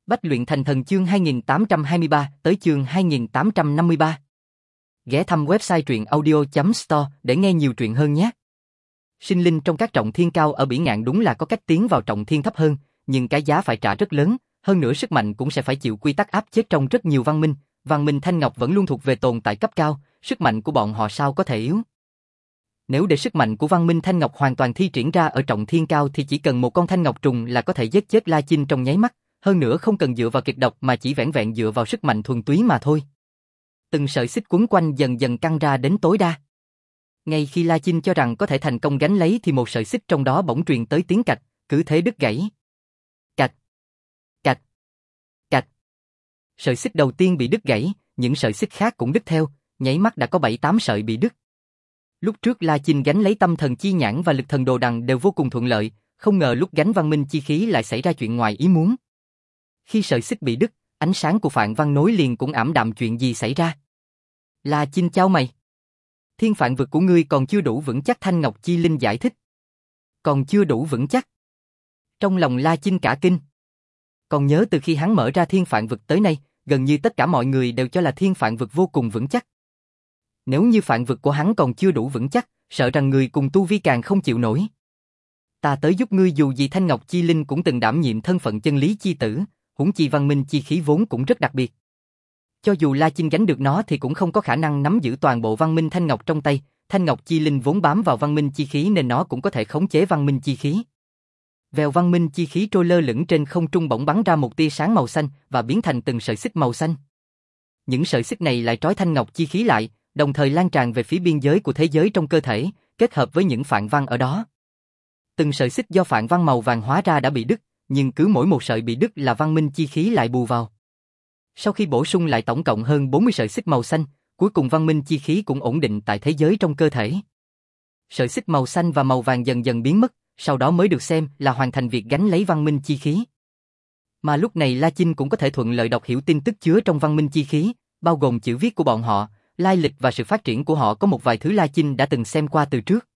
Bách luyện thành thần chương 2823 tới chương 2853. Ghé thăm website truyện audio.store để nghe nhiều truyện hơn nhé. Sinh linh trong các trọng thiên cao ở Bỉ Ngạn đúng là có cách tiến vào trọng thiên thấp hơn, nhưng cái giá phải trả rất lớn, hơn nữa sức mạnh cũng sẽ phải chịu quy tắc áp chế trong rất nhiều văn minh. Văn minh Thanh Ngọc vẫn luôn thuộc về tồn tại cấp cao, sức mạnh của bọn họ sao có thể yếu. Nếu để sức mạnh của văn minh Thanh Ngọc hoàn toàn thi triển ra ở trọng thiên cao thì chỉ cần một con thanh ngọc trùng là có thể giết chết La Chinh trong nháy mắt, hơn nữa không cần dựa vào kịch độc mà chỉ vẻn vẹn dựa vào sức mạnh thuần túy mà thôi. Từng sợi xích quấn quanh dần dần căng ra đến tối đa. Ngay khi La Chinh cho rằng có thể thành công gánh lấy thì một sợi xích trong đó bỗng truyền tới tiếng cạch, cứ thế đứt gãy. Cạch, cạch, cạch. Sợi xích đầu tiên bị đứt gãy, những sợi xích khác cũng đứt theo, nháy mắt đã có 7-8 sợi bị đứt. Lúc trước La Chinh gánh lấy tâm thần chi nhãn và lực thần đồ đằng đều vô cùng thuận lợi, không ngờ lúc gánh văn minh chi khí lại xảy ra chuyện ngoài ý muốn. Khi sợi xích bị đứt, ánh sáng của Phạn Văn nối liền cũng ảm đạm, chuyện gì xảy ra? La Chinh chau mày. Thiên Phạn vực của ngươi còn chưa đủ vững chắc, Thanh Ngọc Chi Linh giải thích. Còn chưa đủ vững chắc. Trong lòng La Chinh cả kinh. Còn nhớ từ khi hắn mở ra Thiên Phạn vực tới nay, gần như tất cả mọi người đều cho là Thiên Phạn vực vô cùng vững chắc. Nếu như Phạn vực của hắn còn chưa đủ vững chắc, sợ rằng người cùng tu vi càng không chịu nổi. Ta tới giúp ngươi, dù gì Thanh Ngọc Chi Linh cũng từng đảm nhiệm thân phận chân lý chi tử, huống chi văn minh chi khí vốn cũng rất đặc biệt. Cho dù La Chinh gánh được nó thì cũng không có khả năng nắm giữ toàn bộ văn minh Thanh Ngọc trong tay, Thanh Ngọc Chi Linh vốn bám vào văn minh chi khí nên nó cũng có thể khống chế văn minh chi khí. Vèo, văn minh chi khí trôi lơ lửng trên không trung bỗng bắn ra một tia sáng màu xanh và biến thành từng sợi xích màu xanh. Những sợi xích này lại trói Thanh Ngọc chi khí lại, đồng thời lan tràn về phía biên giới của thế giới trong cơ thể, kết hợp với những phạn văn ở đó. Từng sợi xích do phạn văn màu vàng hóa ra đã bị đứt, nhưng cứ mỗi một sợi bị đứt là văn minh chi khí lại bù vào. Sau khi bổ sung lại tổng cộng hơn 40 sợi xích màu xanh, cuối cùng văn minh chi khí cũng ổn định tại thế giới trong cơ thể. Sợi xích màu xanh và màu vàng dần dần biến mất, sau đó mới được xem là hoàn thành việc gánh lấy văn minh chi khí. Mà lúc này La Chinh cũng có thể thuận lợi đọc hiểu tin tức chứa trong văn minh chi khí, bao gồm chữ viết của bọn họ, lai lịch và sự phát triển của họ. Có một vài thứ La Chinh đã từng xem qua từ trước.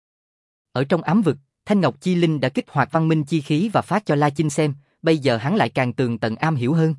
Ở trong ám vực, Thanh Ngọc Chi Linh đã kích hoạt văn minh chi khí và phát cho La Chinh xem, bây giờ hắn lại càng tường tận am hiểu hơn.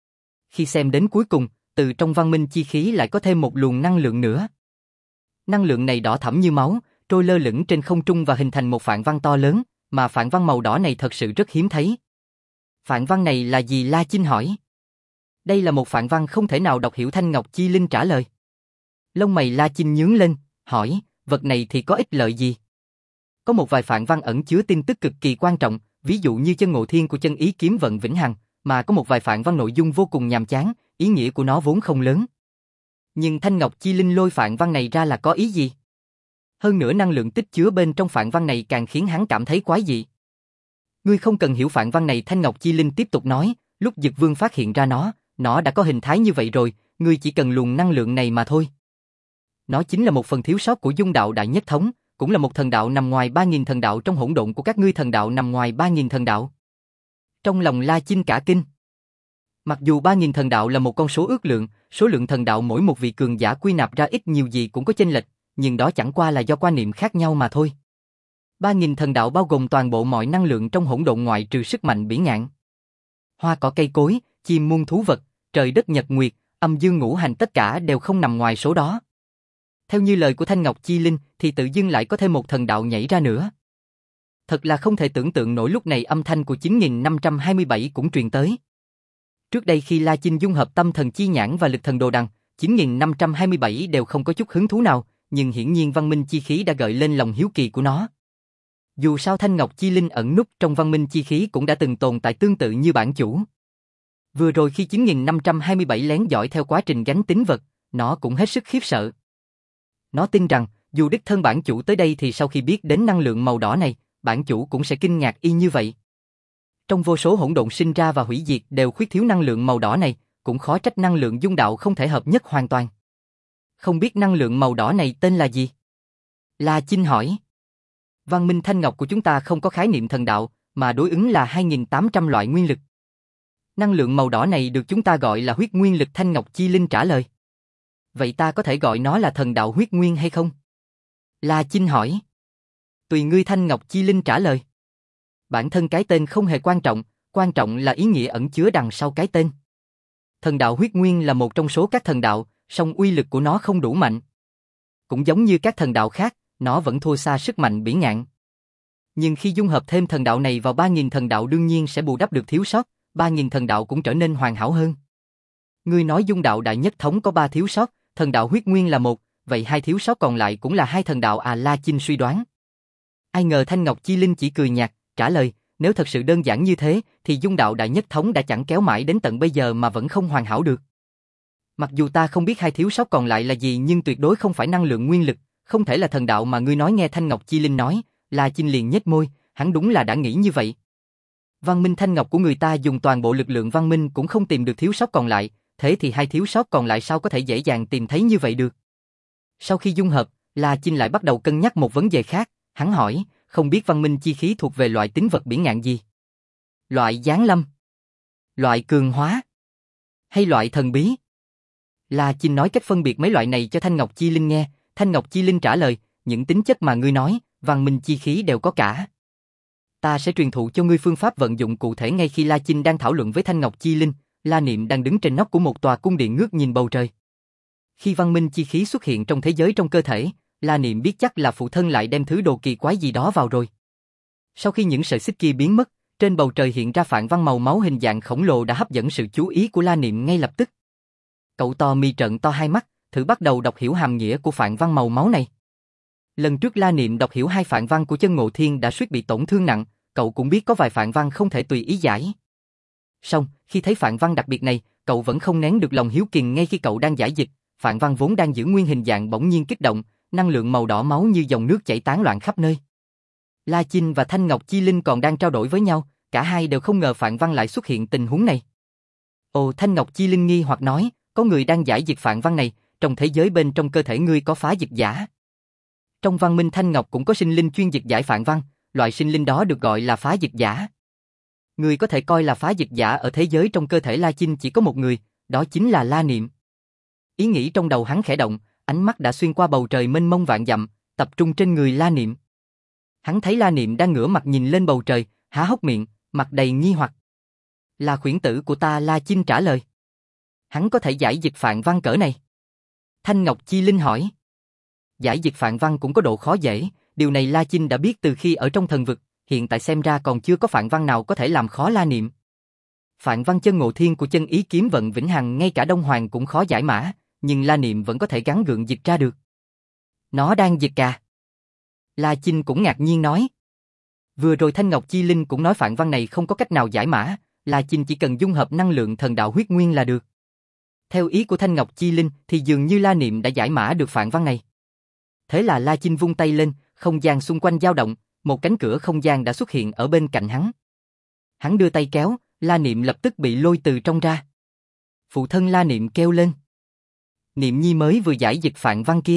Khi xem đến cuối cùng, từ trong văn minh chi khí lại có thêm một luồng năng lượng nữa. Năng lượng này đỏ thẫm như máu, trôi lơ lửng trên không trung và hình thành một phạn văn to lớn, mà phạn văn màu đỏ này thật sự rất hiếm thấy. Phạn văn này là gì? La Chinh hỏi. Đây là một phạn văn không thể nào đọc hiểu, Thanh Ngọc Chi Linh trả lời. Lông mày La Chinh nhướng lên, hỏi, vật này thì có ích lợi gì? Có một vài phạn văn ẩn chứa tin tức cực kỳ quan trọng, ví dụ như chân ngộ thiên của chân ý kiếm vận vĩnh hằng, mà có một vài phạn văn nội dung vô cùng nhàm chán, ý nghĩa của nó vốn không lớn. Nhưng Thanh Ngọc Chi Linh lôi phạn văn này ra là có ý gì? Hơn nữa năng lượng tích chứa bên trong phạn văn này càng khiến hắn cảm thấy quái dị. Ngươi không cần hiểu phạn văn này, Thanh Ngọc Chi Linh tiếp tục nói, lúc Dực Vương phát hiện ra nó đã có hình thái như vậy rồi, ngươi chỉ cần luồng năng lượng này mà thôi. Nó chính là một phần thiếu sót của Dung Đạo Đại Nhất Thống, cũng là một thần đạo nằm ngoài 3.000 thần đạo trong hỗn độn của các ngươi, thần đạo nằm ngoài 3.000 thần đạo. Trong lòng La Chinh cả kinh. Mặc dù 3.000 thần đạo là một con số ước lượng, số lượng thần đạo mỗi một vị cường giả quy nạp ra ít nhiều gì cũng có chênh lệch, nhưng đó chẳng qua là do quan niệm khác nhau mà thôi. 3.000 thần đạo bao gồm toàn bộ mọi năng lượng trong hỗn độn ngoại trừ sức mạnh Bỉ Ngạn. Hoa cỏ cây cối, chim muôn thú vật, trời đất nhật nguyệt, âm dương ngũ hành tất cả đều không nằm ngoài số đó. Theo như lời của Thanh Ngọc Chi Linh thì tự dưng lại có thêm một thần đạo nhảy ra nữa. Thật là không thể tưởng tượng nổi. Lúc này âm thanh của 9527 cũng truyền tới. Trước đây khi La Chinh dung hợp tâm thần chi nhãn và lực thần đồ đằng, 9527 đều không có chút hứng thú nào, nhưng hiển nhiên văn minh chi khí đã gợi lên lòng hiếu kỳ của nó. Dù sao Thanh Ngọc Chi Linh ẩn núp trong văn minh chi khí cũng đã từng tồn tại tương tự như bản chủ. Vừa rồi khi 9527 lén dõi theo quá trình gánh tín vật, nó cũng hết sức khiếp sợ. Nó tin rằng, dù đích thân bản chủ tới đây thì sau khi biết đến năng lượng màu đỏ này, bản chủ cũng sẽ kinh ngạc y như vậy. Trong vô số hỗn độn sinh ra và hủy diệt đều khuyết thiếu năng lượng màu đỏ này, cũng khó trách năng lượng dung đạo không thể hợp nhất hoàn toàn. Không biết năng lượng màu đỏ này tên là gì? La Chinh hỏi. Văn minh Thanh Ngọc của chúng ta không có khái niệm thần đạo, mà đối ứng là 2.800 loại nguyên lực. Năng lượng màu đỏ này được chúng ta gọi là huyết nguyên lực, Thanh Ngọc Chi Linh trả lời. Vậy ta có thể gọi nó là thần đạo huyết nguyên hay không? La Chinh hỏi. Tùy ngươi, Thanh Ngọc Chi Linh trả lời. Bản thân cái tên không hề quan trọng, quan trọng là ý nghĩa ẩn chứa đằng sau cái tên. Thần đạo huyết nguyên là một trong số các thần đạo, song uy lực của nó không đủ mạnh. Cũng giống như các thần đạo khác, nó vẫn thua xa sức mạnh bỉ ngạn. Nhưng khi dung hợp thêm thần đạo này vào 3.000 thần đạo đương nhiên sẽ bù đắp được thiếu sót, 3.000 thần đạo cũng trở nên hoàn hảo hơn. Ngươi nói dung đạo đại nhất thống có 3 thiếu sót, thần đạo huyết nguyên là 1, vậy 2 thiếu sót còn lại cũng là 2 thần đạo à? La Chinh suy đoán. Ai ngờ Thanh Ngọc Chi Linh chỉ cười nhạt, trả lời, nếu thật sự đơn giản như thế, thì dung đạo đại nhất thống đã chẳng kéo mãi đến tận bây giờ mà vẫn không hoàn hảo được. Mặc dù ta không biết 2 thiếu sót còn lại là gì nhưng tuyệt đối không phải năng lượng nguyên lực, không thể là thần đạo mà ngươi nói. Nghe Thanh Ngọc Chi Linh nói, La Chinh liền nhếch môi, hắn đúng là đã nghĩ như vậy. Văn minh Thanh Ngọc của người ta dùng toàn bộ lực lượng văn minh cũng không tìm được thiếu sót còn lại, thế thì 2 thiếu sót còn lại sao có thể dễ dàng tìm thấy như vậy được. Sau khi dung hợp, La Chinh lại bắt đầu cân nhắc một vấn đề khác, hắn hỏi, không biết văn minh chi khí thuộc về loại tính vật bỉ ngạn gì? Loại giáng lâm? Loại cường hóa? Hay loại thần bí? La Chinh nói cách phân biệt mấy loại này cho Thanh Ngọc Chi Linh nghe, Thanh Ngọc Chi Linh trả lời, những tính chất mà ngươi nói, văn minh chi khí đều có cả. Ta sẽ truyền thụ cho ngươi phương pháp vận dụng cụ thể. Ngay khi La Chinh đang thảo luận với Thanh Ngọc Chi Linh, La Niệm đang đứng trên nóc của một tòa cung điện ngước nhìn bầu trời. Khi văn minh chi khí xuất hiện trong thế giới trong cơ thể, La Niệm biết chắc là phụ thân lại đem thứ đồ kỳ quái gì đó vào rồi. Sau khi những sợi xích kia biến mất, trên bầu trời hiện ra phạn văn màu máu hình dạng khổng lồ đã hấp dẫn sự chú ý của La Niệm ngay lập tức. Cậu to mi trợn to hai mắt, thử bắt đầu đọc hiểu hàm nghĩa của phạn văn màu máu này. Lần trước La Niệm đọc hiểu 2 phạn văn của Chân Ngộ Thiên đã suýt bị tổn thương nặng, cậu cũng biết có vài phạn văn không thể tùy ý giải. Song, khi thấy phạn văn đặc biệt này, cậu vẫn không nén được lòng hiếu kỳ. Ngay khi cậu đang giải dịch, phạn văn vốn đang giữ nguyên hình dạng bỗng nhiên kích động, năng lượng màu đỏ máu như dòng nước chảy tán loạn khắp nơi. La Chinh và Thanh Ngọc Chi Linh còn đang trao đổi với nhau, cả hai đều không ngờ phạn văn lại xuất hiện tình huống này. Ồ, Thanh Ngọc Chi Linh nghi hoặc nói, có người đang giải dịch phạn văn này, trong thế giới bên trong cơ thể ngươi có phá dịch giả. Trong văn minh Thanh Ngọc cũng có sinh linh chuyên dịch giải phạn văn, loại sinh linh đó được gọi là phá dịch giả. Ngươi có thể coi là phá dịch giả ở thế giới trong cơ thể La Chinh chỉ có một người, đó chính là La Niệm. Ý nghĩ trong đầu hắn khẽ động, ánh mắt đã xuyên qua bầu trời mênh mông vạn dặm, tập trung trên người La Niệm. Hắn thấy La Niệm đang ngửa mặt nhìn lên bầu trời, há hốc miệng, mặt đầy nghi hoặc. Là khuyển tử của ta, La Chinh trả lời. Hắn có thể giải dịch phạn văn cỡ này? Thanh Ngọc Chi Linh hỏi. Giải dịch phạn văn cũng có độ khó dễ, điều này La Chinh đã biết từ khi ở trong thần vực, hiện tại xem ra còn chưa có phạn văn nào có thể làm khó La Niệm. Phạn văn Chân Ngộ Thiên của chân ý kiếm vận vĩnh hằng ngay cả Đông Hoàng cũng khó giải mã, nhưng La Niệm vẫn có thể gắng gượng dịch ra được. Nó đang dịch cà. La Chinh cũng ngạc nhiên nói. Vừa rồi Thanh Ngọc Chi Linh cũng nói phạn văn này không có cách nào giải mã, La Chinh chỉ cần dung hợp năng lượng thần đạo huyết nguyên là được. Theo ý của Thanh Ngọc Chi Linh thì dường như La Niệm đã giải mã được phạn văn này. Thế là La Chinh vung tay lên, không gian xung quanh dao động, một cánh cửa không gian đã xuất hiện ở bên cạnh hắn. Hắn đưa tay kéo, La Niệm lập tức bị lôi từ trong ra. Phụ thân La Niệm kêu lên. Niệm nhi mới vừa giải dịch phạn văn kia.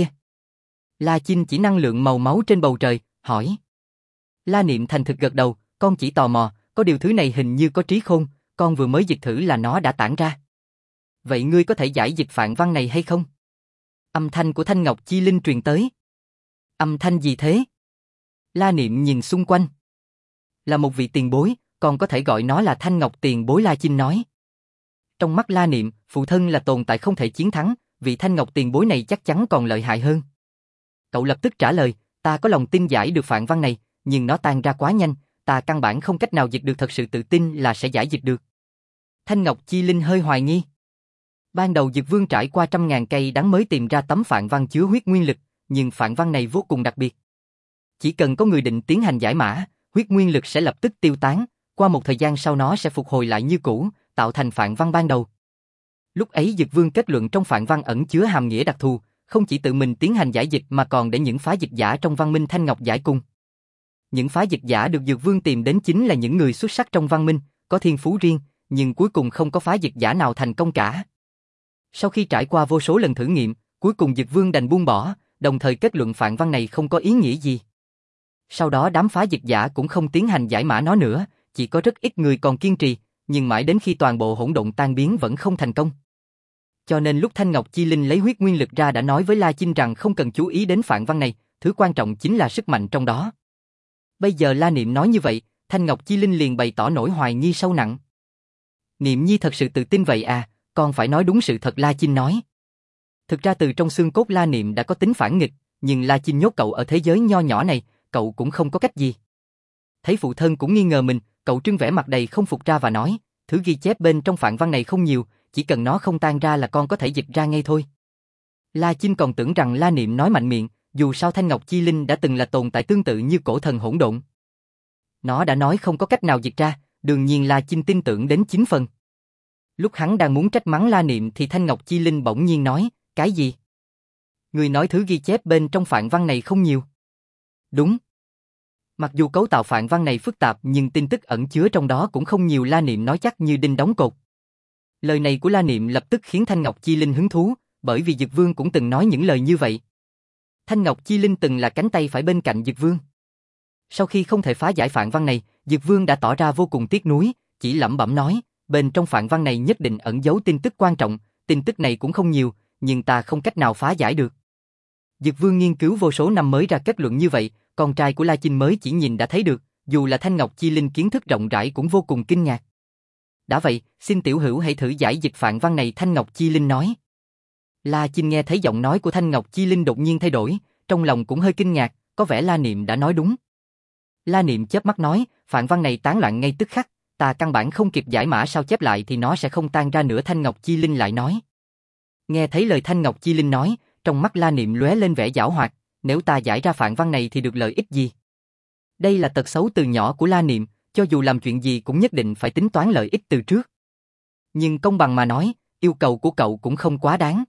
La Chinh chỉ năng lượng màu máu trên bầu trời, hỏi. La Niệm thành thực gật đầu, con chỉ tò mò, có điều thứ này hình như có trí khôn, con vừa mới dịch thử là nó đã tản ra. Vậy ngươi có thể giải dịch phạn văn này hay không? Âm thanh của Thanh Ngọc Chi Linh truyền tới. Âm thanh gì thế? La Niệm nhìn xung quanh. Là một vị tiền bối, còn có thể gọi nó là Thanh Ngọc tiền bối, La Chinh nói. Trong mắt La Niệm, phụ thân là tồn tại không thể chiến thắng, vị Thanh Ngọc tiền bối này chắc chắn còn lợi hại hơn. Cậu lập tức trả lời, ta có lòng tin giải được phạn văn này, nhưng nó tan ra quá nhanh, ta căn bản không cách nào dịch được, thật sự tự tin là sẽ giải dịch được. Thanh Ngọc Chi Linh hơi hoài nghi. Ban đầu Dực Vương trải qua 100.000 cây đắng mới tìm ra tấm phạn văn chứa huyết nguyên lực, nhưng phạn văn này vô cùng đặc biệt. Chỉ cần có người định tiến hành giải mã, huyết nguyên lực sẽ lập tức tiêu tán, qua một thời gian sau nó sẽ phục hồi lại như cũ, tạo thành phạn văn ban đầu. Lúc ấy Dực Vương kết luận trong phạn văn ẩn chứa hàm nghĩa đặc thù, không chỉ tự mình tiến hành giải dịch mà còn để những phá dịch giả trong văn minh Thanh Ngọc giải cùng. Những phá dịch giả được Dực Vương tìm đến chính là những người xuất sắc trong văn minh, có thiên phú riêng, nhưng cuối cùng không có phá dịch giả nào thành công cả. Sau khi trải qua vô số lần thử nghiệm, cuối cùng Dực Vương đành buông bỏ, đồng thời kết luận phạn văn này không có ý nghĩa gì. Sau đó đám phá dịch giả cũng không tiến hành giải mã nó nữa, chỉ có rất ít người còn kiên trì, nhưng mãi đến khi toàn bộ hỗn độn tan biến vẫn không thành công. Cho nên lúc Thanh Ngọc Chi Linh lấy huyết nguyên lực ra đã nói với La Chinh rằng không cần chú ý đến phạn văn này, thứ quan trọng chính là sức mạnh trong đó. Bây giờ La Niệm nói như vậy, Thanh Ngọc Chi Linh liền bày tỏ nỗi hoài nghi sâu nặng. Niệm Nhi thật sự tự tin vậy à, con phải nói đúng sự thật, La Chinh nói. Thực ra từ trong xương cốt La Niệm đã có tính phản nghịch, nhưng La Chinh nhốt cậu ở thế giới nho nhỏ này, cậu cũng không có cách gì. Thấy phụ thân cũng nghi ngờ mình, cậu trưng vẻ mặt đầy không phục ra và nói, thứ ghi chép bên trong phạn văn này không nhiều, chỉ cần nó không tan ra là con có thể dịch ra ngay thôi. La Chinh còn tưởng rằng La Niệm nói mạnh miệng, dù sao Thanh Ngọc Chi Linh đã từng là tồn tại tương tự như cổ thần hỗn độn. Nó đã nói không có cách nào dịch ra, đương nhiên La Chinh tin tưởng đến 9 phần. Lúc hắn đang muốn trách mắng La Niệm thì Thanh Ngọc Chi Linh bỗng nhiên nói, cái gì? Người nói thứ ghi chép bên trong phạn văn này không nhiều. Đúng. Mặc dù cấu tạo phạn văn này phức tạp nhưng tin tức ẩn chứa trong đó cũng không nhiều, La Niệm nói chắc như đinh đóng cột. Lời này của La Niệm lập tức khiến Thanh Ngọc Chi Linh hứng thú, bởi vì Dực Vương cũng từng nói những lời như vậy. Thanh Ngọc Chi Linh từng là cánh tay phải bên cạnh Dực Vương. Sau khi không thể phá giải phạn văn này, Dực Vương đã tỏ ra vô cùng tiếc nuối, chỉ lẩm bẩm nói, bên trong phạn văn này nhất định ẩn giấu tin tức quan trọng, tin tức này cũng không nhiều, nhưng ta không cách nào phá giải được. Dực Vương nghiên cứu vô số năm mới ra kết luận như vậy, con trai của La Chinh mới chỉ nhìn đã thấy được, dù là Thanh Ngọc Chi Linh kiến thức rộng rãi cũng vô cùng kinh ngạc. Đã vậy, xin tiểu hữu hãy thử giải dịch phạn văn này, Thanh Ngọc Chi Linh nói. La Chinh nghe thấy giọng nói của Thanh Ngọc Chi Linh đột nhiên thay đổi, trong lòng cũng hơi kinh ngạc, có vẻ La Niệm đã nói đúng. La Niệm chớp mắt nói, phạn văn này tán loạn ngay tức khắc, ta căn bản không kịp giải mã sao chép lại thì nó sẽ không tan ra nữa, Thanh Ngọc Chi Linh lại nói. Nghe thấy lời Thanh Ngọc Chi Linh nói, trong mắt La Niệm lóe lên vẻ giảo hoạt, nếu ta giải ra phạn văn này thì được lợi ích gì? Đây là tật xấu từ nhỏ của La Niệm, cho dù làm chuyện gì cũng nhất định phải tính toán lợi ích từ trước. Nhưng công bằng mà nói, yêu cầu của cậu cũng không quá đáng.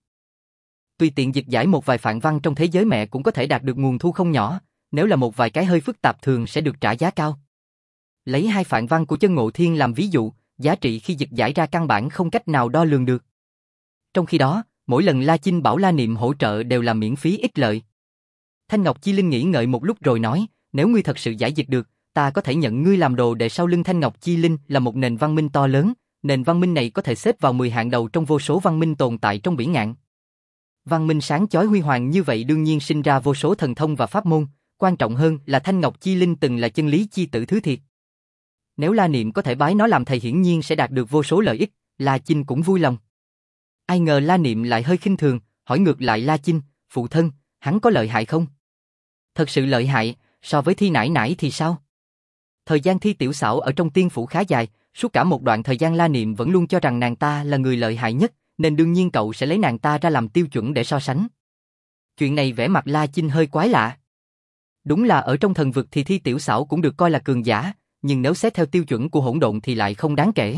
Tùy tiện dịch giải một vài phạn văn trong thế giới mẹ cũng có thể đạt được nguồn thu không nhỏ, nếu là một vài cái hơi phức tạp thường sẽ được trả giá cao. Lấy 2 phạn văn của Chân Ngộ Thiên làm ví dụ, giá trị khi dịch giải ra căn bản không cách nào đo lường được. Trong khi đó, mỗi lần La Chinh bảo La Niệm hỗ trợ đều là miễn phí ích lợi. Thanh Ngọc Chi Linh nghĩ ngợi một lúc rồi nói, nếu ngươi thật sự giải dịch được, ta có thể nhận ngươi làm đồ đệ. Sau lưng Thanh Ngọc Chi Linh là một nền văn minh to lớn, nền văn minh này có thể xếp vào 10 hạng đầu trong vô số văn minh tồn tại trong biển ngạn. Văn minh sáng chói huy hoàng như vậy đương nhiên sinh ra vô số thần thông và pháp môn, quan trọng hơn là Thanh Ngọc Chi Linh từng là chân lý chi tử thứ thiệt. Nếu La Niệm có thể bái nó làm thầy hiển nhiên sẽ đạt được vô số lợi ích, La Chinh cũng vui lòng. Ai ngờ La Niệm lại hơi khinh thường, hỏi ngược lại La Chinh, phụ thân, hắn có lợi hại không? Thật sự lợi hại, so với Thi nải nải thì sao? Thời gian Thi tiểu xảo ở trong tiên phủ khá dài, suốt cả một đoạn thời gian La Niệm vẫn luôn cho rằng nàng ta là người lợi hại nhất, nên đương nhiên cậu sẽ lấy nàng ta ra làm tiêu chuẩn để so sánh. Chuyện này vẻ mặt La Chinh hơi quái lạ. Đúng là ở trong thần vực thì Thi tiểu xảo cũng được coi là cường giả, nhưng nếu xét theo tiêu chuẩn của hỗn độn thì lại không đáng kể.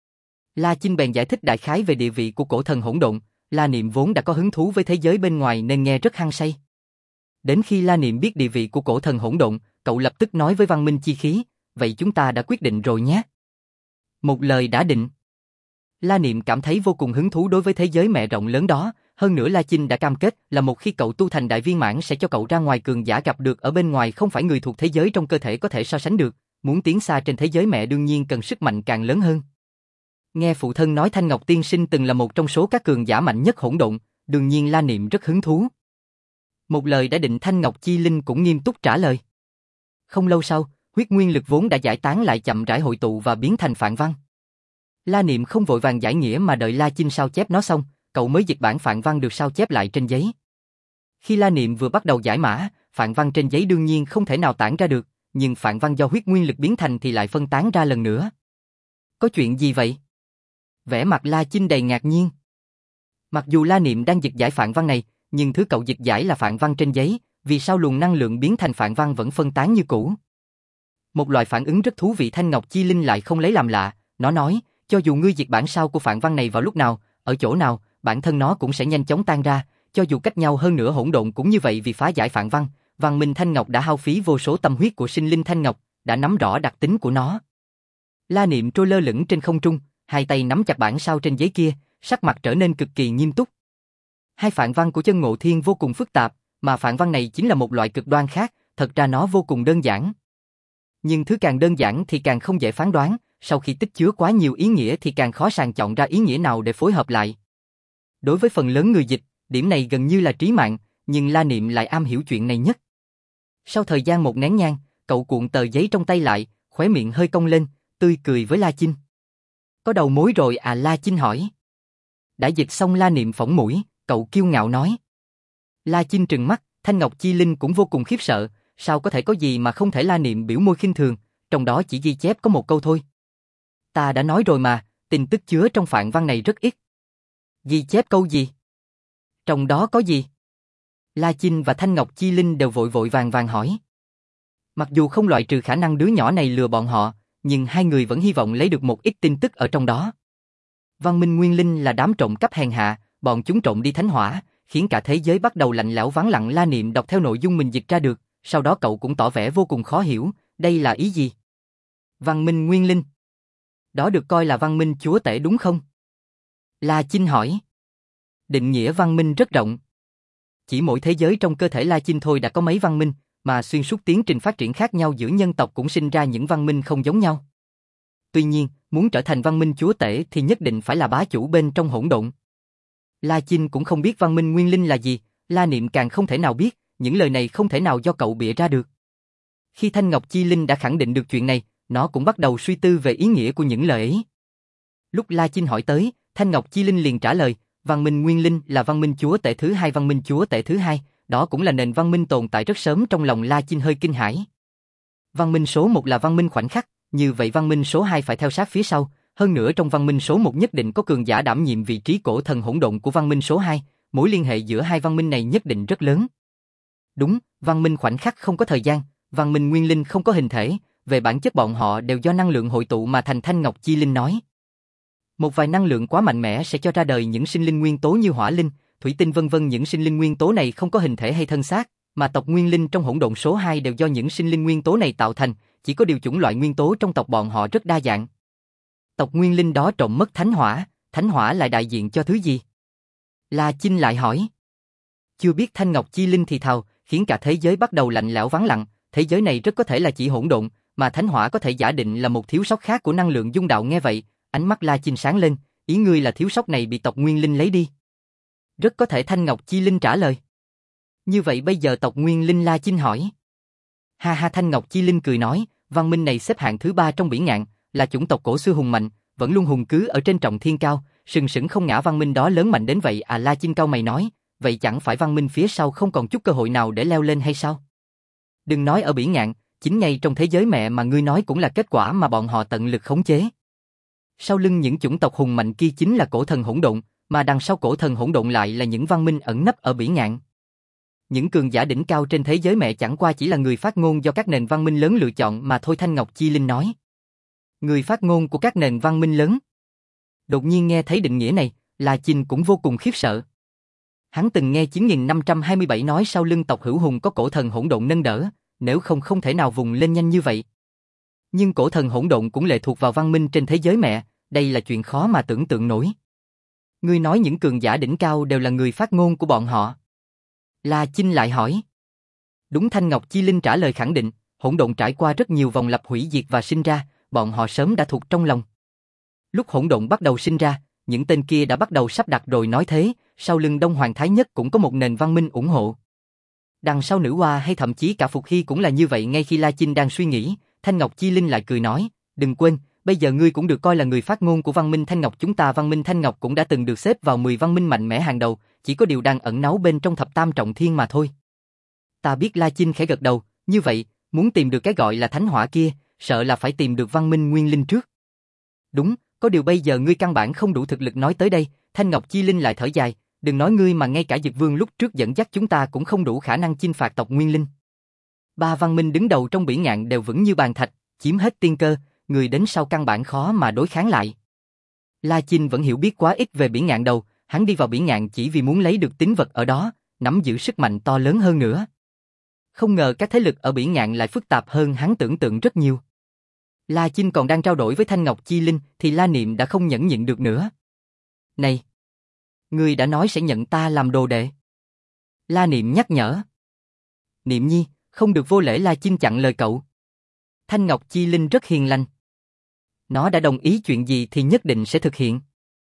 La Chinh bèn giải thích đại khái về địa vị của cổ thần hỗn độn, La Niệm vốn đã có hứng thú với thế giới bên ngoài nên nghe rất hăng say. Đến khi La Niệm biết địa vị của cổ thần hỗn độn, cậu lập tức nói với Văn Minh Chi Khí, vậy chúng ta đã quyết định rồi nhé. Một lời đã định. La Niệm cảm thấy vô cùng hứng thú đối với thế giới mẹ rộng lớn đó, hơn nữa La Chinh đã cam kết là một khi cậu tu thành đại viên mãn sẽ cho cậu ra ngoài cường giả gặp được ở bên ngoài không phải người thuộc thế giới trong cơ thể có thể so sánh được, muốn tiến xa trên thế giới mẹ đương nhiên cần sức mạnh càng lớn hơn. Nghe phụ thân nói Thanh Ngọc tiên sinh từng là một trong số các cường giả mạnh nhất hỗn độn, đương nhiên La Niệm rất hứng thú. Một lời đã định, Thanh Ngọc Chi Linh cũng nghiêm túc trả lời. Không lâu sau, huyết nguyên lực vốn đã giải tán lại chậm rãi hội tụ và biến thành phạn văn. La Niệm không vội vàng giải nghĩa mà đợi La Chinh sao chép nó xong, cậu mới dịch bản phạn văn được sao chép lại trên giấy. Khi La Niệm vừa bắt đầu giải mã, phạn văn trên giấy đương nhiên không thể nào tản ra được, nhưng phạn văn do huyết nguyên lực biến thành thì lại phân tán ra lần nữa. Có chuyện gì vậy? Vẻ mặt La Chinh đầy ngạc nhiên. Mặc dù La Niệm đang dịch giải phạn văn này, nhưng thứ cậu dịch giải là phạn văn trên giấy, vì sao luồng năng lượng biến thành phạn văn vẫn phân tán như cũ? Một loại phản ứng rất thú vị. Thanh Ngọc Chi Linh lại không lấy làm lạ, nó nói, cho dù ngươi dịch bản sao của phạn văn này vào lúc nào, ở chỗ nào, bản thân nó cũng sẽ nhanh chóng tan ra, cho dù cách nhau hơn nữa hỗn độn cũng như vậy. Vì phá giải phạn văn, văn minh Thanh Ngọc đã hao phí vô số tâm huyết của sinh linh Thanh Ngọc, đã nắm rõ đặc tính của nó. La Niệm trôi lơ lửng trên không trung, hai tay nắm chặt bản sao trên giấy kia, sắc mặt trở nên cực kỳ nghiêm túc. Hai phạn văn của Chân Ngộ Thiên vô cùng phức tạp, mà phạn văn này chính là một loại cực đoan khác, thật ra nó vô cùng đơn giản. Nhưng thứ càng đơn giản thì càng không dễ phán đoán, sau khi tích chứa quá nhiều ý nghĩa thì càng khó sàng chọn ra ý nghĩa nào để phối hợp lại. Đối với phần lớn người dịch, điểm này gần như là trí mạng, nhưng La Niệm lại am hiểu chuyện này nhất. Sau thời gian một nén nhang, cậu cuộn tờ giấy trong tay lại, khóe miệng hơi cong lên, tươi cười với La Chinh. Có đầu mối rồi à, La Chinh hỏi. Đã dịch xong La Niệm phỏng mũi, cậu kiêu ngạo nói. La Chinh trừng mắt, Thanh Ngọc Chi Linh cũng vô cùng khiếp sợ, sao có thể có gì mà không thể. La Niệm biểu môi khinh thường, trong đó chỉ ghi chép có một câu thôi. Ta đã nói rồi mà, tin tức chứa trong phạn văn này rất ít. Ghi chép câu gì? Trong đó có gì? La Chinh và Thanh Ngọc Chi Linh đều vội vội vàng vàng hỏi. Mặc dù không loại trừ khả năng đứa nhỏ này lừa bọn họ, nhưng hai người vẫn hy vọng lấy được một ít tin tức ở trong đó. Văn Minh Nguyên Linh là đám trộm cắp hèn hạ, bọn chúng trộm đi thánh hỏa, khiến cả thế giới bắt đầu lạnh lẽo vắng lặng. La Niệm đọc theo nội dung mình dịch ra được, sau đó cậu cũng tỏ vẻ vô cùng khó hiểu, đây là ý gì? Văn Minh Nguyên Linh. Đó được coi là văn minh chúa tể đúng không? La Chinh hỏi. Định nghĩa văn minh rất rộng. Chỉ mỗi thế giới trong cơ thể La Chinh thôi đã có mấy văn minh, mà xuyên suốt tiến trình phát triển khác nhau giữa nhân tộc cũng sinh ra những văn minh không giống nhau. Tuy nhiên, muốn trở thành văn minh chúa tể thì nhất định phải là bá chủ bên trong hỗn độn. La Chinh cũng không biết văn minh nguyên linh là gì, La Niệm càng không thể nào biết, những lời này không thể nào do cậu bịa ra được. Khi Thanh Ngọc Chi Linh đã khẳng định được chuyện này, nó cũng bắt đầu suy tư về ý nghĩa của những lời ấy. Lúc La Chinh hỏi tới, Thanh Ngọc Chi Linh liền trả lời, văn minh nguyên linh là văn minh chúa tể thứ hai. Văn minh chúa tể thứ hai, đó cũng là nền văn minh tồn tại rất sớm. Trong lòng La Chinh hơi kinh hãi. Văn minh số 1 là văn minh khoảnh khắc, như vậy văn minh số 2 phải theo sát phía sau. Hơn nữa trong văn minh số 1 nhất định có cường giả đảm nhiệm vị trí cổ thần hỗn độn của văn minh số 2, mối liên hệ giữa hai văn minh này nhất định rất lớn. Đúng, văn minh khoảnh khắc không có thời gian, văn minh nguyên linh không có hình thể, về bản chất bọn họ đều do năng lượng hội tụ mà thành. Thanh Ngọc Chi Linh nói. Một vài năng lượng quá mạnh mẽ sẽ cho ra đời những sinh linh nguyên tố như hỏa linh, thủy tinh vân vân. Những sinh linh nguyên tố này không có hình thể hay thân xác, mà tộc nguyên linh trong hỗn độn số 2 đều do những sinh linh nguyên tố này tạo thành, chỉ có điều chủng loại nguyên tố trong tộc bọn họ rất đa dạng. Tộc nguyên linh đó trộm mất thánh hỏa lại đại diện cho thứ gì? La Chinh lại hỏi. Chưa biết. Thanh Ngọc Chi Linh thì thào, khiến cả thế giới bắt đầu lạnh lẽo vắng lặng. Thế giới này rất có thể là chỉ hỗn độn, mà thánh hỏa có thể giả định là một thiếu sót khác của năng lượng dung đạo. Nghe vậy, ánh mắt La Chinh sáng lên, ý ngươi là thiếu sót này bị tộc nguyên linh lấy đi? Rất có thể. Thanh Ngọc Chi Linh trả lời. Như vậy bây giờ tộc nguyên linh? La Chinh hỏi. Ha ha. Thanh Ngọc Chi Linh cười nói, văn minh này xếp hạng thứ 3 trong biển ngạn, là chủng tộc cổ xưa hùng mạnh, vẫn luôn hùng cứ ở trên trọng thiên cao, sừng sững không ngã. Văn minh đó lớn mạnh đến vậy à? La Chinh cau mày nói, vậy chẳng phải văn minh phía sau không còn chút cơ hội nào để leo lên hay sao? Đừng nói ở biển ngạn, chính ngay trong thế giới mẹ mà ngươi nói cũng là kết quả mà bọn họ tận lực khống chế. Sau lưng những chủng tộc hùng mạnh kia chính là cổ thần hỗn độn, mà đằng sau cổ thần hỗn độn lại là những văn minh ẩn nấp ở biển ngạn. Những cường giả đỉnh cao trên thế giới mẹ chẳng qua chỉ là người phát ngôn do các nền văn minh lớn lựa chọn mà thôi. Thanh Ngọc Chi Linh nói. Người phát ngôn của các nền văn minh lớn. Đột nhiên nghe thấy định nghĩa này, La Chinh cũng vô cùng khiếp sợ. Hắn từng nghe 9527 nói sau lưng tộc hữu hùng có cổ thần hỗn độn nâng đỡ, nếu không không thể nào vùng lên nhanh như vậy. Nhưng cổ thần hỗn độn cũng lệ thuộc vào văn minh trên thế giới mẹ, đây là chuyện khó mà tưởng tượng nổi. Ngươi nói những cường giả đỉnh cao đều là người phát ngôn của bọn họ? La Chinh lại hỏi. Đúng. Thanh Ngọc Chi Linh trả lời khẳng định, hỗn độn trải qua rất nhiều vòng lặp hủy diệt và sinh ra, bọn họ sớm đã thuộc trong lòng. Lúc hỗn độn bắt đầu sinh ra, những tên kia đã bắt đầu sắp đặt rồi. Nói thế, sau lưng Đông Hoàng Thái Nhất cũng có một nền văn minh ủng hộ. Đằng sau Nữ Hoa hay thậm chí cả Phục Hy cũng là như vậy. Ngay khi La Chinh đang suy nghĩ, Thanh Ngọc Chi Linh lại cười nói, đừng quên, bây giờ ngươi cũng được coi là người phát ngôn của văn minh Thanh Ngọc chúng ta. Văn minh Thanh Ngọc cũng đã từng được xếp vào 10 văn minh mạnh mẽ hàng đầu, chỉ có điều đang ẩn náu bên trong thập tam trọng thiên mà thôi. Ta biết. La Chinh khẽ gật đầu, như vậy, muốn tìm được cái gọi là thánh hỏa kia, sợ là phải tìm được văn minh nguyên linh trước. Đúng, có điều bây giờ ngươi căn bản không đủ thực lực nói tới đây. Thanh Ngọc Chi Linh lại thở dài, đừng nói ngươi mà ngay cả Dực Vương lúc trước dẫn dắt chúng ta cũng không đủ khả năng chinh phạt tộc nguyên linh. 3 văn minh đứng đầu trong biển ngạn đều vững như bàn thạch, chiếm hết tiên cơ, người đến sau căn bản khó mà đối kháng lại. La Chinh vẫn hiểu biết quá ít về biển ngạn đầu, hắn đi vào biển ngạn chỉ vì muốn lấy được tín vật ở đó, nắm giữ sức mạnh to lớn hơn nữa. Không ngờ các thế lực ở biển ngạn lại phức tạp hơn hắn tưởng tượng rất nhiều. La Chinh còn đang trao đổi với Thanh Ngọc Chi Linh thì La Niệm đã không nhẫn nhịn được nữa. Này! Ngươi đã nói sẽ nhận ta làm đồ đệ. La Niệm nhắc nhở. Niệm nhi, không được vô lễ. La Chinh chặn lời cậu. Thanh Ngọc Chi Linh rất hiền lành. Nó đã đồng ý chuyện gì thì nhất định sẽ thực hiện.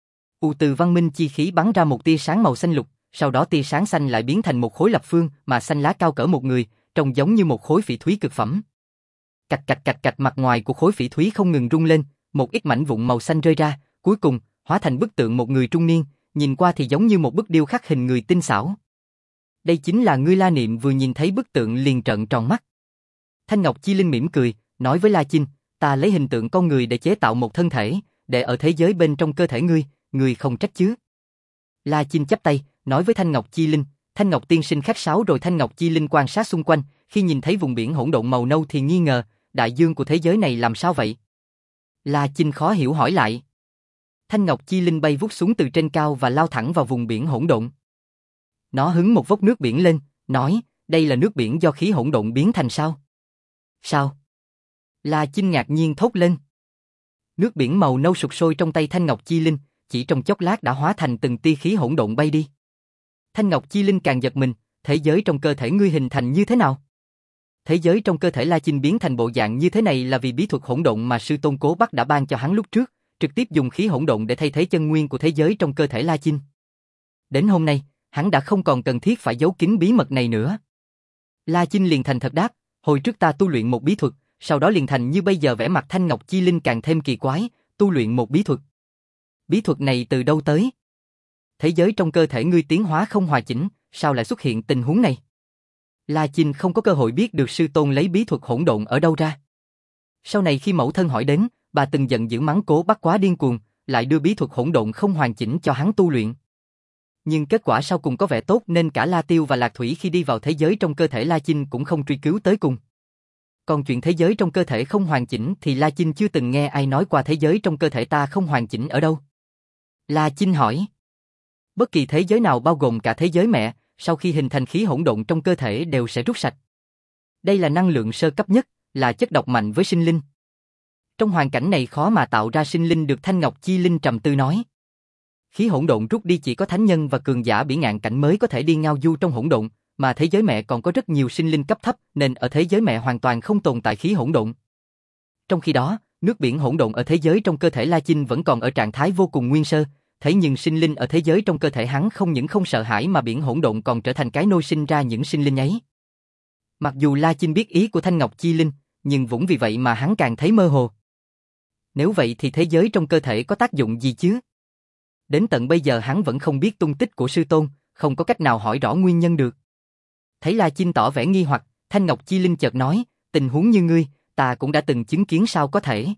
Từ văn minh chi khí bắn ra một tia sáng màu xanh lục, sau đó tia sáng xanh lại biến thành một khối lập phương mà xanh lá cao cỡ một người, trông giống như một khối phỉ thúy cực phẩm. Cạch cạch cạch cạch, mặt ngoài của khối phỉ thúy không ngừng rung lên, một ít mảnh vụn màu xanh rơi ra, cuối cùng hóa thành bức tượng một người trung niên, nhìn qua thì giống như một bức điêu khắc hình người tinh xảo. Đây chính là ngươi? La Niệm vừa nhìn thấy bức tượng liền trợn tròn mắt. Thanh Ngọc Chi Linh mỉm cười, nói với La Chinh, ta lấy hình tượng con người để chế tạo một thân thể, để ở thế giới bên trong cơ thể ngươi không trách chứ? La Chinh chắp tay, nói với Thanh Ngọc Chi Linh, Thanh Ngọc tiên sinh khách sáo rồi. Thanh Ngọc Chi Linh quan sát xung quanh, khi nhìn thấy vùng biển hỗn độn màu nâu thì nghi ngờ, đại dương của thế giới này làm sao vậy? La Chinh khó hiểu hỏi lại. Thanh Ngọc Chi Linh bay vút xuống từ trên cao và lao thẳng vào vùng biển hỗn độn. Nó hứng một vốc nước biển lên, nói, đây là nước biển do khí hỗn độn biến thành sao? Sao? La Chinh ngạc nhiên thốt lên. Nước biển màu nâu sục sôi trong tay Thanh Ngọc Chi Linh, chỉ trong chốc lát đã hóa thành từng tia khí hỗn độn bay đi. Thanh Ngọc Chi Linh càng giật mình, thế giới trong cơ thể ngươi hình thành như thế nào? Thế giới trong cơ thể La Chinh biến thành bộ dạng như thế này là vì bí thuật hỗn độn mà sư tôn Cố Bắc đã ban cho hắn lúc trước, trực tiếp dùng khí hỗn độn để thay thế chân nguyên của thế giới trong cơ thể La Chinh. Đến hôm nay, hắn đã không còn cần thiết phải giấu kín bí mật này nữa. La Chinh liền thành thật đáp, hồi trước ta tu luyện một bí thuật, sau đó liền thành như bây giờ. Vẻ mặt Thanh Ngọc Chi Linh càng thêm kỳ quái, tu luyện một bí thuật. Bí thuật này từ đâu tới? Thế giới trong cơ thể ngươi tiến hóa không hòa chỉnh, sao lại xuất hiện tình huống này? La Chinh không có cơ hội biết được sư tôn lấy bí thuật hỗn độn ở đâu ra. Sau này khi mẫu thân hỏi đến, bà từng giận dữ mắng Cố Bắc quá điên cuồng, lại đưa bí thuật hỗn độn không hoàn chỉnh cho hắn tu luyện. Nhưng kết quả sau cùng có vẻ tốt nên cả La Tiêu và Lạc Thủy khi đi vào thế giới trong cơ thể La Chinh cũng không truy cứu tới cùng. Còn chuyện thế giới trong cơ thể không hoàn chỉnh thì La Chinh chưa từng nghe ai nói qua thế giới trong cơ thể ta không hoàn chỉnh ở đâu. La Chinh hỏi. Bất kỳ thế giới nào bao gồm cả thế giới mẹ, sau khi hình thành khí hỗn độn trong cơ thể đều sẽ rút sạch. Đây là năng lượng sơ cấp nhất, là chất độc mạnh với sinh linh. Trong hoàn cảnh này khó mà tạo ra sinh linh được. Thanh Ngọc Chi Linh trầm tư nói. Khí hỗn độn rút đi chỉ có thánh nhân và cường giả bỉ ngạn cảnh mới có thể đi ngao du trong hỗn độn, mà thế giới mẹ còn có rất nhiều sinh linh cấp thấp nên ở thế giới mẹ hoàn toàn không tồn tại khí hỗn độn. Trong khi đó, nước biển hỗn độn ở thế giới trong cơ thể La Chinh vẫn còn ở trạng thái vô cùng nguyên sơ, thế nhưng sinh linh ở thế giới trong cơ thể hắn không những không sợ hãi mà biển hỗn độn còn trở thành cái nôi sinh ra những sinh linh ấy. Mặc dù La Chinh biết ý của Thanh Ngọc Chi Linh, nhưng cũng vì vậy mà hắn càng thấy mơ hồ. Nếu vậy thì thế giới trong cơ thể có tác dụng gì chứ? Đến tận bây giờ hắn vẫn không biết tung tích của sư tôn, không có cách nào hỏi rõ nguyên nhân được. Thấy La Chinh tỏ vẻ nghi hoặc, Thanh Ngọc Chi Linh chợt nói, tình huống như ngươi, ta cũng đã từng chứng kiến, sao có thể?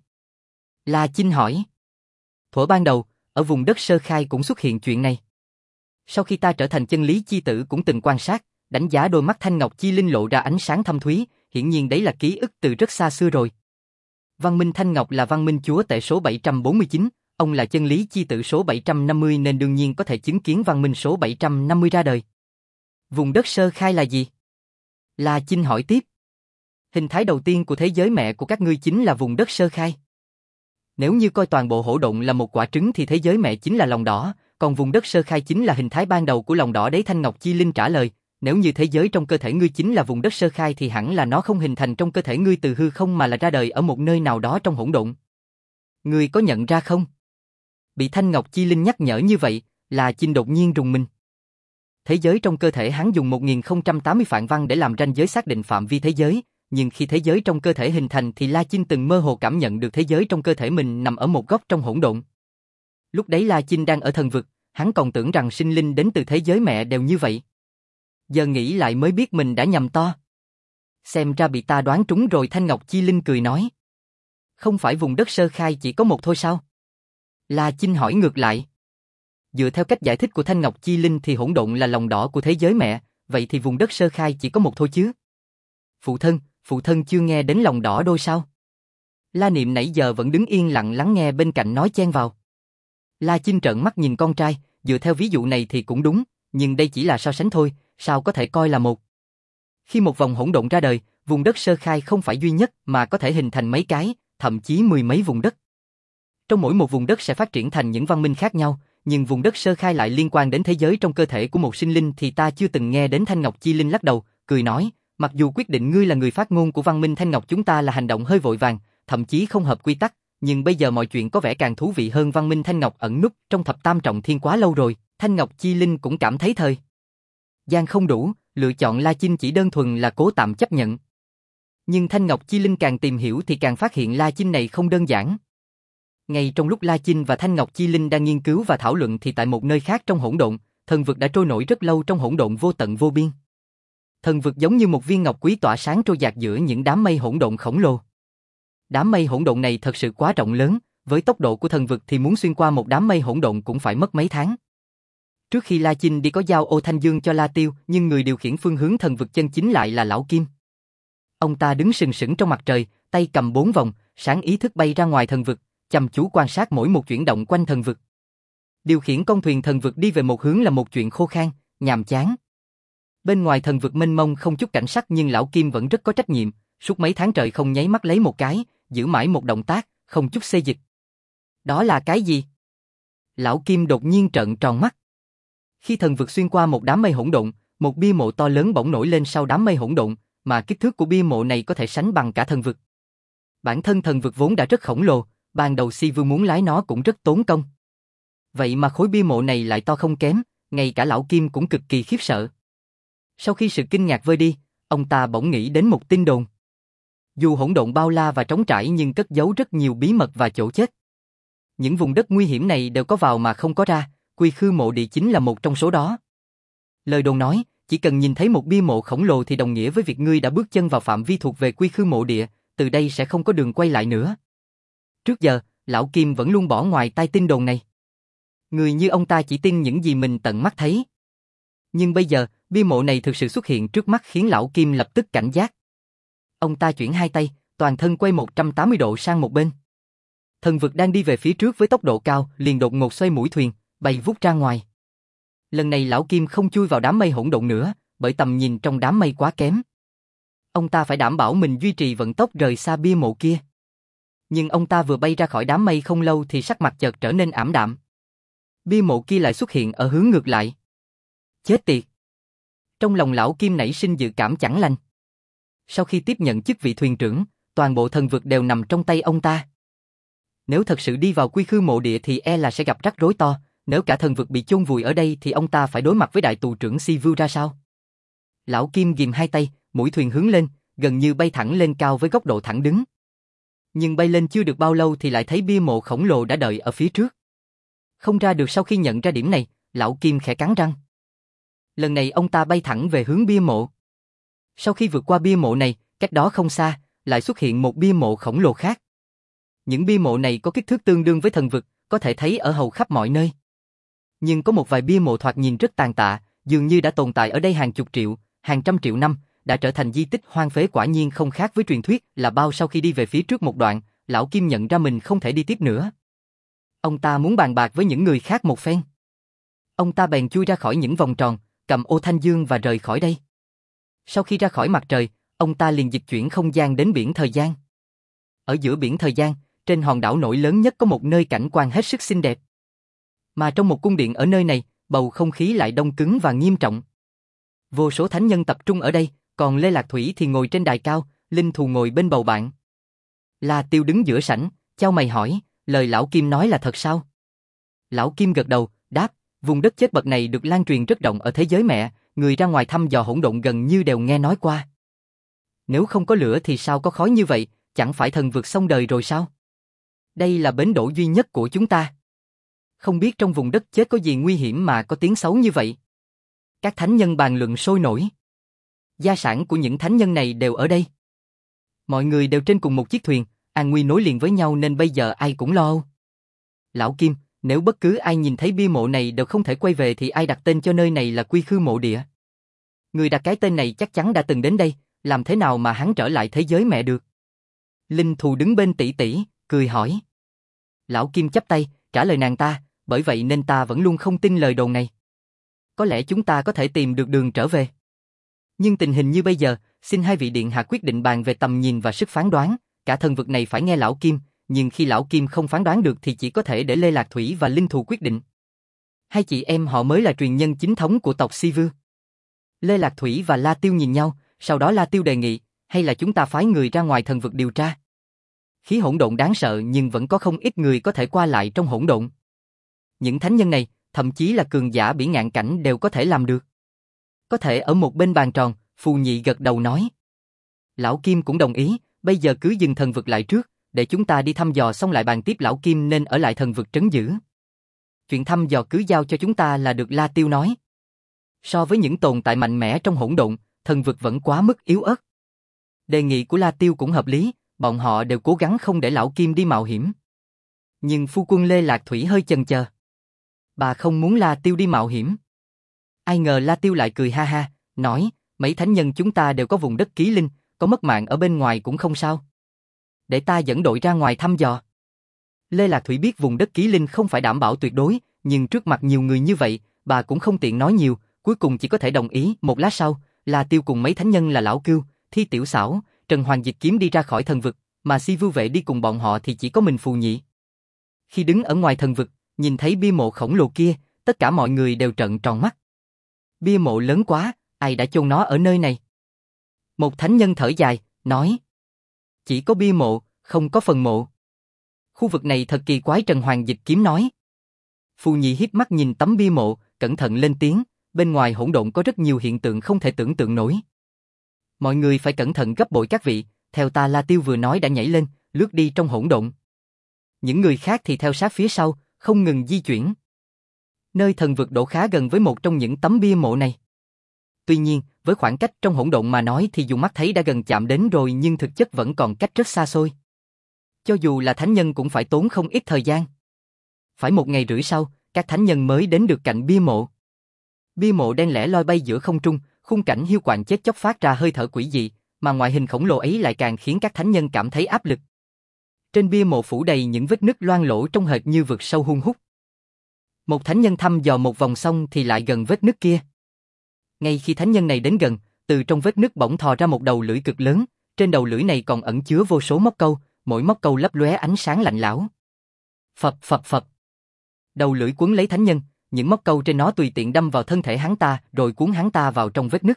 La Chinh hỏi. Thuở ban đầu, ở vùng đất sơ khai cũng xuất hiện chuyện này. Sau khi ta trở thành chân lý chi tử cũng từng quan sát, đánh giá. Đôi mắt Thanh Ngọc Chi Linh lộ ra ánh sáng thâm thúy, hiển nhiên đấy là ký ức từ rất xa xưa rồi. Văn minh Thanh Ngọc là văn minh chúa tể số 749, ông là chân lý chi tử số 750 nên đương nhiên có thể chứng kiến văn minh số 750 ra đời. Vùng đất sơ khai là gì? La Chinh hỏi tiếp. Hình thái đầu tiên của thế giới mẹ của các ngươi chính là vùng đất sơ khai. Nếu như coi toàn bộ hỗn độn là một quả trứng thì thế giới mẹ chính là lòng đỏ, còn vùng đất sơ khai chính là hình thái ban đầu của lòng đỏ đấy. Thanh Ngọc Chi Linh trả lời, nếu như thế giới trong cơ thể ngươi chính là vùng đất sơ khai thì hẳn là nó không hình thành trong cơ thể ngươi từ hư không mà là ra đời ở một nơi nào đó trong hỗn độn. Ngươi có nhận ra không? Bị Thanh Ngọc Chi Linh nhắc nhở như vậy, La Chinh đột nhiên rùng mình. Thế giới trong cơ thể hắn dùng 1080 phạn văn để làm ranh giới xác định phạm vi thế giới, nhưng khi thế giới trong cơ thể hình thành thì La Chinh từng mơ hồ cảm nhận được thế giới trong cơ thể mình nằm ở một góc trong hỗn độn. Lúc đấy La Chinh đang ở thần vực, hắn còn tưởng rằng sinh linh đến từ thế giới mẹ đều như vậy. Giờ nghĩ lại mới biết mình đã nhầm to. Xem ra bị ta đoán trúng rồi. Thanh Ngọc Chi Linh cười nói. Không phải vùng đất sơ khai chỉ có một thôi sao? La Chinh hỏi ngược lại. Dựa theo cách giải thích của Thanh Ngọc Chi Linh thì hỗn độn là lòng đỏ của thế giới mẹ, vậy thì vùng đất sơ khai chỉ có một thôi chứ? Phụ thân chưa nghe đến lòng đỏ đôi sao? La Niệm nãy giờ vẫn đứng yên lặng lắng nghe bên cạnh nói chen vào. La Chinh trợn mắt nhìn con trai, dựa theo ví dụ này thì cũng đúng, nhưng đây chỉ là so sánh thôi, sao có thể coi là một. Khi một vòng hỗn độn ra đời, vùng đất sơ khai không phải duy nhất mà có thể hình thành mấy cái, thậm chí mười mấy vùng đất. Trong mỗi một vùng đất sẽ phát triển thành những văn minh khác nhau, nhưng vùng đất sơ khai lại liên quan đến thế giới trong cơ thể của một sinh linh thì ta chưa từng nghe đến. Thanh Ngọc Chi Linh lắc đầu, cười nói, mặc dù quyết định ngươi là người phát ngôn của văn minh Thanh Ngọc chúng ta là hành động hơi vội vàng, thậm chí không hợp quy tắc, nhưng bây giờ mọi chuyện có vẻ càng thú vị hơn. Văn minh Thanh Ngọc ẩn núp trong thập tam trọng thiên quá lâu rồi. Thanh Ngọc Chi Linh cũng cảm thấy thời gian không đủ, lựa chọn La Chinh chỉ đơn thuần là cố tạm chấp nhận. Nhưng Thanh Ngọc Chi Linh càng tìm hiểu thì càng phát hiện La Chinh này không đơn giản. Ngay trong lúc La Chinh và Thanh Ngọc Chi Linh đang nghiên cứu và thảo luận thì tại một nơi khác trong hỗn độn, thần vực đã trôi nổi rất lâu trong hỗn độn vô tận vô biên. Thần vực giống như một viên ngọc quý tỏa sáng trôi dạt giữa những đám mây hỗn độn khổng lồ. Đám mây hỗn độn này thật sự quá rộng lớn, với tốc độ của thần vực thì muốn xuyên qua một đám mây hỗn độn cũng phải mất mấy tháng. Trước khi La Chinh đi có giao Ô Thanh Dương cho La Tiêu, nhưng người điều khiển phương hướng thần vực chân chính lại là Lão Kim. Ông ta đứng sừng sững trong mặt trời, tay cầm 4 vòng, sáng ý thức bay ra ngoài thần vực, chăm chú quan sát mỗi một chuyển động quanh thần vực. Điều khiển con thuyền thần vực đi về một hướng là một chuyện khô khan, nhàm chán. Bên ngoài thần vực mênh mông không chút cảnh sắc nhưng Lão Kim vẫn rất có trách nhiệm, suốt mấy tháng trời không nháy mắt lấy một cái, giữ mãi một động tác, không chút xê dịch. Đó là cái gì? Lão Kim đột nhiên trợn tròn mắt. Khi thần vực xuyên qua một đám mây hỗn độn, một bia mộ to lớn bỗng nổi lên sau đám mây hỗn độn, mà kích thước của bia mộ này có thể sánh bằng cả thần vực. Bản thân thần vực vốn đã rất khổng lồ, ban đầu Si Vưu muốn lái nó cũng rất tốn công. Vậy mà khối bia mộ này lại to không kém, ngay cả Lão Kim cũng cực kỳ khiếp sợ. Sau khi sự kinh ngạc vơi đi, ông ta bỗng nghĩ đến một tin đồn. Dù hỗn độn bao la và trống trải nhưng cất giấu rất nhiều bí mật và chỗ chết. Những vùng đất nguy hiểm này đều có vào mà không có ra, Quy Khư Mộ Địa chính là một trong số đó. Lời đồn nói, chỉ cần nhìn thấy một bia mộ khổng lồ thì đồng nghĩa với việc ngươi đã bước chân vào phạm vi thuộc về Quy Khư Mộ Địa, từ đây sẽ không có đường quay lại nữa. Trước giờ, Lão Kim vẫn luôn bỏ ngoài tai tin đồn này. Người như ông ta chỉ tin những gì mình tận mắt thấy. Nhưng bây giờ, bia mộ này thực sự xuất hiện trước mắt khiến Lão Kim lập tức cảnh giác. Ông ta chuyển hai tay, toàn thân quay 180 độ sang một bên. Thần vực đang đi về phía trước với tốc độ cao, liền đột ngột xoay mũi thuyền, bay vút ra ngoài. Lần này Lão Kim không chui vào đám mây hỗn độn nữa, bởi tầm nhìn trong đám mây quá kém. Ông ta phải đảm bảo mình duy trì vận tốc rời xa bia mộ kia. Nhưng ông ta vừa bay ra khỏi đám mây không lâu thì sắc mặt chợt trở nên ảm đạm. Bia mộ kia lại xuất hiện ở hướng ngược lại. Chết tiệt! Trong lòng Lão Kim nảy sinh dự cảm chẳng lành. Sau khi tiếp nhận chức vị thuyền trưởng, toàn bộ thần vực đều nằm trong tay ông ta. Nếu thật sự đi vào Quy Khư Mộ Địa thì e là sẽ gặp rắc rối to, nếu cả thần vực bị chôn vùi ở đây thì ông ta phải đối mặt với đại tù trưởng Si Vưu ra sao? Lão Kim ghim hai tay, mũi thuyền hướng lên, gần như bay thẳng lên cao với góc độ thẳng đứng. Nhưng bay lên chưa được bao lâu thì lại thấy bia mộ khổng lồ đã đợi ở phía trước. Không ra được sau khi nhận ra điểm này, Lão Kim khẽ cắn răng. Lần này ông ta bay thẳng về hướng bia mộ. Sau khi vượt qua bia mộ này, cách đó không xa, lại xuất hiện một bia mộ khổng lồ khác. Những bia mộ này có kích thước tương đương với thần vực, có thể thấy ở hầu khắp mọi nơi. Nhưng có một vài bia mộ thoạt nhìn rất tàn tạ, dường như đã tồn tại ở đây hàng chục triệu, hàng trăm triệu năm, đã trở thành di tích hoang phế quả nhiên không khác với truyền thuyết là bao. Sau khi đi về phía trước một đoạn, Lão Kim nhận ra mình không thể đi tiếp nữa. Ông ta muốn bàn bạc với những người khác một phen. Ông ta bèn chui ra khỏi những vòng tròn, cầm Ô Thanh Dương và rời khỏi đây. Sau khi ra khỏi mặt trời, ông ta liền dịch chuyển không gian đến biển thời gian. Ở giữa biển thời gian, trên hòn đảo nổi lớn nhất có một nơi cảnh quan hết sức xinh đẹp. Mà trong một cung điện ở nơi này, bầu không khí lại đông cứng và nghiêm trọng. Vô số thánh nhân tập trung ở đây, còn Lê Lạc Thủy thì ngồi trên đài cao, linh thù ngồi bên bầu bạn. La Tiêu đứng giữa sảnh, chau mày hỏi, lời Lão Kim nói là thật sao? Lão Kim gật đầu, đáp, vùng đất chết bậc này được lan truyền rất rộng ở thế giới mẹ, người ra ngoài thăm dò hỗn độn gần như đều nghe nói qua. Nếu không có lửa thì sao có khói như vậy, chẳng phải thần vực xong đời rồi sao? Đây là bến đỗ duy nhất của chúng ta. Không biết trong vùng đất chết có gì nguy hiểm mà có tiếng xấu như vậy. Các thánh nhân bàn luận sôi nổi. Gia sản của những thánh nhân này đều ở đây. Mọi người đều trên cùng một chiếc thuyền, an nguy nối liền với nhau nên bây giờ ai cũng lo âu. Lão Kim, nếu bất cứ ai nhìn thấy bia mộ này đều không thể quay về thì ai đặt tên cho nơi này là Quy Khư Mộ Địa? Người đặt cái tên này chắc chắn đã từng đến đây, làm thế nào mà hắn trở lại thế giới mẹ được? Linh Thù đứng bên tỷ tỷ, cười hỏi. Lão Kim chắp tay, trả lời nàng ta, bởi vậy nên ta vẫn luôn không tin lời đồn này. Có lẽ chúng ta có thể tìm được đường trở về. Nhưng tình hình như bây giờ, xin hai vị điện hạ quyết định bàn về tầm nhìn và sức phán đoán, cả thần vực này phải nghe Lão Kim, nhưng khi Lão Kim không phán đoán được thì chỉ có thể để Lê Lạc Thủy và Linh Thù quyết định. Hai chị em họ mới là truyền nhân chính thống của tộc Si Vưu. Lê Lạc Thủy và La Tiêu nhìn nhau, sau đó La Tiêu đề nghị, hay là chúng ta phái người ra ngoài thần vực điều tra. Khí hỗn độn đáng sợ nhưng vẫn có không ít người có thể qua lại trong hỗn độn. Những thánh nhân này, thậm chí là cường giả bỉ ngạn cảnh đều có thể làm được. Có thể ở một bên bàn tròn, Phù Nhị gật đầu nói. Lão Kim cũng đồng ý, bây giờ cứ dừng thần vực lại trước, để chúng ta đi thăm dò xong lại bàn tiếp. Lão Kim nên ở lại thần vực trấn giữ. Chuyện thăm dò cứ giao cho chúng ta là được, La Tiêu nói. So với những tồn tại mạnh mẽ trong hỗn độn, thần vực vẫn quá mức yếu ớt. Đề nghị của La Tiêu cũng hợp lý, bọn họ đều cố gắng không để Lão Kim đi mạo hiểm. Nhưng phu quân Lê Lạc Thủy hơi chần chờ. Bà không muốn La Tiêu đi mạo hiểm. Ai ngờ La Tiêu lại cười ha ha, nói, mấy thánh nhân chúng ta đều có vùng đất ký linh, có mất mạng ở bên ngoài cũng không sao. Để ta dẫn đội ra ngoài thăm dò. Lê Lạc Thủy biết vùng đất ký linh không phải đảm bảo tuyệt đối, nhưng trước mặt nhiều người như vậy, bà cũng không tiện nói nhiều, cuối cùng chỉ có thể đồng ý. Một lát sau, La Tiêu cùng mấy thánh nhân là Lão Cưu, Thi Tiểu Xảo, Trần Hoàng Dịch Kiếm đi ra khỏi thần vực, mà Si Vưu Vệ đi cùng bọn họ thì chỉ có mình Phù Nhị. Khi đứng ở ngoài thần vực, nhìn thấy bia mộ khổng lồ kia, tất cả mọi người đều trợn tròn mắt. Bia mộ lớn quá, ai đã chôn nó ở nơi này? Một thánh nhân thở dài, nói. Chỉ có bia mộ, không có phần mộ. Khu vực này thật kỳ quái, Trần Hoàng Dịch Kiếm nói. Phù Nhị híp mắt nhìn tấm bia mộ, cẩn thận lên tiếng, bên ngoài hỗn độn có rất nhiều hiện tượng không thể tưởng tượng nổi. Mọi người phải cẩn thận gấp bội các vị, theo ta. La Tiêu vừa nói đã nhảy lên, lướt đi trong hỗn độn. Những người khác thì theo sát phía sau, không ngừng di chuyển. Nơi thần vực đổ khá gần với một trong những tấm bia mộ này. Tuy nhiên, với khoảng cách trong hỗn độn mà nói thì dùng mắt thấy đã gần chạm đến rồi, nhưng thực chất vẫn còn cách rất xa xôi. Cho dù là thánh nhân cũng phải tốn không ít thời gian. Phải 1 ngày rưỡi sau, các thánh nhân mới đến được cạnh bia mộ. Bia mộ đen lẻ loi bay giữa không trung, khung cảnh hiu quạnh chết chóc phát ra hơi thở quỷ dị, mà ngoại hình khổng lồ ấy lại càng khiến các thánh nhân cảm thấy áp lực. Trên bia mộ phủ đầy những vết nứt loang lổ trông hệt như vực sâu hun hút. Một thánh nhân thăm dò một vòng xong thì lại gần vết nứt kia. Ngay khi thánh nhân này đến gần, từ trong vết nứt bỗng thò ra một đầu lưỡi cực lớn, trên đầu lưỡi này còn ẩn chứa vô số móc câu, mỗi móc câu lấp lóe ánh sáng lạnh lẽo. Phập phập phập. Đầu lưỡi quấn lấy thánh nhân, những móc câu trên nó tùy tiện đâm vào thân thể hắn ta, rồi cuốn hắn ta vào trong vết nứt.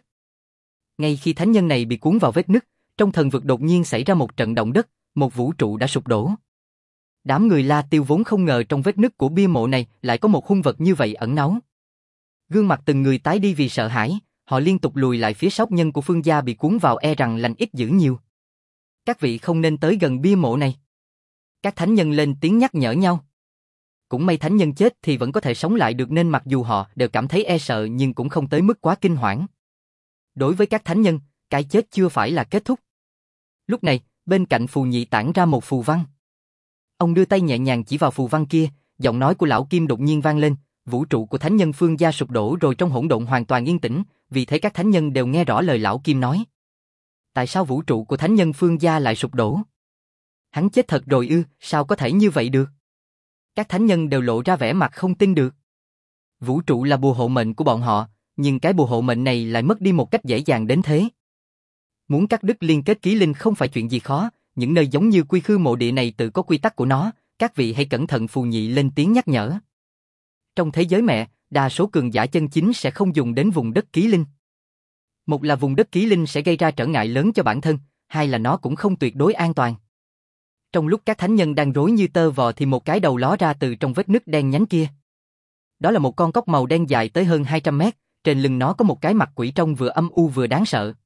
Ngay khi thánh nhân này bị cuốn vào vết nứt, trong thần vực đột nhiên xảy ra một trận động đất, một vũ trụ đã sụp đổ. Đám người La Tiêu vốn không ngờ trong vết nứt của bia mộ này lại có một hung vật như vậy ẩn náu. Gương mặt từng người tái đi vì sợ hãi, họ liên tục lùi lại phía sau. Nhân của Phương gia bị cuốn vào e rằng lành ít dữ nhiều. Các vị không nên tới gần bia mộ này. Các thánh nhân lên tiếng nhắc nhở nhau. Cũng may thánh nhân chết thì vẫn có thể sống lại được, nên mặc dù họ đều cảm thấy e sợ nhưng cũng không tới mức quá kinh hoảng. Đối với các thánh nhân, cái chết chưa phải là kết thúc. Lúc này, bên cạnh Phù Nhị tản ra một phù văn. Ông đưa tay nhẹ nhàng chỉ vào phù văn kia, giọng nói của Lão Kim đột nhiên vang lên, vũ trụ của thánh nhân Phương gia sụp đổ rồi, trong hỗn độn hoàn toàn yên tĩnh, vì thế các thánh nhân đều nghe rõ lời Lão Kim nói. Tại sao vũ trụ của thánh nhân Phương gia lại sụp đổ? Hắn chết thật rồi ư? Sao có thể như vậy được? Các thánh nhân đều lộ ra vẻ mặt không tin được. Vũ trụ là bùa hộ mệnh của bọn họ, nhưng cái bùa hộ mệnh này lại mất đi một cách dễ dàng đến thế. Muốn cắt đứt liên kết ký linh không phải chuyện gì khó, những nơi giống như Quy Khư mộ địa này tự có quy tắc của nó, các vị hãy cẩn thận. Phù Nhị lên tiếng nhắc nhở. Trong thế giới mẹ, đa số cường giả chân chính sẽ không dùng đến vùng đất ký linh. Một là vùng đất ký linh sẽ gây ra trở ngại lớn cho bản thân, hai là nó cũng không tuyệt đối an toàn. Trong lúc các thánh nhân đang rối như tơ vò thì một cái đầu ló ra từ trong vết nứt đen nhánh kia. Đó là một con cóc màu đen dài tới hơn 200 mét, trên lưng nó có một cái mặt quỷ trông vừa âm u vừa đáng sợ.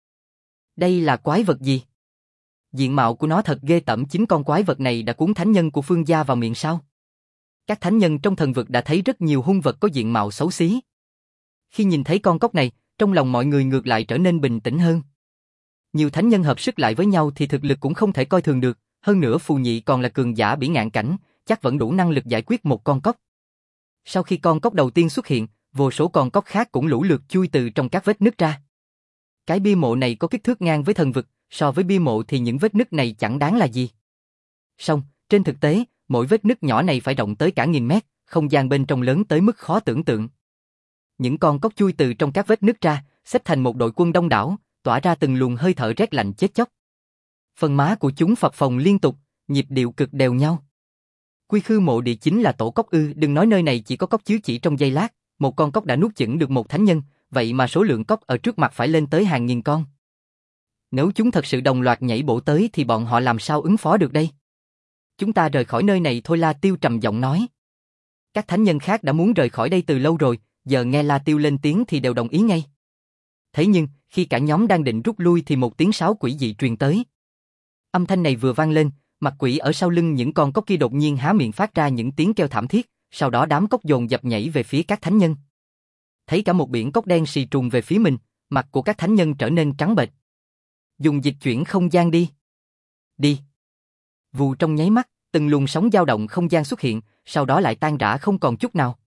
Đây là quái vật gì? Diện mạo của nó thật ghê tởm, chính con quái vật này đã cuốn thánh nhân của Phương gia vào miệng sao? Các thánh nhân trong thần vực đã thấy rất nhiều hung vật có diện mạo xấu xí. Khi nhìn thấy con cóc này, trong lòng mọi người ngược lại trở nên bình tĩnh hơn. Nhiều thánh nhân hợp sức lại với nhau thì thực lực cũng không thể coi thường được, hơn nữa Phù Nhị còn là cường giả bỉ ngạn cảnh, chắc vẫn đủ năng lực giải quyết một con cóc. Sau khi con cóc đầu tiên xuất hiện, vô số con cóc khác cũng lũ lượt chui từ trong các vết nứt ra. Cái bia mộ này có kích thước ngang với thần vực, so với bia mộ thì những vết nứt này chẳng đáng là gì. Song, trên thực tế, mỗi vết nứt nhỏ này phải rộng tới cả 1000 mét, không gian bên trong lớn tới mức khó tưởng tượng. Những con cóc chui từ trong các vết nứt ra, xếp thành một đội quân đông đảo, tỏa ra từng luồng hơi thở rét lạnh chết chóc. Phần má của chúng phập phồng liên tục, nhịp điệu cực đều nhau. Quy Khư mộ địa chính là tổ cóc ư? Đừng nói nơi này chỉ có cóc chứ, chỉ trong giây lát, một con cóc đã nuốt chửng được một thánh nhân, vậy mà số lượng cóc ở trước mặt phải lên tới hàng nghìn con. Nếu chúng thật sự đồng loạt nhảy bổ tới thì bọn họ làm sao ứng phó được đây? Chúng ta rời khỏi nơi này thôi, La Tiêu trầm giọng nói. Các thánh nhân khác đã muốn rời khỏi đây từ lâu rồi, giờ nghe La Tiêu lên tiếng thì đều đồng ý ngay. Thế nhưng, khi cả nhóm đang định rút lui thì một tiếng sáo quỷ dị truyền tới. Âm thanh này vừa vang lên, mặt quỷ ở sau lưng những con cóc kia đột nhiên há miệng phát ra những tiếng kêu thảm thiết, sau đó đám cóc dồn dập nhảy về phía các thánh nhân. Thấy cả một biển cóc đen xì trùng về phía mình, mặt của các thánh nhân trở nên trắng bệch. Dùng dịch chuyển không gian đi. Đi. Vù trong nháy mắt, từng luồng sóng dao động không gian xuất hiện, sau đó lại tan rã không còn chút nào.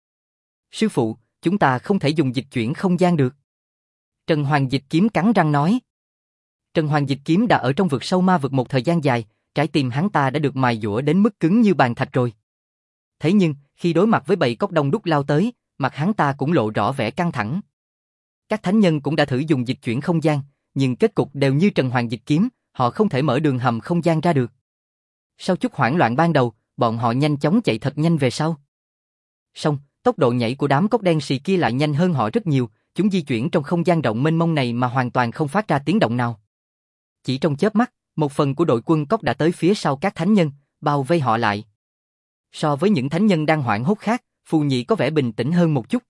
Sư phụ, chúng ta không thể dùng dịch chuyển không gian được. Trần Hoàng Dịch Kiếm cắn răng nói. Trần Hoàng Dịch Kiếm đã ở trong vực sâu ma vực một thời gian dài, trái tim hắn ta đã được mài dũa đến mức cứng như bàn thạch rồi. Thế nhưng, khi đối mặt với bầy cóc đông đúc lao tới, mặt hắn ta cũng lộ rõ vẻ căng thẳng. Các thánh nhân cũng đã thử dùng dịch chuyển không gian, nhưng kết cục đều như Trần Hoàng Dịch Kiếm, họ không thể mở đường hầm không gian ra được. Sau chút hoảng loạn ban đầu, bọn họ nhanh chóng chạy thật nhanh về sau. Song, tốc độ nhảy của đám cóc đen xì kia lại nhanh hơn họ rất nhiều, chúng di chuyển trong không gian rộng mênh mông này mà hoàn toàn không phát ra tiếng động nào. Chỉ trong chớp mắt, một phần của đội quân cóc đã tới phía sau các thánh nhân, bao vây họ lại. So với những thánh nhân đang hoảng hốt khác, Phù Nhị có vẻ bình tĩnh hơn một chút.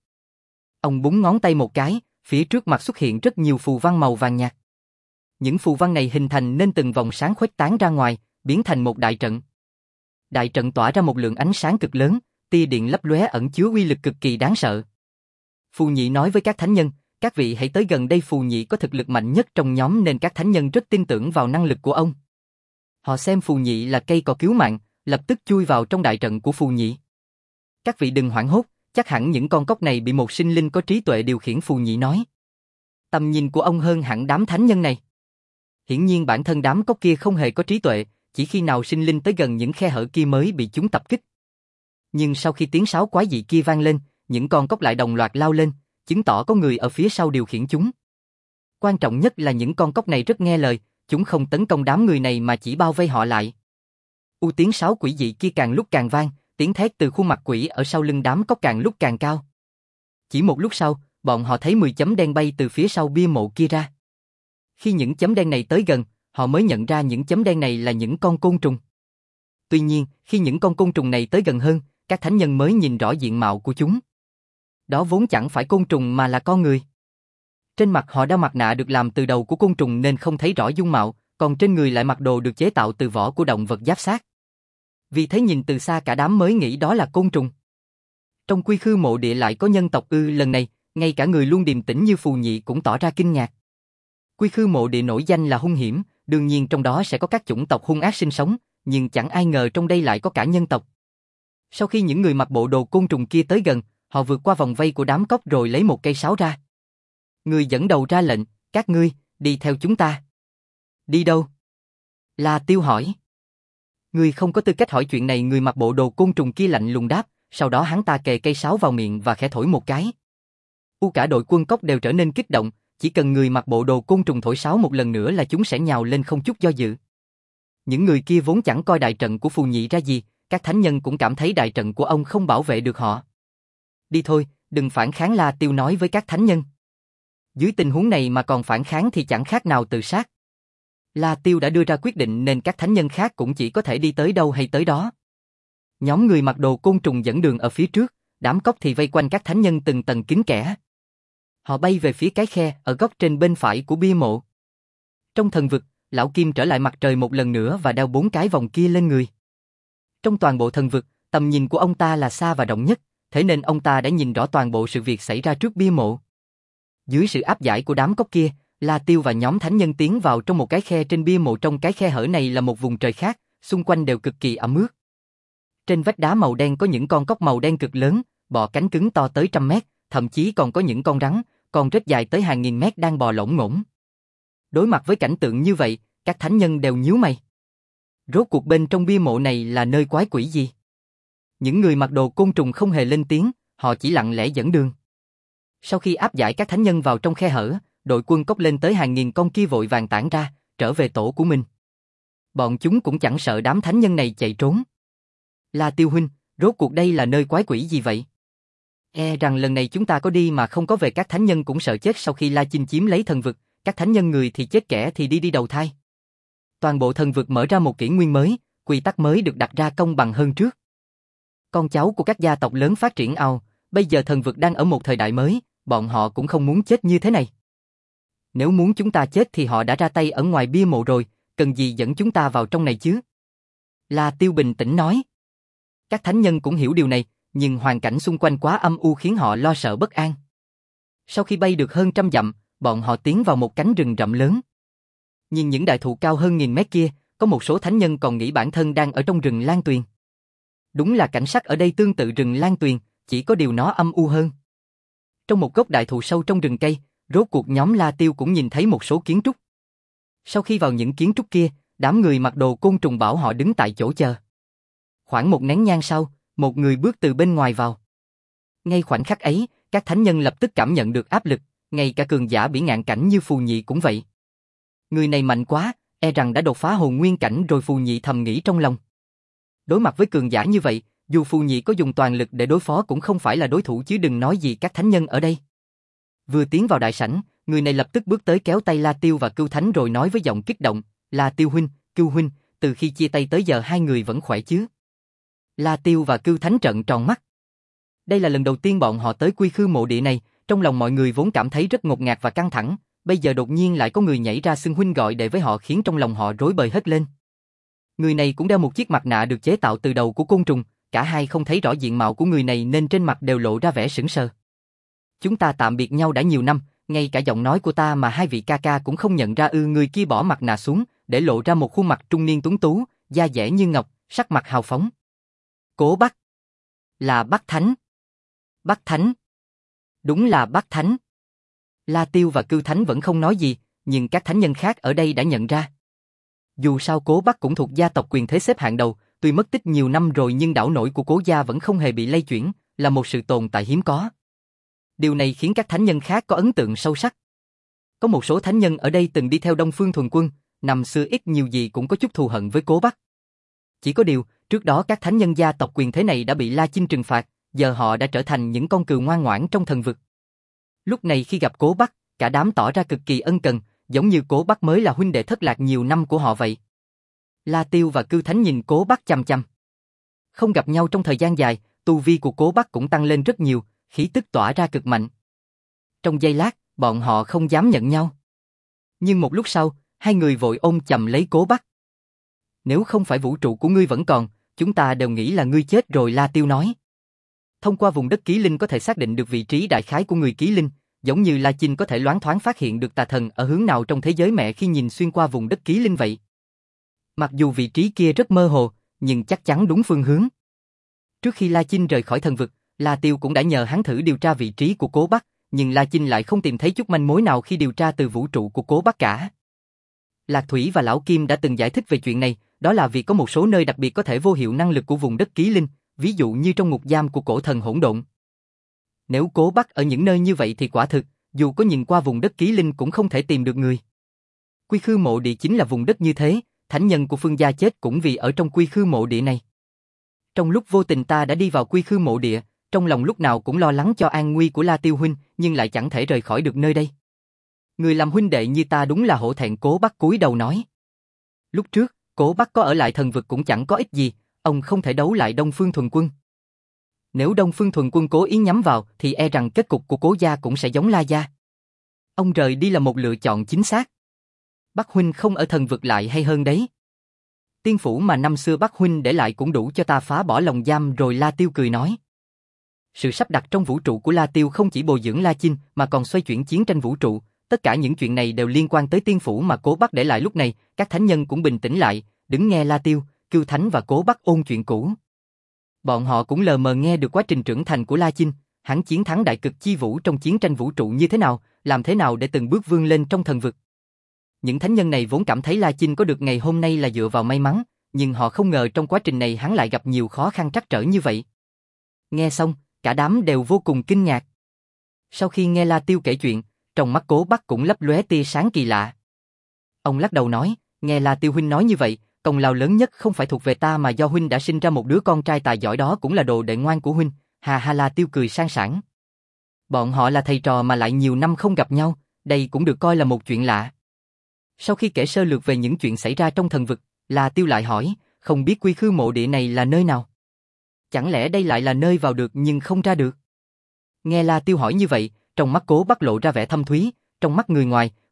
Ông búng ngón tay một cái, phía trước mặt xuất hiện rất nhiều phù văn màu vàng nhạt. Những phù văn này hình thành nên từng vòng sáng khuếch tán ra ngoài, biến thành một đại trận. Đại trận tỏa ra một lượng ánh sáng cực lớn, tia điện lấp lóe ẩn chứa uy lực cực kỳ đáng sợ. Phù Nhị nói với các thánh nhân, các vị hãy tới gần đây. Phù Nhị có thực lực mạnh nhất trong nhóm nên các thánh nhân rất tin tưởng vào năng lực của ông. Họ xem Phù Nhị là cây cỏ cứu mạng, lập tức chui vào trong đại trận của Phù Nhị. Các vị đừng hoảng hốt, chắc hẳn những con cóc này bị một sinh linh có trí tuệ điều khiển. Phù Nhị nói. Tầm nhìn của ông hơn hẳn đám thánh nhân này. Hiển nhiên bản thân đám cóc kia không hề có trí tuệ, chỉ khi nào sinh linh tới gần những khe hở kia mới bị chúng tập kích. Nhưng sau khi tiếng sáo quái dị kia vang lên, những con cóc lại đồng loạt lao lên, chứng tỏ có người ở phía sau điều khiển chúng. Quan trọng nhất là những con cóc này rất nghe lời, chúng không tấn công đám người này mà chỉ bao vây họ lại. Tiếng sáo quỷ dị kia càng lúc càng vang, tiếng thét từ khuôn mặt quỷ ở sau lưng đám cóc càng lúc càng cao. Chỉ một lúc sau, bọn họ thấy 10 chấm đen bay từ phía sau bia mộ kia ra. Khi những chấm đen này tới gần, họ mới nhận ra những chấm đen này là những con côn trùng. Tuy nhiên, khi những con côn trùng này tới gần hơn, các thánh nhân mới nhìn rõ diện mạo của chúng. Đó vốn chẳng phải côn trùng mà là con người. Trên mặt họ đeo mặt nạ được làm từ đầu của côn trùng nên không thấy rõ dung mạo, còn trên người lại mặc đồ được chế tạo từ vỏ của động vật giáp xác. Vì thế nhìn từ xa cả đám mới nghĩ đó là côn trùng. Trong Quy Khư mộ địa lại có nhân tộc ư? Lần này, ngay cả người luôn điềm tĩnh như Phù Nhị cũng tỏ ra kinh ngạc. Quy Khư mộ địa nổi danh là hung hiểm, đương nhiên trong đó sẽ có các chủng tộc hung ác sinh sống, nhưng chẳng ai ngờ trong đây lại có cả nhân tộc. Sau khi những người mặc bộ đồ côn trùng kia tới gần, họ vượt qua vòng vây của đám cóc rồi lấy một cây sáo ra. Người dẫn đầu ra lệnh, các ngươi, đi theo chúng ta. Đi đâu? La Tiêu hỏi. Ngươi không có tư cách hỏi chuyện này. Người mặc bộ đồ côn trùng kia lạnh lùng đáp, sau đó hắn ta kề cây sáo vào miệng và khẽ thổi một cái. Cả đội quân cóc đều trở nên kích động, chỉ cần người mặc bộ đồ côn trùng thổi sáo một lần nữa là chúng sẽ nhào lên không chút do dự. Những người kia vốn chẳng coi đại trận của Phù Nhị ra gì, các thánh nhân cũng cảm thấy đại trận của ông không bảo vệ được họ. Đi thôi, đừng phản kháng. La Tiêu nói với các thánh nhân. Dưới tình huống này mà còn phản kháng thì chẳng khác nào tự sát. La Tiêu đã đưa ra quyết định nên các thánh nhân khác cũng chỉ có thể đi tới đâu hay tới đó. Nhóm người mặc đồ côn trùng dẫn đường ở phía trước, đám cóc thì vây quanh các thánh nhân từng tầng kín kẽ. Họ bay về phía cái khe ở góc trên bên phải của bia mộ. Trong thần vực, Lão Kim trở lại mặt trời một lần nữa và đeo 4 cái vòng kia lên người. Trong toàn bộ thần vực, tầm nhìn của ông ta là xa và rộng nhất, thế nên ông ta đã nhìn rõ toàn bộ sự việc xảy ra trước bia mộ. Dưới sự áp giải của đám cóc kia, La Tiêu và nhóm thánh nhân tiến vào trong một cái khe trên bia mộ. Trong cái khe hở này là một vùng trời khác, xung quanh đều cực kỳ ẩm ướt. Trên vách đá màu đen có những con cóc màu đen cực lớn, bọ cánh cứng to tới 100 mét, thậm chí còn có những con rắn, con rết dài tới hàng nghìn mét đang bò lổn ngổn. Đối mặt với cảnh tượng như vậy, các thánh nhân đều nhíu mày. Rốt cuộc bên trong bia mộ này là nơi quái quỷ gì? Những người mặc đồ côn trùng không hề lên tiếng, họ chỉ lặng lẽ dẫn đường. Sau khi áp giải các thánh nhân vào trong khe hở, đội quân cóc lên tới hàng nghìn con kia vội vàng tản ra, trở về tổ của mình. Bọn chúng cũng chẳng sợ đám thánh nhân này chạy trốn. La Tiêu huynh, rốt cuộc đây là nơi quái quỷ gì vậy? Rằng lần này chúng ta có đi mà không có về. Các thánh nhân cũng sợ chết. Sau khi La Chinh chiếm lấy thần vực, các thánh nhân người thì chết, kẻ thì đi đầu thai. Toàn bộ thần vực mở ra một kỷ nguyên mới, quy tắc mới được đặt ra công bằng hơn trước. Con cháu của các gia tộc lớn phát triển ào, bây giờ thần vực đang ở một thời đại mới, bọn họ cũng không muốn chết như thế này. Nếu muốn chúng ta chết thì họ đã ra tay ở ngoài bia mộ rồi, cần gì dẫn chúng ta vào trong này chứ? La Tiêu bình tĩnh nói. Các thánh nhân cũng hiểu điều này, nhưng hoàn cảnh xung quanh quá âm u khiến họ lo sợ bất an. Sau khi bay được hơn 100 dặm, bọn họ tiến vào một cánh rừng rậm lớn. Nhìn những đại thụ cao hơn 1000 mét kia, có một số thánh nhân còn nghĩ bản thân đang ở trong rừng Lan Tuyền. Đúng là cảnh sắc ở đây tương tự rừng Lan Tuyền, chỉ có điều nó âm u hơn. Trong một gốc đại thụ sâu trong rừng cây, rốt cuộc nhóm La Tiêu cũng nhìn thấy một số kiến trúc. Sau khi vào những kiến trúc kia, đám người mặc đồ côn trùng bảo họ đứng tại chỗ chờ. Khoảng một nén nhang sau, một người bước từ bên ngoài vào. Ngay khoảnh khắc ấy, các thánh nhân lập tức cảm nhận được áp lực, ngay cả cường giả bỉ ngạn cảnh như Phù Nhị cũng vậy. Người này mạnh quá, e rằng đã đột phá hồn nguyên cảnh rồi. Phù Nhị thầm nghĩ trong lòng. Đối mặt với cường giả như vậy, dù Phù Nhị có dùng toàn lực để đối phó cũng không phải là đối thủ, chứ đừng nói gì các thánh nhân ở đây. Vừa tiến vào đại sảnh, người này lập tức bước tới kéo tay La Tiêu và Cưu Thánh rồi nói với giọng kích động, La Tiêu huynh, Cưu huynh, từ khi chia tay tới giờ hai người vẫn khỏe chứ? La Tiêu và Cưu Thánh trợn tròn mắt. Đây là lần đầu tiên bọn họ tới Quy Khư mộ địa này, trong lòng mọi người vốn cảm thấy rất ngột ngạt và căng thẳng, bây giờ đột nhiên lại có người nhảy ra xưng huynh gọi đệ với họ khiến trong lòng họ rối bời hết lên. Người này cũng đeo một chiếc mặt nạ được chế tạo từ đầu của côn trùng, cả hai không thấy rõ diện mạo của người này nên trên mặt đều lộ ra vẻ sững sờ. Chúng ta tạm biệt nhau đã nhiều năm, ngay cả giọng nói của ta mà hai vị ca ca cũng không nhận ra ư? Người kia bỏ mặt nạ xuống, để lộ ra một khuôn mặt trung niên tuấn tú, da dẻ như ngọc, sắc mặt hào phóng. Cố Bắc. Là Bắc Thánh. Bắc Thánh. Đúng là Bắc Thánh. La Tiêu và Cưu Thánh vẫn không nói gì, nhưng các thánh nhân khác ở đây đã nhận ra. Dù sao Cố Bắc cũng thuộc gia tộc quyền thế xếp hạng đầu, tuy mất tích nhiều năm rồi nhưng đảo nổi của Cố gia vẫn không hề bị lay chuyển, là một sự tồn tại hiếm có. Điều này khiến các thánh nhân khác có ấn tượng sâu sắc. Có một số thánh nhân ở đây từng đi theo Đông Phương Thuần Quân, năm xưa ít nhiều gì cũng có chút thù hận với Cố Bắc. Chỉ có điều, trước đó các thánh nhân gia tộc quyền thế này đã bị La Chinh trừng phạt, giờ họ đã trở thành những con cừu ngoan ngoãn trong thần vực. Lúc này khi gặp Cố Bắc, cả đám tỏ ra cực kỳ ân cần, giống như Cố Bắc mới là huynh đệ thất lạc nhiều năm của họ vậy. La Tiêu và Cưu Thánh nhìn Cố Bắc chằm chằm. Không gặp nhau trong thời gian dài, tu vi của Cố Bắc cũng tăng lên rất nhiều, khí tức tỏa ra cực mạnh. Trong giây lát, bọn họ không dám nhận nhau. Nhưng một lúc sau, hai người vội ôm chầm lấy Cố Bắc. Nếu không phải vũ trụ của ngươi vẫn còn, chúng ta đều nghĩ là ngươi chết rồi, La Tiêu nói. Thông qua vùng đất ký linh có thể xác định được vị trí đại khái của người ký linh, giống như La Chinh có thể loáng thoáng phát hiện được tà thần ở hướng nào trong thế giới mẹ khi nhìn xuyên qua vùng đất ký linh vậy. Mặc dù vị trí kia rất mơ hồ, nhưng chắc chắn đúng phương hướng. Trước khi La Chinh rời khỏi thần vực, La Tiêu cũng đã nhờ hắn thử điều tra vị trí của Cố Bắc, nhưng La Chinh lại không tìm thấy chút manh mối nào khi điều tra từ vũ trụ của Cố Bắc cả. Lạc Thủy và Lão Kim đã từng giải thích về chuyện này, đó là vì có một số nơi đặc biệt có thể vô hiệu năng lực của vùng đất ký linh, ví dụ như trong ngục giam của cổ thần hỗn độn. Nếu Cố Bắc ở những nơi như vậy thì quả thực, dù có nhìn qua vùng đất ký linh cũng không thể tìm được người. Quy Khư mộ địa chính là vùng đất như thế, thánh nhân của Phương gia chết cũng vì ở trong Quy Khư mộ địa này. Trong lúc vô tình ta đã đi vào Quy Khư mộ địa, trong lòng lúc nào cũng lo lắng cho an nguy của La Tiêu huynh, nhưng lại chẳng thể rời khỏi được nơi đây. Người làm huynh đệ như ta đúng là hổ thẹn. Cố Bắc cúi đầu nói. Lúc trước, Cố Bắc có ở lại thần vực cũng chẳng có ích gì, ông không thể đấu lại Đông Phương Thuần Quân. Nếu Đông Phương Thuần Quân cố ý nhắm vào thì e rằng kết cục của Cố gia cũng sẽ giống La gia. Ông rời đi là một lựa chọn chính xác. Bắc huynh không ở thần vực lại hay hơn đấy. Tiên phủ mà năm xưa Bắc huynh để lại cũng đủ cho ta phá bỏ lòng giam rồi. La Tiêu cười nói. Sự sắp đặt trong vũ trụ của La Tiêu không chỉ bồi dưỡng La Chinh mà còn xoay chuyển chiến tranh vũ trụ, tất cả những chuyện này đều liên quan tới tiên phủ mà Cố Bắc để lại. Lúc này, các thánh nhân cũng bình tĩnh lại, đứng nghe La Tiêu, Cưu Thánh và Cố Bắc ôn chuyện cũ. Bọn họ cũng lờ mờ nghe được quá trình trưởng thành của La Chinh, hắn chiến thắng đại cực chi vũ trong chiến tranh vũ trụ như thế nào, làm thế nào để từng bước vươn lên trong thần vực. Những thánh nhân này vốn cảm thấy La Chinh có được ngày hôm nay là dựa vào may mắn, nhưng họ không ngờ trong quá trình này hắn lại gặp nhiều khó khăn trắc trở như vậy. Nghe xong, cả đám đều vô cùng kinh ngạc. Sau khi nghe La Tiêu kể chuyện, trong mắt Cố Bắc cũng lấp lóe tia sáng kỳ lạ. Ông lắc đầu nói, nghe La Tiêu huynh nói như vậy, công lao lớn nhất không phải thuộc về ta mà do huynh đã sinh ra một đứa con trai tài giỏi, đó cũng là đồ đệ ngoan của huynh. Hà ha. La Tiêu cười sang sảng. Bọn họ là thầy trò mà lại nhiều năm không gặp nhau, đây cũng được coi là một chuyện lạ. Sau khi kể sơ lược về những chuyện xảy ra trong thần vực, La Tiêu lại hỏi, không biết Quy Khư mộ địa này là nơi nào? Chẳng lẽ đây lại là nơi vào được nhưng không ra được? Nghe La Tiêu hỏi như vậy, trong mắt Cố Bắc lộ ra vẻ thâm thúy, trong mắt người ngoài,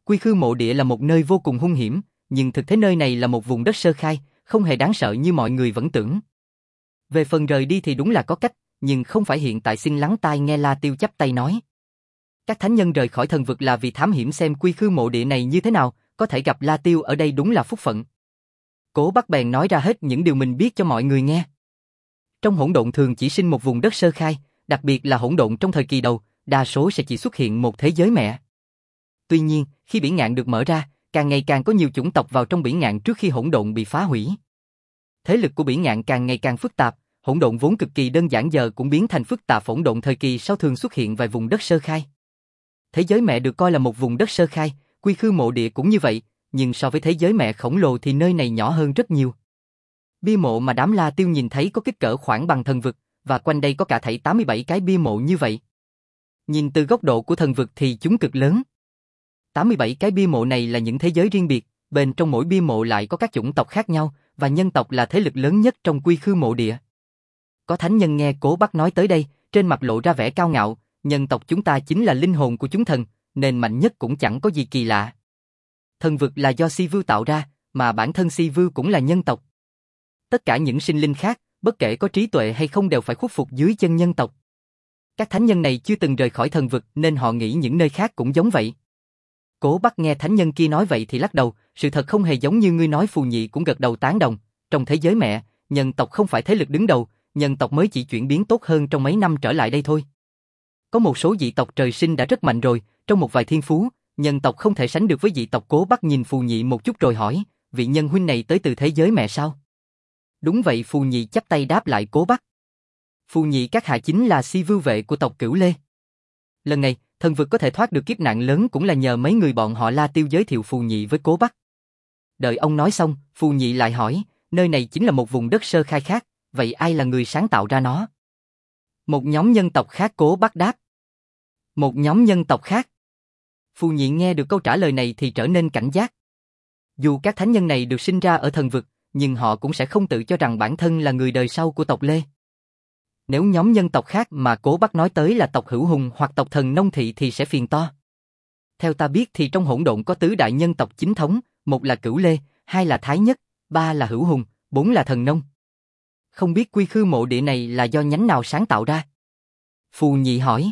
Quy Khư mộ địa là một nơi vô cùng hung hiểm, nhưng thực tế nơi này là một vùng đất sơ khai, không hề đáng sợ như mọi người vẫn tưởng. Về phần rời đi thì đúng là có cách, nhưng không phải hiện tại. Xin lắng tai nghe, La Tiêu chắp tay nói. Các thánh nhân rời khỏi thần vực là vì thám hiểm xem Quy Khư mộ địa này như thế nào, có thể gặp La Tiêu ở đây đúng là phúc phận. Cố Bắc bèn nói ra hết những điều mình biết cho mọi người nghe. Trong hỗn độn thường chỉ sinh một vùng đất sơ khai, đặc biệt là hỗn độn trong thời kỳ đầu, đa số sẽ chỉ xuất hiện một thế giới mẹ. Tuy nhiên, khi biển ngạn được mở ra, càng ngày càng có nhiều chủng tộc vào trong biển ngạn trước khi hỗn độn bị phá hủy. Thế lực của biển ngạn càng ngày càng phức tạp, hỗn độn vốn cực kỳ đơn giản giờ cũng biến thành phức tạp. Hỗn độn thời kỳ sau thường xuất hiện vài vùng đất sơ khai. Thế giới mẹ được coi là một vùng đất sơ khai, Quy Khư mộ địa cũng như vậy, nhưng so với thế giới mẹ khổng lồ thì nơi này nhỏ hơn rất nhiều. Bia mộ mà đám La Tiêu nhìn thấy có kích cỡ khoảng bằng thần vực, và quanh đây có cả thảy 87 cái bia mộ như vậy. Nhìn từ góc độ của thần vực thì chúng cực lớn. 87 cái bia mộ này là những thế giới riêng biệt, bên trong mỗi bia mộ lại có các chủng tộc khác nhau, và nhân tộc là thế lực lớn nhất trong Quy Khư mộ địa. Có thánh nhân nghe Cố Bắc nói tới đây, trên mặt lộ ra vẻ cao ngạo, nhân tộc chúng ta chính là linh hồn của chúng thần, nên mạnh nhất cũng chẳng có gì kỳ lạ. Thần vực là do Si Vưu tạo ra, mà bản thân Si Vưu cũng là nhân tộc. Tất cả những sinh linh khác, bất kể có trí tuệ hay không đều phải khuất phục dưới chân nhân tộc. Các thánh nhân này chưa từng rời khỏi thần vực nên họ nghĩ những nơi khác cũng giống vậy. Cố Bắc nghe thánh nhân kia nói vậy thì lắc đầu, sự thật không hề giống như ngươi nói. Phù Nhị cũng gật đầu tán đồng, trong thế giới mẹ, nhân tộc không phải thế lực đứng đầu, nhân tộc mới chỉ chuyển biến tốt hơn trong mấy năm trở lại đây thôi. Có một số dị tộc trời sinh đã rất mạnh rồi, trong một vài thiên phú, nhân tộc không thể sánh được với dị tộc. Cố Bắc nhìn Phù Nhị một chút rồi hỏi, vị nhân huynh này tới từ thế giới mẹ sao? Đúng vậy, Phù Nhị chắp tay đáp lại Cố Bắc. Phù Nhị các hạ chính là Si Vưu vệ của tộc Cửu Lê. Lần này, thần vực có thể thoát được kiếp nạn lớn cũng là nhờ mấy người bọn họ La Tiêu giới thiệu Phù Nhị với Cố Bắc. Đợi ông nói xong, Phù Nhị lại hỏi, nơi này chính là một vùng đất sơ khai khác, vậy ai là người sáng tạo ra nó? Một nhóm nhân tộc khác. Cố Bắc đáp. Một nhóm nhân tộc khác. Phù Nhị nghe được câu trả lời này thì trở nên cảnh giác. Dù các thánh nhân này được sinh ra ở thần vực, nhưng họ cũng sẽ không tự cho rằng bản thân là người đời sau của tộc Lê. Nếu nhóm nhân tộc khác mà Cố Bắc nói tới là tộc Hữu Hùng hoặc tộc Thần Nông Thị thì sẽ phiền to. Theo ta biết thì trong hỗn độn có tứ đại nhân tộc chính thống, một là Cửu Lê, hai là Thái Nhất, ba là Hữu Hùng, bốn là Thần Nông. Không biết Quy Khư mộ địa này là do nhánh nào sáng tạo ra? Phù Nhị hỏi.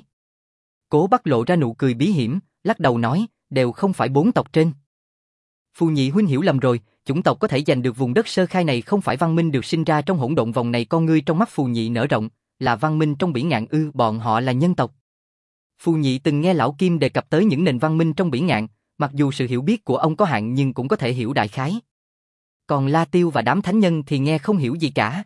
Cố Bắc lộ ra nụ cười bí hiểm, lắc đầu nói, đều không phải bốn tộc trên. Phù Nhị huynh hiểu lầm rồi, chủng tộc có thể giành được vùng đất sơ khai này không phải văn minh được sinh ra trong hỗn độn vòng này. Con ngươi trong mắt Phù Nhị nở rộng, là văn minh trong biển ngạn ư? Bọn họ là nhân tộc. Phù Nhị từng nghe Lão Kim đề cập tới những nền văn minh trong biển ngạn, mặc dù sự hiểu biết của ông có hạn nhưng cũng có thể hiểu đại khái. Còn La Tiêu và đám thánh nhân thì nghe không hiểu gì cả.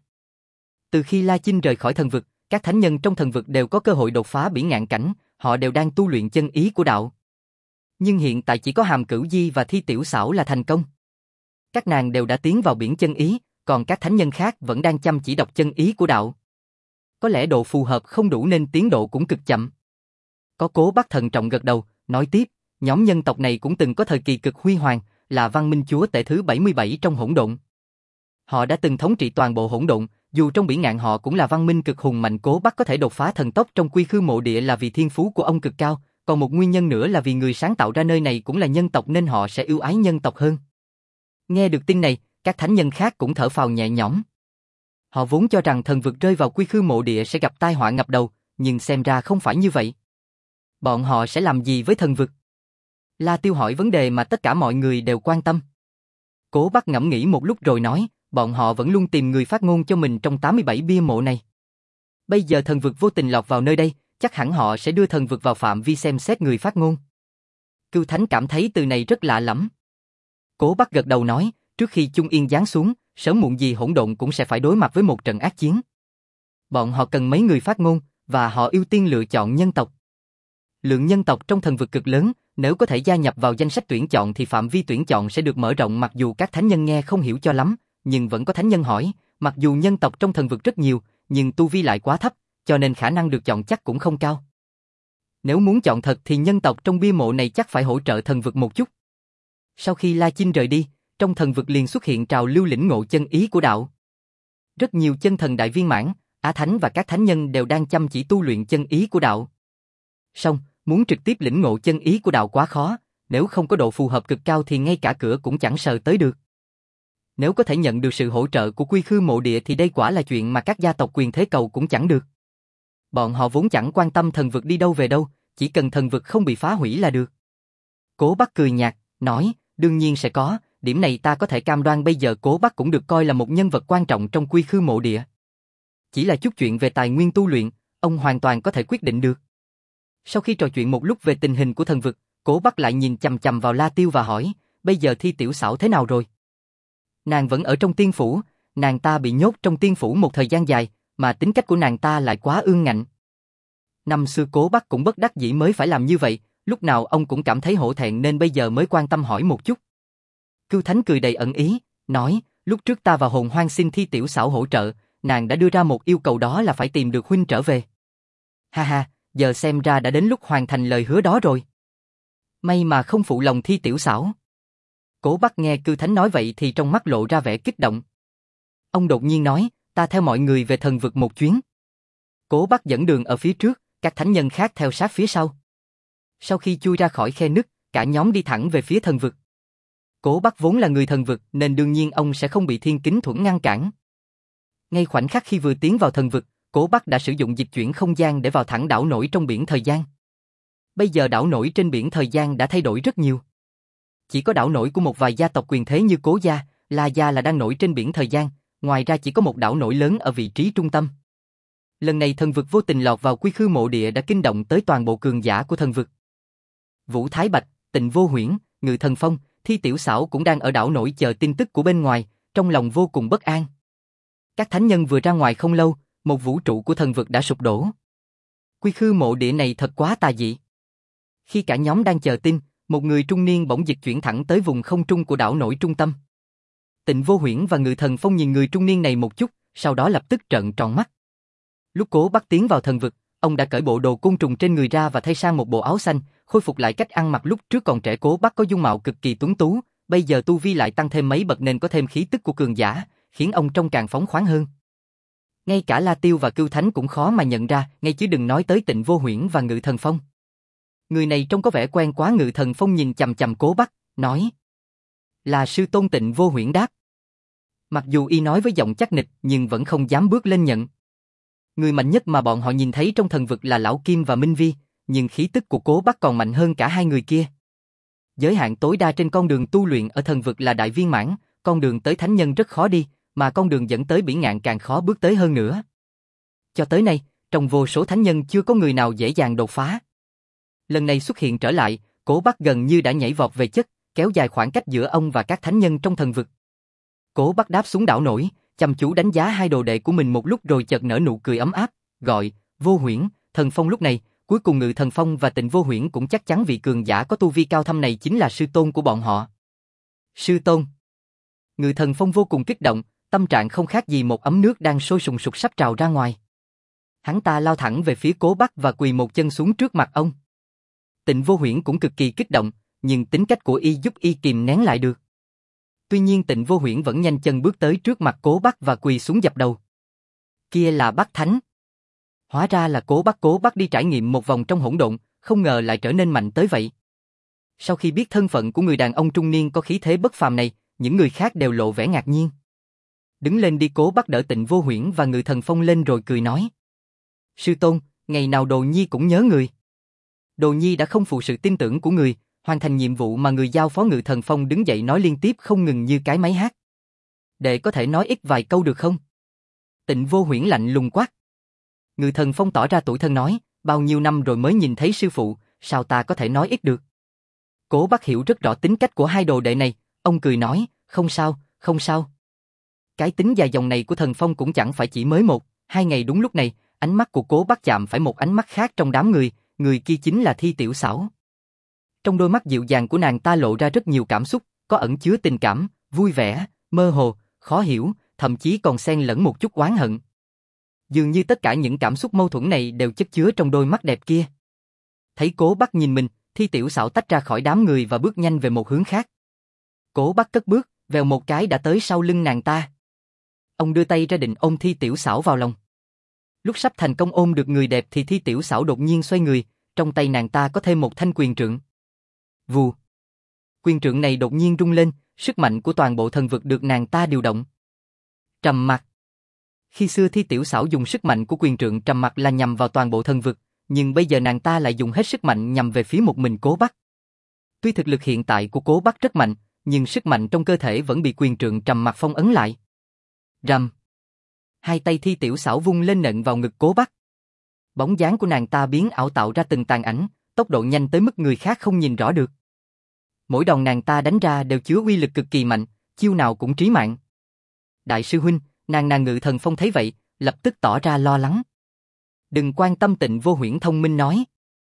Từ khi La Chinh rời khỏi thần vực, các thánh nhân trong thần vực đều có cơ hội đột phá biển ngạn cảnh, họ đều đang tu luyện chân ý của đạo. Nhưng hiện tại chỉ có Hàm Cửu Di và Thi Tiểu Xảo là thành công. Các nàng đều đã tiến vào biển chân ý, còn các thánh nhân khác vẫn đang chăm chỉ đọc chân ý của đạo. Có lẽ độ phù hợp không đủ nên tiến độ cũng cực chậm. Có Cố Bắc thận trọng gật đầu, nói tiếp, nhóm nhân tộc này cũng từng có thời kỳ cực huy hoàng, là văn minh chúa tể thứ 77 trong hỗn độn. Họ đã từng thống trị toàn bộ hỗn độn, dù trong biển ngạn họ cũng là văn minh cực hùng mạnh. Cố Bắc có thể đột phá thần tốc trong Quy Khư mộ địa là vì thiên phú của ông cực cao, còn một nguyên nhân nữa là vì người sáng tạo ra nơi này cũng là nhân tộc nên họ sẽ ưu ái nhân tộc hơn. Nghe được tin này, các thánh nhân khác cũng thở phào nhẹ nhõm. Họ vốn cho rằng thần vực rơi vào Quy Khư mộ địa sẽ gặp tai họa ngập đầu, nhưng xem ra không phải như vậy. Bọn họ sẽ làm gì với thần vực? La Tiêu hỏi vấn đề mà tất cả mọi người đều quan tâm. Cố Bắc ngẫm nghĩ một lúc rồi nói, bọn họ vẫn luôn tìm người phát ngôn cho mình trong 87 bia mộ này. Bây giờ thần vực vô tình lọt vào nơi đây, chắc hẳn họ sẽ đưa thần vực vào phạm vi xem xét người phát ngôn. Cưu Thánh cảm thấy từ này rất lạ lẫm. Cố Bắc gật đầu nói, trước khi Trung Yên giáng xuống, sớm muộn gì hỗn độn cũng sẽ phải đối mặt với một trận ác chiến. Bọn họ cần mấy người phát ngôn, và họ ưu tiên lựa chọn nhân tộc. Lượng nhân tộc trong thần vực cực lớn, nếu có thể gia nhập vào danh sách tuyển chọn thì phạm vi tuyển chọn sẽ được mở rộng. Mặc dù các thánh nhân nghe không hiểu cho lắm, nhưng vẫn có thánh nhân hỏi, mặc dù nhân tộc trong thần vực rất nhiều, nhưng tu vi lại quá thấp, cho nên khả năng được chọn chắc cũng không cao. Nếu muốn chọn thật thì nhân tộc trong bia mộ này chắc phải hỗ trợ thần vực một chút. Sau khi La Chinh rời đi, trong thần vực liền xuất hiện trào lưu lĩnh ngộ chân ý của đạo. Rất nhiều chân thần đại viên mãn, Á Thánh và các thánh nhân đều đang chăm chỉ tu luyện chân ý của đạo. Song, muốn trực tiếp lĩnh ngộ chân ý của đạo quá khó, nếu không có độ phù hợp cực cao thì ngay cả cửa cũng chẳng sờ tới được. Nếu có thể nhận được sự hỗ trợ của Quy Khư Mộ Địa thì đây quả là chuyện mà các gia tộc quyền thế cầu cũng chẳng được. Bọn họ vốn chẳng quan tâm thần vực đi đâu về đâu, chỉ cần thần vực không bị phá hủy là được. Cố Bắc cười nhạt, nói, đương nhiên sẽ có, điểm này ta có thể cam đoan. Bây giờ Cố Bắc cũng được coi là một nhân vật quan trọng trong Quy Khư Mộ Địa. Chỉ là chút chuyện về tài nguyên tu luyện, ông hoàn toàn có thể quyết định được. Sau khi trò chuyện một lúc về tình hình của thần vực, Cố Bắc lại nhìn chằm chằm vào La Tiêu và hỏi, bây giờ Thi Tiểu Xảo thế nào rồi? Nàng vẫn ở trong tiên phủ, nàng ta bị nhốt trong tiên phủ một thời gian dài, mà tính cách của nàng ta lại quá ương ngạnh. Năm xưa Cố Bắc cũng bất đắc dĩ mới phải làm như vậy, lúc nào ông cũng cảm thấy hổ thẹn nên bây giờ mới quan tâm hỏi một chút. Cưu Thánh cười đầy ẩn ý, nói, lúc trước ta vào Hồn Hoang xin Thi Tiểu Xảo hỗ trợ, nàng đã đưa ra một yêu cầu, đó là phải tìm được huynh trở về. Ha ha, giờ xem ra đã đến lúc hoàn thành lời hứa đó rồi. May mà không phụ lòng Thi Tiểu Xảo. Cố Bắc nghe Cưu Thánh nói vậy thì trong mắt lộ ra vẻ kích động. Ông đột nhiên nói, ta theo mọi người về thần vực một chuyến. Cố Bắc dẫn đường ở phía trước, các thánh nhân khác theo sát phía sau. Sau khi chui ra khỏi khe nứt, cả nhóm đi thẳng về phía thần vực. Cố Bắc vốn là người thần vực nên đương nhiên ông sẽ không bị Thiên Kính Thuẫn ngăn cản. Ngay khoảnh khắc khi vừa tiến vào thần vực, Cố Bắc đã sử dụng dịch chuyển không gian để vào thẳng đảo nổi trong biển thời gian. Bây giờ đảo nổi trên biển thời gian đã thay đổi rất nhiều. Chỉ có đảo nổi của một vài gia tộc quyền thế như Cố gia, La gia là đang nổi trên biển thời gian, ngoài ra chỉ có một đảo nổi lớn ở vị trí trung tâm. Lần này thần vực vô tình lọt vào Quy Khư Mộ Địa đã kinh động tới toàn bộ cường giả của thần vực. Vũ Thái Bạch, Tịnh Vô Huyễn, Ngự Thần Phong, Thi Tiểu Xảo cũng đang ở đảo nổi chờ tin tức của bên ngoài, trong lòng vô cùng bất an. Các thánh nhân vừa ra ngoài không lâu, một vũ trụ của thần vực đã sụp đổ. Quy Khư Mộ Địa này thật quá tà dị. Khi cả nhóm đang chờ tin, một người trung niên bỗng dịch chuyển thẳng tới vùng không trung của đảo nổi trung tâm. Tịnh Vô Huyễn và Ngự Thần Phong nhìn người trung niên này một chút, sau đó lập tức trợn tròn mắt. Lúc Cố Bắc tiến vào thần vực, ông đã cởi bộ đồ côn trùng trên người ra và thay sang một bộ áo xanh, khôi phục lại cách ăn mặc lúc trước còn trẻ. Cố Bắc có dung mạo cực kỳ tuấn tú, bây giờ tu vi lại tăng thêm mấy bậc nên có thêm khí tức của cường giả, khiến ông trông càng phóng khoáng hơn. Ngay cả La Tiêu và Cưu Thánh cũng khó mà nhận ra, ngay chứ đừng nói tới Tịnh Vô Huyễn và Ngự Thần Phong. Người này trông có vẻ quen quá. Ngự Thần Phong nhìn chằm chằm Cố Bắc, nói: là sư tôn. Tịnh Vô Huyễn đáp. Mặc dù y nói với giọng chắc nịch nhưng vẫn không dám bước lên nhận. Người mạnh nhất mà bọn họ nhìn thấy trong thần vực là Lão Kim và Minh Vi, nhưng khí tức của Cố Bắc còn mạnh hơn cả hai người kia. Giới hạn tối đa trên con đường tu luyện ở thần vực là đại viên mãn, con đường tới thánh nhân rất khó đi, mà con đường dẫn tới biển ngạn càng khó bước tới hơn nữa. Cho tới nay, trong vô số thánh nhân chưa có người nào dễ dàng đột phá. Lần này xuất hiện trở lại, Cố Bắc gần như đã nhảy vọt về chất, kéo dài khoảng cách giữa ông và các thánh nhân trong thần vực. Cố Bắc đáp xuống đảo nổi, chăm chú đánh giá hai đồ đệ của mình một lúc rồi chợt nở nụ cười ấm áp, gọi: Vô Huyễn, Thần Phong. Lúc này, cuối cùng Ngự Thần Phong và Tịnh Vô Huyễn cũng chắc chắn vị cường giả có tu vi cao thâm này chính là sư tôn của bọn họ. Sư tôn. Ngự Thần Phong vô cùng kích động, tâm trạng không khác gì một ấm nước đang sôi sùng sục sắp trào ra ngoài. Hắn ta lao thẳng về phía Cố Bắc và quỳ một chân xuống trước mặt ông. Tịnh Vô Huyễn cũng cực kỳ kích động, nhưng tính cách của y giúp y kìm nén lại được. Tuy nhiên Tịnh Vô Huyễn vẫn nhanh chân bước tới trước mặt Cố Bắc và quỳ xuống dập đầu. Kia là Bắc Thánh. Hóa ra là Cố Bắc. Cố Bắc đi trải nghiệm một vòng trong hỗn độn, không ngờ lại trở nên mạnh tới vậy. Sau khi biết thân phận của người đàn ông trung niên có khí thế bất phàm này, những người khác đều lộ vẻ ngạc nhiên. Đứng lên đi. Cố Bắc đỡ Tịnh Vô Huyễn và Ngự Thần Phong lên rồi cười nói: Sư tôn, ngày nào Đồ Nhi cũng nhớ người. Đồ Nhi đã không phụ sự tin tưởng của người, hoàn thành nhiệm vụ mà người giao phó. Ngự Thần Phong đứng dậy nói liên tiếp không ngừng như cái máy hát. Đệ có thể nói ít vài câu được không? Tịnh Vô Huyễn lạnh lùng quát. Ngự Thần Phong tỏ ra tủi thân nói: bao nhiêu năm rồi mới nhìn thấy sư phụ, sao ta có thể nói ít được? Cố Bắc hiểu rất rõ tính cách của hai đồ đệ này, ông cười nói: không sao, không sao. Cái tính dài dòng này của Thần Phong cũng chẳng phải chỉ mới một, hai ngày. Đúng lúc này, ánh mắt của Cố Bắc chạm phải một ánh mắt khác trong đám người, người kia chính là Thi Tiểu Xảo. Trong đôi mắt dịu dàng của nàng ta lộ ra rất nhiều cảm xúc, có ẩn chứa tình cảm, vui vẻ, mơ hồ, khó hiểu, thậm chí còn xen lẫn một chút oán hận. Dường như tất cả những cảm xúc mâu thuẫn này đều chất chứa trong đôi mắt đẹp kia. Thấy Cố Bắc nhìn mình, Thi Tiểu Xảo tách ra khỏi đám người và bước nhanh về một hướng khác. Cố Bắc cất bước, vèo một cái đã tới sau lưng nàng ta. Ông đưa tay ra định ôm Thi Tiểu Xảo vào lòng. Lúc sắp thành công ôm được người đẹp thì Thi Tiểu Xảo đột nhiên xoay người, trong tay nàng ta có thêm một thanh quyền trượng. Vù. Quyền trượng này đột nhiên rung lên, sức mạnh của toàn bộ thần vực được nàng ta điều động. Trầm mặc. Khi xưa Thi Tiểu Xảo dùng sức mạnh của quyền trượng trầm mặc là nhằm vào toàn bộ thần vực, nhưng bây giờ nàng ta lại dùng hết sức mạnh nhằm về phía một mình Cố Bắc. Tuy thực lực hiện tại của Cố Bắc rất mạnh, nhưng sức mạnh trong cơ thể vẫn bị quyền trượng trầm mặc phong ấn lại. Rầm. Hai tay Thi Tiểu Xảo vung lên nện vào ngực Cố Bắc. Bóng dáng của nàng ta biến ảo tạo ra từng tàn ảnh, tốc độ nhanh tới mức người khác không nhìn rõ được. Mỗi đòn nàng ta đánh ra đều chứa uy lực cực kỳ mạnh, chiêu nào cũng trí mạng. Đại sư huynh, nàng Ngự Thần Phong thấy vậy, lập tức tỏ ra lo lắng. Đừng quan tâm, Tịnh Vô Huyễn thông minh nói.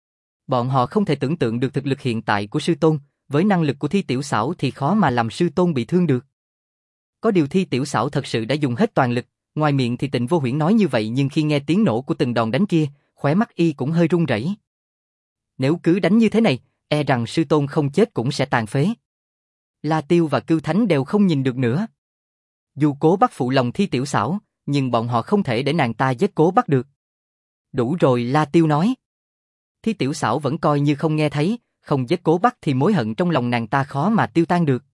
Bọn họ không thể tưởng tượng được thực lực hiện tại của sư tôn, với năng lực của Thi Tiểu Xảo thì khó mà làm sư tôn bị thương được. Có điều Thi Tiểu Xảo thật sự đã dùng hết toàn lực, ngoài miệng thì Tịnh Vô Huyễn nói như vậy nhưng khi nghe tiếng nổ của từng đòn đánh kia, khóe mắt y cũng hơi run rẩy. Nếu cứ đánh như thế này, e rằng sư tôn không chết cũng sẽ tàn phế. La Tiêu và Cưu Thánh đều không nhìn được nữa. Dù Cố Bắc phụ lòng Thi Tiểu Xảo, nhưng bọn họ không thể để nàng ta giết Cố Bắc được. Đủ rồi, La Tiêu nói. Thi Tiểu Xảo vẫn coi như không nghe thấy, không giết Cố Bắc thì mối hận trong lòng nàng ta khó mà tiêu tan được.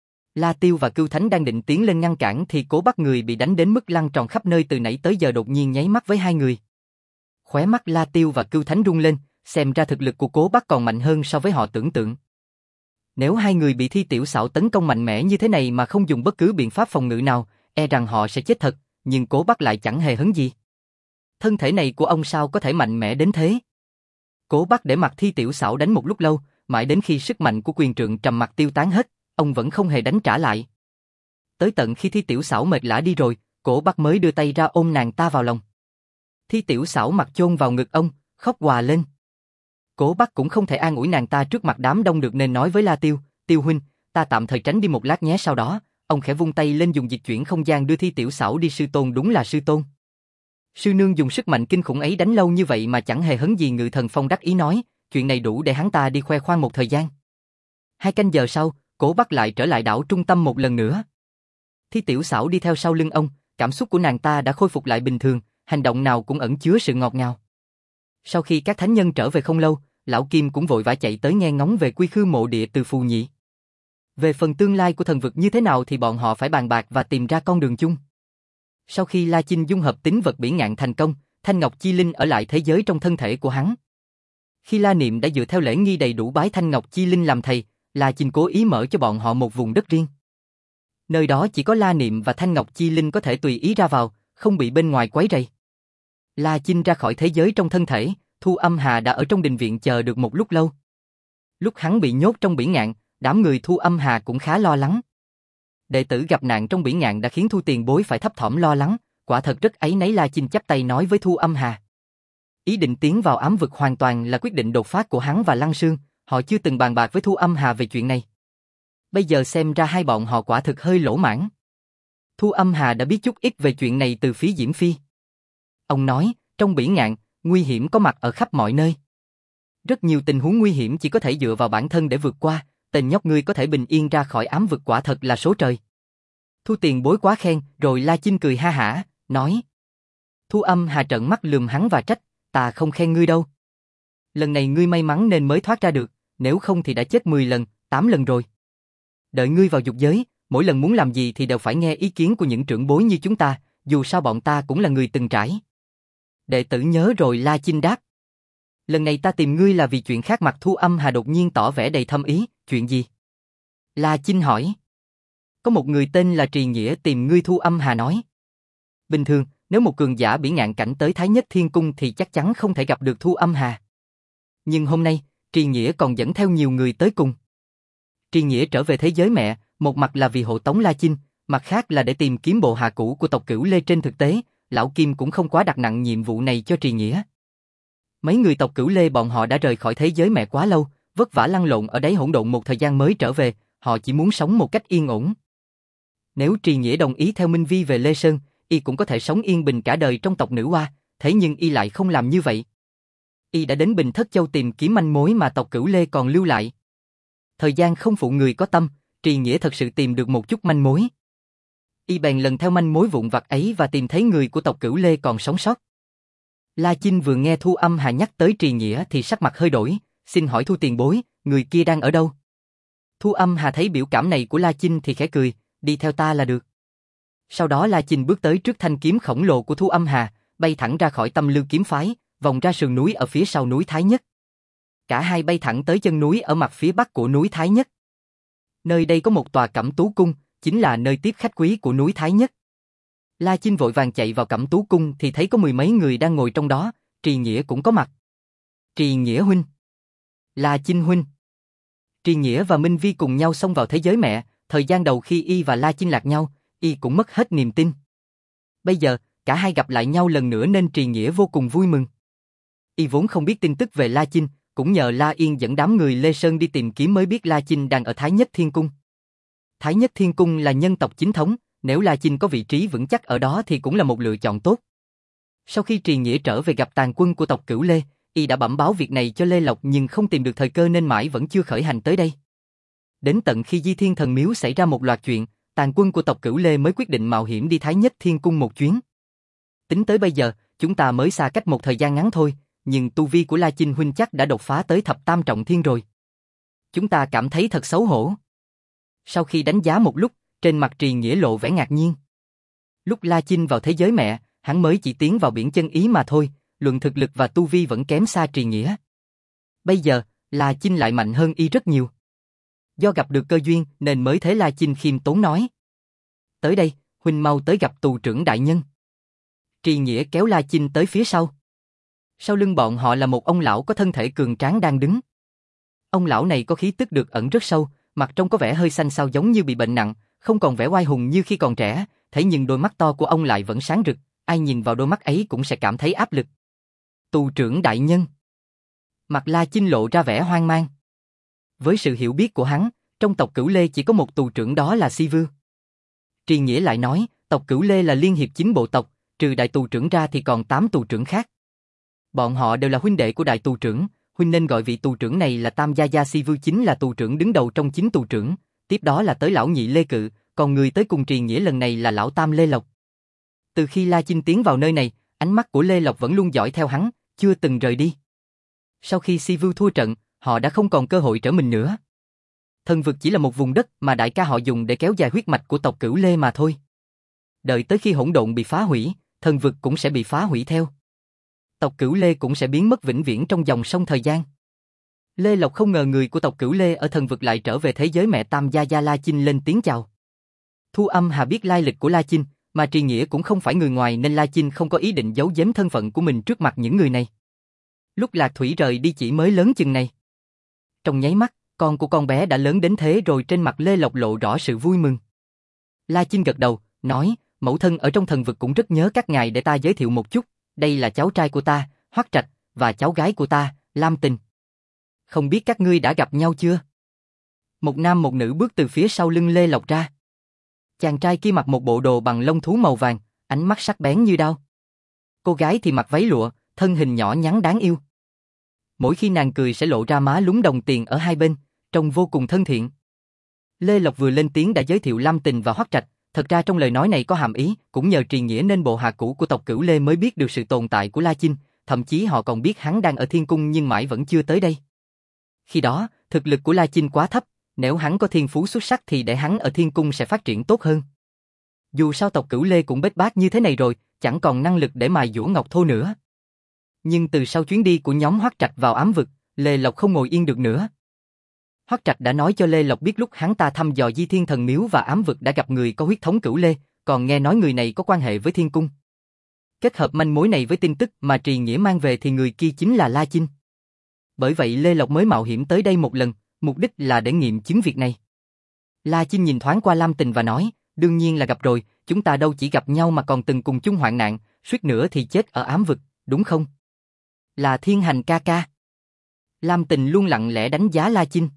La Tiêu và Cưu Thánh đang định tiến lên ngăn cản thì Cố Bắc người bị đánh đến mức lăn tròn khắp nơi từ nãy tới giờ đột nhiên nháy mắt với hai người. Khóe mắt La Tiêu và Cưu Thánh rung lên, xem ra thực lực của Cố Bắc còn mạnh hơn so với họ tưởng tượng. Nếu hai người bị Thi Tiểu Xảo tấn công mạnh mẽ như thế này mà không dùng bất cứ biện pháp phòng ngự nào, e rằng họ sẽ chết thật, nhưng Cố Bắc lại chẳng hề hấn gì. Thân thể này của ông sao có thể mạnh mẽ đến thế? Cố Bắc để mặc Thi Tiểu Xảo đánh một lúc lâu, mãi đến khi sức mạnh của quyền trượng trầm mặc tiêu tán hết, ông vẫn không hề đánh trả lại. Tới tận khi Thi Tiểu Xảo mệt lả đi rồi, Cố Bắc mới đưa tay ra ôm nàng ta vào lòng. Thi Tiểu Xảo mặt chôn vào ngực ông, khóc òa lên. Cố Bắc cũng không thể an ủi nàng ta trước mặt đám đông được nên nói với La Tiêu, Tiêu huynh, ta tạm thời tránh đi một lát nhé. Sau đó, ông khẽ vung tay lên dùng dịch chuyển không gian đưa Thi Tiểu Xảo đi. Sư tôn đúng là sư tôn. Sư nương dùng sức mạnh kinh khủng ấy đánh lâu như vậy mà chẳng hề hấn gì. Ngự Thần Phong đắc ý nói, chuyện này đủ để hắn ta đi khoe khoang một thời gian. 2 canh giờ sau, Cố Bắc lại trở lại đảo trung tâm một lần nữa. Thi Tiểu Xảo đi theo sau lưng ông, cảm xúc của nàng ta đã khôi phục lại bình thường, hành động nào cũng ẩn chứa sự ngọt ngào. Sau khi các thánh nhân trở về không lâu, Lão Kim cũng vội vã chạy tới nghe ngóng về quy khư mộ địa từ Phù Nhị. Về phần tương lai của thần vực như thế nào thì bọn họ phải bàn bạc và tìm ra con đường chung. Sau khi La Chinh dung hợp tính vật bỉ ngạn thành công, Thanh Ngọc Chi Linh ở lại thế giới trong thân thể của hắn. Khi La Niệm đã dựa theo lễ nghi đầy đủ bái Thanh Ngọc Chi Linh làm thầy, La Chinh cố ý mở cho bọn họ một vùng đất riêng. Nơi đó chỉ có La Niệm và Thanh Ngọc Chi Linh có thể tùy ý ra vào, không bị bên ngoài quấy rầy. La Chinh ra khỏi thế giới trong thân thể, Thu Âm Hà đã ở trong đình viện chờ được một lúc lâu. Lúc hắn bị nhốt trong bỉ ngạn, đám người Thu Âm Hà cũng khá lo lắng. Đệ tử gặp nạn trong bỉ ngạn đã khiến Thu tiền bối phải thấp thỏm lo lắng, quả thật rất áy náy. La Chinh chắp tay nói với Thu Âm Hà. Ý định tiến vào ám vực hoàn toàn là quyết định đột phát của hắn và Lăng Sương, họ chưa từng bàn bạc với Thu Âm Hà về chuyện này. Bây giờ xem ra hai bọn họ quả thực hơi lỗ mãng. Thu Âm Hà đã biết chút ít về chuyện này từ phía Diễm Phi. Ông nói, trong bỉ ngạn, nguy hiểm có mặt ở khắp mọi nơi. Rất nhiều tình huống nguy hiểm chỉ có thể dựa vào bản thân để vượt qua, tên nhóc ngươi có thể bình yên ra khỏi ám vực quả thật là số trời. Thu tiền bối quá khen, rồi La Chinh cười ha hả, nói. Thu Âm Hà trợn mắt lườm hắn và trách, ta không khen ngươi đâu. Lần này ngươi may mắn nên mới thoát ra được, nếu không thì đã chết 10 lần, 8 lần rồi. Đợi ngươi vào dục giới, mỗi lần muốn làm gì thì đều phải nghe ý kiến của những trưởng bối như chúng ta, dù sao bọn ta cũng là người từng trải. Đệ tử nhớ rồi. La Chinh đáp. Lần này ta tìm ngươi là vì chuyện khác. Mặt Thu Âm Hà đột nhiên tỏ vẻ đầy thâm ý, chuyện gì? La Chinh hỏi. Có một người tên là Trì Nghĩa tìm ngươi. Thu Âm Hà nói. Bình thường, nếu một cường giả bỉ ngạn cảnh tới Thái Nhất Thiên Cung thì chắc chắn không thể gặp được Thu Âm Hà. Nhưng hôm nay, Trì Nghĩa còn dẫn theo nhiều người tới cùng. Trì Nghĩa trở về thế giới mẹ, một mặt là vì hộ tống La Chinh, mặt khác là để tìm kiếm bộ hạ cũ của tộc Cửu Lê. Trên thực tế, Lão Kim cũng không quá đặt nặng nhiệm vụ này cho Trì Nghĩa. Mấy người tộc Cửu Lê bọn họ đã rời khỏi thế giới mẹ quá lâu, vất vả lăn lộn ở đáy hỗn độn một thời gian mới trở về, họ chỉ muốn sống một cách yên ổn. Nếu Trì Nghĩa đồng ý theo Minh Vi về Lê Sơn, y cũng có thể sống yên bình cả đời trong tộc Nữ Hoa, thế nhưng y lại không làm như vậy. Y đã đến Bình Thất Châu tìm kiếm manh mối mà tộc Cửu Lê còn lưu lại. Thời gian không phụ người có tâm, Trì Nghĩa thật sự tìm được một chút manh mối. Y bèn lần theo manh mối vụn vặt ấy và tìm thấy người của tộc Cửu Lê còn sống sót. La Chinh vừa nghe Thu Âm Hà nhắc tới Trì Nghĩa thì sắc mặt hơi đổi, xin hỏi Thu tiền bối, người kia đang ở đâu? Thu Âm Hà thấy biểu cảm này của La Chinh thì khẽ cười, đi theo ta là được. Sau đó La Chinh bước tới trước thanh kiếm khổng lồ của Thu Âm Hà, bay thẳng ra khỏi Tâm Lưu kiếm phái, vòng ra sườn núi ở phía sau núi Thái Nhất. Cả hai bay thẳng tới chân núi ở mặt phía bắc của núi Thái Nhất. Nơi đây có một tòa Cẩm Tú Cung, chính là nơi tiếp khách quý của núi Thái Nhất. La Chinh vội vàng chạy vào Cẩm Tú Cung thì thấy có mười mấy người đang ngồi trong đó, Trì Nghĩa cũng có mặt. Trì Nghĩa huynh. La Chinh huynh. Trì Nghĩa và Minh Vi cùng nhau xông vào thế giới mẹ, thời gian đầu khi y và La Chinh lạc nhau, y cũng mất hết niềm tin. Bây giờ, cả hai gặp lại nhau lần nữa nên Trì Nghĩa vô cùng vui mừng. Y vốn không biết tin tức về La Chinh, cũng nhờ La Yên dẫn đám người Lê Sơn đi tìm kiếm mới biết La Chinh đang ở Thái Nhất Thiên Cung. Thái Nhất Thiên Cung là nhân tộc chính thống, nếu La Chinh có vị trí vững chắc ở đó thì cũng là một lựa chọn tốt. Sau khi Trì Nghĩa trở về gặp tàn quân của tộc Cửu Lê, y đã bẩm báo việc này cho Lê Lộc nhưng không tìm được thời cơ nên mãi vẫn chưa khởi hành tới đây. Đến tận khi Di Thiên Thần Miếu xảy ra một loạt chuyện, tàn quân của tộc Cửu Lê mới quyết định mạo hiểm đi Thái Nhất Thiên Cung một chuyến. Tính tới bây giờ, chúng ta mới xa cách một thời gian ngắn thôi, nhưng tu vi của La Chinh huynh chắc đã đột phá tới thập tam trọng thiên rồi. Chúng ta cảm thấy thật xấu hổ. Sau khi đánh giá một lúc, trên mặt Trì Nghĩa lộ vẻ ngạc nhiên. Lúc La Chinh vào thế giới mẹ, hắn mới chỉ tiến vào biển chân ý mà thôi, luận thực lực và tu vi vẫn kém xa Trì Nghĩa. Bây giờ, La Chinh lại mạnh hơn y rất nhiều. Do gặp được cơ duyên nên mới thế La Chinh khiêm tốn nói. Tới đây, huynh mau tới gặp tù trưởng đại nhân. Trì Nghĩa kéo La Chinh tới phía sau. Sau lưng bọn họ là một ông lão có thân thể cường tráng đang đứng. Ông lão này có khí tức được ẩn rất sâu, mặt trông có vẻ hơi xanh xao giống như bị bệnh nặng, không còn vẻ oai hùng như khi còn trẻ, thế nhưng đôi mắt to của ông lại vẫn sáng rực, ai nhìn vào đôi mắt ấy cũng sẽ cảm thấy áp lực. Tù trưởng đại nhân. Mặt La Chinh lộ ra vẻ hoang mang. Với sự hiểu biết của hắn, trong tộc Cửu Lê chỉ có một tù trưởng đó là Si Vưu. Trì Nghĩa lại nói, tộc Cửu Lê là liên hiệp chính bộ tộc, trừ đại tù trưởng ra thì còn 8 tù trưởng khác. Bọn họ đều là huynh đệ của đại tù trưởng, huynh nên gọi vị tù trưởng này là Tam Gia Gia. Si Vưu chính là tù trưởng đứng đầu trong 9 tù trưởng, tiếp đó là tới lão nhị Lê Cự, còn người tới cùng Trì Nghĩa lần này là lão tam Lê Lộc. Từ khi La Chinh tiến vào nơi này, ánh mắt của Lê Lộc vẫn luôn dõi theo hắn, chưa từng rời đi. Sau khi Si Vưu thua trận, họ đã không còn cơ hội trở mình nữa. Thần vực chỉ là một vùng đất mà đại ca họ dùng để kéo dài huyết mạch của tộc Cửu Lê mà thôi. Đợi tới khi hỗn độn bị phá hủy, thần vực cũng sẽ bị phá hủy theo. Tộc Cửu Lê cũng sẽ biến mất vĩnh viễn trong dòng sông thời gian. Lê Lộc không ngờ người của tộc Cửu Lê ở thần vực lại trở về thế giới mẹ. Tam Gia Gia. La Chinh lên tiếng chào. Thu Âm Hà biết lai lịch của La Chinh, mà Trì Nghĩa cũng không phải người ngoài nên La Chinh không có ý định giấu giếm thân phận của mình trước mặt những người này. Lúc Lạc Thủy rời đi chỉ mới lớn chừng này. Trong nháy mắt, con của con bé đã lớn đến thế rồi, trên mặt Lê Lộc lộ rõ sự vui mừng. La Chinh gật đầu, nói, mẫu thân ở trong thần vực cũng rất nhớ các ngài, để ta giới thiệu một chút, đây là cháu trai của ta, Hoắc Trạch, và cháu gái của ta, Lam Tình. Không biết các ngươi đã gặp nhau chưa? Một nam một nữ bước từ phía sau lưng Lê Lộc ra. Chàng trai kia mặc một bộ đồ bằng lông thú màu vàng, ánh mắt sắc bén như đao. Cô gái thì mặc váy lụa, thân hình nhỏ nhắn đáng yêu. Mỗi khi nàng cười sẽ lộ ra má lúm đồng tiền ở hai bên, trông vô cùng thân thiện. Lê Lộc vừa lên tiếng đã giới thiệu Lam Tình và Hoắc Trạch, thật ra trong lời nói này có hàm ý, cũng nhờ Trì Nghĩa nên bộ hạ cũ của tộc Cửu Lê mới biết được sự tồn tại của La Chinh, thậm chí họ còn biết hắn đang ở Thiên Cung nhưng mãi vẫn chưa tới đây. Khi đó, thực lực của La Chinh quá thấp, nếu hắn có thiên phú xuất sắc thì để hắn ở Thiên Cung sẽ phát triển tốt hơn. Dù sao tộc Cửu Lê cũng bết bát như thế này rồi, chẳng còn năng lực để mài dũa ngọc thô nữa. Nhưng từ sau chuyến đi của nhóm Hoắc Trạch vào ám vực, Lê Lộc không ngồi yên được nữa. Hoắc Trạch đã nói cho Lê Lộc biết lúc hắn ta thăm dò Di Thiên Thần Miếu và ám vực đã gặp người có huyết thống Cửu Lê, còn nghe nói người này có quan hệ với Thiên Cung. Kết hợp manh mối này với tin tức mà Trì Nghĩa mang về thì người kia chính là La Chinh. Bởi vậy Lê Lộc mới mạo hiểm tới đây một lần, mục đích là để nghiệm chứng việc này. La Chinh nhìn thoáng qua Lam Tình và nói, đương nhiên là gặp rồi, chúng ta đâu chỉ gặp nhau mà còn từng cùng chung hoạn nạn, suýt nữa thì chết ở ám vực, đúng không? Là Thiên Hành ca ca. Lam Tình luôn lặng lẽ đánh giá La Chinh.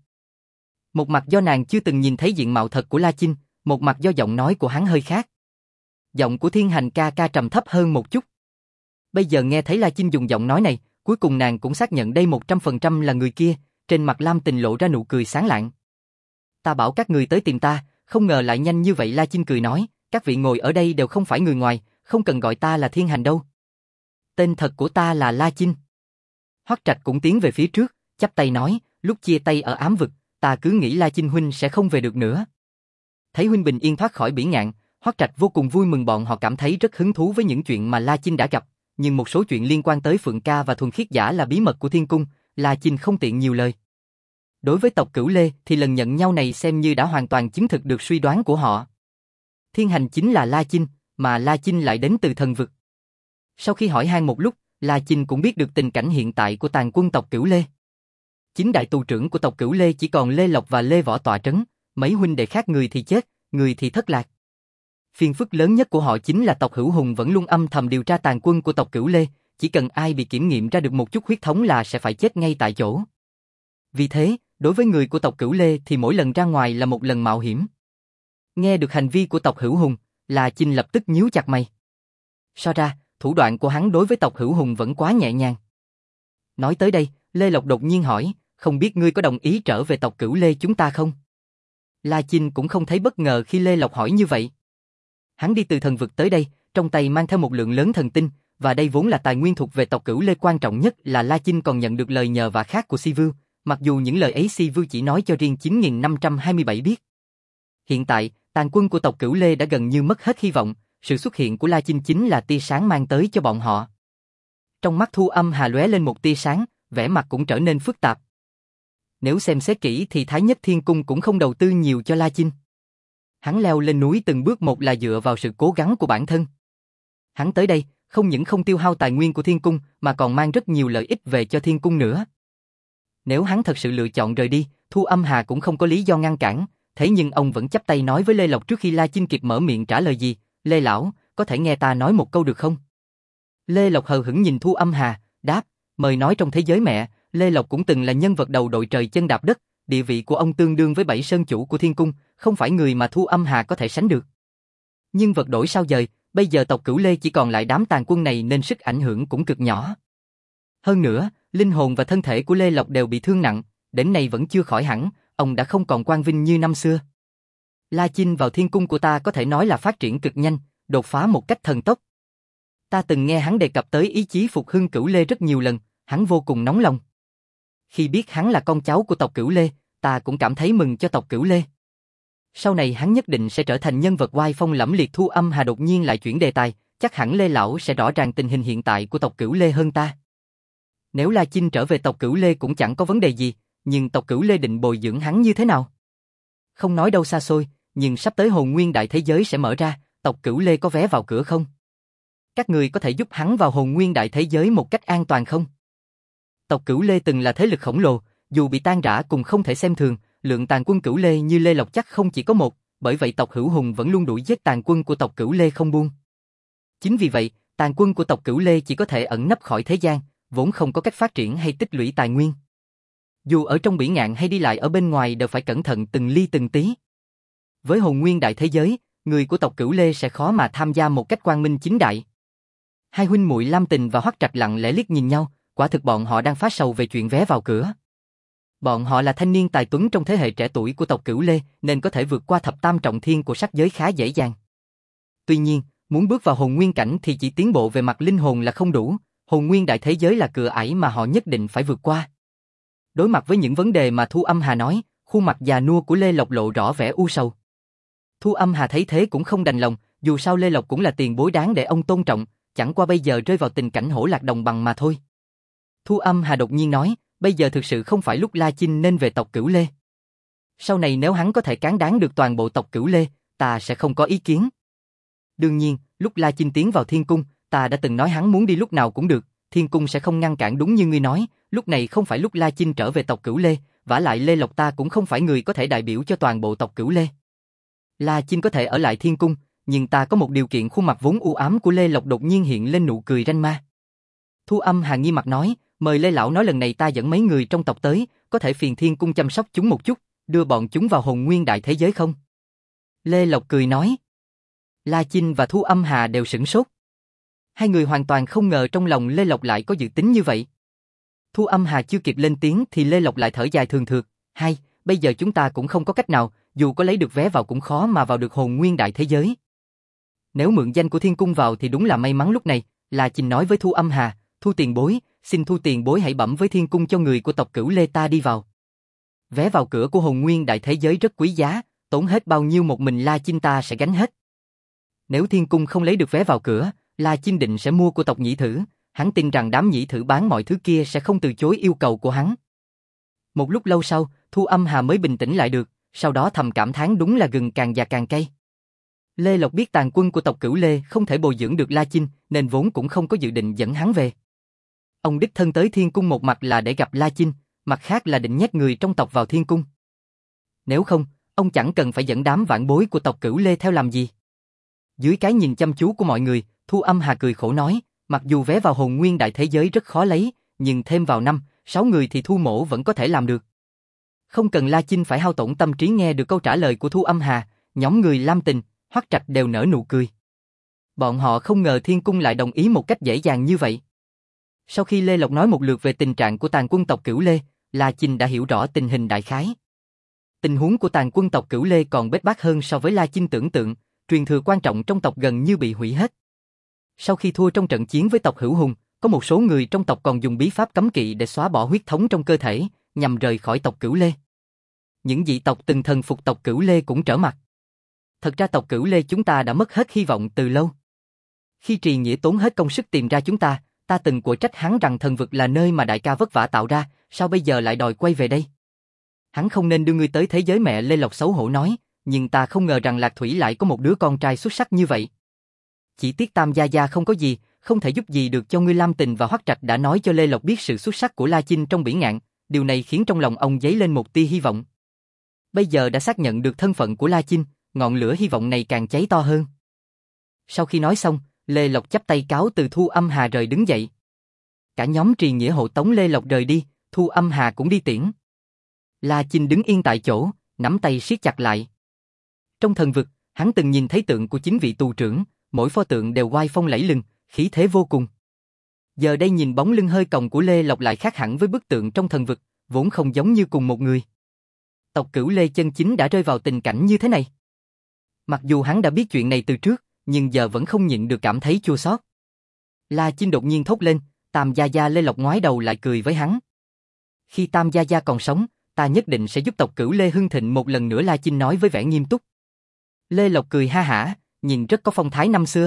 Một mặt do nàng chưa từng nhìn thấy diện mạo thật của La Chinh, một mặt do giọng nói của hắn hơi khác. Giọng của Thiên Hành ca ca trầm thấp hơn một chút. Bây giờ nghe thấy La Chinh dùng giọng nói này, cuối cùng nàng cũng xác nhận đây 100% là người kia, trên mặt Lam Tình lộ ra nụ cười sáng lạng. Ta bảo các người tới tìm ta, không ngờ lại nhanh như vậy. La Chinh cười nói, các vị ngồi ở đây đều không phải người ngoài, không cần gọi ta là Thiên Hành đâu. Tên thật của ta là La Chinh. Hoắc Trạch cũng tiến về phía trước, chắp tay nói, lúc chia tay ở ám vực, ta cứ nghĩ La Chinh huynh sẽ không về được nữa. Thấy huynh bình yên thoát khỏi Bỉ Ngạn, Hoắc Trạch vô cùng vui mừng, bọn họ cảm thấy rất hứng thú với những chuyện mà La Chinh đã gặp, nhưng một số chuyện liên quan tới Phượng Ca và Thuần Khiết Giả là bí mật của Thiên Cung, La Chinh không tiện nhiều lời. Đối với tộc Cửu Lê thì lần nhận nhau này xem như đã hoàn toàn chứng thực được suy đoán của họ. Thiên Hành chính là La Chinh, mà La Chinh lại đến từ thần vực. Sau khi hỏi han một lúc, La Chinh cũng biết được tình cảnh hiện tại của tàn quân tộc Cửu Lê. Chính đại tù trưởng của tộc Cửu Lê chỉ còn Lê Lộc và Lê Võ tọa trấn, mấy huynh đệ khác người thì chết, người thì thất lạc. Phiền phức lớn nhất của họ chính là tộc Hữu Hùng vẫn luôn âm thầm điều tra tàn quân của tộc Cửu Lê, chỉ cần ai bị kiểm nghiệm ra được một chút huyết thống là sẽ phải chết ngay tại chỗ. Vì thế, đối với người của tộc Cửu Lê thì mỗi lần ra ngoài là một lần mạo hiểm. Nghe được hành vi của tộc Hữu Hùng, La Chinh lập tức nhíu chặt mày. So ra, thủ đoạn của hắn đối với tộc Hữu Hùng vẫn quá nhẹ nhàng. Nói tới đây, Lê Lộc đột nhiên hỏi, không biết ngươi có đồng ý trở về tộc Cửu Lê chúng ta không? La Chinh cũng không thấy bất ngờ khi Lê Lộc hỏi như vậy. Hắn đi từ thần vực tới đây, trong tay mang theo một lượng lớn thần tinh, và đây vốn là tài nguyên thuộc về tộc Cửu Lê, quan trọng nhất là La Chinh còn nhận được lời nhờ vả khác của Si Vưu, mặc dù những lời ấy Si Vưu chỉ nói cho riêng 9527 biết. Hiện tại, tàn quân của tộc Cửu Lê đã gần như mất hết hy vọng, sự xuất hiện của La Chinh chính là tia sáng mang tới cho bọn họ. Trong mắt Thu Âm Hà lóe lên một tia sáng, vẻ mặt cũng trở nên phức tạp. Nếu xem xét kỹ thì Thái Nhất Thiên Cung cũng không đầu tư nhiều cho La Chinh. Hắn leo lên núi từng bước một là dựa vào sự cố gắng của bản thân. Hắn tới đây, không những không tiêu hao tài nguyên của Thiên Cung mà còn mang rất nhiều lợi ích về cho Thiên Cung nữa. Nếu hắn thật sự lựa chọn rời đi, Thu Âm Hà cũng không có lý do ngăn cản, thế nhưng ông vẫn chắp tay nói với Lê Lộc trước khi La Chinh kịp mở miệng trả lời gì, Lê lão, có thể nghe ta nói một câu được không? Lê Lộc hờ hững nhìn Thu Âm Hà, đáp, mời nói. Trong thế giới mẹ, Lê Lộc cũng từng là nhân vật đầu đội trời chân đạp đất, địa vị của ông tương đương với 7 sơn chủ của Thiên Cung, không phải người mà Thu Âm Hà có thể sánh được. Nhưng vật đổi sao dời, bây giờ tộc Cửu Lê chỉ còn lại đám tàn quân này nên sức ảnh hưởng cũng cực nhỏ. Hơn nữa, linh hồn và thân thể của Lê Lộc đều bị thương nặng, đến nay vẫn chưa khỏi hẳn, ông đã không còn quang vinh như năm xưa. La Chinh vào Thiên Cung của ta có thể nói là phát triển cực nhanh, đột phá một cách thần tốc. Ta từng nghe hắn đề cập tới ý chí phục hưng Cửu Lê rất nhiều lần, hắn vô cùng nóng lòng. Khi biết hắn là con cháu của tộc Cửu Lê, ta cũng cảm thấy mừng cho tộc Cửu Lê. Sau này hắn nhất định sẽ trở thành nhân vật oai phong lẫm liệt. Thu Âm Hà đột nhiên lại chuyển đề tài, chắc hẳn Lê lão sẽ rõ ràng tình hình hiện tại của tộc Cửu Lê hơn ta. Nếu La Chinh trở về tộc Cửu Lê cũng chẳng có vấn đề gì, nhưng tộc Cửu Lê định bồi dưỡng hắn như thế nào? Không nói đâu xa xôi, nhưng sắp tới Hồn Nguyên Đại Thế Giới sẽ mở ra, tộc Cửu Lê có vé vào cửa không? Các người có thể giúp hắn vào Hồn Nguyên Đại Thế Giới một cách an toàn không? Tộc Cửu Lê từng là thế lực khổng lồ, dù bị tan rã cũng không thể xem thường, lượng tàn quân Cửu Lê như Lê Lộc chắc không chỉ có một, bởi vậy tộc Hữu Hùng vẫn luôn đuổi giết tàn quân của tộc Cửu Lê không buông. Chính vì vậy, tàn quân của tộc Cửu Lê chỉ có thể ẩn nấp khỏi thế gian, vốn không có cách phát triển hay tích lũy tài nguyên. Dù ở trong Bỉ Ngạn hay đi lại ở bên ngoài đều phải cẩn thận từng ly từng tí. Với Hồn Nguyên Đại Thế Giới, người của tộc Cửu Lê sẽ khó mà tham gia một cách quang minh chính đại. Hai huynh muội Lam Tình và Hoắc Trạch lặng lẽ liếc nhìn nhau, quả thực bọn họ đang phát sầu về chuyện vé vào cửa. Bọn họ là thanh niên tài tuấn trong thế hệ trẻ tuổi của tộc Cửu Lê, nên có thể vượt qua thập tam trọng thiên của sắc giới khá dễ dàng. Tuy nhiên, muốn bước vào hồn nguyên cảnh thì chỉ tiến bộ về mặt linh hồn là không đủ, Hồn Nguyên Đại Thế Giới là cửa ải mà họ nhất định phải vượt qua. Đối mặt với những vấn đề mà Thu Âm Hà nói, khuôn mặt già nua của Lê Lộc lộ rõ vẻ u sầu. Thu Âm Hà thấy thế cũng không đành lòng, dù sao Lê Lộc cũng là tiền bối đáng để ông tôn trọng, chẳng qua bây giờ rơi vào tình cảnh hổ lạc đồng bằng mà thôi. Thu Âm Hà đột nhiên nói, bây giờ thực sự không phải lúc La Chinh nên về tộc Cửu Lê. Sau này nếu hắn có thể cán đáng được toàn bộ tộc Cửu Lê, ta sẽ không có ý kiến. Đương nhiên, lúc La Chinh tiến vào Thiên Cung, ta đã từng nói hắn muốn đi lúc nào cũng được, Thiên Cung sẽ không ngăn cản đúng như ngươi nói, lúc này không phải lúc La Chinh trở về tộc Cửu Lê, vả lại Lê Lộc ta cũng không phải người có thể đại biểu cho toàn bộ tộc Cửu Lê. La Chinh có thể ở lại Thiên Cung, nhưng ta có một điều kiện. Khuôn mặt vốn u ám của Lê Lộc đột nhiên hiện lên nụ cười ranh ma. Thu Âm Hà nghi mặt nói, mời Lê lão nói lần này ta dẫn mấy người trong tộc tới, có thể phiền Thiên Cung chăm sóc chúng một chút, đưa bọn chúng vào Hồn Nguyên Đại Thế Giới không? Lê Lộc cười nói. La Chinh và Thu Âm Hà đều sửng sốt. Hai người hoàn toàn không ngờ trong lòng Lê Lộc lại có dự tính như vậy. Thu Âm Hà chưa kịp lên tiếng thì Lê Lộc lại thở dài thường thượt, hai, bây giờ chúng ta cũng không có cách nào, dù có lấy được vé vào cũng khó mà vào được Hồn Nguyên Đại Thế Giới. Nếu mượn danh của Thiên Cung vào thì đúng là may mắn. Lúc này, La Chinh nói với Thu Âm Hà, Thu tiền bối, xin Thu tiền bối hãy bẩm với Thiên Cung cho người của tộc Cửu Lê ta đi vào. Vé vào cửa của hồn nguyên đại thế giới rất quý giá, tốn hết bao nhiêu một mình La Chinh ta sẽ gánh hết. Nếu thiên cung không lấy được vé vào cửa, La Chinh định sẽ mua của tộc nhĩ thử, hắn tin rằng đám nhĩ thử bán mọi thứ kia sẽ không từ chối yêu cầu của hắn. Một lúc lâu sau, Thu Âm Hà mới bình tĩnh lại được, sau đó thầm cảm thán đúng là gừng càng già càng cay. Lê Lộc biết tàn quân của tộc Cửu Lê không thể bồi dưỡng được La Chinh, nên vốn cũng không có dự định dẫn hắn về. Ông đích thân tới thiên cung một mặt là để gặp La Chinh, mặt khác là định nhét người trong tộc vào thiên cung. Nếu không, ông chẳng cần phải dẫn đám vãn bối của tộc Cửu Lê theo làm gì. Dưới cái nhìn chăm chú của mọi người, Thu Âm Hà cười khổ nói, mặc dù vé vào hồn nguyên đại thế giới rất khó lấy, nhưng thêm vào 5-6 người thì Thu Mỗ vẫn có thể làm được. Không cần La Chinh phải hao tổn tâm trí nghe được câu trả lời của Thu Âm Hà, nhóm người Lam Tình, Hoắc Trạch đều nở nụ cười. Bọn họ không ngờ thiên cung lại đồng ý một cách dễ dàng như vậy. Sau khi Lê Lộc nói một lượt về tình trạng của tàn quân tộc Cửu Lê, La Chinh đã hiểu rõ tình hình đại khái. Tình huống của tàn quân tộc Cửu Lê còn bết bát hơn so với La Chinh tưởng tượng, truyền thừa quan trọng trong tộc gần như bị hủy hết. Sau khi thua trong trận chiến với tộc Hữu Hùng, có một số người trong tộc còn dùng bí pháp cấm kỵ để xóa bỏ huyết thống trong cơ thể, nhằm rời khỏi tộc Cửu Lê. Những dị tộc từng thần phục tộc Cửu Lê cũng trở mặt. Thật ra tộc Cửu Lê chúng ta đã mất hết hy vọng từ lâu. Khi Trì Nghĩa tốn hết công sức tìm ra chúng ta từng của trách hắn rằng thần vực là nơi mà đại ca vất vả tạo ra, sao bây giờ lại đòi quay về đây? Hắn không nên đưa ngươi tới thế giới mẹ. Lê Lộc xấu hổ nói, nhưng ta không ngờ rằng Lạc Thủy lại có một đứa con trai xuất sắc như vậy. Chỉ tiếc Tam Gia Gia không có gì, không thể giúp gì được cho ngươi. Lam Tình và Hoắc Trạch đã nói cho Lê Lộc biết sự xuất sắc của La Chinh trong Bỉ Ngạn, điều này khiến trong lòng ông dấy lên một tia hy vọng. Bây giờ đã xác nhận được thân phận của La Chinh, ngọn lửa hy vọng này càng cháy to hơn. Sau khi nói xong, Lê Lộc chắp tay cáo từ. Thu Âm Hà rời đứng dậy. Cả nhóm Trì Nghĩa hộ tống Lê Lộc rời đi, Thu Âm Hà cũng đi tiễn. La Chinh đứng yên tại chỗ, nắm tay siết chặt lại. Trong thần vực, hắn từng nhìn thấy tượng của 9 vị tù trưởng, mỗi pho tượng đều oai phong lẫy lừng, khí thế vô cùng. Giờ đây nhìn bóng lưng hơi còng của Lê Lộc lại khác hẳn với bức tượng trong thần vực, vốn không giống như cùng một người. Tộc Cửu Lê chân chính đã rơi vào tình cảnh như thế này. Mặc dù hắn đã biết chuyện này từ trước, nhưng giờ vẫn không nhịn được cảm thấy chua xót. La Chinh đột nhiên thốt lên, Tam Gia Gia. Lê Lộc ngoái đầu lại cười với hắn. Khi Tam Gia Gia còn sống, ta nhất định sẽ giúp tộc Cửu Lê hưng thịnh một lần nữa. La Chinh nói với vẻ nghiêm túc. Lê Lộc cười ha hả, nhìn rất có phong thái năm xưa.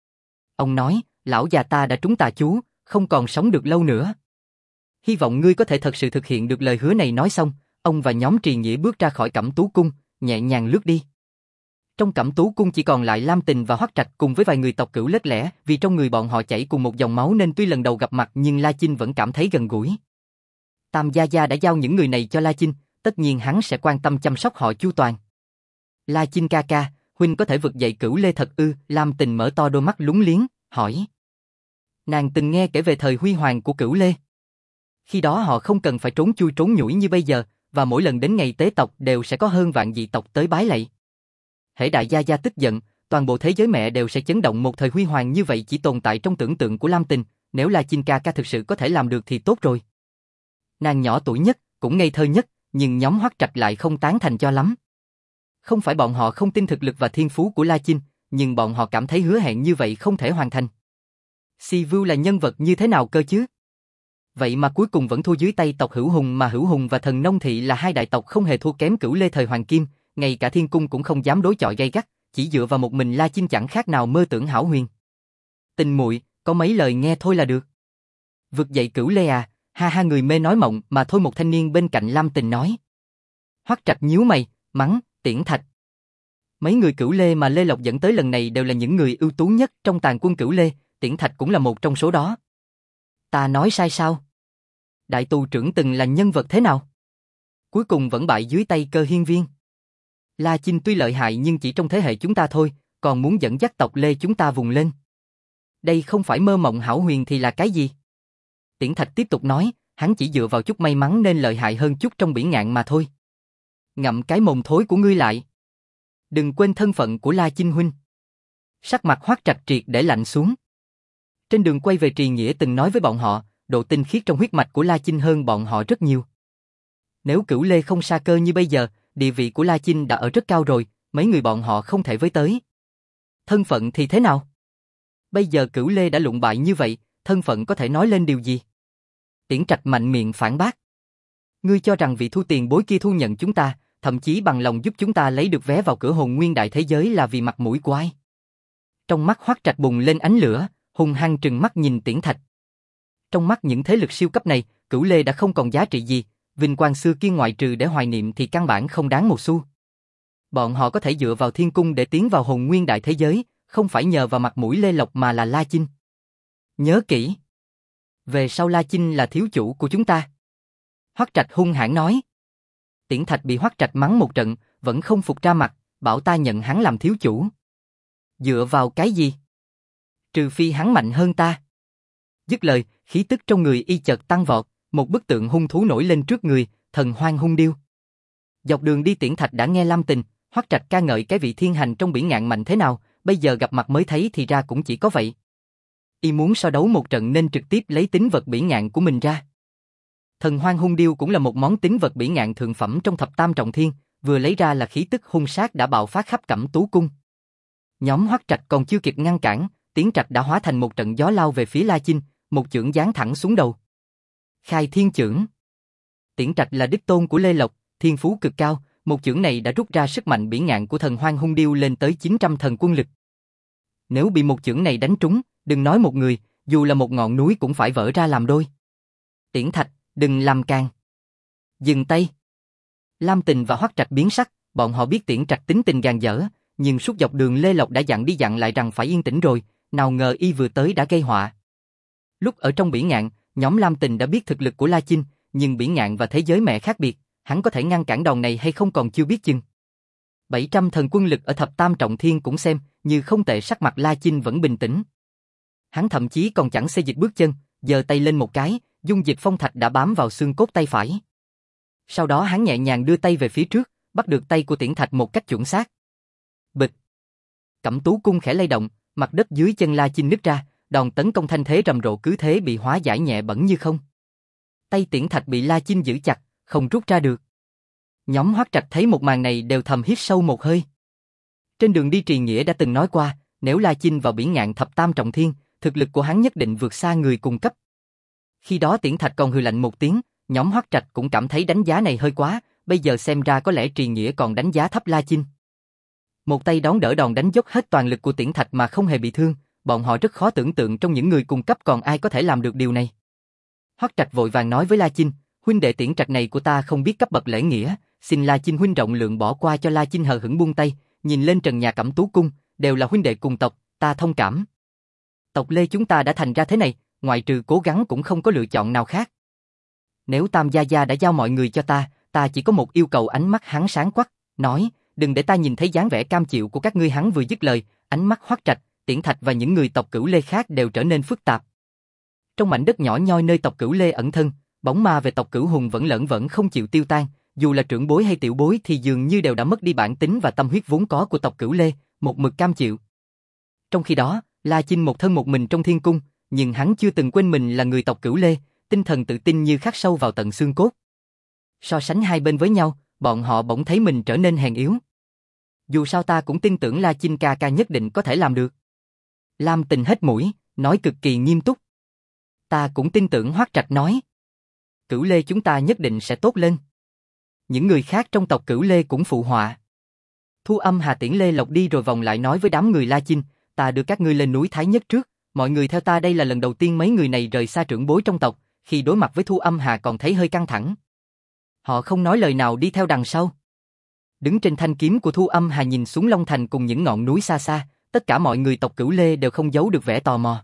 Ông nói, lão già ta đã trúng tà chú, không còn sống được lâu nữa. Hy vọng ngươi có thể thật sự thực hiện được lời hứa này. Nói xong, ông và nhóm Trì Nghĩa bước ra khỏi Cẩm Tú Cung, nhẹ nhàng lướt đi. Trong Cẩm Tú Cung chỉ còn lại Lam Tình và Hoắc Trạch cùng với vài người tộc Cửu lết lẻ, vì trong người bọn họ chảy cùng một dòng máu nên tuy lần đầu gặp mặt nhưng La Chinh vẫn cảm thấy gần gũi. Tam Gia Gia đã giao những người này cho La Chinh, tất nhiên hắn sẽ quan tâm chăm sóc họ chu toàn. La Chinh ca ca, huynh có thể vực dậy Cửu Lê thật ư? Lam Tình mở to đôi mắt lúng liếng, hỏi. Nàng từng nghe kể về thời huy hoàng của Cửu Lê. Khi đó họ không cần phải trốn chui trốn nhủi như bây giờ, và mỗi lần đến ngày tế tộc đều sẽ có hơn vạn dị tộc tới bái lạy. Hễ đại gia gia tức giận, toàn bộ thế giới mẹ đều sẽ chấn động. Một thời huy hoàng như vậy chỉ tồn tại trong tưởng tượng của Lam Tình, nếu La Chinh ca ca thực sự có thể làm được thì tốt rồi. Nàng nhỏ tuổi nhất, cũng ngây thơ nhất, nhưng nhóm Hoắc Trạch lại không tán thành cho lắm. Không phải bọn họ không tin thực lực và thiên phú của La Chinh, nhưng bọn họ cảm thấy hứa hẹn như vậy không thể hoàn thành. Si Vu là nhân vật như thế nào cơ chứ? Vậy mà cuối cùng vẫn thua dưới tay tộc Hữu Hùng, mà Hữu Hùng và Thần Nông Thị là hai đại tộc không hề thua kém Cửu Lê thời Hoàng Kim, ngay cả thiên cung cũng không dám đối chọi gay gắt, chỉ dựa vào một mình La Chinh chẳng khác nào mơ tưởng hão huyền. Tình muội, có mấy lời nghe thôi là được. Vực dậy Cửu Lê à? Ha ha, người mê nói mộng mà thôi. Một thanh niên bên cạnh Lam Tình nói. Hoắc Trạch nhíu mày, mắng, Tiễn Thạch. Mấy người Cửu Lê mà Lê Lộc dẫn tới lần này đều là những người ưu tú nhất trong tàn quân Cửu Lê, Tiễn Thạch cũng là một trong số đó. Ta nói sai sao? Đại tù trưởng từng là nhân vật thế nào? Cuối cùng vẫn bại dưới tay Cơ Hiên Viên. La Chinh tuy lợi hại nhưng chỉ trong thế hệ chúng ta thôi, còn muốn dẫn dắt tộc Lê chúng ta vùng lên. Đây không phải mơ mộng hão huyền thì là cái gì? Tiễn Thạch tiếp tục nói, hắn chỉ dựa vào chút may mắn nên lợi hại hơn chút trong Bỉ Ngạn mà thôi. Ngậm cái mồm thối của ngươi lại. Đừng quên thân phận của La Chinh huynh. Sắc mặt Hoắc Trạch triệt để lạnh xuống. Trên đường quay về, Trì Nghĩa từng nói với bọn họ, độ tinh khiết trong huyết mạch của La Chinh hơn bọn họ rất nhiều. Nếu Cửu Lê không sa cơ như bây giờ, địa vị của La Chinh đã ở rất cao rồi, mấy người bọn họ không thể với tới. Thân phận thì thế nào? Bây giờ Cửu Lê đã lụng bại như vậy, thân phận có thể nói lên điều gì? Tiễn Trạch mạnh miệng phản bác. Ngươi cho rằng vị Thu tiền bối kia thu nhận chúng ta, thậm chí bằng lòng giúp chúng ta lấy được vé vào cửa hồn nguyên đại thế giới là vì mặt mũi của ai? Trong mắt Hoắc Trạch bùng lên ánh lửa, hung hăng trừng mắt nhìn Tiễn Thạch. Trong mắt những thế lực siêu cấp này, Cửu Lê đã không còn giá trị gì, vinh quang xưa kia ngoại trừ để hoài niệm thì căn bản không đáng một xu. Bọn họ có thể dựa vào thiên cung để tiến vào hồn nguyên đại thế giới, không phải nhờ vào mặt mũi Lê Lộc mà là La Chinh. Nhớ kỹ. Về sau La Chinh là thiếu chủ của chúng ta. Hoắc Trạch hung hãn nói. Tiễn Thạch bị Hoắc Trạch mắng một trận, vẫn không phục ra mặt, bảo ta nhận hắn làm thiếu chủ. Dựa vào cái gì? Trừ phi hắn mạnh hơn ta. Dứt lời, khí tức trong người y chợt tăng vọt, một bức tượng hung thú nổi lên trước người, thần hoang hung điêu. Dọc đường đi Tiễn Thạch đã nghe Lam Tình, Hoắc Trạch ca ngợi cái vị thiên hành trong biển ngạn mạnh thế nào, bây giờ gặp mặt mới thấy thì ra cũng chỉ có vậy. Y muốn so đấu một trận nên trực tiếp lấy tính vật biển ngạn của mình ra. Thần hoang hung điêu cũng là một món tính vật biển ngạn thượng phẩm trong thập tam trọng thiên, vừa lấy ra là khí tức hung sát đã bạo phát khắp Cẩm Tú cung. Nhóm Hoắc Trạch còn chưa kịp ngăn cản, Tiễn Trạch đã hóa thành một trận gió lao về phía La Chinh, một chưởng giáng thẳng xuống đầu. Khai thiên chưởng. Tiễn Trạch là đích tôn của Lê Lộc, thiên phú cực cao, một chưởng này đã rút ra sức mạnh biển ngạn của thần hoang hung điêu lên tới 900 thần quân lực. Nếu bị một chưởng này đánh trúng, đừng nói một người, dù là một ngọn núi cũng phải vỡ ra làm đôi. Tiễn Thạch, đừng làm càng. Dừng tay. Lam Tình và Hoắc Trạch biến sắc, bọn họ biết Tiễn Trạch tính tình gàn dở, nhưng suốt dọc đường Lê Lộc đã dặn đi dặn lại rằng phải yên tĩnh rồi, nào ngờ y vừa tới đã gây họa. Lúc ở trong biển ngạn, nhóm Lam Tình đã biết thực lực của La Chinh, nhưng biển ngạn và thế giới mẹ khác biệt, hắn có thể ngăn cản đòn này hay không còn chưa biết chừng. 700 thần quân lực ở thập tam trọng thiên cũng xem, như không tệ, sắc mặt La Chinh vẫn bình tĩnh. Hắn thậm chí còn chẳng xê dịch bước chân, giơ tay lên một cái, dung dịch phong thạch đã bám vào xương cốt tay phải. Sau đó hắn nhẹ nhàng đưa tay về phía trước, bắt được tay của Tiễn Thạch một cách chuẩn xác. Bịch. Cẩm Tú cung khẽ lay động, mặt đất dưới chân La Chinh nứt ra, đòn tấn công thanh thế rầm rộ cứ thế bị hóa giải nhẹ bẫng như không. Tay Tiễn Thạch bị La Chinh giữ chặt, không rút ra được. Nhóm Hoắc Trạch thấy một màn này đều thầm hít sâu một hơi. Trên đường đi Trì Nghĩa đã từng nói qua, nếu La Chinh vào biển ngạn thập tam trọng thiên, thực lực của hắn nhất định vượt xa người cùng cấp. Khi đó Tiễn Thạch còn hừ lạnh một tiếng, nhóm Hoắc Trạch cũng cảm thấy đánh giá này hơi quá, bây giờ xem ra có lẽ Trì Nghĩa còn đánh giá thấp La Chinh. Một tay đón đỡ đòn đánh dốc hết toàn lực của Tiễn Thạch mà không hề bị thương, bọn họ rất khó tưởng tượng trong những người cùng cấp còn ai có thể làm được điều này. Hoắc Trạch vội vàng nói với La Chinh, huynh đệ Tiễn Trạch này của ta không biết cấp bậc lễ nghĩa, xin La Chinh huynh rộng lượng bỏ qua cho. La Chinh hờ hững buông tay, nhìn lên trần nhà Cẩm Tú cung, đều là huynh đệ cùng tộc, ta thông cảm. Tộc Lê chúng ta đã thành ra thế này, ngoại trừ cố gắng cũng không có lựa chọn nào khác. Nếu Tam gia gia đã giao mọi người cho ta chỉ có một yêu cầu. Ánh mắt hắn sáng quắc, nói, đừng để ta nhìn thấy dáng vẻ cam chịu của các ngươi. Hắn vừa dứt lời, ánh mắt Hoắc Trạch, Tiễn Thạch và những người tộc Cửu Lê khác đều trở nên phức tạp. Trong mảnh đất nhỏ nhoi nơi tộc Cửu Lê ẩn thân, bóng ma về tộc Cửu Hùng vẫn lởn vởn không chịu tiêu tan, dù là trưởng bối hay tiểu bối thì dường như đều đã mất đi bản tính và tâm huyết vốn có của tộc Cửu Lê, một mực cam chịu. Trong khi đó, La Chinh một thân một mình trong thiên cung, nhưng hắn chưa từng quên mình là người tộc Cửu Lê, tinh thần tự tin như khắc sâu vào tận xương cốt. So sánh hai bên với nhau, bọn họ bỗng thấy mình trở nên hèn yếu. Dù sao ta cũng tin tưởng La Chinh ca ca nhất định có thể làm được. Lam Tình hết mũi, nói cực kỳ nghiêm túc. Ta cũng tin tưởng. Hoắc Trạch nói. Cửu Lê chúng ta nhất định sẽ tốt lên. Những người khác trong tộc Cửu Lê cũng phụ họa. Thu Âm Hà tiễn Lê Lộc đi rồi vòng lại nói với đám người La Chinh, ta đưa các ngươi lên núi Thái Nhất trước, mọi người theo ta. Đây là lần đầu tiên mấy người này rời xa trưởng bối trong tộc, khi đối mặt với Thu Âm Hà còn thấy hơi căng thẳng. Họ không nói lời nào đi theo đằng sau. Đứng trên thanh kiếm của Thu Âm Hà nhìn xuống Long Thành cùng những ngọn núi xa xa, tất cả mọi người tộc Cửu Lê đều không giấu được vẻ tò mò.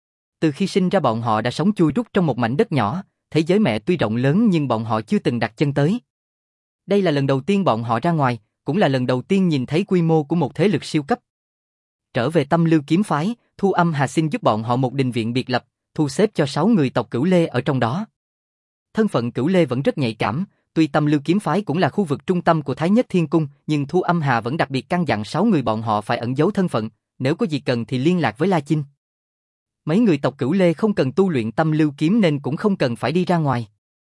Từ khi sinh ra bọn họ đã sống chui rút trong một mảnh đất nhỏ, thế giới mẹ tuy rộng lớn nhưng bọn họ chưa từng đặt chân tới. Đây là lần đầu tiên bọn họ ra ngoài, cũng là lần đầu tiên nhìn thấy quy mô của một thế lực siêu cấp. Trở về Tâm Lưu kiếm phái, Thu Âm Hà xin giúp bọn họ một đình viện biệt lập, thu xếp cho 6 người tộc Cửu Lê ở trong đó. Thân phận Cửu Lê vẫn rất nhạy cảm, tuy Tâm Lưu kiếm phái cũng là khu vực trung tâm của Thái Nhất Thiên Cung, nhưng Thu Âm Hà vẫn đặc biệt căn dặn 6 người bọn họ phải ẩn giấu thân phận, nếu có gì cần thì liên lạc với La Chinh. Mấy người tộc Cửu Lê không cần tu luyện Tâm Lưu kiếm nên cũng không cần phải đi ra ngoài.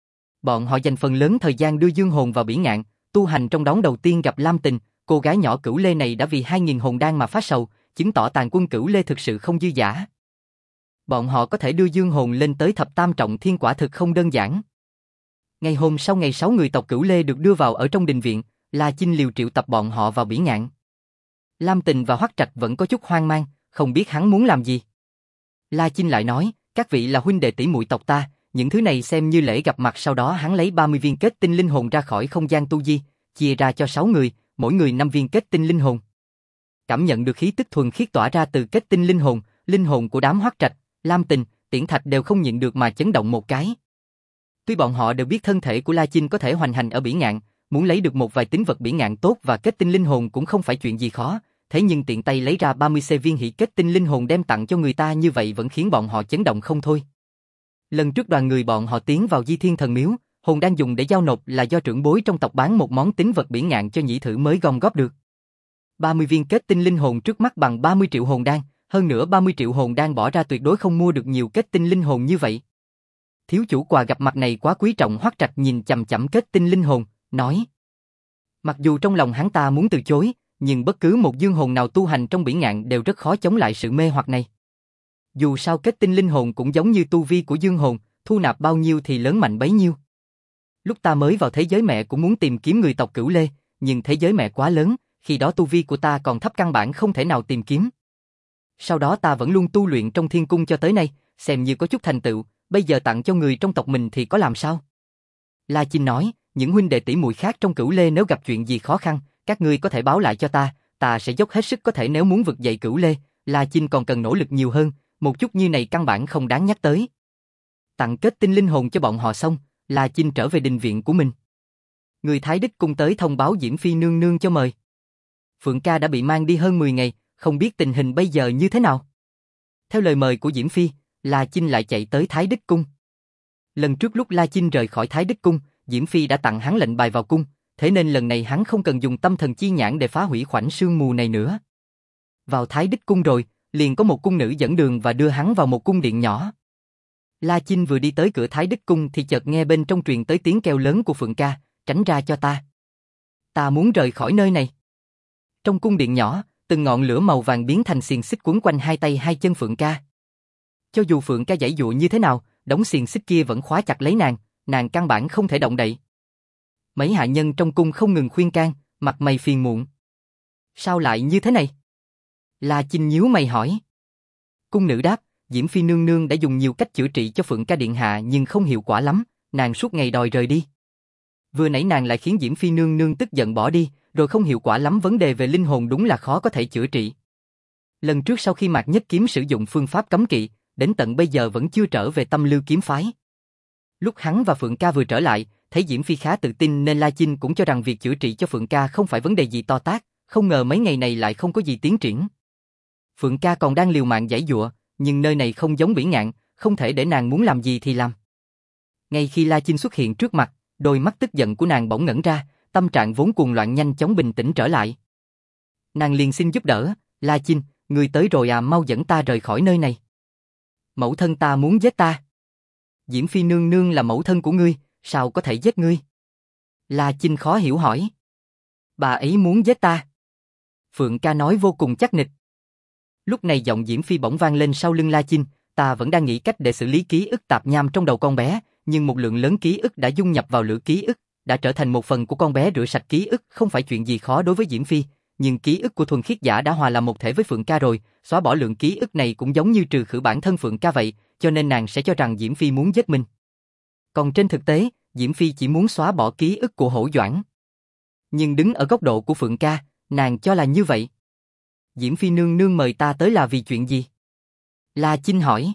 Bọn họ dành phần lớn thời gian đưa dương hồn vào biển ngạn, tu hành. Trong đón đầu tiên gặp Lam Tình, cô gái nhỏ Cửu Lê này đã vì 2000 hồn đan mà phát sầu, chứng tỏ tàn quân Cửu Lê thực sự không dư dả. Bọn họ có thể đưa dương hồn lên tới thập tam trọng thiên quả thực không đơn giản. Ngày hôm sau ngày 6 người tộc Cửu Lê được đưa vào ở trong đình viện, La Chinh liều triệu tập bọn họ vào bỉ ngạn. Lam Tình và Hoắc Trạch vẫn có chút hoang mang, không biết hắn muốn làm gì. La Chinh lại nói, các vị là huynh đệ tỷ muội tộc ta, những thứ này xem như lễ gặp mặt. Sau đó hắn lấy 30 viên kết tinh linh hồn ra khỏi không gian tu di, chia ra cho 6 người, mỗi người 5 viên kết tinh linh hồn. Cảm nhận được khí tức thuần khiết tỏa ra từ kết tinh linh hồn của đám Hoắc Trạch, Lam Tình, Tiễn Thạch đều không nhịn được mà chấn động một cái. Tuy bọn họ đều biết thân thể của La Chinh có thể hoành hành ở bỉ ngạn, muốn lấy được một vài tín vật bỉ ngạn tốt và kết tinh linh hồn cũng không phải chuyện gì khó, thế nhưng tiện tay lấy ra 30 viên hỷ kết tinh linh hồn đem tặng cho người ta như vậy vẫn khiến bọn họ chấn động không thôi. Lần trước đoàn người bọn họ tiến vào Di Thiên Thần Miếu, hồn đang dùng để giao nộp là do trưởng bối trong tộc bán một món tín vật bỉ ngạn cho nhĩ thử mới gom góp được. 30 viên kết tinh linh hồn trước mắt bằng 30 triệu hồn đan, hơn nữa 30 triệu hồn đan bỏ ra tuyệt đối không mua được nhiều kết tinh linh hồn như vậy. Thiếu chủ quà gặp mặt này quá quý trọng. Hoắc Trạch nhìn chằm chằm kết tinh linh hồn, nói. Mặc dù trong lòng hắn ta muốn từ chối, nhưng bất cứ một dương hồn nào tu hành trong bỉ ngạn đều rất khó chống lại sự mê hoặc này. Dù sao kết tinh linh hồn cũng giống như tu vi của dương hồn, thu nạp bao nhiêu thì lớn mạnh bấy nhiêu. Lúc ta mới vào thế giới mẹ cũng muốn tìm kiếm người tộc Cửu Lê, nhưng thế giới mẹ quá lớn, khi đó tu vi của ta còn thấp căn bản không thể nào tìm kiếm. Sau đó ta vẫn luôn tu luyện trong thiên cung cho tới nay, xem như có chút thành tựu, bây giờ tặng cho người trong tộc mình thì có làm sao? La Chinh nói, những huynh đệ tỷ muội khác trong Cửu Lê nếu gặp chuyện gì khó khăn, các ngươi có thể báo lại cho ta sẽ dốc hết sức có thể nếu muốn vực dậy Cửu Lê. La Chinh còn cần nỗ lực nhiều hơn, một chút như này căn bản không đáng nhắc tới. Tặng kết tinh linh hồn cho bọn họ xong, La Chinh trở về đình viện của mình. Người Thái Đích cung tới thông báo Diễm Phi nương nương cho mời. Phượng ca đã bị mang đi hơn 10 ngày, không biết tình hình bây giờ như thế nào. Theo lời mời của Diễm Phi, La Chinh lại chạy tới Thái Đích cung. Lần trước lúc La Chinh rời khỏi Thái Đích cung, Diễm Phi đã tặng hắn lệnh bài vào cung, thế nên lần này hắn không cần dùng tâm thần chi nhãn để phá hủy khoảnh sương mù này nữa. Vào Thái Đích cung rồi, liền có một cung nữ dẫn đường và đưa hắn vào một cung điện nhỏ. La Chinh vừa đi tới cửa Thái Đích cung thì chợt nghe bên trong truyền tới tiếng kêu lớn của Phượng ca, tránh ra cho ta. Ta muốn rời khỏi nơi này. Trong cung điện nhỏ, từng ngọn lửa màu vàng biến thành xiềng xích quấn quanh hai tay hai chân Phượng ca. Cho dù Phượng ca giãy giụa như thế nào, đống xiềng xích kia vẫn khóa chặt lấy nàng căn bản không thể động đậy. Mấy hạ nhân trong cung không ngừng khuyên can, mặt mày phiền muộn. Sao lại như thế này? La Chinh nhíu mày hỏi. Cung nữ đáp, Diễm Phi nương nương đã dùng nhiều cách chữa trị cho Phượng ca điện hạ nhưng không hiệu quả lắm, nàng suốt ngày đòi rời đi. Vừa nãy nàng lại khiến Diễm Phi nương nương tức giận bỏ đi, rồi không hiệu quả lắm, vấn đề về linh hồn đúng là khó có thể chữa trị. Lần trước sau khi Mạc Nhất Kiếm sử dụng phương pháp cấm kỵ, đến tận bây giờ vẫn chưa trở về Tâm Lưu kiếm phái. Lúc hắn và Phượng ca vừa trở lại, thấy Diễm Phi khá tự tin nên La Chinh cũng cho rằng việc chữa trị cho Phượng ca không phải vấn đề gì to tát, không ngờ mấy ngày này lại không có gì tiến triển. Phượng ca còn đang liều mạng giãy giụa, nhưng nơi này không giống bỉ ngạn, không thể để nàng muốn làm gì thì làm. Ngay khi La Chinh xuất hiện trước mặt, đôi mắt tức giận của nàng bỗng ngẩn ra, tâm trạng vốn cuồng loạn nhanh chóng bình tĩnh trở lại. Nàng liền xin giúp đỡ, La Chinh, ngươi tới rồi à, mau dẫn ta rời khỏi nơi này. Mẫu thân ta muốn giết ta. Diễm Phi nương nương là mẫu thân của ngươi, sao có thể giết ngươi? La Chinh khó hiểu hỏi. Bà ấy muốn giết ta. Phượng ca nói vô cùng chắc nịch. Lúc này giọng Diễm Phi bỗng vang lên sau lưng La Chinh, ta vẫn đang nghĩ cách để xử lý ký ức tạp nham trong đầu con bé, nhưng một lượng lớn ký ức đã dung nhập vào lửa ký ức, đã trở thành một phần của con bé. Rửa sạch ký ức không phải chuyện gì khó đối với Diễm Phi, nhưng ký ức của thuần khiết giả đã hòa làm một thể với Phượng ca rồi, xóa bỏ lượng ký ức này cũng giống như trừ khử bản thân Phượng ca vậy, cho nên nàng sẽ cho rằng Diễm Phi muốn giết mình. Còn trên thực tế, Diễm Phi chỉ muốn xóa bỏ ký ức của Hổ Doãn. Nhưng đứng ở góc độ của Phượng ca, nàng cho là như vậy. Diễm Phi nương nương mời ta tới là vì chuyện gì? La Chinh hỏi.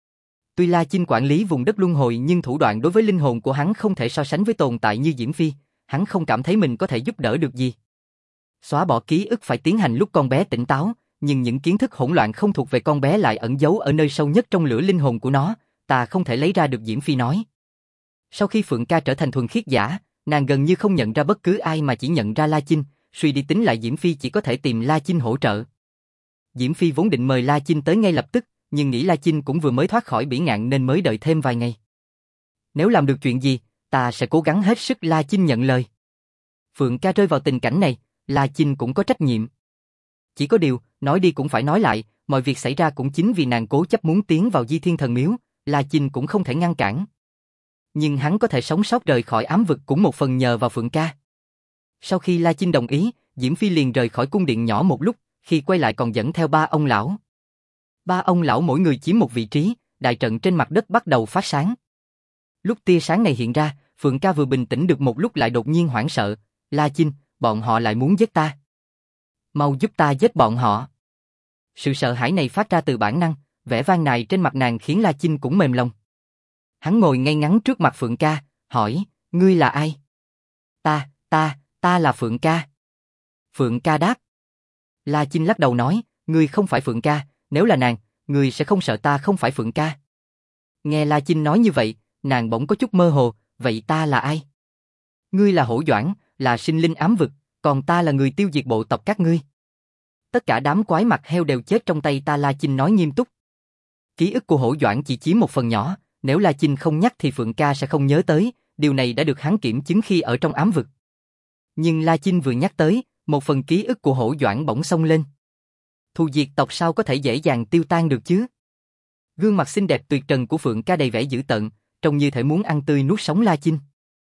Tuy La Chinh quản lý vùng đất luân hồi nhưng thủ đoạn đối với linh hồn của hắn không thể so sánh với tồn tại như Diễm Phi, hắn không cảm thấy mình có thể giúp đỡ được gì. Xóa bỏ ký ức phải tiến hành lúc con bé tỉnh táo, nhưng những kiến thức hỗn loạn không thuộc về con bé lại ẩn giấu ở nơi sâu nhất trong lửa linh hồn của nó, ta không thể lấy ra được, Diễm Phi nói. Sau khi Phượng ca trở thành thuần khiết giả, nàng gần như không nhận ra bất cứ ai mà chỉ nhận ra La Chinh, suy đi tính lại Diễm Phi chỉ có thể tìm La Chinh hỗ trợ. Diễm Phi vốn định mời La Chinh tới ngay lập tức, nhưng nghĩ La Chinh cũng vừa mới thoát khỏi bỉ ngạn nên mới đợi thêm vài ngày. Nếu làm được chuyện gì, ta sẽ cố gắng hết sức, La Chinh nhận lời. Phượng ca rơi vào tình cảnh này, La Chinh cũng có trách nhiệm. Chỉ có điều, nói đi cũng phải nói lại, mọi việc xảy ra cũng chính vì nàng cố chấp muốn tiến vào Di Thiên Thần Miếu, La Chinh cũng không thể ngăn cản. Nhưng hắn có thể sống sót rời khỏi ám vực cũng một phần nhờ vào Phượng ca. Sau khi La Chinh đồng ý, Diễm Phi liền rời khỏi cung điện nhỏ một lúc, khi quay lại còn dẫn theo ba ông lão. Ba ông lão mỗi người chiếm một vị trí, đại trận trên mặt đất bắt đầu phát sáng. Lúc tia sáng này hiện ra, Phượng ca vừa bình tĩnh được một lúc lại đột nhiên hoảng sợ. La Chinh, bọn họ lại muốn giết ta. Mau giúp ta giết bọn họ. Sự sợ hãi này phát ra từ bản năng, vẻ van nài trên mặt nàng khiến La Chinh cũng mềm lòng. Hắn ngồi ngay ngắn trước mặt Phượng ca, hỏi, ngươi là ai? Ta là Phượng ca. Phượng ca đáp. La Chinh lắc đầu nói, ngươi không phải Phượng ca, nếu là nàng, ngươi sẽ không sợ ta không phải Phượng ca. Nghe La Chinh nói như vậy, nàng bỗng có chút mơ hồ, vậy ta là ai? Ngươi là Hổ Doãn, là sinh linh ám vực, còn ta là người tiêu diệt bộ tộc các ngươi. Tất cả đám quái mặt heo đều chết trong tay ta. La Chinh nói nghiêm túc. Ký ức của Hổ Doãn chỉ chiếm một phần nhỏ, nếu La Chinh không nhắc thì Phượng ca sẽ không nhớ tới, điều này đã được hắn kiểm chứng khi ở trong ám vực. Nhưng La Chinh vừa nhắc tới, một phần ký ức của Hổ Doãn bỗng xông lên. Thù diệt tộc sao có thể dễ dàng tiêu tan được chứ? Gương mặt xinh đẹp tuyệt trần của Phượng ca đầy vẻ dữ tợn, trông như thể muốn ăn tươi nuốt sống La Chinh.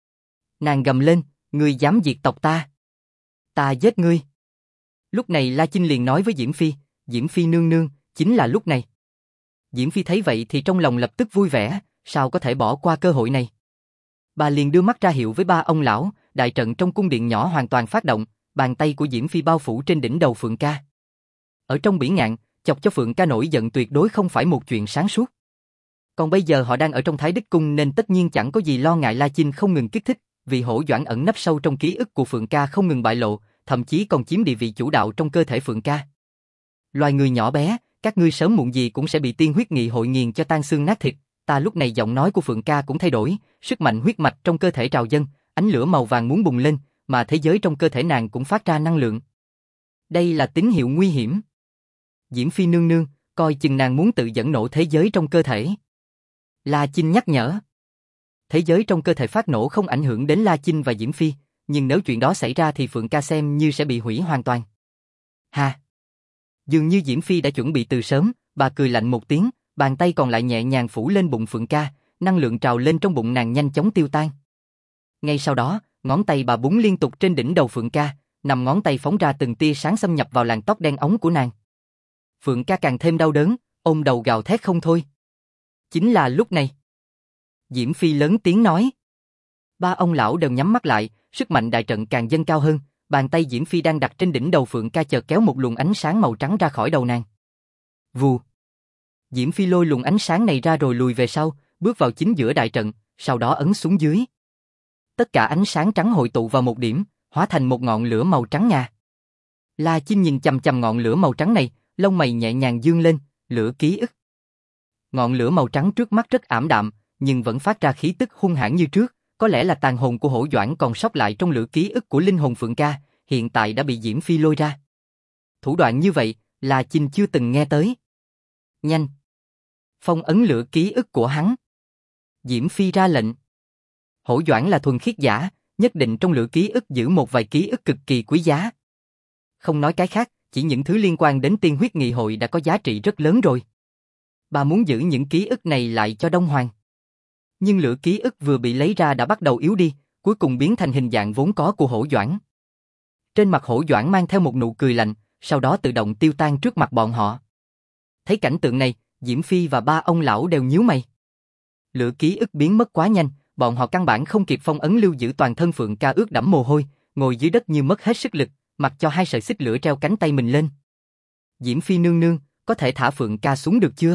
Nàng gầm lên, ngươi dám diệt tộc ta? Ta giết ngươi. Lúc này La Chinh liền nói với Diễm Phi nương nương, chính là lúc này. Diễm Phi thấy vậy thì trong lòng lập tức vui vẻ, sao có thể bỏ qua cơ hội này. Bà liền đưa mắt ra hiệu với ba ông lão, đại trận trong cung điện nhỏ hoàn toàn phát động, bàn tay của Diễm Phi bao phủ trên đỉnh đầu Phượng ca. Ở trong bỉ ngạn, chọc cho Phượng ca nổi giận tuyệt đối không phải một chuyện sáng suốt. Còn bây giờ họ đang ở trong Thái Đích Cung nên tất nhiên chẳng có gì lo ngại. La Chinh không ngừng kích thích, vì Hổ Doãn ẩn nấp sâu trong ký ức của Phượng ca không ngừng bại lộ, thậm chí còn chiếm địa vị chủ đạo trong cơ thể Phượng ca. Loài người nhỏ bé, các ngươi sớm muộn gì cũng sẽ bị tiên huyết nghị hội nghiền cho tan xương nát thịt. Ta lúc này giọng nói của Phượng ca cũng thay đổi, sức mạnh huyết mạch trong cơ thể trào dâng, ánh lửa màu vàng muốn bùng lên, mà thế giới trong cơ thể nàng cũng phát ra năng lượng. Đây là tín hiệu nguy hiểm. Diễm Phi nương nương, coi chừng nàng muốn tự dẫn nổ thế giới trong cơ thể. La Chinh nhắc nhở. Thế giới trong cơ thể phát nổ không ảnh hưởng đến La Chinh và Diễm Phi, nhưng nếu chuyện đó xảy ra thì Phượng ca xem như sẽ bị hủy hoàn toàn. Ha! Dường như Diễm Phi đã chuẩn bị từ sớm, bà cười lạnh một tiếng, bàn tay còn lại nhẹ nhàng phủ lên bụng Phượng ca, năng lượng trào lên trong bụng nàng nhanh chóng tiêu tan. Ngay sau đó, ngón tay bà búng liên tục trên đỉnh đầu Phượng ca, nằm ngón tay phóng ra từng tia sáng xâm nhập vào làn tóc đen óng của nàng. Phượng ca càng thêm đau đớn, ôm đầu gào thét không thôi. Chính là lúc này. Diễm Phi lớn tiếng nói. Ba ông lão đều nhắm mắt lại, sức mạnh đại trận càng dâng cao hơn, bàn tay Diễm Phi đang đặt trên đỉnh đầu Phượng ca chợt kéo một luồng ánh sáng màu trắng ra khỏi đầu nàng. Vù. Diễm Phi lôi luồng ánh sáng này ra rồi lùi về sau, bước vào chính giữa đại trận, sau đó ấn xuống dưới. Tất cả ánh sáng trắng hội tụ vào một điểm, hóa thành một ngọn lửa màu trắng ngà. La Chinh nhìn chằm chằm ngọn lửa màu trắng này, lông mày nhẹ nhàng dương lên, lửa ký ức. Ngọn lửa màu trắng trước mắt rất ảm đạm, nhưng vẫn phát ra khí tức hung hãn như trước, có lẽ là tàn hồn của Hổ Doãn còn sót lại trong lửa ký ức của linh hồn Phượng ca, hiện tại đã bị Diễm Phi lôi ra. Thủ đoạn như vậy, La Chinh chưa từng nghe tới. Nhanh! Phong ấn lửa ký ức của hắn. Diễm Phi ra lệnh. Hổ Doãn là thuần khiết giả, nhất định trong lửa ký ức giữ một vài ký ức cực kỳ quý giá. Không nói cái khác, chỉ những thứ liên quan đến tiên huyết nghị hội đã có giá trị rất lớn rồi. Bà muốn giữ những ký ức này lại cho Đông Hoàng. Nhưng lửa ký ức vừa bị lấy ra đã bắt đầu yếu đi, cuối cùng biến thành hình dạng vốn có của Hổ Doãn. Trên mặt Hổ Doãn mang theo một nụ cười lạnh, sau đó tự động tiêu tan trước mặt bọn họ. Thấy cảnh tượng này, Diễm Phi và ba ông lão đều nhíu mày. Lửa ký ức biến mất quá nhanh, bọn họ căn bản không kịp phong ấn lưu giữ toàn thân Phượng ca ướt đẫm mồ hôi, ngồi dưới đất như mất hết sức lực, mặc cho hai sợi xích lửa treo cánh tay mình lên. Diễm Phi nương nương, có thể thả Phượng ca xuống được chưa?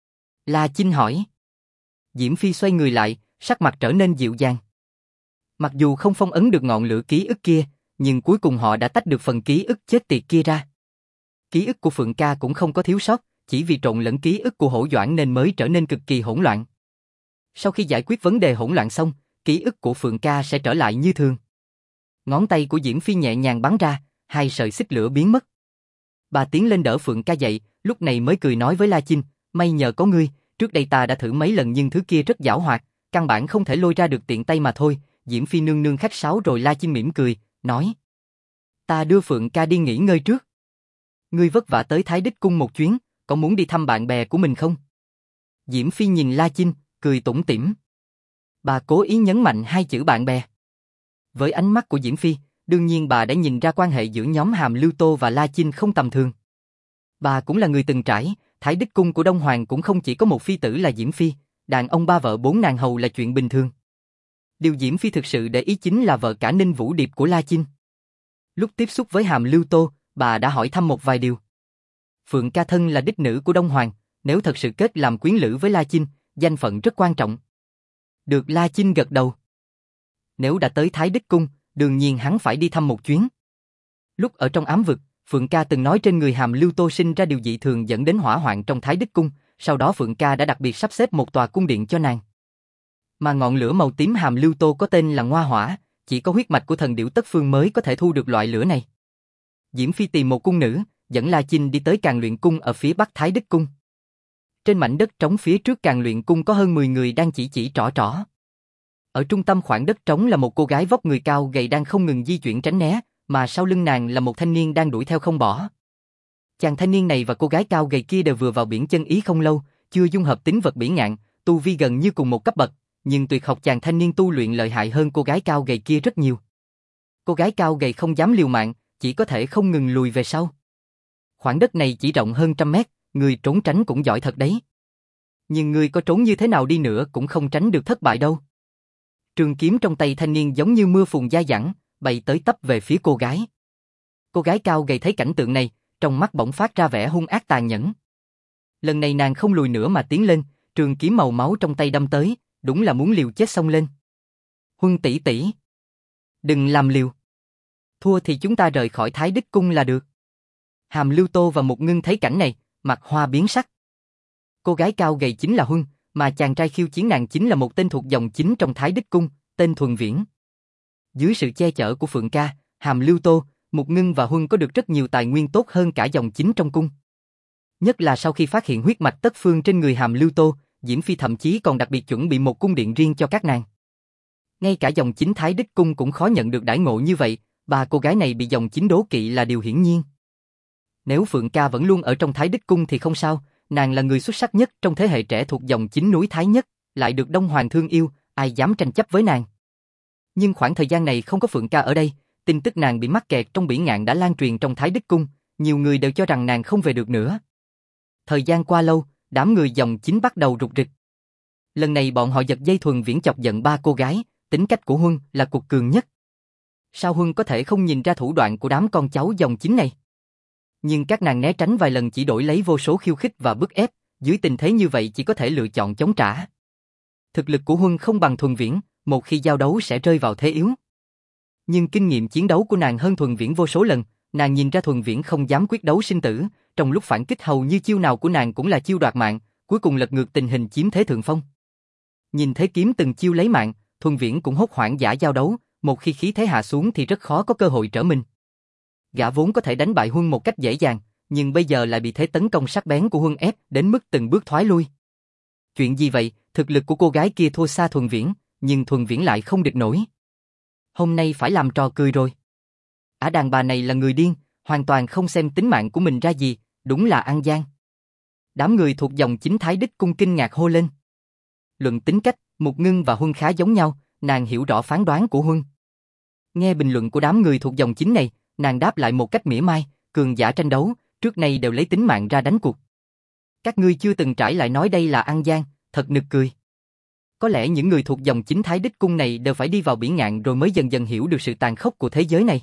La Chinh hỏi. Diễm Phi xoay người lại, sắc mặt trở nên dịu dàng. Mặc dù không phong ấn được ngọn lửa ký ức kia, nhưng cuối cùng họ đã tách được phần ký ức chết tiệt kia ra. Ký ức của Phượng ca cũng không có thiếu sót, chỉ vì trộn lẫn ký ức của Hổ Doãn nên mới trở nên cực kỳ hỗn loạn. Sau khi giải quyết vấn đề hỗn loạn xong, ký ức của Phượng ca sẽ trở lại như thường. Ngón tay của Diễm Phi nhẹ nhàng bắn ra, hai sợi xích lửa biến mất. Bà tiến lên đỡ Phượng ca dậy, lúc này mới cười nói với La Chinh, may nhờ có ngươi, trước đây ta đã thử mấy lần nhưng thứ kia rất giảo hoạt, căn bản không thể lôi ra được tiện tay mà thôi. Diễm Phi nương nương khách sáo rồi. La Chinh mỉm cười, nói, ta đưa Phượng ca đi nghỉ ngơi trước. Ngươi vất vả tới Thái Đích Cung một chuyến, có muốn đi thăm bạn bè của mình không? Diễm Phi nhìn La Chinh, cười tủm tỉm. Bà cố ý nhấn mạnh hai chữ bạn bè. Với ánh mắt của Diễm Phi, đương nhiên bà đã nhìn ra quan hệ giữa nhóm Hàm Lưu Tô và La Chinh không tầm thường. Bà cũng là người từng trải, Thái Đức Cung của Đông Hoàng cũng không chỉ có một phi tử là Diễm Phi, đàn ông ba vợ bốn nàng hầu là chuyện bình thường. Điều Diễm Phi thực sự để ý chính là vợ cả Ninh Vũ Điệp của La Chinh. Lúc tiếp xúc với Hàm Lưu Tô, bà đã hỏi thăm một vài điều. Phượng Ca thân là đích nữ của Đông Hoàng, nếu thật sự kết làm quyến lữ với La Chinh, danh phận rất quan trọng. Được La Chinh gật đầu. Nếu đã tới Thái Đức Cung, đương nhiên hắn phải đi thăm một chuyến. Lúc ở trong ám vực, Phượng Ca từng nói trên người Hàm Lưu Tô sinh ra điều dị thường dẫn đến hỏa hoạn trong Thái Đức Cung, sau đó Phượng Ca đã đặc biệt sắp xếp một tòa cung điện cho nàng. Mà ngọn lửa màu tím Hàm Lưu Tô có tên là Ngoa Hỏa, chỉ có huyết mạch của thần điểu Tất Phương mới có thể thu được loại lửa này. Diễm Phi tìm một cung nữ, dẫn La Chinh đi tới Càn Luyện Cung ở phía bắc Thái Đức Cung. Trên mảnh đất trống phía trước Càn Luyện Cung có hơn 10 người đang chỉ trỏ trỏ. Ở trung tâm khoảng đất trống là một cô gái vóc người cao gầy đang không ngừng di chuyển tránh né, mà sau lưng nàng là một thanh niên đang đuổi theo không bỏ. Chàng thanh niên này và cô gái cao gầy kia đều vừa vào biển chân ý không lâu, chưa dung hợp tính vật bỉ ngạn, tu vi gần như cùng một cấp bậc, nhưng tuyệt học chàng thanh niên tu luyện lợi hại hơn cô gái cao gầy kia rất nhiều. Cô gái cao gầy không dám liều mạng, chỉ có thể không ngừng lùi về sau. Khoảng đất này chỉ rộng hơn 100 mét, người trốn tránh cũng giỏi thật đấy. Nhưng người có trốn như thế nào đi nữa cũng không tránh được thất bại đâu. Trường kiếm trong tay thanh niên giống như mưa phùn dai dẳng, bay tới tấp về phía cô gái. Cô gái cao gầy thấy cảnh tượng này, trong mắt bỗng phát ra vẻ hung ác tàn nhẫn. Lần này nàng không lùi nữa mà tiến lên, trường kiếm màu máu trong tay đâm tới, đúng là muốn liều chết xông lên. Huân tỷ tỷ, đừng làm liều. Thua thì chúng ta rời khỏi Thái Đức Cung là được. Hàm Lưu Tô và Mục Ngưng thấy cảnh này, mặt hoa biến sắc. Cô gái cao gầy chính là Huân, mà chàng trai khiêu chiến nàng chính là một tên thuộc dòng chính trong Thái Đức Cung, tên Thuần Viễn. Dưới sự che chở của Phượng Ca, Hàm Lưu Tô, Mục Ngưng và Huân có được rất nhiều tài nguyên tốt hơn cả dòng chính trong cung. Nhất là sau khi phát hiện huyết mạch Tất Phương trên người Hàm Lưu Tô, Diễm Phi thậm chí còn đặc biệt chuẩn bị một cung điện riêng cho các nàng. Ngay cả dòng chính Thái Đức Cung cũng khó nhận được đãi ngộ như vậy, ba cô gái này bị dòng chính đố kỵ là điều hiển nhiên. Nếu Phượng Ca vẫn luôn ở trong Thái Đức Cung thì không sao, nàng là người xuất sắc nhất trong thế hệ trẻ thuộc dòng chính núi Thái nhất, lại được Đông Hoàng thương yêu, ai dám tranh chấp với nàng. Nhưng khoảng thời gian này không có Phượng Ca ở đây, tin tức nàng bị mắc kẹt trong bỉ ngạn đã lan truyền trong Thái Đức Cung, nhiều người đều cho rằng nàng không về được nữa. Thời gian qua lâu, đám người dòng chính bắt đầu rục rịch. Lần này bọn họ giật dây Thuần Viễn chọc giận ba cô gái, tính cách của Huân là cuộc cường nhất. Sao Huân có thể không nhìn ra thủ đoạn của đám con cháu dòng chính này? Nhưng các nàng né tránh vài lần chỉ đổi lấy vô số khiêu khích và bức ép, dưới tình thế như vậy chỉ có thể lựa chọn chống trả. Thực lực của Huân không bằng Thuần Viễn, một khi giao đấu sẽ rơi vào thế yếu. Nhưng kinh nghiệm chiến đấu của nàng hơn Thuần Viễn vô số lần, nàng nhìn ra Thuần Viễn không dám quyết đấu sinh tử, trong lúc phản kích hầu như chiêu nào của nàng cũng là chiêu đoạt mạng, cuối cùng lật ngược tình hình chiếm thế thượng phong. Nhìn thấy kiếm từng chiêu lấy mạng, Thuần Viễn cũng hốt hoảng giả giao đấu, một khi khí thế hạ xuống thì rất khó có cơ hội trở mình. Gã vốn có thể đánh bại Huân một cách dễ dàng, nhưng bây giờ lại bị thế tấn công sắc bén của Huân ép đến mức từng bước thoái lui. Chuyện gì vậy? Thực lực của cô gái kia thua xa Thuần Viễn, nhưng Thuần Viễn lại không địch nổi. Hôm nay phải làm trò cười rồi. Đàn bà này là người điên, hoàn toàn không xem tính mạng của mình ra gì, đúng là ăn gian. Đám người thuộc dòng chính Thái Đức Cung kinh ngạc hô lên. Luận tính cách, Mục Ngưng và Huân khá giống nhau, nàng hiểu rõ phán đoán của Huân. Nghe bình luận của đám người thuộc dòng chính này, nàng đáp lại một cách mỉa mai, cường giả tranh đấu, trước nay đều lấy tính mạng ra đánh cuộc. Các ngươi chưa từng trải lại nói đây là ăn gian, thật nực cười. Có lẽ những người thuộc dòng chính Thái Đức Cung này đều phải đi vào bỉ ngạn rồi mới dần dần hiểu được sự tàn khốc của thế giới này.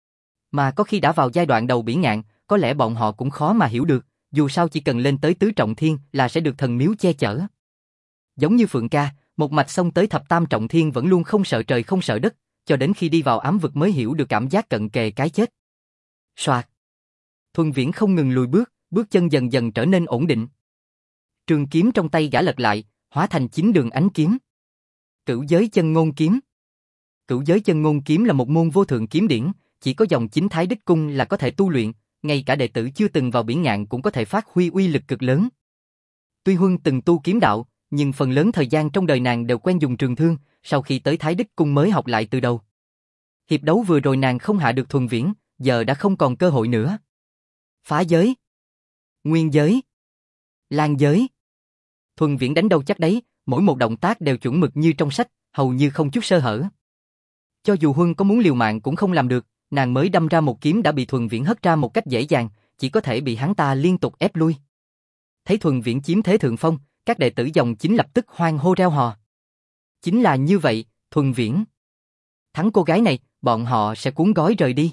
Mà có khi đã vào giai đoạn đầu bỉ ngạn, có lẽ bọn họ cũng khó mà hiểu được, dù sao chỉ cần lên tới tứ trọng thiên là sẽ được thần miếu che chở. Giống như Phượng Ca, một mạch xông tới thập tam trọng thiên vẫn luôn không sợ trời không sợ đất, cho đến khi đi vào ám vực mới hiểu được cảm giác cận kề cái chết. Soạt. Thuần Viễn không ngừng lùi bước, bước chân dần dần trở nên ổn định. Trường kiếm trong tay gã lật lại, hóa thành 9 đường ánh kiếm. Cửu giới chân ngôn kiếm. Cửu giới chân ngôn kiếm là một môn vô thượng kiếm điển, chỉ có dòng chính Thái Đức Cung là có thể tu luyện, ngay cả đệ tử chưa từng vào biển ngạn cũng có thể phát huy uy lực cực lớn. Tuy Huân từng tu kiếm đạo, nhưng phần lớn thời gian trong đời nàng đều quen dùng trường thương, sau khi tới Thái Đức Cung mới học lại từ đầu. Hiệp đấu vừa rồi nàng không hạ được Thuần Viễn, giờ đã không còn cơ hội nữa. Phá giới, nguyên giới, lan giới. Thuần Viễn đánh đâu chắc đấy, mỗi một động tác đều chuẩn mực như trong sách, hầu như không chút sơ hở. Cho dù Huân có muốn liều mạng cũng không làm được, nàng mới đâm ra một kiếm đã bị Thuần Viễn hất ra một cách dễ dàng, chỉ có thể bị hắn ta liên tục ép lui. Thấy Thuần Viễn chiếm thế thượng phong, các đệ tử dòng chính lập tức hoan hô reo hò. Chính là như vậy, Thuần Viễn. Thắng cô gái này, bọn họ sẽ cuốn gói rời đi.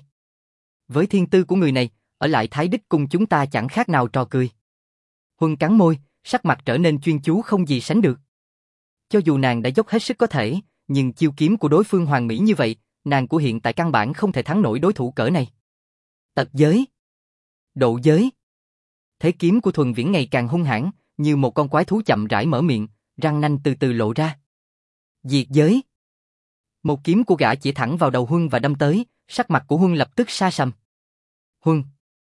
Với thiên tư của người này, ở lại Thái Đích Cung chúng ta chẳng khác nào trò cười. Huân cắn môi, sắc mặt trở nên chuyên chú không gì sánh được. Cho dù nàng đã dốc hết sức có thể, nhưng chiêu kiếm của đối phương hoàn mỹ như vậy, nàng của hiện tại căn bản không thể thắng nổi đối thủ cỡ này. Tật giới, độ giới. Thế kiếm của Thuần Viễn ngày càng hung hãn, như một con quái thú chậm rãi mở miệng, răng nanh từ từ lộ ra. Diệt giới. Một kiếm của gã chỉ thẳng vào đầu Huân và đâm tới, sắc mặt của Huân lập tức sa sầm. Huân,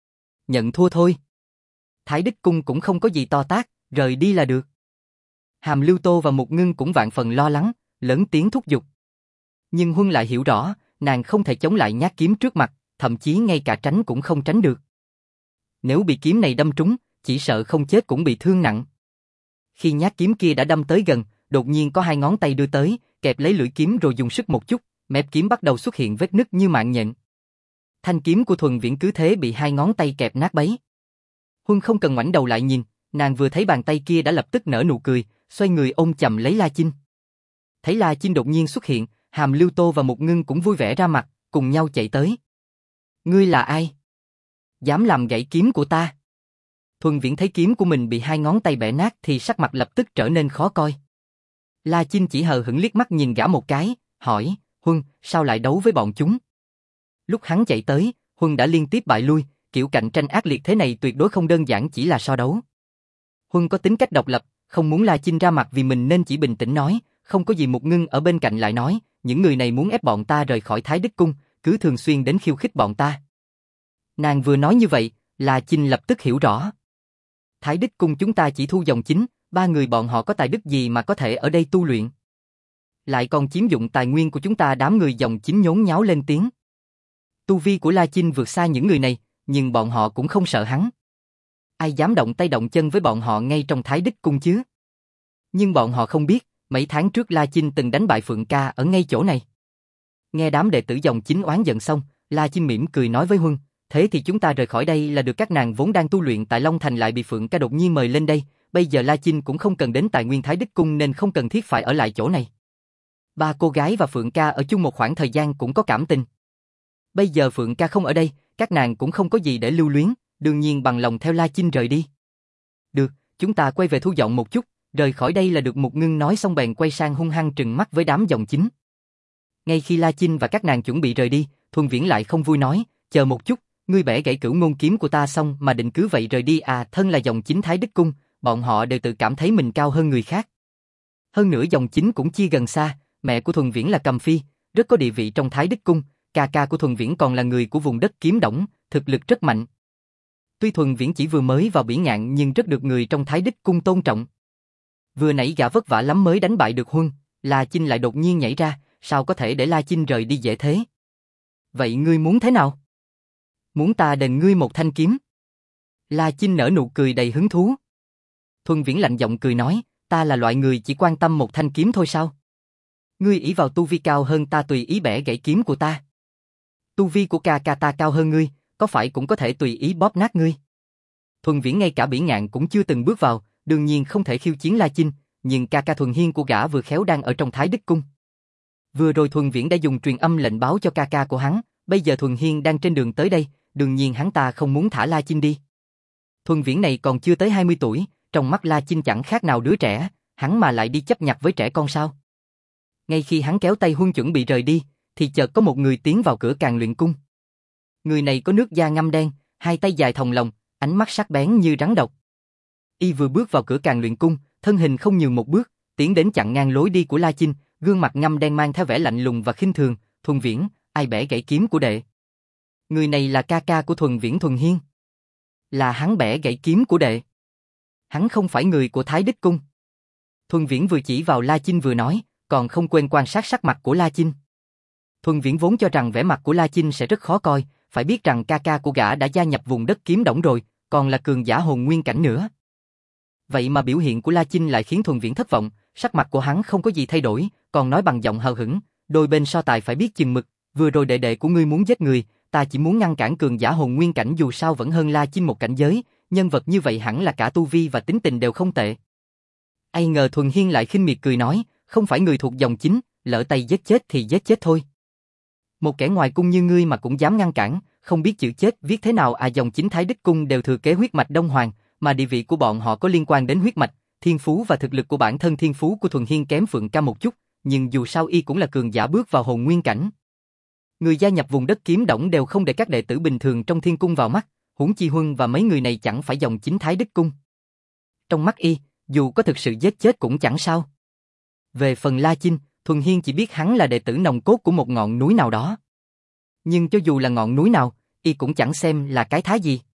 nhận thua thôi. Thái Đích Cung cũng không có gì to tát, rời đi là được. Hàm Lưu Tô và Mục Ngưng cũng vạn phần lo lắng, lớn tiếng thúc giục. Nhưng Huân lại hiểu rõ, nàng không thể chống lại nhát kiếm trước mặt, thậm chí ngay cả tránh cũng không tránh được. Nếu bị kiếm này đâm trúng, chỉ sợ không chết cũng bị thương nặng. Khi nhát kiếm kia đã đâm tới gần, đột nhiên có hai ngón tay đưa tới, kẹp lấy lưỡi kiếm rồi dùng sức một chút, mép kiếm bắt đầu xuất hiện vết nứt như mạng nhện. Thanh kiếm của Thuần Viễn cứ thế bị hai ngón tay kẹp nát bấy. Huân không cần ngoảnh đầu lại nhìn, nàng vừa thấy bàn tay kia đã lập tức nở nụ cười, xoay người ôm chầm lấy La Chinh. Thấy La Chinh đột nhiên xuất hiện, Hàm Lưu Tô và Mục Ngưng cũng vui vẻ ra mặt, cùng nhau chạy tới. Ngươi là ai? Dám làm gãy kiếm của ta? Thuần Viễn thấy kiếm của mình bị hai ngón tay bẻ nát thì sắc mặt lập tức trở nên khó coi. La Chinh chỉ hờ hững liếc mắt nhìn gã một cái, hỏi, Huân, sao lại đấu với bọn chúng? Lúc hắn chạy tới, Huân đã liên tiếp bại lui, kiểu cạnh tranh ác liệt thế này tuyệt đối không đơn giản chỉ là so đấu. Huân có tính cách độc lập, không muốn La Chinh ra mặt vì mình nên chỉ bình tĩnh nói, không có gì. Mục Ngưng ở bên cạnh lại nói, những người này muốn ép bọn ta rời khỏi Thái Đích Cung, cứ thường xuyên đến khiêu khích bọn ta. Nàng vừa nói như vậy, La Chinh lập tức hiểu rõ. Thái Đích Cung chúng ta chỉ thu dòng chính, ba người bọn họ có tài đức gì mà có thể ở đây tu luyện. Lại còn chiếm dụng tài nguyên của chúng ta. Đám người dòng chính nhốn nháo lên tiếng. Tu vi của La Chinh vượt xa những người này, nhưng bọn họ cũng không sợ hắn. Ai dám động tay động chân với bọn họ ngay trong Thái Đích Cung chứ? Nhưng bọn họ không biết, mấy tháng trước La Chinh từng đánh bại Phượng Ca ở ngay chỗ này. Nghe đám đệ tử dòng chính oán giận xong, La Chinh mỉm cười nói với Huân, thế thì chúng ta rời khỏi đây là được. Các nàng vốn đang tu luyện tại Long Thành lại bị Phượng Ca đột nhiên mời lên đây, bây giờ La Chinh cũng không cần đến tài nguyên Thái Đích Cung nên không cần thiết phải ở lại chỗ này. Ba cô gái và Phượng Ca ở chung một khoảng thời gian cũng có cảm tình. Bây giờ Phượng Ca không ở đây, các nàng cũng không có gì để lưu luyến, đương nhiên bằng lòng theo La Chinh rời đi. Được, chúng ta quay về thu dọn một chút, rời khỏi đây là được. Mục Ngưng nói xong bèn quay sang hung hăng trừng mắt với đám dòng chính. Ngay khi La Chinh và các nàng chuẩn bị rời đi, Thuần Viễn lại không vui nói, chờ một chút, ngươi bẻ gãy Cửu Ngôn kiếm của ta xong mà định cứ vậy rời đi à? Thân là dòng chính Thái Đích Cung, bọn họ đều tự cảm thấy mình cao hơn người khác. Hơn nữa dòng chính cũng chia gần xa, mẹ của Thuần Viễn là Cầm Phi, rất có địa vị trong Thái Đích Cung, ca của Thuần Viễn còn là người của vùng đất Kiếm Đổng, thực lực rất mạnh. Tuy Thuần Viễn chỉ vừa mới vào Bỉ Ngạn nhưng rất được người trong Thái Đích Cung tôn trọng. Vừa nãy gã vất vả lắm mới đánh bại được Huân, La Chinh lại đột nhiên nhảy ra, sao có thể để La Chinh rời đi dễ thế? Vậy ngươi muốn thế nào? Muốn ta đền ngươi một thanh kiếm? La Chinh nở nụ cười đầy hứng thú. Thuần Viễn lạnh giọng cười nói, ta là loại người chỉ quan tâm một thanh kiếm thôi sao? Ngươi ỷ vào tu vi cao hơn ta tùy ý bẻ gãy kiếm của ta. Tu vi của ca ta cao hơn ngươi, có phải cũng có thể tùy ý bóp nát ngươi? Thuần Viễn ngay cả Bỉ Ngạn cũng chưa từng bước vào, đương nhiên không thể khiêu chiến La Chinh, nhưng ca Thuần Hiên của gã vừa khéo đang ở trong Thái Đích Cung. Vừa rồi Thuần Viễn đã dùng truyền âm lệnh báo cho ca của hắn, bây giờ Thuần Hiên đang trên đường tới đây, đương nhiên hắn ta không muốn thả La Chinh đi. Thuần Viễn này còn chưa tới 20 tuổi, trong mắt La Chinh chẳng khác nào đứa trẻ, hắn mà lại đi chấp nhặt với trẻ con sao? Ngay khi hắn kéo tay Huân chuẩn bị rời đi, thì chợt có một người tiến vào cửa Càn Luyện Cung. Người này có nước da ngăm đen, hai tay dài thòng lồng, ánh mắt sắc bén như rắn độc. Y vừa bước vào cửa Càn Luyện Cung, thân hình không nhường một bước, tiến đến chặn ngang lối đi của La Chinh, gương mặt ngăm đen mang theo vẻ lạnh lùng và khinh thường. Thuần Viễn, ai bẻ gãy kiếm của đệ? Người này là ca của Thuần Viễn, Thuần Hiên. Là hắn bẻ gãy kiếm của đệ. Hắn không phải người của Thái Đích Cung. Thuần Viễn vừa chỉ vào La Chinh vừa nói, còn không quên quan sát sắc mặt của La Chinh. Thuần Viễn vốn cho rằng vẻ mặt của La Chinh sẽ rất khó coi, phải biết rằng ca của gã đã gia nhập vùng đất Kiếm Đổng rồi, còn là cường giả hồn nguyên cảnh nữa. Vậy mà biểu hiện của La Chinh lại khiến Thuần Viễn thất vọng, sắc mặt của hắn không có gì thay đổi, còn còn nói bằng giọng hờ hững, đôi bên so tài phải biết chừng mực, vừa rồi đệ đệ của ngươi muốn giết người, ta chỉ muốn ngăn cản cường giả hồn nguyên cảnh dù sao vẫn hơn La Chinh một cảnh giới, nhân vật như vậy hẳn là cả tu vi và tính tình đều không tệ. Ai ngờ Thuần Hiên lại khinh miệt cười nói, không phải người thuộc dòng chính, lỡ tay giết chết thì giết chết thôi. Một kẻ ngoài cung như ngươi mà cũng dám ngăn cản, không biết chữ chết viết thế nào à? Dòng chính Thái Đức Cung đều thừa kế huyết mạch Đông Hoàng, mà địa vị của bọn họ có liên quan đến huyết mạch, thiên phú và thực lực của bản thân. Thiên phú của Thuần Hiên kém Phượng Ca một chút, nhưng dù sao y cũng là cường giả bước vào hồn nguyên cảnh. Người gia nhập vùng đất Kiếm Đổng đều không để các đệ tử bình thường trong Thiên Cung vào mắt, huống chi Huân và mấy người này chẳng phải dòng chính Thái Đức Cung. Trong mắt y, dù có thực sự giết chết cũng chẳng sao. Về phần La Chinh, Thuần Hiên chỉ biết hắn là đệ tử nòng cốt của một ngọn núi nào đó. Nhưng cho dù là ngọn núi nào, y cũng chẳng xem là cái thá gì.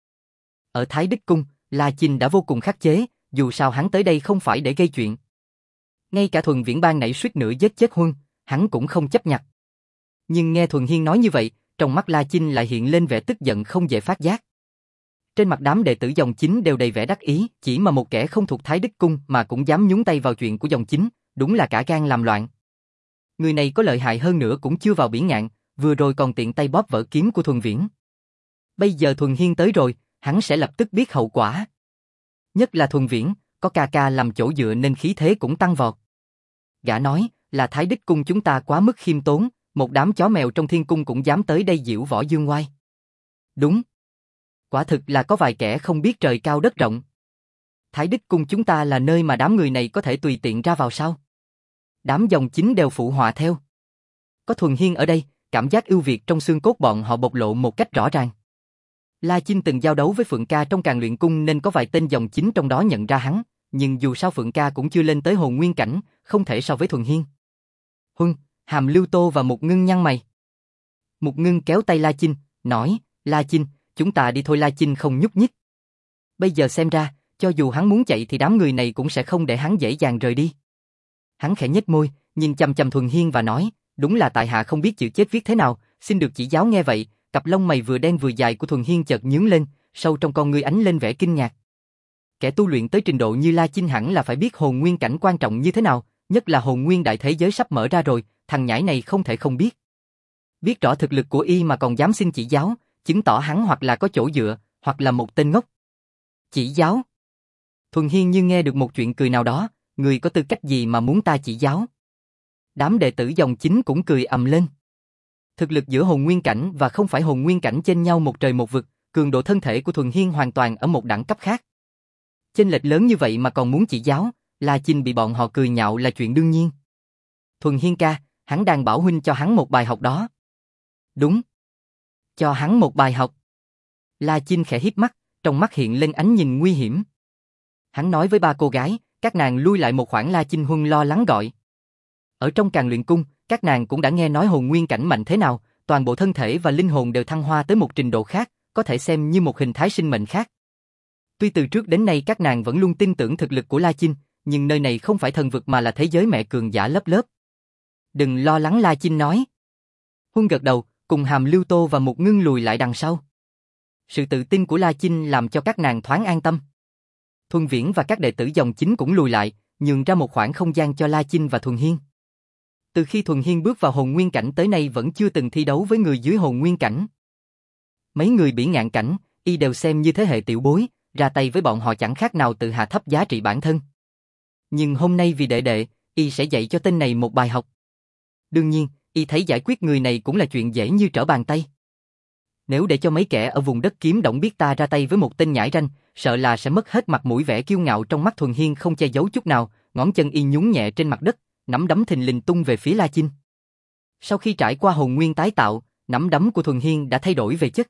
Ở Thái Đức Cung, La Chinh đã vô cùng khắc chế, dù sao hắn tới đây không phải để gây chuyện. Ngay cả Thuần Viễn Bang nảy suýt nữa giết chết Huân, hắn cũng không chấp nhặt. Nhưng nghe Thuần Hiên nói như vậy, trong mắt La Chinh lại hiện lên vẻ tức giận không dễ phát giác. Trên mặt đám đệ tử dòng chính đều đầy vẻ đắc ý, chỉ mà một kẻ không thuộc Thái Đức Cung mà cũng dám nhúng tay vào chuyện của dòng chính, đúng là cả gan làm loạn. Người này có lợi hại hơn nữa cũng chưa vào bỉ ngạn, vừa rồi còn tiện tay bóp vỡ kiếm của Thuần Viễn. Bây giờ Thuần Hiên tới rồi, hắn sẽ lập tức biết hậu quả. Nhất là Thuần Viễn, có ca ca làm chỗ dựa nên khí thế cũng tăng vọt. Gã nói, là Thái Đức Cung chúng ta quá mức khiêm tốn, một đám chó mèo trong Thiên Cung cũng dám tới đây diễu võ dương oai. Đúng. Quả thực là có vài kẻ không biết trời cao đất rộng. Thái Đức Cung chúng ta là nơi mà đám người này có thể tùy tiện ra vào sao? Đám dòng chính đều phụ họa theo. Có Thuần Hiên ở đây, cảm giác ưu việt trong xương cốt bọn họ bộc lộ một cách rõ ràng. La Chinh từng giao đấu với Phượng Ca trong Càn Luyện Cung nên có vài tên dòng chính trong đó nhận ra hắn, nhưng dù sao Phượng Ca cũng chưa lên tới hồn nguyên cảnh, không thể so với Thuần Hiên. Huân, Hàm Lưu Tô và Mục Ngưng nhăn mày. Mục Ngưng kéo tay La Chinh, nói, La Chinh, chúng ta đi thôi. La Chinh không nhúc nhích. Bây giờ xem ra, cho dù hắn muốn chạy thì đám người này cũng sẽ không để hắn dễ dàng rời đi. Hắn khẽ nhếch môi, nhìn chằm chằm Thuần Hiên và nói, đúng là tại hạ không biết chữ chết viết thế nào, xin được chỉ giáo. Nghe vậy, cặp lông mày vừa đen vừa dài của Thuần Hiên chợt nhướng lên, sâu trong con ngươi ánh lên vẻ kinh ngạc. Kẻ tu luyện tới trình độ như La Chinh hẳn là phải biết hồn nguyên cảnh quan trọng như thế nào, nhất là hồn nguyên đại thế giới sắp mở ra rồi, thằng nhãi này không thể không biết. Biết rõ thực lực của y mà còn dám xin chỉ giáo, chứng tỏ hắn hoặc là có chỗ dựa, hoặc là một tên ngốc. Chỉ giáo? Thuần Hiên như nghe được một chuyện cười nào đó, người có tư cách gì mà muốn ta chỉ giáo? Đám đệ tử dòng chính cũng cười ầm lên. Thực lực giữa hồn nguyên cảnh và không phải hồn nguyên cảnh chênh nhau một trời một vực, cường độ thân thể của Thuần Hiên hoàn toàn ở một đẳng cấp khác. Chênh lệch lớn như vậy mà còn muốn chỉ giáo, La Chinh bị bọn họ cười nhạo là chuyện đương nhiên. Thuần Hiên ca, hắn đang bảo huynh cho hắn một bài học đó. Đúng. Cho hắn một bài học. La Chinh khẽ híp mắt, trong mắt hiện lên ánh nhìn nguy hiểm. Hắn nói với ba cô gái, các nàng lui lại một khoảng. La Chinh Huân lo lắng gọi. Ở trong Càn Luyện Cung, các nàng cũng đã nghe nói hồn nguyên cảnh mạnh thế nào, toàn bộ thân thể và linh hồn đều thăng hoa tới một trình độ khác, có thể xem như một hình thái sinh mệnh khác. Tuy từ trước đến nay các nàng vẫn luôn tin tưởng thực lực của La Chinh, nhưng nơi này không phải thần vực mà là thế giới mẹ cường giả lớp lớp. Đừng lo lắng, La Chinh nói. Huân gật đầu, cùng Hàm Lưu Tô và Mục Ngưng lùi lại đằng sau. Sự tự tin của La Chinh làm cho các nàng thoáng an tâm. Thuần Viễn và các đệ tử dòng chính cũng lùi lại, nhường ra một khoảng không gian cho La Chinh và Thuần Hiên. Từ khi Thuần Hiên bước vào hồn nguyên cảnh tới nay vẫn chưa từng thi đấu với người dưới hồn nguyên cảnh. Mấy người bỉ ngạn cảnh, y đều xem như thế hệ tiểu bối, ra tay với bọn họ chẳng khác nào tự hạ thấp giá trị bản thân. Nhưng hôm nay vì đệ đệ, y sẽ dạy cho tên này một bài học. Đương nhiên, y thấy giải quyết người này cũng là chuyện dễ như trở bàn tay. Nếu để cho mấy kẻ ở vùng đất Kiếm Đổng biết ta ra tay với một tên nhãi ranh, sợ là sẽ mất hết mặt mũi. Vẻ kiêu ngạo trong mắt Thuần Hiên không che giấu chút nào, ngón chân y nhún nhẹ trên mặt đất, nắm đấm thình lình tung về phía La Chinh. Sau khi trải qua hồn nguyên tái tạo, nắm đấm của Thuần Hiên đã thay đổi về chất.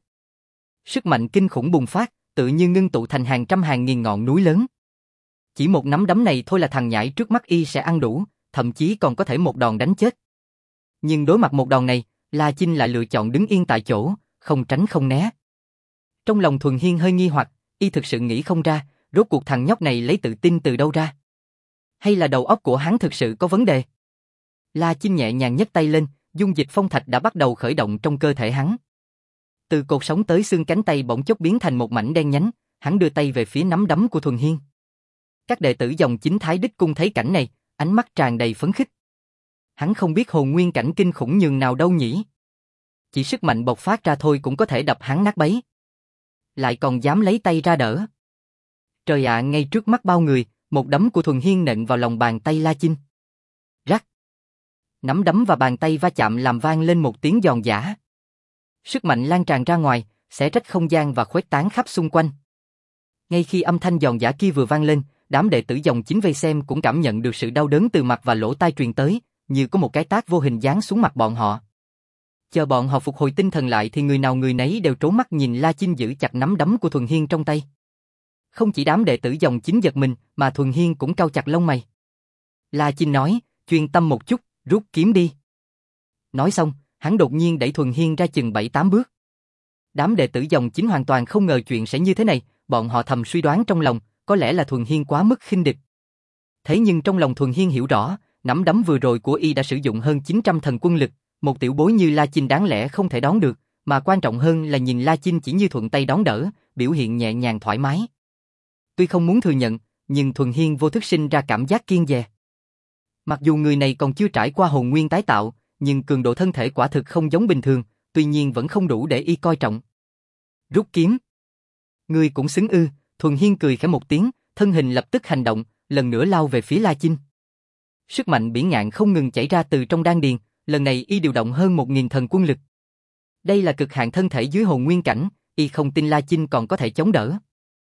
Sức mạnh kinh khủng bùng phát, tự như ngưng tụ thành hàng trăm hàng nghìn ngọn núi lớn. Chỉ một nắm đấm này thôi là thằng nhãi trước mắt y sẽ ăn đủ, thậm chí còn có thể một đòn đánh chết. Nhưng đối mặt một đòn này, La Chinh lại lựa chọn đứng yên tại chỗ, không tránh không né. Trong lòng Thuần Hiên hơi nghi hoặc, y thực sự nghĩ không ra, rốt cuộc thằng nhóc này lấy tự tin từ đâu ra. Hay là đầu óc của hắn thực sự có vấn đề? La Chinh nhẹ nhàng nhấc tay lên, dung dịch phong thạch đã bắt đầu khởi động trong cơ thể hắn. Từ cột sống tới xương cánh tay bỗng chốc biến thành một mảnh đen nhánh, hắn đưa tay về phía nắm đấm của Thuần Hiên. Các đệ tử dòng chính Thái Đức Cung thấy cảnh này, ánh mắt tràn đầy phấn khích. Hắn không biết hồn nguyên cảnh kinh khủng nhường nào đâu nhỉ. Chỉ sức mạnh bộc phát ra thôi cũng có thể đập hắn nát bấy. Lại còn dám lấy tay ra đỡ. Trời ạ, ngay trước mắt bao người, một đấm của Thuần Hiên nện vào lòng bàn tay La Chinh. Rắc. Nắm đấm và bàn tay va chạm làm vang lên một tiếng giòn giã. Sức mạnh lan tràn ra ngoài, xé rách không gian và khuếch tán khắp xung quanh. Ngay khi âm thanh giòn giã kia vừa vang lên, đám đệ tử dòng chính vây xem cũng cảm nhận được sự đau đớn từ mặt và lỗ tai truyền tới, như có một cái tát vô hình giáng xuống mặt bọn họ. Chờ bọn họ phục hồi tinh thần lại thì người nào người nấy đều trố mắt nhìn La Chinh giữ chặt nắm đấm của Thuần Hiên trong tay. Không chỉ đám đệ tử dòng chính giật mình, mà Thuần Hiên cũng cau chặt lông mày. La Chinh nói, chuyên tâm một chút, rút kiếm đi. Nói xong, hắn đột nhiên đẩy Thuần Hiên ra chừng 7-8 bước. Đám đệ tử dòng chính hoàn toàn không ngờ chuyện sẽ như thế này, bọn họ thầm suy đoán trong lòng, có lẽ là Thuần Hiên quá mức khinh địch. Thế nhưng trong lòng Thuần Hiên hiểu rõ, nắm đấm vừa rồi của y đã sử dụng hơn 900 thần quân lực, một tiểu bối như La Chinh đáng lẽ không thể đón được, mà quan trọng hơn là nhìn La Chinh chỉ như thuận tay đón đỡ, biểu hiện nhẹ nhàng thoải mái. Tuy không muốn thừa nhận, nhưng Thuần Hiên vô thức sinh ra cảm giác kiêng dè. Mặc dù người này còn chưa trải qua hồn nguyên tái tạo, nhưng cường độ thân thể quả thực không giống bình thường, tuy nhiên vẫn không đủ để y coi trọng. Rút kiếm. Ngươi cũng xứng ư? Thuần Hiên cười khẽ một tiếng, thân hình lập tức hành động, lần nữa lao về phía La Chinh. Sức mạnh bỉ ngạn không ngừng chảy ra từ trong đan điền, lần này y điều động hơn 1000 thần quân lực. Đây là cực hạn thân thể dưới hồn nguyên cảnh, y không tin La Chinh còn có thể chống đỡ.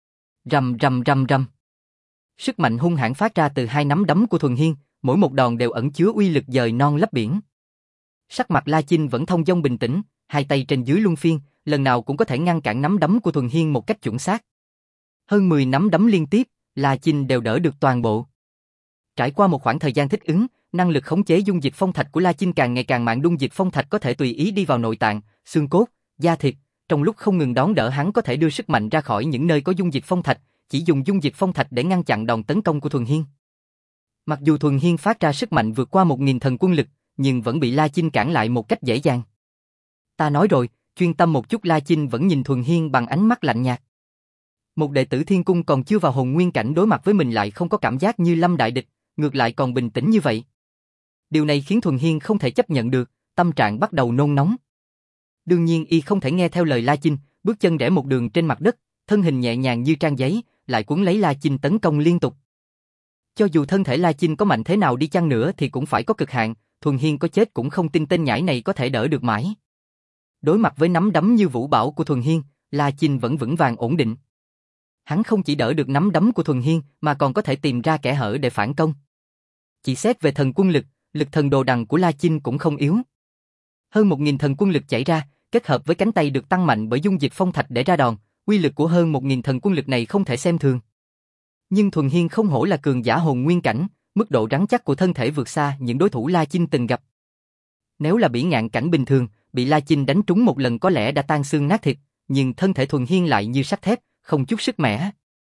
Rầm rầm rầm rầm. Sức mạnh hung hãn phát ra từ hai nắm đấm của Thuần Hiên, mỗi một đòn đều ẩn chứa uy lực dời non lấp biển. Sắc mặt La Chinh vẫn thông dong bình tĩnh, hai tay trên dưới luân phiên, lần nào cũng có thể ngăn cản nắm đấm của Thuần Hiên một cách chuẩn xác. Hơn 10 nắm đấm liên tiếp, La Chinh đều đỡ được toàn bộ. Trải qua một khoảng thời gian thích ứng, năng lực khống chế dung dịch phong thạch của La Chinh càng ngày càng mạnh, dung dịch phong thạch có thể tùy ý đi vào nội tạng, xương cốt, da thịt, trong lúc không ngừng đón đỡ hắn có thể đưa sức mạnh ra khỏi những nơi có dung dịch phong thạch, chỉ dùng dung dịch phong thạch để ngăn chặn đòn tấn công của Thuần Hiên. Mặc dù Thuần Hiên phát ra sức mạnh vượt qua 1000 thần quân lực, nhưng vẫn bị La Chinh cản lại một cách dễ dàng. Ta nói rồi, chuyên tâm một chút. La Chinh vẫn nhìn Thuần Hiên bằng ánh mắt lạnh nhạt. Một đệ tử thiên cung còn chưa vào hồn nguyên cảnh đối mặt với mình lại không có cảm giác như lâm đại địch, ngược lại còn bình tĩnh như vậy. Điều này khiến Thuần Hiên không thể chấp nhận được, tâm trạng bắt đầu nôn nóng. Đương nhiên y không thể nghe theo lời La Chinh, bước chân rẽ một đường trên mặt đất, thân hình nhẹ nhàng như trang giấy, lại cuốn lấy La Chinh tấn công liên tục. Cho dù thân thể La Chinh có mạnh thế nào đi chăng nữa thì cũng phải có cực hạn, Thuần Hiên có chết cũng không tin tên nhãi này có thể đỡ được mãi. Đối mặt với nắm đấm như vũ bão của Thuần Hiên, La Chinh vẫn vững vàng ổn định. Hắn không chỉ đỡ được nắm đấm của Thuần Hiên mà còn có thể tìm ra kẽ hở để phản công. Chỉ xét về thần quân lực, lực thần đồ đằng của La Chinh cũng không yếu. Hơn 1000 thần quân lực chảy ra, kết hợp với cánh tay được tăng mạnh bởi dung dịch phong thạch để ra đòn, uy lực của hơn 1000 thần quân lực này không thể xem thường. Nhưng Thuần Hiên không hổ là cường giả hồn nguyên cảnh, mức độ rắn chắc của thân thể vượt xa những đối thủ La Chinh từng gặp. Nếu là bỉ ngạn cảnh bình thường, bị La Chinh đánh trúng một lần có lẽ đã tan xương nát thịt, nhưng thân thể Thuần Hiên lại như sắt thép, không chút sức mẻ.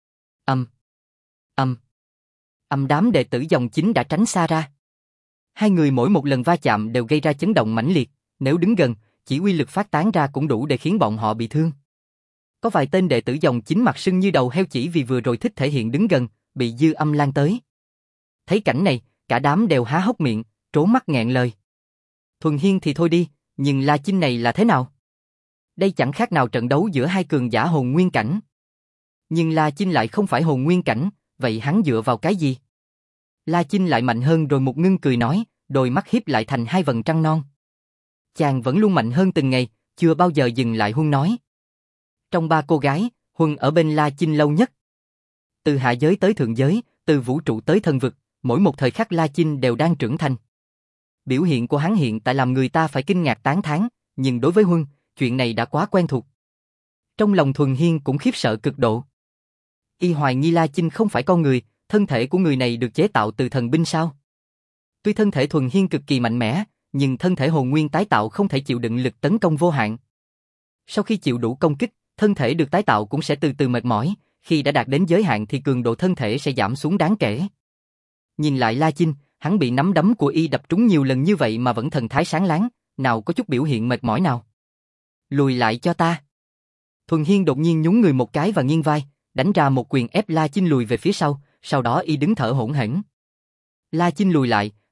Đám đệ tử dòng chính đã tránh xa ra. Hai người mỗi một lần va chạm đều gây ra chấn động mãnh liệt, nếu đứng gần, chỉ uy lực phát tán ra cũng đủ để khiến bọn họ bị thương. Có vài tên đệ tử dòng chính mặt sưng như đầu heo chỉ vì vừa rồi thích thể hiện đứng gần, bị dư âm lan tới. Thấy cảnh này, cả đám đều há hốc miệng, trố mắt nghẹn lời. Thuần Hiên thì thôi đi, nhưng La Chinh này là thế nào? Đây chẳng khác nào trận đấu giữa hai cường giả hồn nguyên cảnh. Nhưng La Chinh lại không phải hồn nguyên cảnh, vậy hắn dựa vào cái gì? La Chinh lại mạnh hơn rồi một ngưng cười nói, đôi mắt híp lại thành hai vầng trăng non. Chàng vẫn luôn mạnh hơn từng ngày, chưa bao giờ dừng lại. Huân nói. Trong ba cô gái, Huân ở bên La Chinh lâu nhất. Từ hạ giới tới thượng giới, từ vũ trụ tới thần vực, mỗi một thời khắc La Chinh đều đang trưởng thành. Biểu hiện của hắn hiện tại làm người ta phải kinh ngạc tán thán, nhưng đối với Huân, chuyện này đã quá quen thuộc. Trong lòng Thuần Hiên cũng khiếp sợ cực độ. Y hoài nghi La Chinh không phải con người, thân thể của người này được chế tạo từ thần binh sao? Tuy thân thể Thuần Hiên cực kỳ mạnh mẽ, nhưng thân thể hồn nguyên tái tạo không thể chịu đựng lực tấn công vô hạn. Sau khi chịu đủ công kích, thân thể được tái tạo cũng sẽ từ từ mệt mỏi, khi đã đạt đến giới hạn thì cường độ thân thể sẽ giảm xuống đáng kể. Nhìn lại La Chinh, hắn bị nắm đấm của y đập trúng nhiều lần như vậy mà vẫn thần thái sáng láng, nào có chút biểu hiện mệt mỏi nào. Lùi lại cho ta. Thuần Hiên đột nhiên nhún người một cái và nghiêng vai, đánh ra một quyền ép La Chinh lùi về phía sau đó y đứng thở hổn hển. La Chinh lùi lại,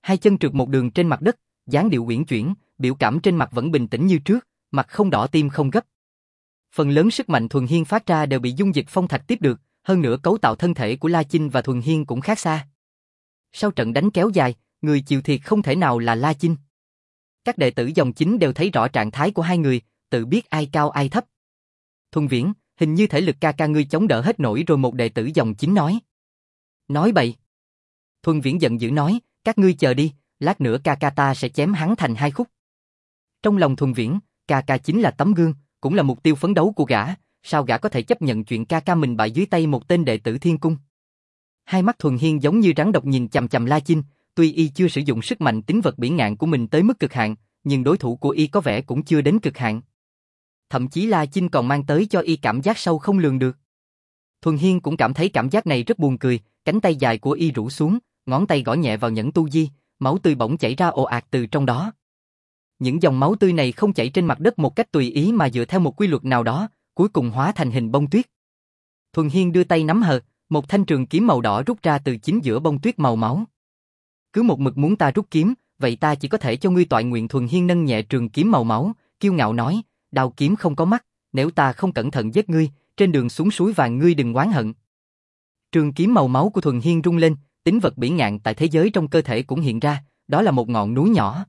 hai chân trượt một đường trên mặt đất, dáng điệu uyển chuyển, biểu cảm trên mặt vẫn bình tĩnh như trước, mặt không đỏ tim không gấp. Phần lớn sức mạnh Thuần Hiên phát ra đều bị dung dịch phong thạch tiếp được, hơn nữa cấu tạo thân thể của La Chinh và Thuần Hiên cũng khác xa. Sau trận đánh kéo dài, người chịu thiệt không thể nào là La Chinh. Các đệ tử dòng chính đều thấy rõ trạng thái của hai người, tự biết ai cao ai thấp. Thuần Viễn, hình như thể lực ca ca ngươi chống đỡ hết nổi rồi, một đệ tử dòng chính nói. Nói bậy. Thuần Viễn giận dữ nói, các ngươi chờ đi, lát nữa ca ca ta sẽ chém hắn thành hai khúc. Trong lòng Thuần Viễn, ca ca chính là tấm gương, cũng là mục tiêu phấn đấu của gã, sao gã có thể chấp nhận chuyện ca ca mình bại dưới tay một tên đệ tử thiên cung. Hai mắt Thuần Hiên giống như rắn độc nhìn chằm chằm La Chinh, tuy y chưa sử dụng sức mạnh tính vật bỉ ngạn của mình tới mức cực hạn, nhưng đối thủ của y có vẻ cũng chưa đến cực hạn. Thậm chí La Chinh còn mang tới cho y cảm giác sâu không lường được. Thuần Hiên cũng cảm thấy cảm giác này rất buồn cười, cánh tay dài của y rũ xuống, ngón tay gõ nhẹ vào nhẫn tu di, máu tươi bỗng chảy ra ồ ạt từ trong đó. Những dòng máu tươi này không chảy trên mặt đất một cách tùy ý mà dựa theo một quy luật nào đó, cuối cùng hóa thành hình bông tuyết. Thuần Hiên đưa tay nắm hờ, một thanh trường kiếm màu đỏ rút ra từ chính giữa bông tuyết màu máu. Cứ một mực muốn ta rút kiếm, vậy ta chỉ có thể cho ngươi toại nguyện. Thuần Hiên nâng nhẹ trường kiếm màu máu, kiêu ngạo nói, đao kiếm không có mắt, nếu ta không cẩn thận giết ngươi, trên đường xuống suối vàng ngươi đừng oán hận. Trường kiếm màu máu của Thuần Hiên rung lên, tính vật bỉ ngạn tại thế giới trong cơ thể cũng hiện ra, đó là một ngọn núi nhỏ.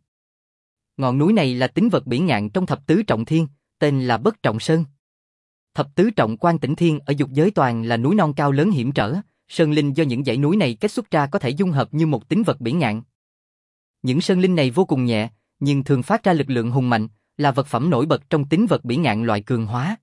Ngọn núi này là tính vật bỉ ngạn trong thập tứ trọng thiên, tên là Bất Trọng Sơn. Thập tứ trọng Quan Tỉnh Thiên ở dục giới toàn là núi non cao lớn hiểm trở, sơn linh do những dãy núi này kết xuất ra có thể dung hợp như một tính vật bỉ ngạn. Những sơn linh này vô cùng nhẹ, nhưng thường phát ra lực lượng hùng mạnh, là vật phẩm nổi bật trong tính vật bỉ ngạn loại cường hóa.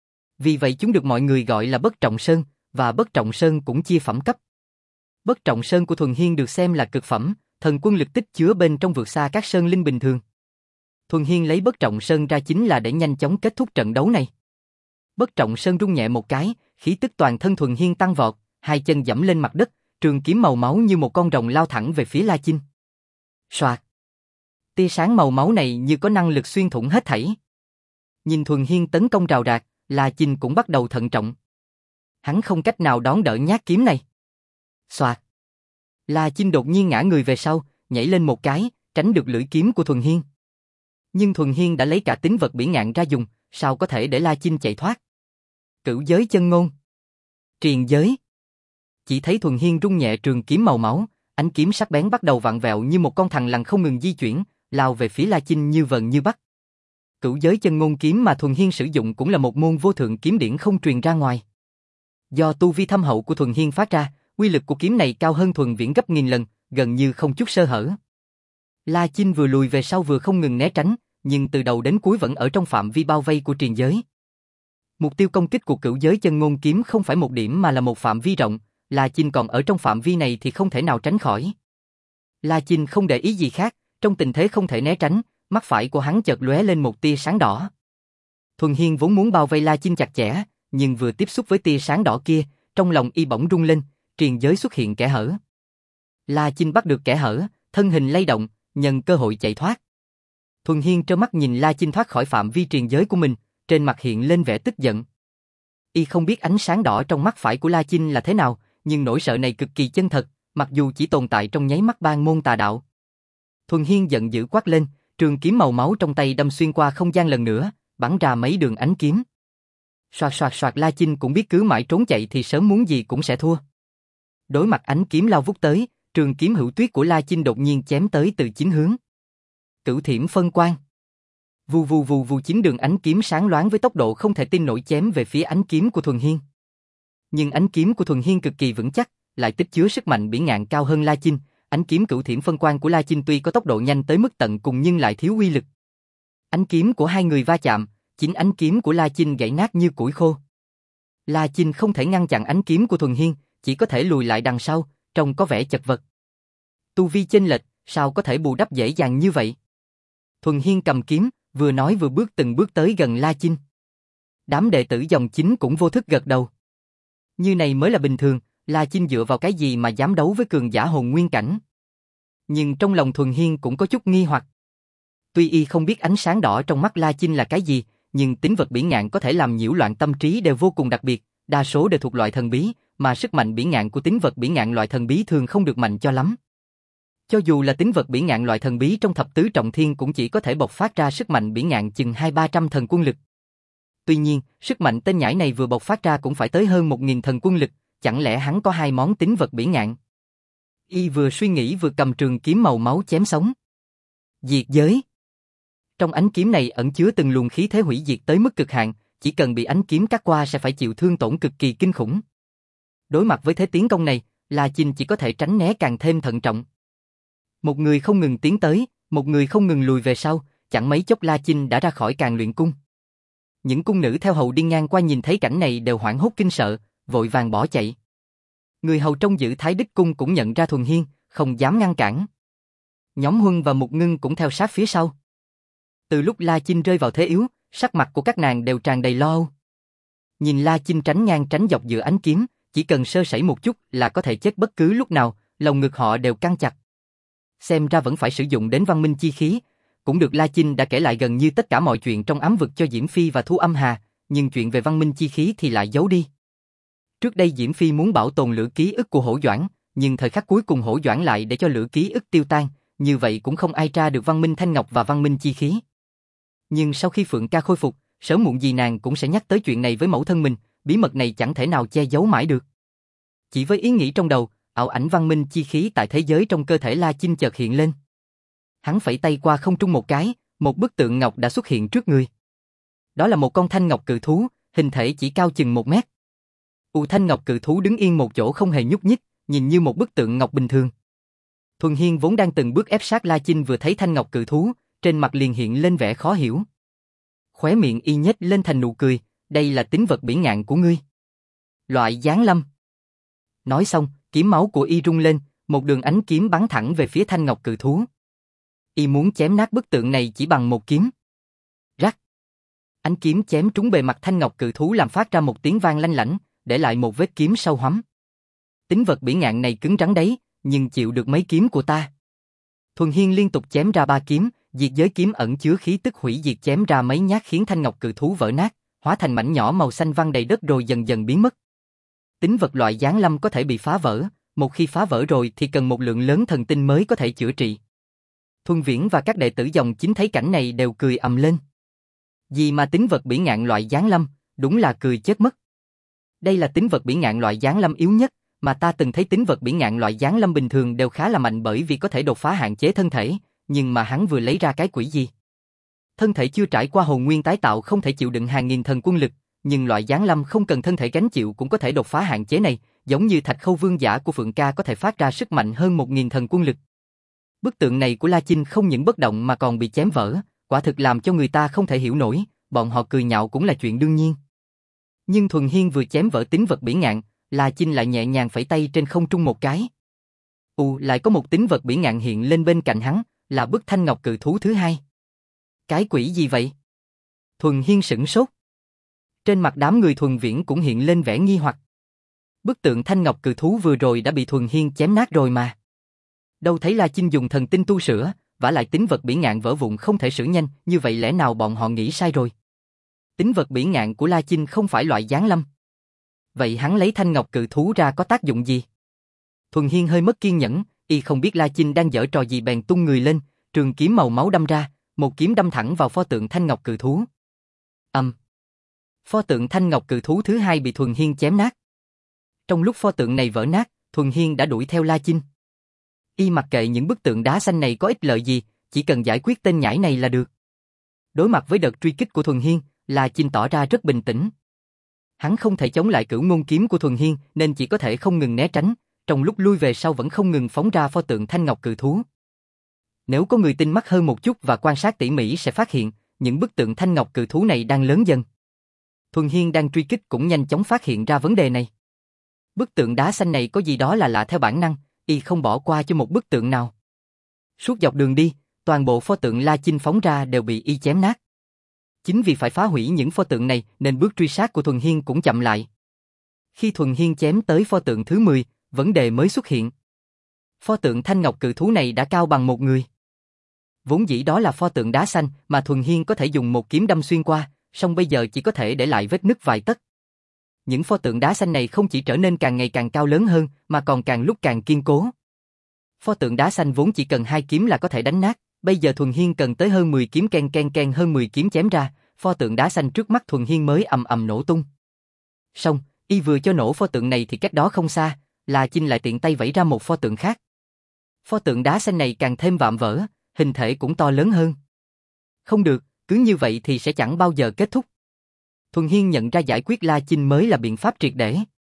Vì vậy chúng được mọi người gọi là Bất Trọng Sơn, và Bất Trọng Sơn cũng chia phẩm cấp. Bất Trọng Sơn của Thuần Hiên được xem là cực phẩm, thần quân lực tích chứa bên trong vượt xa các sơn linh bình thường. Thuần Hiên lấy Bất Trọng Sơn ra chính là để nhanh chóng kết thúc trận đấu này. Bất Trọng Sơn rung nhẹ một cái, khí tức toàn thân Thuần Hiên tăng vọt, hai chân giẫm lên mặt đất, trường kiếm màu máu như một con rồng lao thẳng về phía La Chinh. Soạt. Tia sáng màu máu này như có năng lực xuyên thủng hết thảy. Nhìn Thuần Hiên tấn công rào rạc, La Chinh cũng bắt đầu thận trọng. Hắn không cách nào đón đỡ nhát kiếm này. Soạt. La Chinh đột nhiên ngã người về sau, nhảy lên một cái, tránh được lưỡi kiếm của Thuần Hiên. Nhưng Thuần Hiên đã lấy cả tính vật bỉ ngạn ra dùng, sao có thể để La Chinh chạy thoát? Cửu giới chân ngôn. Triền giới. Chỉ thấy Thuần Hiên rung nhẹ trường kiếm màu máu, ánh kiếm sắc bén bắt đầu vặn vẹo như một con thằn lằn không ngừng di chuyển, lao về phía La Chinh như vờn như bắt. Cửu giới chân ngôn kiếm mà Thuần Hiên sử dụng cũng là một môn vô thượng kiếm điển không truyền ra ngoài. Do tu vi thâm hậu của Thuần Hiên phát ra, uy lực của kiếm này cao hơn Thuần Viễn gấp nghìn lần, gần như không chút sơ hở. La Chinh vừa lùi về sau vừa không ngừng né tránh, nhưng từ đầu đến cuối vẫn ở trong phạm vi bao vây của triền giới. Mục tiêu công kích của cửu giới chân ngôn kiếm không phải một điểm mà là một phạm vi rộng, La Chinh còn ở trong phạm vi này thì không thể nào tránh khỏi. La Chinh không để ý gì khác, trong tình thế không thể né tránh, mắt phải của hắn chợt lóe lên một tia sáng đỏ. Thuần Hiên vốn muốn bao vây La Chinh chặt chẽ, nhưng vừa tiếp xúc với tia sáng đỏ kia, trong lòng y bỗng rung lên, triền giới xuất hiện kẽ hở. La Chinh bắt được kẽ hở, thân hình lay động, nhân cơ hội chạy thoát. Thuần Hiên trơ mắt nhìn La Chinh thoát khỏi phạm vi triền giới của mình, trên mặt hiện lên vẻ tức giận. Y không biết ánh sáng đỏ trong mắt phải của La Chinh là thế nào, nhưng nỗi sợ này cực kỳ chân thật, mặc dù chỉ tồn tại trong nháy mắt ban môn tà đạo. Thuần Hiên giận dữ quát lên, trường kiếm màu máu trong tay đâm xuyên qua không gian lần nữa, bắn ra mấy đường ánh kiếm. Soạt soạt soạt. La Chinh cũng biết cứ mãi trốn chạy thì sớm muốn gì cũng sẽ thua. Đối mặt ánh kiếm lao vút tới, trường kiếm hữu tuyết của La Chinh đột nhiên chém tới từ chín hướng. Cửu thiểm phân quang. Vù vù vù vù, chín đường ánh kiếm sáng loáng với tốc độ không thể tin nổi chém về phía ánh kiếm của Thuần Hiên. Nhưng ánh kiếm của Thuần Hiên cực kỳ vững chắc, lại tích chứa sức mạnh bỉ ngạn cao hơn La Chinh. Ánh kiếm cửu thiểm phân quang của La Chinh tuy có tốc độ nhanh tới mức tận cùng nhưng lại thiếu uy lực. Ánh kiếm của hai người va chạm, chính ánh kiếm của La Chinh gãy nát như củi khô. La Chinh không thể ngăn chặn ánh kiếm của Thuần Hiên, chỉ có thể lùi lại đằng sau, trông có vẻ chật vật. Tu vi chênh lệch, sao có thể bù đắp dễ dàng như vậy? Thuần Hiên cầm kiếm, vừa nói vừa bước từng bước tới gần La Chinh. Đám đệ tử dòng chính cũng vô thức gật đầu. Như này mới là bình thường, La Chinh dựa vào cái gì mà dám đấu với cường giả hồn nguyên cảnh? Nhưng trong lòng Thuần Hiên cũng có chút nghi hoặc. Tuy y không biết ánh sáng đỏ trong mắt La Chinh là cái gì, nhưng tính vật bỉ ngạn có thể làm nhiễu loạn tâm trí đều vô cùng đặc biệt, đa số đều thuộc loại thần bí, mà sức mạnh bỉ ngạn của tính vật bỉ ngạn loại thần bí thường không được mạnh cho lắm. Cho dù là tính vật bỉ ngạn loại thần bí trong thập tứ trọng thiên cũng chỉ có thể bộc phát ra sức mạnh bỉ ngạn chừng 200-300 thần quân lực. Tuy nhiên, sức mạnh tên nhãi này vừa bộc phát ra cũng phải tới hơn 1000 thần quân lực, chẳng lẽ hắn có hai món tính vật bỉ ngạn? Y vừa suy nghĩ vừa cầm trường kiếm màu máu chém sống. Diệt giới. Trong ánh kiếm này ẩn chứa từng luồng khí thế hủy diệt tới mức cực hạn, chỉ cần bị ánh kiếm cắt qua sẽ phải chịu thương tổn cực kỳ kinh khủng. Đối mặt với thế tiến công này, La Chinh chỉ có thể tránh né càng thêm thận trọng. Một người không ngừng tiến tới, một người không ngừng lùi về sau, chẳng mấy chốc La Chinh đã ra khỏi Càn Luyện Cung. Những cung nữ theo hầu đi ngang qua nhìn thấy cảnh này đều hoảng hốt kinh sợ, vội vàng bỏ chạy. Người hầu trong giữ Thái Đức Cung cũng nhận ra Thuần Hiên, không dám ngăn cản. Nhóm Huân và Mục Ngưng cũng theo sát phía sau. Từ lúc La Chinh rơi vào thế yếu, sắc mặt của các nàng đều tràn đầy lo âu. Nhìn La Chinh tránh ngang tránh dọc giữa ánh kiếm, chỉ cần sơ sẩy một chút là có thể chết bất cứ lúc nào, lòng ngực họ đều căng chặt. Xem ra vẫn phải sử dụng đến văn minh chi khí, cũng được La Chinh đã kể lại gần như tất cả mọi chuyện trong ám vực cho Diễm Phi và Thu Âm Hà, nhưng chuyện về văn minh chi khí thì lại giấu đi. Trước đây Diễm Phi muốn bảo tồn lửa ký ức của Hổ Doãn, nhưng thời khắc cuối cùng Hổ Doãn lại để cho lửa ký ức tiêu tan, như vậy cũng không ai tra được văn minh thanh ngọc và văn minh chi khí. Nhưng sau khi Phượng Ca khôi phục, sớm muộn gì nàng cũng sẽ nhắc tới chuyện này với mẫu thân mình, bí mật này chẳng thể nào che giấu mãi được. Chỉ với ý nghĩ trong đầu, ảo ảnh văn minh chi khí tại thế giới trong cơ thể La Chinh chợt hiện lên. Hắn phẩy tay qua không trung một cái, một bức tượng ngọc đã xuất hiện trước người. Đó là một con thanh ngọc cự thú, hình thể chỉ cao chừng 1 mét. Thanh ngọc cự thú đứng yên một chỗ không hề nhúc nhích, nhìn như một bức tượng ngọc bình thường. Thuần Hiên vốn đang từng bước ép sát La Chinh vừa thấy thanh ngọc cự thú, trên mặt liền hiện lên vẻ khó hiểu. Khóe miệng y nhếch lên thành nụ cười, đây là tính vật bỉ ngạn của ngươi. Loại giáng lâm. Nói xong, kiếm máu của y rung lên, một đường ánh kiếm bắn thẳng về phía thanh ngọc cự thú. Y muốn chém nát bức tượng này chỉ bằng một kiếm. Rắc. Ánh kiếm chém trúng bề mặt thanh ngọc cự thú làm phát ra một tiếng vang lanh lảnh, để lại một vết kiếm sâu hoắm. Tính vật bỉ ngạn này cứng rắn đấy, nhưng chịu được mấy kiếm của ta. Thuần Hiên liên tục chém ra 3 kiếm, diệt giới kiếm ẩn chứa khí tức hủy diệt chém ra mấy nhát khiến thanh ngọc cự thú vỡ nát, hóa thành mảnh nhỏ màu xanh văng đầy đất rồi dần dần biến mất. Tính vật loại giáng lâm có thể bị phá vỡ, một khi phá vỡ rồi thì cần một lượng lớn thần tinh mới có thể chữa trị. Thuần Viễn và các đệ tử dòng chính thấy cảnh này đều cười ầm lên. Gì mà tính vật bỉ ngạn loại giáng lâm, đúng là cười chết mất. Đây là tính vật bỉ ngạn loại giáng lâm yếu nhất, mà ta từng thấy tính vật bỉ ngạn loại giáng lâm bình thường đều khá là mạnh bởi vì có thể đột phá hạn chế thân thể, nhưng mà hắn vừa lấy ra cái quỷ gì? Thân thể chưa trải qua hồn nguyên tái tạo không thể chịu đựng hàng nghìn thần quân lực, nhưng loại giáng lâm không cần thân thể gánh chịu cũng có thể đột phá hạn chế này, giống như Thạch Khâu Vương giả của Phượng Ca có thể phát ra sức mạnh hơn 1000 thần quân lực. Bức tượng này của La Chinh không những bất động mà còn bị chém vỡ, quả thực làm cho người ta không thể hiểu nổi, bọn họ cười nhạo cũng là chuyện đương nhiên. Nhưng Thuần Hiên vừa chém vỡ tính vật bỉ ngạn, La Chinh lại nhẹ nhàng phẩy tay trên không trung một cái. Lại có một tính vật bỉ ngạn hiện lên bên cạnh hắn, là bức thanh ngọc cự thú thứ hai. Cái quỷ gì vậy? Thuần Hiên sửng sốt. Trên mặt đám người Thuần Viễn cũng hiện lên vẻ nghi hoặc. Bức tượng thanh ngọc cự thú vừa rồi đã bị Thuần Hiên chém nát rồi mà. Đâu thấy La Chinh dùng thần tinh tu sửa, vả lại tính vật bỉ ngạn vỡ vụn không thể sửa nhanh, như vậy lẽ nào bọn họ nghĩ sai rồi? Tính vật bỉ ngạn của La Chinh không phải loại giáng lâm. Vậy hắn lấy thanh ngọc cự thú ra có tác dụng gì? Thuần Hiên hơi mất kiên nhẫn, y không biết La Chinh đang giở trò gì bèn tung người lên, trường kiếm màu máu đâm ra, một kiếm đâm thẳng vào pho tượng thanh ngọc cự thú. Pho tượng thanh ngọc cự thú thứ hai bị Thuần Hiên chém nát. Trong lúc pho tượng này vỡ nát, Thuần Hiên đã đuổi theo La Chinh. Y mặc kệ những bức tượng đá xanh này có ích lợi gì, chỉ cần giải quyết tên nhãi này là được. Đối mặt với đợt truy kích của Thuần Hiên, La Chinh tỏ ra rất bình tĩnh. Hắn không thể chống lại cửu ngôn kiếm của Thuần Hiên nên chỉ có thể không ngừng né tránh, trong lúc lui về sau vẫn không ngừng phóng ra pho tượng thanh ngọc cự thú. Nếu có người tinh mắt hơn một chút và quan sát tỉ mỉ sẽ phát hiện, những bức tượng thanh ngọc cự thú này đang lớn dần. Thuần Hiên đang truy kích cũng nhanh chóng phát hiện ra vấn đề này. Bức tượng đá xanh này có gì đó là lạ theo bản năng, y không bỏ qua cho một bức tượng nào. Suốt dọc đường đi, toàn bộ pho tượng La Chinh phóng ra đều bị y chém nát. Chính vì phải phá hủy những pho tượng này nên bước truy sát của Thuần Hiên cũng chậm lại. Khi Thuần Hiên chém tới pho tượng thứ 10, vấn đề mới xuất hiện. Pho tượng thanh ngọc cự thú này đã cao bằng một người. Vốn dĩ đó là pho tượng đá xanh mà Thuần Hiên có thể dùng một kiếm đâm xuyên qua, song bây giờ chỉ có thể để lại vết nứt vài tấc. Những pho tượng đá xanh này không chỉ trở nên càng ngày càng cao lớn hơn mà còn càng lúc càng kiên cố. Pho tượng đá xanh vốn chỉ cần 2 kiếm là có thể đánh nát, bây giờ Thuần Hiên cần tới hơn 10 kiếm hơn 10 kiếm chém ra, pho tượng đá xanh trước mắt Thuần Hiên mới ầm ầm nổ tung. Xong, y vừa cho nổ pho tượng này thì cách đó không xa, La Chinh lại tiện tay vẫy ra một pho tượng khác. Pho tượng đá xanh này càng thêm vạm vỡ, hình thể cũng to lớn hơn. Không được, cứ như vậy thì sẽ chẳng bao giờ kết thúc. Thuần Hiên nhận ra giải quyết La Chinh mới là biện pháp triệt để.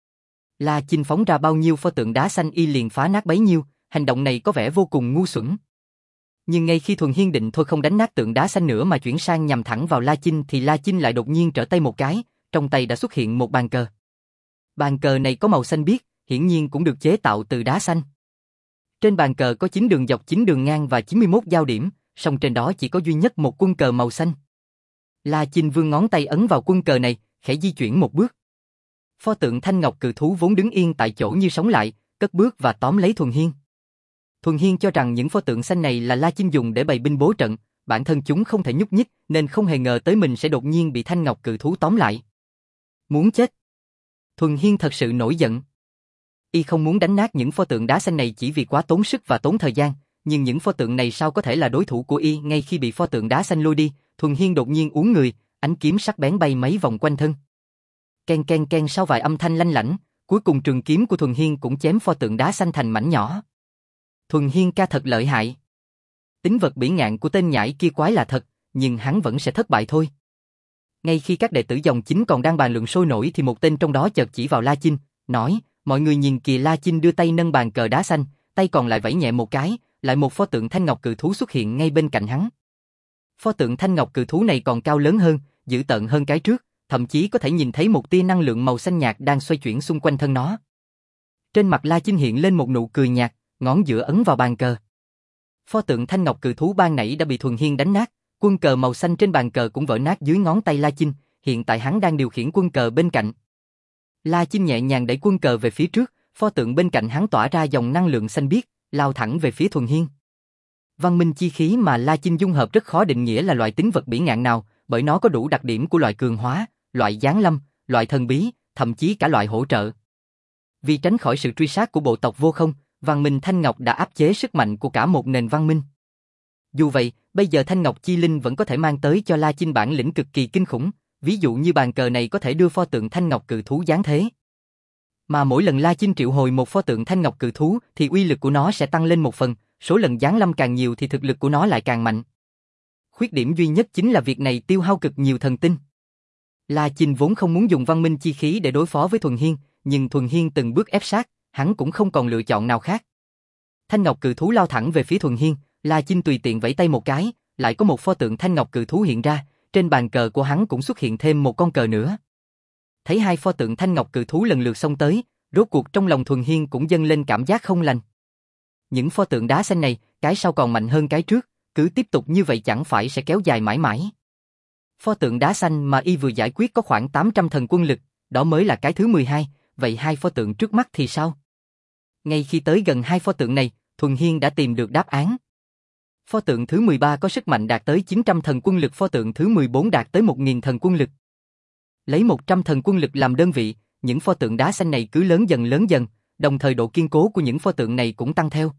La Chinh phóng ra bao nhiêu pho tượng đá xanh y liền phá nát bấy nhiêu, hành động này có vẻ vô cùng ngu xuẩn. Nhưng ngay khi Thuần Hiên định thôi không đánh nát tượng đá xanh nữa mà chuyển sang nhằm thẳng vào La Chinh thì La Chinh lại đột nhiên trở tay một cái, trong tay đã xuất hiện một bàn cờ. Bàn cờ này có màu xanh biếc, hiển nhiên cũng được chế tạo từ đá xanh. Trên bàn cờ có 9 đường dọc 9 đường ngang và 91 giao điểm, song trên đó chỉ có duy nhất một quân cờ màu xanh. La Chinh vươn ngón tay ấn vào quân cờ này, khẽ di chuyển một bước. Pho tượng thanh ngọc cự thú vốn đứng yên tại chỗ như sống lại, cất bước và tóm lấy Thuần Hiên. Thuần Hiên cho rằng những pho tượng xanh này là La Chinh dùng để bày binh bố trận, bản thân chúng không thể nhúc nhích nên không hề ngờ tới mình sẽ đột nhiên bị thanh ngọc cự thú tóm lại. Muốn chết. Thuần Hiên thật sự nổi giận. Y không muốn đánh nát những pho tượng đá xanh này chỉ vì quá tốn sức và tốn thời gian, nhưng những pho tượng này sao có thể là đối thủ của Y. Ngay khi bị pho tượng đá xanh lôi đi, Thuần Hiên đột nhiên uốn người, ánh kiếm sắc bén bay mấy vòng quanh thân. Ken ken ken sau vài âm thanh lanh lảnh, cuối cùng trường kiếm của Thuần Hiên cũng chém pho tượng đá xanh thành mảnh nhỏ. Thuần Hiên ca thật lợi hại. Tính vật bỉ ngạn của tên nhãi kia quái là thật, nhưng hắn vẫn sẽ thất bại thôi. Ngay khi các đệ tử dòng chính còn đang bàn luận sôi nổi thì một tên trong đó chợt chỉ vào La Chinh, nói, mọi người nhìn kìa. La Chinh đưa tay nâng bàn cờ đá xanh, tay còn lại vẫy nhẹ một cái, lại một pho tượng thanh ngọc cự thú xuất hiện ngay bên cạnh hắn. Pho tượng thanh ngọc cự thú này còn cao lớn hơn, dữ tợn hơn cái trước, thậm chí có thể nhìn thấy một tia năng lượng màu xanh nhạt đang xoay chuyển xung quanh thân nó. Trên mặt La Chinh hiện lên một nụ cười nhạt, ngón giữa ấn vào bàn cờ. Pho tượng thanh ngọc cự thú ban nãy đã bị Thuần Hiên đánh nát, quân cờ màu xanh trên bàn cờ cũng vỡ nát dưới ngón tay La Chinh, hiện tại hắn đang điều khiển quân cờ bên cạnh. La Chinh nhẹ nhàng đẩy quân cờ về phía trước, pho tượng bên cạnh hắn tỏa ra dòng năng lượng xanh biếc, lao thẳng về phía Thuần Hiên. Văn minh chi khí mà La Chinh dung hợp rất khó định nghĩa là loại tính vật bỉ ngạn nào, bởi nó có đủ đặc điểm của loại cường hóa, loại giáng lâm, loại thần bí, thậm chí cả loại hỗ trợ. Vì tránh khỏi sự truy sát của bộ tộc Vô Không, văn minh Thanh Ngọc đã áp chế sức mạnh của cả một nền văn minh. Dù vậy, bây giờ Thanh Ngọc Chi Linh vẫn có thể mang tới cho La Chinh bản lĩnh cực kỳ kinh khủng, ví dụ như bàn cờ này có thể đưa pho tượng Thanh Ngọc cự thú giáng thế. Mà mỗi lần La Chinh triệu hồi một pho tượng Thanh Ngọc cự thú thì uy lực của nó sẽ tăng lên một phần, số lần giáng lâm càng nhiều thì thực lực của nó lại càng mạnh. Khuyết điểm duy nhất chính là việc này tiêu hao cực nhiều thần tinh. La Chinh vốn không muốn dùng văn minh chi khí để đối phó với Thuần Hiên, nhưng Thuần Hiên từng bước ép sát, hắn cũng không còn lựa chọn nào khác. Thanh Ngọc cự thú lao thẳng về phía Thuần Hiên, La Chinh tùy tiện vẫy tay một cái, lại có một pho tượng Thanh Ngọc cự thú hiện ra, trên bàn cờ của hắn cũng xuất hiện thêm một con cờ nữa. Thấy hai pho tượng Thanh Ngọc cự thú lần lượt xông tới, rốt cuộc trong lòng Thuần Hiên cũng dâng lên cảm giác không lành. Những pho tượng đá xanh này, cái sau còn mạnh hơn cái trước, cứ tiếp tục như vậy chẳng phải sẽ kéo dài mãi mãi. Pho tượng đá xanh mà y vừa giải quyết có khoảng 800 thần quân lực, đó mới là cái thứ 12, vậy hai pho tượng trước mắt thì sao? Ngay khi tới gần hai pho tượng này, Thuần Hiên đã tìm được đáp án. Pho tượng thứ 13 có sức mạnh đạt tới 900 thần quân lực, pho tượng thứ 14 đạt tới 1000 thần quân lực. Lấy 100 thần quân lực làm đơn vị, những pho tượng đá xanh này cứ lớn dần, đồng thời độ kiên cố của những pho tượng này cũng tăng theo.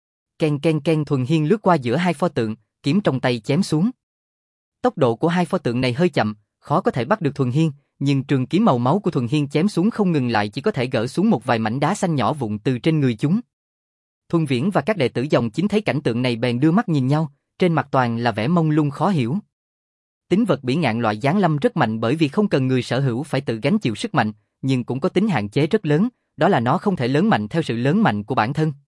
Ken ken ken, Thuần Hiên lướt qua giữa hai pho tượng, kiếm trong tay chém xuống. Tốc độ của hai pho tượng này hơi chậm, khó có thể bắt được Thuần Hiên, nhưng trường kiếm màu máu của Thuần Hiên chém xuống không ngừng lại, chỉ có thể gỡ xuống một vài mảnh đá xanh nhỏ vụn từ trên người chúng. Thuần Viễn và các đệ tử dòng chính thấy cảnh tượng này bèn đưa mắt nhìn nhau, trên mặt toàn là vẻ mông lung khó hiểu. Tính vật bỉ ngạn loại giáng lâm rất mạnh bởi vì không cần người sở hữu phải tự gánh chịu sức mạnh, nhưng cũng có tính hạn chế rất lớn, đó là nó không thể lớn mạnh theo sự lớn mạnh của bản thân.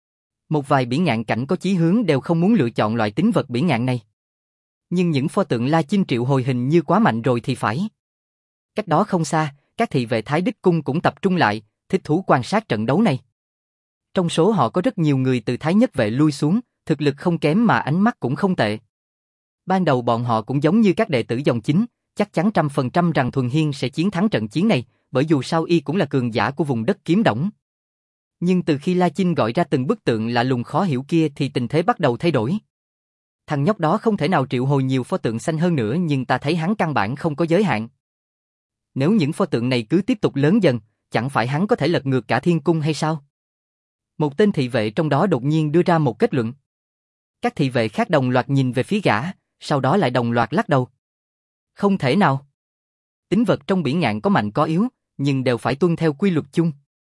Một vài bỉ ngạn cảnh có chí hướng đều không muốn lựa chọn loại tính vật bỉ ngạn này. Nhưng những pho tượng La Chinh triệu hồi hình như quá mạnh rồi thì phải. Cách đó không xa, các thị vệ Thái Đích Cung cũng tập trung lại, thích thú quan sát trận đấu này. Trong số họ có rất nhiều người từ Thái Nhất vệ lui xuống, thực lực không kém mà ánh mắt cũng không tệ. Ban đầu bọn họ cũng giống như các đệ tử dòng chính, chắc chắn 100% rằng Thuần Hiên sẽ chiến thắng trận chiến này, bởi dù sao y cũng là cường giả của vùng đất Kiếm Đổng. Nhưng từ khi La Chinh gọi ra từng bức tượng lạ lùng khó hiểu kia thì tình thế bắt đầu thay đổi. Thằng nhóc đó không thể nào triệu hồi nhiều pho tượng xanh hơn nữa, nhưng ta thấy hắn căn bản không có giới hạn. Nếu những pho tượng này cứ tiếp tục lớn dần, chẳng phải hắn có thể lật ngược cả thiên cung hay sao? Một tên thị vệ trong đó đột nhiên đưa ra một kết luận. Các thị vệ khác đồng loạt nhìn về phía gã, sau đó lại đồng loạt lắc đầu. Không thể nào. Tính vật trong bỉ ngạn có mạnh có yếu, nhưng đều phải tuân theo quy luật chung.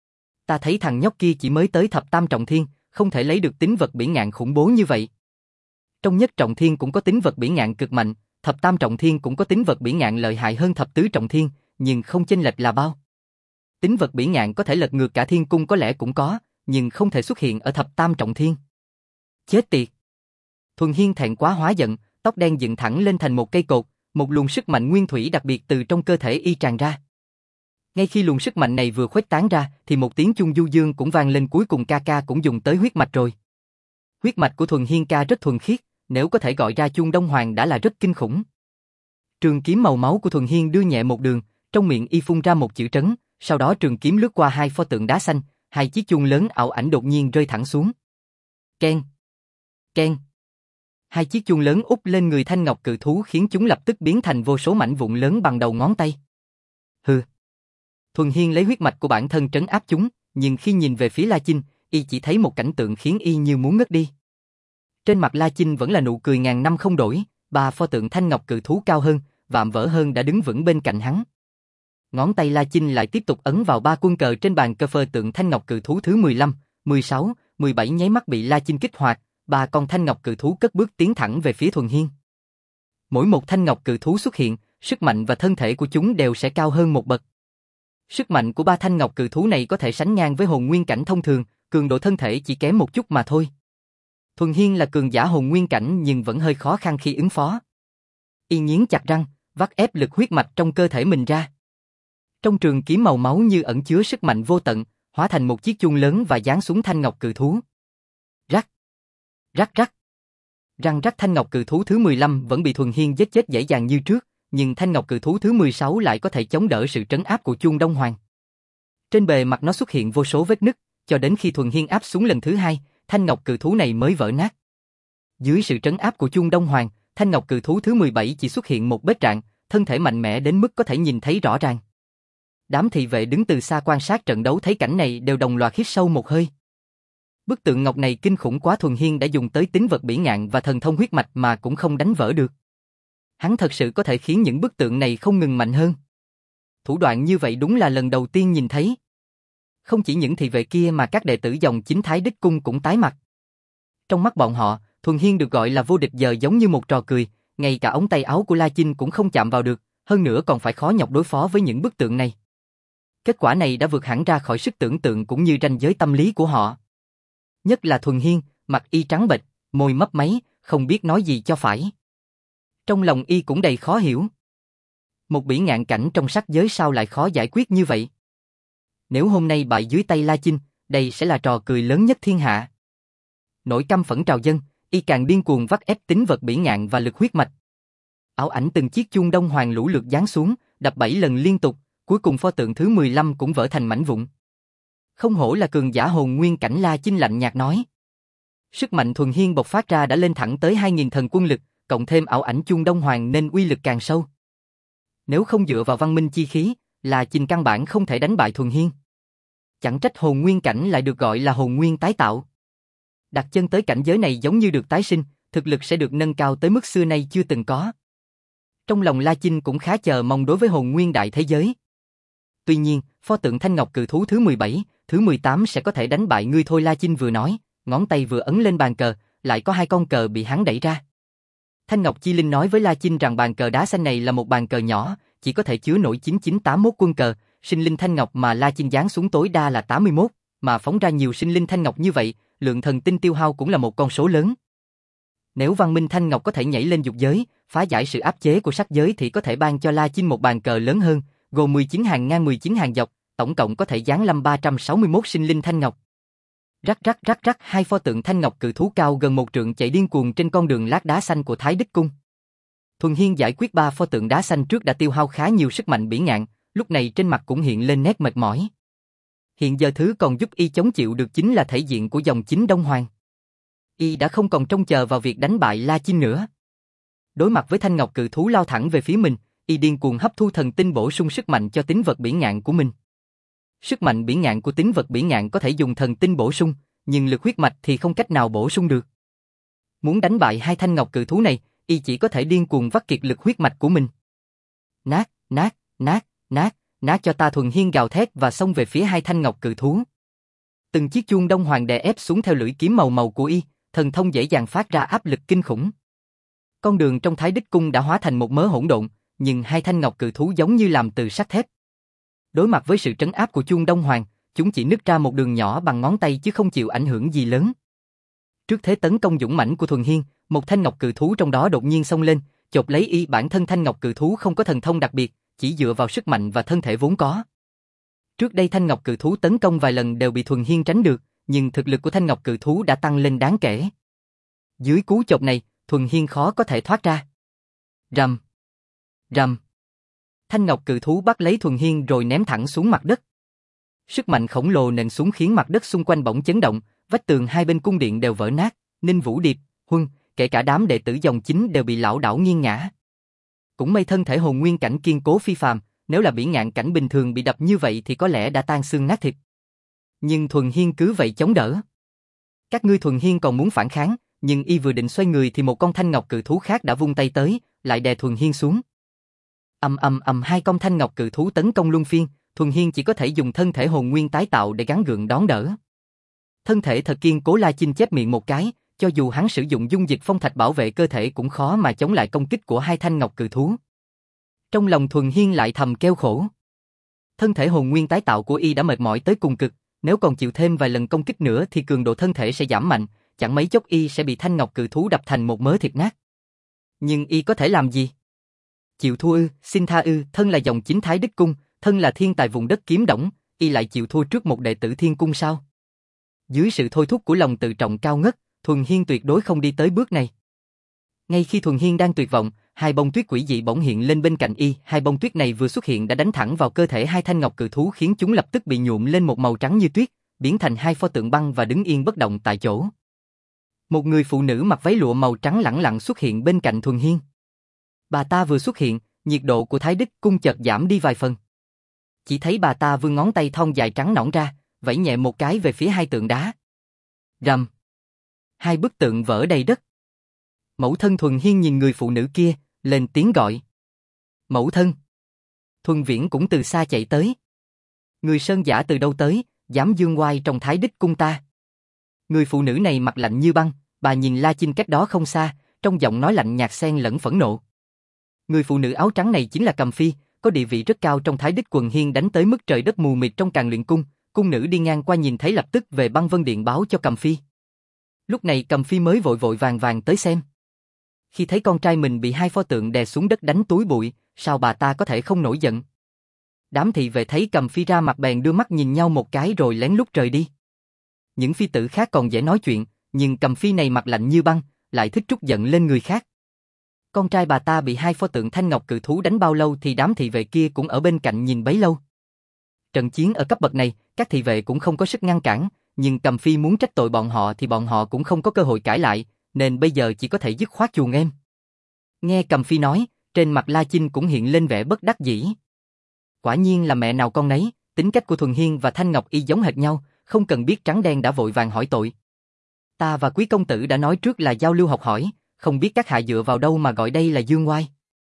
Ta thấy thằng nhóc kia chỉ mới tới thập tam trọng thiên, không thể lấy được tính vật bỉ ngạn khủng bố như vậy. Trong nhất trọng thiên cũng có tính vật bỉ ngạn cực mạnh, thập tam trọng thiên cũng có tính vật bỉ ngạn lợi hại hơn thập tứ trọng thiên, nhưng không chênh lệch là bao. Tính vật bỉ ngạn có thể lật ngược cả thiên cung có lẽ cũng có, nhưng không thể xuất hiện ở thập tam trọng thiên. Chết tiệt! Thuần Hiên thẹn quá hóa giận, tóc đen dựng thẳng lên thành một cây cột, một luồng sức mạnh nguyên thủy đặc biệt từ trong cơ thể y tràn ra. Ngay khi luồng sức mạnh này vừa khuếch tán ra, thì một tiếng chuông du dương cũng vang lên, cuối cùng ca cũng dùng tới huyết mạch rồi. Huyết mạch của Thuần Hiên ca rất thuần khiết, nếu có thể gọi ra chuông Đông Hoàng đã là rất kinh khủng. Trường kiếm màu máu của Thuần Hiên đưa nhẹ một đường, trong miệng y phun ra một chữ trấn, sau đó trường kiếm lướt qua hai pho tượng đá xanh, hai chiếc chuông lớn ảo ảnh đột nhiên rơi thẳng xuống. Keng, keng. Hai chiếc chuông lớn úp lên người thanh ngọc cự thú khiến chúng lập tức biến thành vô số mảnh vụn lớn bằng đầu ngón tay. Hừ. Thuần Hiên lấy huyết mạch của bản thân trấn áp chúng, nhưng khi nhìn về phía La Chinh, y chỉ thấy một cảnh tượng khiến y như muốn ngất đi. Trên mặt La Chinh vẫn là nụ cười ngàn năm không đổi, ba pho tượng thanh ngọc cự thú cao hơn, vạm vỡ hơn đã đứng vững bên cạnh hắn. Ngón tay La Chinh lại tiếp tục ấn vào ba quân cờ trên bàn cờ phơ tượng thanh ngọc cự thú thứ 15, 16, 17 nháy mắt bị La Chinh kích hoạt, ba con thanh ngọc cự thú cất bước tiến thẳng về phía Thuần Hiên. Mỗi một thanh ngọc cự thú xuất hiện, sức mạnh và thân thể của chúng đều sẽ cao hơn một bậc. Sức mạnh của ba thanh ngọc cự thú này có thể sánh ngang với hồn nguyên cảnh thông thường, cường độ thân thể chỉ kém một chút mà thôi. Thuần Hiên là cường giả hồn nguyên cảnh nhưng vẫn hơi khó khăn khi ứng phó. Y nghiến chặt răng, vắt ép lực huyết mạch trong cơ thể mình ra. Trong trường kiếm màu máu như ẩn chứa sức mạnh vô tận, hóa thành một chiếc chuông lớn và giáng xuống thanh ngọc cự thú. Rắc, rắc rắc. Răng rắc thanh ngọc cự thú thứ 15 vẫn bị Thuần Hiên giết chết dễ dàng như trước, nhưng thanh ngọc cự thú thứ 16 lại có thể chống đỡ sự trấn áp của chuông Đông Hoàng. Trên bề mặt nó xuất hiện vô số vết nứt, cho đến khi Thuần Hiên áp xuống lần thứ hai, thanh ngọc cự thú này mới vỡ nát. Dưới sự trấn áp của chuông Đông Hoàng, thanh ngọc cự thú thứ 17 chỉ xuất hiện một vết rạn, thân thể mạnh mẽ đến mức có thể nhìn thấy rõ ràng. Đám thị vệ đứng từ xa quan sát trận đấu thấy cảnh này đều đồng loạt hít sâu một hơi. Bức tượng ngọc này kinh khủng quá, Thuần Hiên đã dùng tới tính vật bỉ ngạn và thần thông huyết mạch mà cũng không đánh vỡ được. Hắn thật sự có thể khiến những bức tượng này không ngừng mạnh hơn. Thủ đoạn như vậy đúng là lần đầu tiên nhìn thấy. Không chỉ những thị vệ kia mà các đệ tử dòng chính Thái Đích Cung cũng tái mặt. Trong mắt bọn họ, Thuần Hiên được gọi là vô địch giờ giống như một trò cười, ngay cả ống tay áo của La Chinh cũng không chạm vào được, hơn nữa còn phải khó nhọc đối phó với những bức tượng này. Kết quả này đã vượt hẳn ra khỏi sức tưởng tượng cũng như ranh giới tâm lý của họ. Nhất là Thuần Hiên, mặt y trắng bệch, môi mấp máy, không biết nói gì cho phải. Trong lòng y cũng đầy khó hiểu. Một bỉ ngạn cảnh trong sắc giới sao lại khó giải quyết như vậy? Nếu hôm nay bại dưới tay La Chinh, đây sẽ là trò cười lớn nhất thiên hạ. Nỗi căm phẫn trào dâng, y càng điên cuồng vắt ép tính vật bỉ ngạn và lực huyết mạch. Ảo ảnh từng chiếc chuông Đông Hoàng lũ lượt giáng xuống, đập 7 lần liên tục, cuối cùng pho tượng thứ 15 cũng vỡ thành mảnh vụn. Không hổ là cường giả hồn nguyên cảnh, La Chinh lạnh nhạt nói. Sức mạnh Thuần Hiên bộc phát ra đã lên thẳng tới 2000 thần quân lực, cộng thêm ảo ảnh chuông Đông Hoàng nên uy lực càng sâu. Nếu không dựa vào văn minh chi khí, La Chinh căn bản không thể đánh bại Thuần Hiên. Chẳng trách hồn nguyên cảnh lại được gọi là hồn nguyên tái tạo. Đặt chân tới cảnh giới này giống như được tái sinh, thực lực sẽ được nâng cao tới mức xưa nay chưa từng có. Trong lòng La Chinh cũng khá chờ mong đối với hồn nguyên đại thế giới. Tuy nhiên, pho tượng thanh ngọc cự thú thứ 17, thứ 18 sẽ có thể đánh bại ngươi thôi, La Chinh vừa nói, ngón tay vừa ấn lên bàn cờ, lại có hai con cờ bị hắn đẩy ra. Thanh Ngọc Chi Linh nói với La Chinh rằng bàn cờ đá xanh này là một bàn cờ nhỏ, chỉ có thể chứa nổi 9981 quân cờ, sinh linh thanh ngọc mà La Chinh giáng xuống tối đa là 81, mà phóng ra nhiều sinh linh thanh ngọc như vậy, lượng thần tinh tiêu hao cũng là một con số lớn. Nếu văn minh thanh ngọc có thể nhảy lên dục giới, phá giải sự áp chế của sắc giới thì có thể ban cho La Chinh một bàn cờ lớn hơn, gồm 19 hàng ngang 19 hàng dọc, tổng cộng có thể giáng lâm 361 sinh linh thanh ngọc. Rắc rắc rắc rắc, hai pho tượng thanh ngọc cự thú cao gần 1 trượng chạy điên cuồng trên con đường lát đá xanh của Thái Đích Cung. Thuần Hiên giải quyết 3 pho tượng đá xanh trước đã tiêu hao khá nhiều sức mạnh bỉ ngạn, lúc này trên mặt cũng hiện lên nét mệt mỏi. Hiện giờ thứ còn giúp y chống chịu được chính là thể diện của dòng chính Đông Hoàng. Y đã không còn trông chờ vào việc đánh bại La Chinh nữa. Đối mặt với thanh ngọc cự thú lao thẳng về phía mình, y điên cuồng hấp thu thần tinh bổ sung sức mạnh cho tính vật bỉ ngạn của mình. Sức mạnh bỉ ngạn của tính vật bỉ ngạn có thể dùng thần tinh bổ sung, nhưng lực huyết mạch thì không cách nào bổ sung được. Muốn đánh bại hai thanh ngọc cự thú này, y chỉ có thể điên cuồng vắt kiệt lực huyết mạch của mình. Nát, nát, nát, nát, nát cho ta, Thuần Hiên gào thét và xông về phía hai thanh ngọc cự thú. Từng chiếc chuông đông hoàng đè ép xuống theo lưỡi kiếm màu màu của y, thần thông dễ dàng phát ra áp lực kinh khủng. Con đường trong Thái Đích Cung đã hóa thành một mớ hỗn độn, nhưng hai thanh ngọc cự thú giống như làm từ sắt thép. Đối mặt với sự trấn áp của chuông đông hoàng, chúng chỉ nứt ra một đường nhỏ bằng ngón tay chứ không chịu ảnh hưởng gì lớn. Trước thế tấn công dũng mãnh của Thuần Hiên, một thanh ngọc cự thú trong đó đột nhiên xông lên, chộp lấy y. Bản thân thanh ngọc cự thú không có thần thông đặc biệt, chỉ dựa vào sức mạnh và thân thể vốn có. Trước đây thanh ngọc cự thú tấn công vài lần đều bị Thuần Hiên tránh được, nhưng thực lực của thanh ngọc cự thú đã tăng lên đáng kể. Dưới cú chộp này, Thuần Hiên khó có thể thoát ra. Rầm, rầm. Thanh ngọc cự thú bắt lấy Thuần Hiên rồi ném thẳng xuống mặt đất. Sức mạnh khổng lồ nện xuống khiến mặt đất xung quanh bỗng chấn động, vách tường hai bên cung điện đều vỡ nát, Ninh Vũ Điệp, Huân, kể cả đám đệ tử dòng chính đều bị lảo đảo nghiêng ngã. Cũng may thân thể hồn nguyên cảnh kiên cố phi phàm, nếu là bỉ ngạn cảnh bình thường bị đập như vậy thì có lẽ đã tan xương nát thịt. Nhưng Thuần Hiên cứ vậy chống đỡ. Các ngươi, Thuần Hiên còn muốn phản kháng, nhưng y vừa định xoay người thì một con thanh ngọc cự thú khác đã vung tay tới, lại đè Thuần Hiên xuống. Hai con thanh ngọc cự thú tấn công luân phiên, Thuần Hiên chỉ có thể dùng thân thể hồn nguyên tái tạo để gắng gượng đón đỡ. Thân thể thật kiên cố, La Chinh chép miệng một cái, cho dù hắn sử dụng dung dịch phong thạch bảo vệ cơ thể cũng khó mà chống lại công kích của hai thanh ngọc cự thú. Trong lòng Thuần Hiên lại thầm kêu khổ. Thân thể hồn nguyên tái tạo của y đã mệt mỏi tới cùng cực, nếu còn chịu thêm vài lần công kích nữa thì cường độ thân thể sẽ giảm mạnh, chẳng mấy chốc y sẽ bị thanh ngọc cự thú đập thành một mớ thịt nát. Nhưng y có thể làm gì? Chịu thua ư? Xin tha ư? Thân là dòng chính Thái Đích Cung, thân là thiên tài vùng đất kiếm đổng, y lại chịu thua trước một đệ tử Thiên Cung sao? Dưới sự thôi thúc của lòng tự trọng cao ngất, Thuần Hiên tuyệt đối không đi tới bước này. Ngay khi Thuần Hiên đang tuyệt vọng, hai bông tuyết quỷ dị bỗng hiện lên bên cạnh y. Hai bông tuyết này vừa xuất hiện đã đánh thẳng vào cơ thể hai thanh ngọc cự thú, khiến chúng lập tức bị nhuộm lên một màu trắng như tuyết, biến thành hai pho tượng băng và đứng yên bất động tại chỗ. Một người phụ nữ mặc váy lụa màu trắng lẳng lặng xuất hiện bên cạnh Thuần Hiên. Bà ta vừa xuất hiện, nhiệt độ của Thái Đích Cung chợt giảm đi vài phần. Chỉ thấy bà ta vươn ngón tay thon dài trắng nõn ra, vẫy nhẹ một cái về phía hai tượng đá. Rầm. Hai bức tượng vỡ đầy đất. Mẫu thân. Thuần Hiên nhìn người phụ nữ kia, lên tiếng gọi. Mẫu thân. Thuần Viễn cũng từ xa chạy tới. Người sơn giả từ đâu tới, dám dương oai trong Thái Đích Cung ta? Người phụ nữ này mặt lạnh như băng, bà nhìn La Chinh cách đó không xa, trong giọng nói lạnh nhạt xen lẫn phẫn nộ. Người phụ nữ áo trắng này chính là Cầm Phi, có địa vị rất cao trong Thái Đích Quần. Hiên đánh tới mức trời đất mù mịt trong Càn Luyện Cung, cung nữ đi ngang qua nhìn thấy lập tức về băng vân điện báo cho Cầm Phi. Lúc này Cầm Phi mới vội vội vàng vàng tới xem. Khi thấy con trai mình bị hai pho tượng đè xuống đất đánh túi bụi, sao bà ta có thể không nổi giận? Đám thị vệ thấy Cầm Phi ra mặt bèn đưa mắt nhìn nhau một cái rồi lén lút rời đi. Những phi tử khác còn dễ nói chuyện, nhưng Cầm Phi này mặt lạnh như băng, lại thích trút giận lên người khác. Con trai bà ta bị hai pho tượng thanh ngọc cự thú đánh bao lâu thì đám thị vệ kia cũng ở bên cạnh nhìn bấy lâu. Trận chiến ở cấp bậc này, các thị vệ cũng không có sức ngăn cản, nhưng Cầm Phi muốn trách tội bọn họ thì bọn họ cũng không có cơ hội cãi lại, nên bây giờ chỉ có thể dứt khoát chuồng êm. Nghe Cầm Phi nói, trên mặt La Chinh cũng hiện lên vẻ bất đắc dĩ. Quả nhiên là mẹ nào con nấy, tính cách của Thuần Hiên và Thanh Ngọc Y giống hệt nhau, không cần biết trắng đen đã vội vàng hỏi tội. Ta và quý công tử đã nói trước là giao lưu học hỏi, không biết các hạ dựa vào đâu mà gọi đây là dương oai.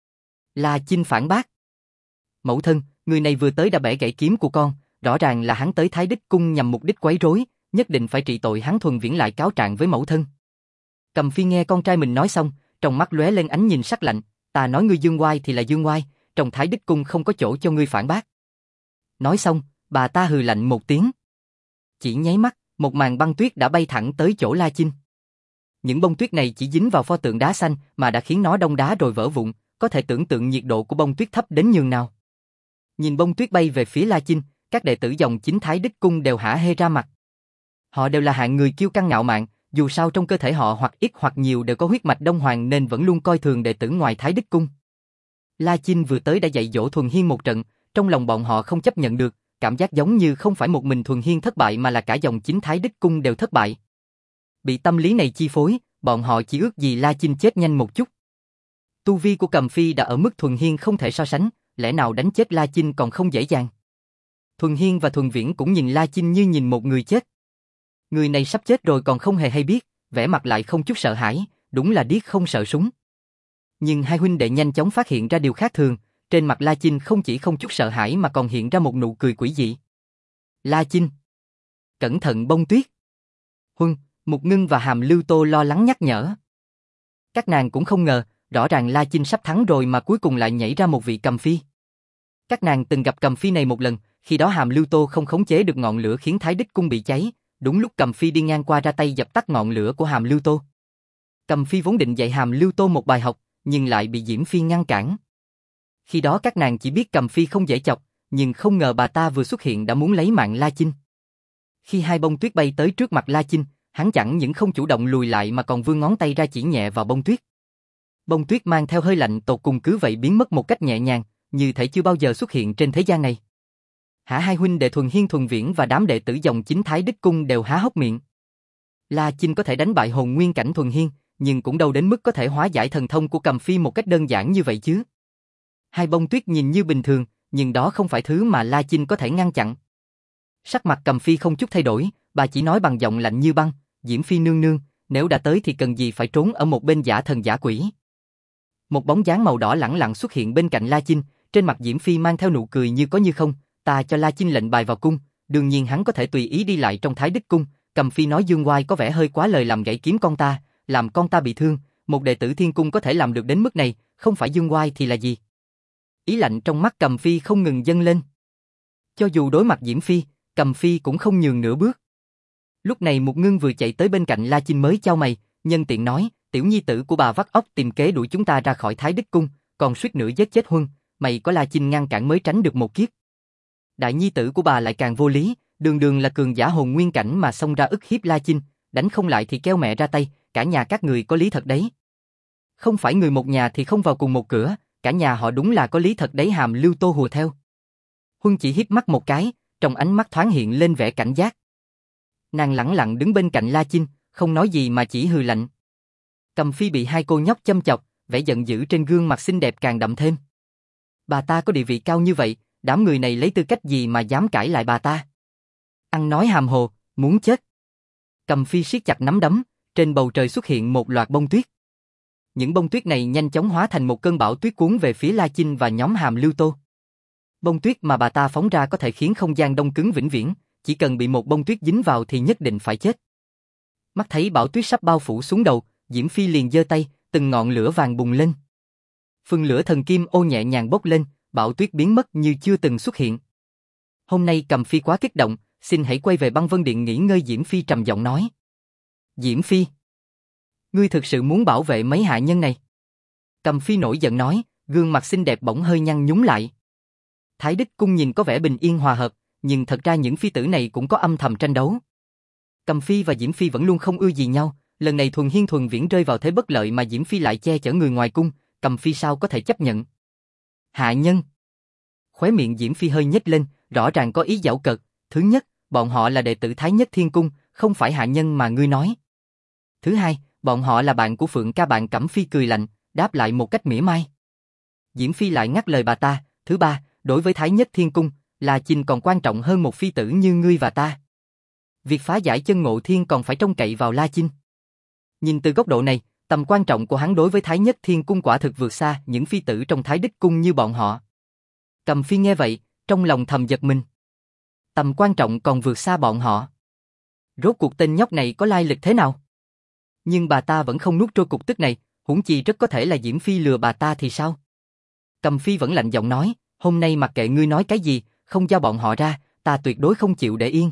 La Chinh phản bác. Mẫu thân, người này vừa tới đã bẻ gãy kiếm của con, rõ ràng là hắn tới Thái Đích Cung nhằm mục đích quấy rối, nhất định phải trị tội hắn. Thuần Viễn lại cáo trạng với mẫu thân. Cầm Phi nghe con trai mình nói xong, trong mắt lóe lên ánh nhìn sắc lạnh, ta nói ngươi dương oai thì là dương oai, trong Thái Đích Cung không có chỗ cho ngươi phản bác. Nói xong, bà ta hừ lạnh một tiếng. Chỉ nháy mắt, một màn băng tuyết đã bay thẳng tới chỗ La Chinh. Những bông tuyết này chỉ dính vào pho tượng đá xanh mà đã khiến nó đông đá rồi vỡ vụn, có thể tưởng tượng nhiệt độ của bông tuyết thấp đến nhường nào. Nhìn bông tuyết bay về phía La Chinh, các đệ tử dòng chính Thái Đích Cung đều hả hê ra mặt. Họ đều là hạng người kiêu căng ngạo mạn, dù sao trong cơ thể họ hoặc ít hoặc nhiều đều có huyết mạch Đông Hoàng nên vẫn luôn coi thường đệ tử ngoài Thái Đích Cung. La Chinh vừa tới đã dạy dỗ Thuần Hiên một trận, trong lòng bọn họ không chấp nhận được, cảm giác giống như không phải một mình Thuần Hiên thất bại mà là cả dòng chính Thái Đích Cung đều thất bại. Bị tâm lý này chi phối, bọn họ chỉ ước gì La Chinh chết nhanh một chút. Tu vi của Cầm Phi đã ở mức Thuần Hiên không thể so sánh, lẽ nào đánh chết La Chinh còn không dễ dàng. Thuần Hiên và Thuần Viễn cũng nhìn La Chinh như nhìn một người chết. Người này sắp chết rồi còn không hề hay biết, vẻ mặt lại không chút sợ hãi, đúng là điếc không sợ súng. Nhưng hai huynh đệ nhanh chóng phát hiện ra điều khác thường, trên mặt La Chinh không chỉ không chút sợ hãi mà còn hiện ra một nụ cười quỷ dị. La Chinh! Cẩn thận bông tuyết! Huân, Mục Ngưng và Hàm Lưu Tô lo lắng nhắc nhở. Các nàng cũng không ngờ, rõ ràng La Chinh sắp thắng rồi mà cuối cùng lại nhảy ra một vị cầm phi. Các nàng từng gặp cầm phi này một lần, khi đó Hàm Lưu Tô không khống chế được ngọn lửa khiến Thái Đích Cung bị cháy, đúng lúc cầm phi đi ngang qua ra tay dập tắt ngọn lửa của Hàm Lưu Tô. Cầm phi vốn định dạy Hàm Lưu Tô một bài học, nhưng lại bị Diễm Phi ngăn cản. Khi đó các nàng chỉ biết cầm phi không dễ chọc, nhưng không ngờ bà ta vừa xuất hiện đã muốn lấy mạng La Chinh. Khi hai bông tuyết bay tới trước mặt La Chinh, hắn chẳng những không chủ động lùi lại mà còn vươn ngón tay ra chỉ nhẹ vào bông tuyết. Bông tuyết mang theo hơi lạnh tột cùng cứ vậy biến mất một cách nhẹ nhàng, như thể chưa bao giờ xuất hiện trên thế gian này. Hai huynh đệ Thuần Hiên Thuần Viễn và đám đệ tử dòng chính Thái Đích Cung đều há hốc miệng. La Chinh có thể đánh bại hồn nguyên cảnh Thuần Hiên, nhưng cũng đâu đến mức có thể hóa giải thần thông của cầm phi một cách đơn giản như vậy chứ. Hai bông tuyết nhìn như bình thường, nhưng đó không phải thứ mà La Chinh có thể ngăn chặn. Sắc mặt cầm phi không chút thay đổi, bà chỉ nói bằng giọng lạnh như băng, Diễm Phi nương nương, nếu đã tới thì cần gì phải trốn ở một bên giả thần giả quỷ. Một bóng dáng màu đỏ lẳng lặng xuất hiện bên cạnh La Chinh, trên mặt Diễm Phi mang theo nụ cười như có như không, ta cho La Chinh lệnh bài vào cung, đương nhiên hắn có thể tùy ý đi lại trong Thái Đích Cung. Cầm phi nói dương oai có vẻ hơi quá lời làm gãy kiếm con ta, làm con ta bị thương, một đệ tử Thiên Cung có thể làm được đến mức này, không phải dương oai thì là gì? Ý lạnh trong mắt cầm phi không ngừng dâng lên. Cho dù đối mặt Diễm Phi, cầm phi cũng không nhường nửa bước. Lúc này Mục Ngưng vừa chạy tới bên cạnh La Chinh mới chau mày, nhân tiện nói, tiểu nhi tử của bà vắt óc tìm kế đuổi chúng ta ra khỏi Thái Đích Cung, còn suýt nữa giết chết Huân, mày có La Chinh ngăn cản mới tránh được một kiếp. Đại nhi tử của bà lại càng vô lý, đường đường là cường giả hồn nguyên cảnh mà xông ra ức hiếp La Chinh, đánh không lại thì kêu mẹ ra tay, cả nhà các người có lý thật đấy. Không phải người một nhà thì không vào cùng một cửa, cả nhà họ đúng là có lý thật đấy. Hàm Lưu Tô hùa theo. Huân chỉ híp mắt một cái, trong ánh mắt thoáng hiện lên vẻ cảnh giác. Nàng lẳng lặng đứng bên cạnh La Chinh, không nói gì mà chỉ hừ lạnh. Cầm phi bị hai cô nhóc châm chọc, vẻ giận dữ trên gương mặt xinh đẹp càng đậm thêm. Bà ta có địa vị cao như vậy, đám người này lấy tư cách gì mà dám cãi lại bà ta? Ăn nói hàm hồ, muốn chết. Cầm phi siết chặt nắm đấm, trên bầu trời xuất hiện một loạt bông tuyết. Những bông tuyết này nhanh chóng hóa thành một cơn bão tuyết cuốn về phía La Chinh và nhóm Hàm Lưu Tô. Bông tuyết mà bà ta phóng ra có thể khiến không gian đông cứng vĩnh viễn, chỉ cần bị một bông tuyết dính vào thì nhất định phải chết. Mắt thấy bão tuyết sắp bao phủ xuống đầu, Diễm Phi liền giơ tay, từng ngọn lửa vàng bùng lên. Phần lửa thần kim ô nhẹ nhàng bốc lên, bão tuyết biến mất như chưa từng xuất hiện. Hôm nay Cầm Phi quá kích động, xin hãy quay về băng vân điện nghỉ ngơi. Diễm Phi trầm giọng nói. Diễm Phi, ngươi thực sự muốn bảo vệ mấy hạ nhân này? Cầm Phi nổi giận nói, gương mặt xinh đẹp bỗng hơi nhăn nhúm lại. Thái Đích Cung nhìn có vẻ bình yên hòa hợp, nhưng thật ra những phi tử này cũng có âm thầm tranh đấu. Cầm Phi và Diễm Phi vẫn luôn không ưa gì nhau, lần này Thuần Hiên Thuần Viễn rơi vào thế bất lợi mà Diễm Phi lại che chở người ngoài cung, Cầm Phi sao có thể chấp nhận? Hạ nhân. Khóe miệng Diễm Phi hơi nhếch lên, rõ ràng có ý giảo cợt. Thứ nhất, bọn họ là đệ tử Thái Nhất Thiên Cung, không phải hạ nhân mà ngươi nói. Thứ hai, bọn họ là bạn của Phượng ca. Bạn Cẩm Phi cười lạnh, đáp lại một cách mỉa mai. Diễm Phi lại ngắt lời bà ta. Thứ ba, đối với Thái Nhất Thiên Cung, La Chinh còn quan trọng hơn một phi tử như ngươi và ta. Việc phá giải chân Ngộ Thiên còn phải trông cậy vào La Chinh. Nhìn từ góc độ này, tầm quan trọng của hắn đối với Thái Nhất Thiên Cung quả thực vượt xa những phi tử trong Thái Đích Cung như bọn họ. Cầm Phi nghe vậy, trong lòng thầm giật mình. Tầm quan trọng còn vượt xa bọn họ. Rốt cuộc tên nhóc này có lai lịch thế nào? Nhưng bà ta vẫn không nuốt trôi cục tức này, huống chi rất có thể là Diễm Phi lừa bà ta thì sao? Cầm Phi vẫn lạnh giọng nói, hôm nay mặc kệ ngươi nói cái gì, không giao bọn họ ra, ta tuyệt đối không chịu để yên.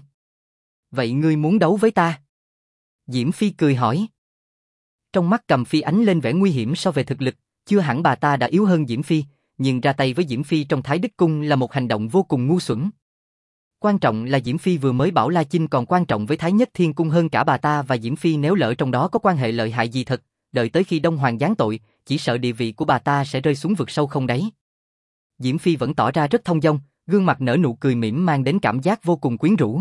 Vậy ngươi muốn đấu với ta? Diễm Phi cười hỏi. Trong mắt Cầm Phi ánh lên vẻ nguy hiểm so về thực lực, chưa hẳn bà ta đã yếu hơn Diễm Phi, nhưng ra tay với Diễm Phi trong Thái Đích Cung là một hành động vô cùng ngu xuẩn. Quan trọng là Diễm Phi vừa mới bảo La Chinh còn quan trọng với Thái Nhất Thiên Cung hơn cả bà ta, và Diễm Phi nếu lỡ trong đó có quan hệ lợi hại gì thật, đợi tới khi Đông Hoàng giáng tội, chỉ sợ địa vị của bà ta sẽ rơi xuống vực sâu không đáy. Diễm Phi vẫn tỏ ra rất thông dong, gương mặt nở nụ cười mỉm mang đến cảm giác vô cùng quyến rũ.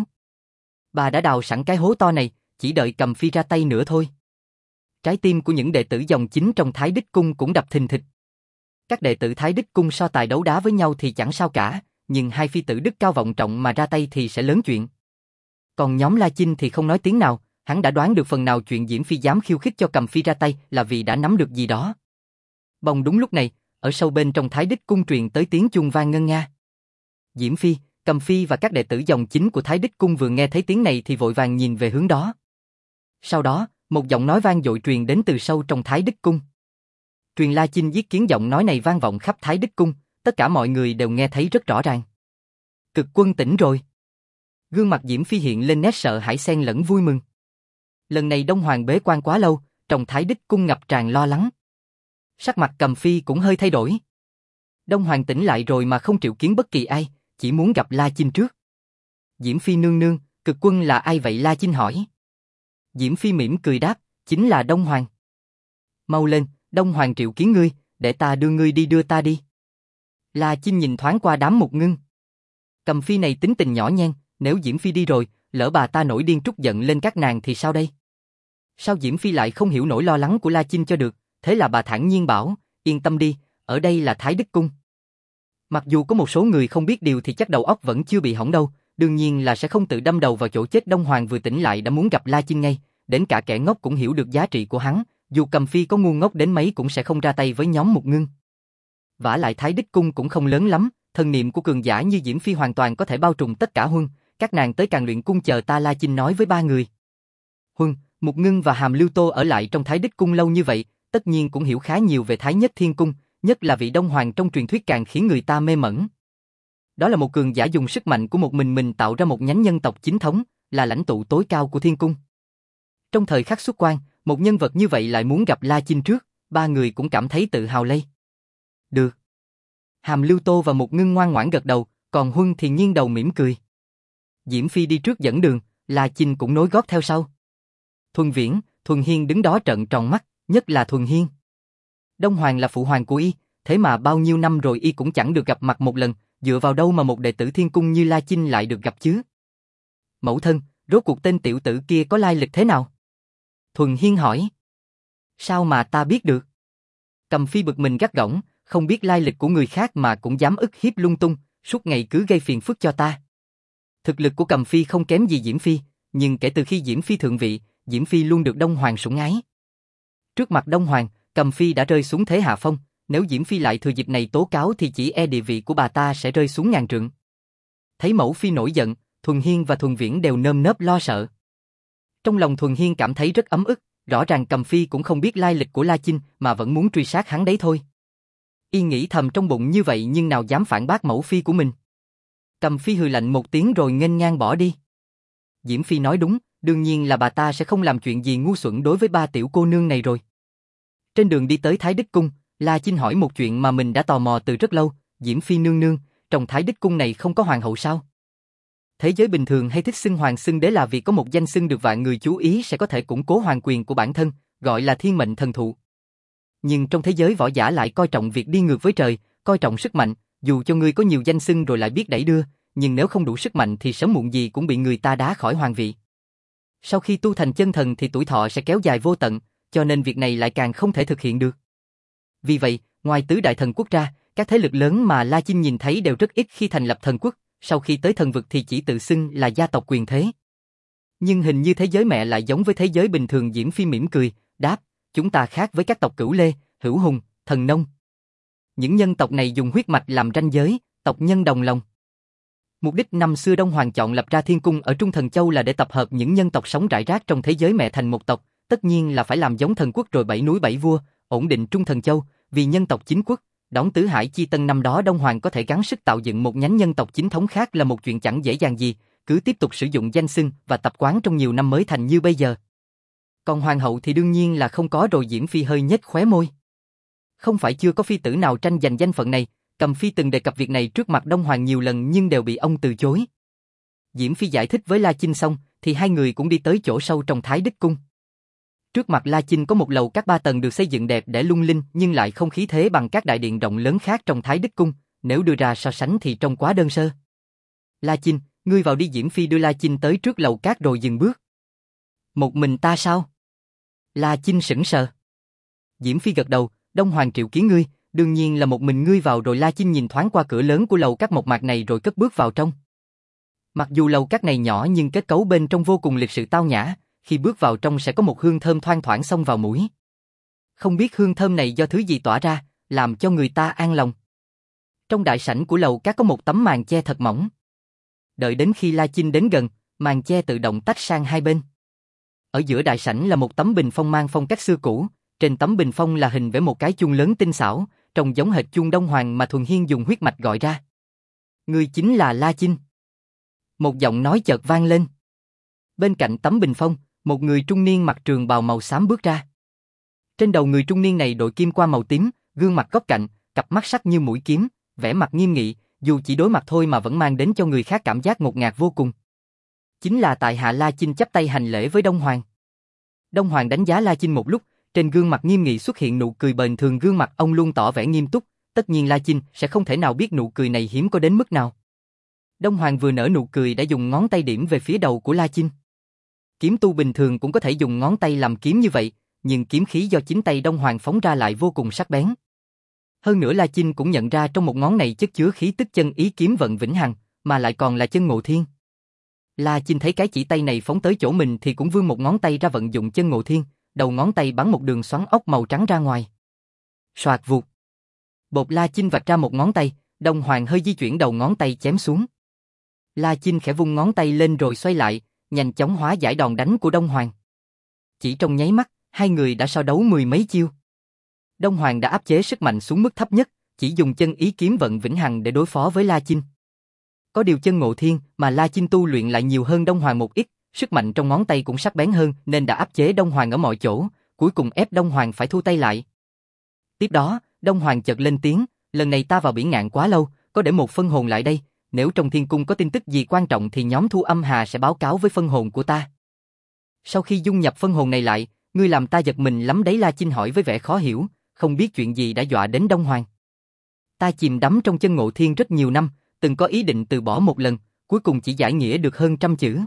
Bà đã đào sẵn cái hố to này, chỉ đợi Cầm Phi ra tay nữa thôi. Trái tim của những đệ tử dòng chính trong Thái Đích Cung cũng đập thình thịch. Các đệ tử Thái Đích Cung so tài đấu đá với nhau thì chẳng sao cả, nhưng hai phi tử đức cao vọng trọng mà ra tay thì sẽ lớn chuyện. Còn nhóm La Chinh thì không nói tiếng nào, hắn đã đoán được phần nào chuyện Diễm Phi dám khiêu khích cho Cầm Phi ra tay là vì đã nắm được gì đó. Bỗng đúng lúc này, ở sâu bên trong Thái Đích Cung truyền tới tiếng chuông vang ngân nga. Diễm Phi, Cầm Phi và các đệ tử dòng chính của Thái Đích Cung vừa nghe thấy tiếng này thì vội vàng nhìn về hướng đó. Sau đó, một giọng nói vang dội truyền đến từ sâu trong Thái Đích Cung. Truyền La Chinh giết kiến giọng nói này vang vọng khắp Thái Đích Cung, tất cả mọi người đều nghe thấy rất rõ ràng. Cực Quân tỉnh rồi. Gương mặt Diễm Phi hiện lên nét sợ hãi xen lẫn vui mừng. Lần này Đông Hoàng bế quan quá lâu, trong Thái Đích Cung ngập tràn lo lắng. Sắc mặt Cầm Phi cũng hơi thay đổi. Đông Hoàng tỉnh lại rồi mà không triệu kiến bất kỳ ai, chỉ muốn gặp La Chinh trước. Diễm Phi nương nương, Cực Quân là ai vậy? La Chinh hỏi. Diễm Phi mỉm cười đáp, chính là Đông Hoàng. Mau lên, Đông Hoàng triệu kiến ngươi, để ta đưa ngươi đi, đưa ta đi. La Chinh nhìn thoáng qua đám Mục Ngưng. Cầm Phi này tính tình nhỏ nhen, nếu Diễm Phi đi rồi, lỡ bà ta nổi điên trút giận lên các nàng thì sao đây? Sao Diễm Phi lại không hiểu nỗi lo lắng của La Chinh cho được, thế là bà thản nhiên bảo, yên tâm đi, ở đây là Thái Đích Cung. Mặc dù có một số người không biết điều thì chắc đầu óc vẫn chưa bị hỏng đâu, đương nhiên là sẽ không tự đâm đầu vào chỗ chết. Đông Hoàng vừa tỉnh lại đã muốn gặp La Chinh ngay, đến cả kẻ ngốc cũng hiểu được giá trị của hắn, dù Cầm Phi có ngu ngốc đến mấy cũng sẽ không ra tay với nhóm Mục Ngưng. Vả lại Thái Đích Cung cũng không lớn lắm, thần niệm của cường giả như Diễm Phi hoàn toàn có thể bao trùm tất cả huân, các nàng tới Càn Luyện Cung chờ ta. La Chinh nói với ba người. Huân, Mục Ngưng và Hàm Lưu Tô ở lại trong Thái Đích Cung lâu như vậy, tất nhiên cũng hiểu khá nhiều về Thái Nhất Thiên Cung, nhất là vị Đông Hoàng trong truyền thuyết càng khiến người ta mê mẩn. Đó là một cường giả dùng sức mạnh của một mình tạo ra một nhánh nhân tộc chính thống, là lãnh tụ tối cao của Thiên Cung. Trong thời khắc xuất quan, một nhân vật như vậy lại muốn gặp La Chinh trước, ba người cũng cảm thấy tự hào lây. Được. Hàm Lưu Tô và Mục Ngưng ngoan ngoãn gật đầu, còn Huân thì nghiêng đầu mỉm cười. Diễm Phi đi trước dẫn đường, La Chinh cũng nối gót theo sau. Thuần Viễn, Thuần Hiên đứng đó trợn tròn mắt, nhất là Thuần Hiên. Đông Hoàng là phụ hoàng của y, thế mà bao nhiêu năm rồi y cũng chẳng được gặp mặt một lần, dựa vào đâu mà một đệ tử Thiên Cung như La Chinh lại được gặp chứ? Mẫu thân, rốt cuộc tên tiểu tử kia có lai lịch thế nào? Thuần Hiên hỏi. Sao mà ta biết được? Cầm Phi bực mình gắt gỏng, không biết lai lịch của người khác mà cũng dám ức hiếp lung tung, suốt ngày cứ gây phiền phức cho ta. Thực lực của Cầm Phi không kém gì Diễm Phi, nhưng kể từ khi Diễm Phi thượng vị, Diễm Phi luôn được Đông Hoàng sủng ái. Trước mặt Đông Hoàng, Cầm Phi đã rơi xuống thế hạ phong, nếu Diễm Phi lại thừa dịp này tố cáo thì chỉ e địa vị của bà ta sẽ rơi xuống ngàn trượng. Thấy mẫu phi nổi giận, Thuần Hiên và Thuần Viễn đều nơm nớp lo sợ. Trong lòng Thuần Hiên cảm thấy rất ấm ức, rõ ràng Cầm Phi cũng không biết lai lịch của La Chinh mà vẫn muốn truy sát hắn đấy thôi. Y nghĩ thầm trong bụng như vậy nhưng nào dám phản bác mẫu phi của mình. Cầm Phi hừ lạnh một tiếng rồi nghênh ngang bỏ đi. Diễm Phi nói đúng, đương nhiên là bà ta sẽ không làm chuyện gì ngu xuẩn đối với ba tiểu cô nương này rồi. Trên đường đi tới Thái Đích Cung, La Chinh hỏi một chuyện mà mình đã tò mò từ rất lâu, Diễm Phi nương nương, trong Thái Đích Cung này không có hoàng hậu sao? Thế giới bình thường hay thích xưng hoàng xưng đế là vì có một danh xưng được vạn người chú ý sẽ có thể củng cố hoàng quyền của bản thân, gọi là thiên mệnh thần thụ. Nhưng trong thế giới võ giả lại coi trọng việc đi ngược với trời, coi trọng sức mạnh, dù cho ngươi có nhiều danh xưng rồi lại biết đẩy đưa, nhưng nếu không đủ sức mạnh thì sớm muộn gì cũng bị người ta đá khỏi hoàng vị. Sau khi tu thành chân thần thì tuổi thọ sẽ kéo dài vô tận, cho nên việc này lại càng không thể thực hiện được. Vì vậy, ngoài tứ đại thần quốc ra, các thế lực lớn mà La Chinh nhìn thấy đều rất ít khi thành lập thần quốc, sau khi tới thần vực thì chỉ tự xưng là gia tộc quyền thế. Nhưng hình như thế giới mẹ lại giống với thế giới bình thường. Diễm Phi mỉm cười, đáp, chúng ta khác với các tộc Cửu Lê, Hữu Hùng, Thần Nông. Những nhân tộc này dùng huyết mạch làm ranh giới, tộc nhân đồng lòng. Mục đích năm xưa Đông Hoàng chọn lập ra Thiên Cung ở Trung Thần Châu là để tập hợp những nhân tộc sống rải rác trong thế giới mẹ thành một tộc, tất nhiên là phải làm giống thần quốc rồi bảy núi bảy vua, ổn định Trung Thần Châu, vì nhân tộc chính quốc. Đón Tứ Hải Chi Tân năm đó Đông Hoàng có thể gắng sức tạo dựng một nhánh nhân tộc chính thống khác là một chuyện chẳng dễ dàng gì, cứ tiếp tục sử dụng danh xưng và tập quán trong nhiều năm mới thành như bây giờ. Còn hoàng hậu thì đương nhiên là không có rồi. Diễm Phi hơi nhếch khóe môi. Không phải chưa có phi tử nào tranh giành danh phận này, Cầm Phi từng đề cập việc này trước mặt Đông Hoàng nhiều lần nhưng đều bị ông từ chối. Diễm Phi giải thích với La Chinh xong thì hai người cũng đi tới chỗ sâu trong Thái Đích Cung. Trước mặt La Chinh có một lầu các 3 tầng được xây dựng đẹp để lung linh nhưng lại không khí thế bằng các đại điện rộng lớn khác trong Thái Đích Cung, nếu đưa ra so sánh thì trông quá đơn sơ. La Chinh, ngươi vào đi. Diễm Phi đưa La Chinh tới trước lầu các rồi dừng bước. Một mình ta sao? La Chinh sững sờ. Diễm Phi gật đầu, Đông Hoàng triệu kiến ngươi, đương nhiên là một mình ngươi vào rồi. La Chinh nhìn thoáng qua cửa lớn của lầu các mộc mạc này rồi cất bước vào trong. Mặc dù lầu các này nhỏ nhưng kết cấu bên trong vô cùng lịch sự tao nhã, khi bước vào trong sẽ có một hương thơm thoang thoảng xông vào mũi. Không biết hương thơm này do thứ gì tỏa ra, làm cho người ta an lòng. Trong đại sảnh của lầu các có một tấm màn che thật mỏng. Đợi đến khi La Chinh đến gần, màn che tự động tách sang hai bên. Ở giữa đại sảnh là một tấm bình phong mang phong cách xưa cũ, trên tấm bình phong là hình vẽ một cái chuông lớn tinh xảo, trông giống hệt chuông Đông Hoàng mà Thuần Hiên dùng huyết mạch gọi ra. Người chính là La Chinh. Một giọng nói chợt vang lên. Bên cạnh tấm bình phong, một người trung niên mặc trường bào màu xám bước ra. Trên đầu người trung niên này đội kim qua màu tím, gương mặt góc cạnh, cặp mắt sắc như mũi kiếm, vẻ mặt nghiêm nghị, dù chỉ đối mặt thôi mà vẫn mang đến cho người khác cảm giác ngột ngạt vô cùng. Chính là tại hạ La Chinh chắp tay hành lễ với Đông Hoàng. Đông Hoàng đánh giá La Chinh một lúc, trên gương mặt nghiêm nghị xuất hiện nụ cười bình thường, gương mặt ông luôn tỏ vẻ nghiêm túc, tất nhiên La Chinh sẽ không thể nào biết nụ cười này hiếm có đến mức nào. Đông Hoàng vừa nở nụ cười đã dùng ngón tay điểm về phía đầu của La Chinh. Kiếm tu bình thường cũng có thể dùng ngón tay làm kiếm như vậy, nhưng kiếm khí do chính tay Đông Hoàng phóng ra lại vô cùng sắc bén. Hơn nữa La Chinh cũng nhận ra trong một ngón này chất chứa khí tức chân ý kiếm vận vĩnh hằng, mà lại còn là chân ngộ thiên. La Chinh thấy cái chỉ tay này phóng tới chỗ mình thì cũng vươn một ngón tay ra vận dụng chân ngộ thiên, đầu ngón tay bắn một đường xoắn ốc màu trắng ra ngoài. Soạt vụt. Bột La Chinh vạch ra một ngón tay, Đông Hoàng hơi di chuyển đầu ngón tay chém xuống. La Chinh khẽ vung ngón tay lên rồi xoay lại, nhanh chóng hóa giải đòn đánh của Đông Hoàng. Chỉ trong nháy mắt, hai người đã so đấu mười mấy chiêu. Đông Hoàng đã áp chế sức mạnh xuống mức thấp nhất, chỉ dùng chân ý kiếm vận vĩnh hằng để đối phó với La Chinh. Có điều chân ngộ thiên mà La Chinh tu luyện lại nhiều hơn Đông Hoàng một ít, sức mạnh trong ngón tay cũng sắc bén hơn nên đã áp chế Đông Hoàng ở mọi chỗ, cuối cùng ép Đông Hoàng phải thu tay lại. Tiếp đó, Đông Hoàng chợt lên tiếng, lần này ta vào biển ngạn quá lâu, có để một phân hồn lại đây, nếu trong thiên cung có tin tức gì quan trọng thì nhóm Thu Âm Hà sẽ báo cáo với phân hồn của ta. Sau khi dung nhập phân hồn này lại, ngươi làm ta giật mình lắm đấy, La Chinh hỏi với vẻ khó hiểu, không biết chuyện gì đã dọa đến Đông Hoàng. Ta chìm đắm trong chân ngộ thiên rất nhiều năm, từng có ý định từ bỏ một lần, cuối cùng chỉ giải nghĩa được hơn 100 chữ.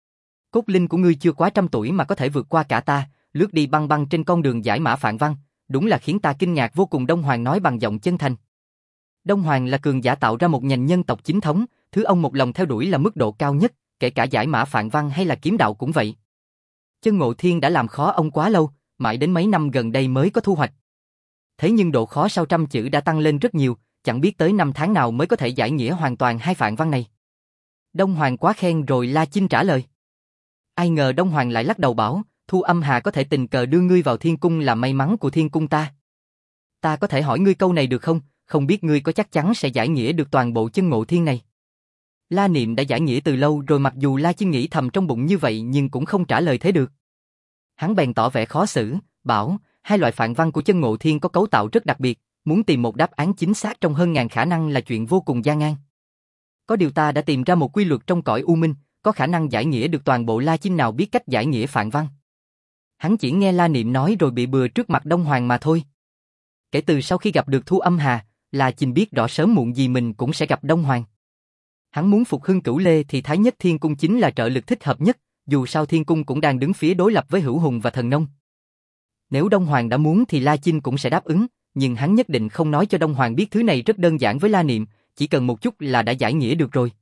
Cốt linh của ngươi chưa quá 100 tuổi mà có thể vượt qua cả ta, lướt đi băng băng trên con đường giải mã phạn văn, đúng là khiến ta kinh ngạc vô cùng, Đông Hoàng nói bằng giọng chân thành. Đông Hoàng là cường giả tạo ra một nhành nhân tộc chính thống, thứ ông một lòng theo đuổi là mức độ cao nhất, kể cả giải mã phạn văn hay là kiếm đạo cũng vậy. Chân ngộ thiên đã làm khó ông quá lâu, mãi đến mấy năm gần đây mới có thu hoạch. Thế nhưng độ khó sau 100 chữ đã tăng lên rất nhiều, chẳng biết tới 5 tháng nào mới có thể giải nghĩa hoàn toàn hai phạn văn này. Đông Hoàng quá khen rồi, La Chinh trả lời. Ai ngờ Đông Hoàng lại lắc đầu bảo, Thu Âm Hà có thể tình cờ đưa ngươi vào thiên cung là may mắn của thiên cung ta. Ta có thể hỏi ngươi câu này được không, không biết ngươi có chắc chắn sẽ giải nghĩa được toàn bộ chân ngộ thiên này. La Niệm đã giải nghĩa từ lâu rồi, mặc dù La Chinh nghĩ thầm trong bụng như vậy nhưng cũng không trả lời thế được. Hắn bèn tỏ vẻ khó xử, bảo, hai loại phạn văn của chân ngộ thiên có cấu tạo rất đặc biệt, muốn tìm một đáp án chính xác trong hơn ngàn khả năng là chuyện vô cùng gian nan. Có điều ta đã tìm ra một quy luật trong cõi u minh, có khả năng giải nghĩa được toàn bộ. La Chinh nào biết cách giải nghĩa phạn văn. Hắn chỉ nghe La Niệm nói rồi bị bừa trước mặt Đông Hoàng mà thôi. Kể từ sau khi gặp được Thu Âm Hà, La Chinh biết rõ sớm muộn gì mình cũng sẽ gặp Đông Hoàng. Hắn muốn phục hưng Cửu Lê thì Thái Nhất Thiên Cung chính là trợ lực thích hợp nhất, dù sao Thiên Cung cũng đang đứng phía đối lập với Hữu Hùng và Thần Nông. Nếu Đông Hoàng đã muốn thì La Chinh cũng sẽ đáp ứng, nhưng hắn nhất định không nói cho Đông Hoàng biết thứ này rất đơn giản với La Niệm, chỉ cần một chút là đã giải nghĩa được rồi.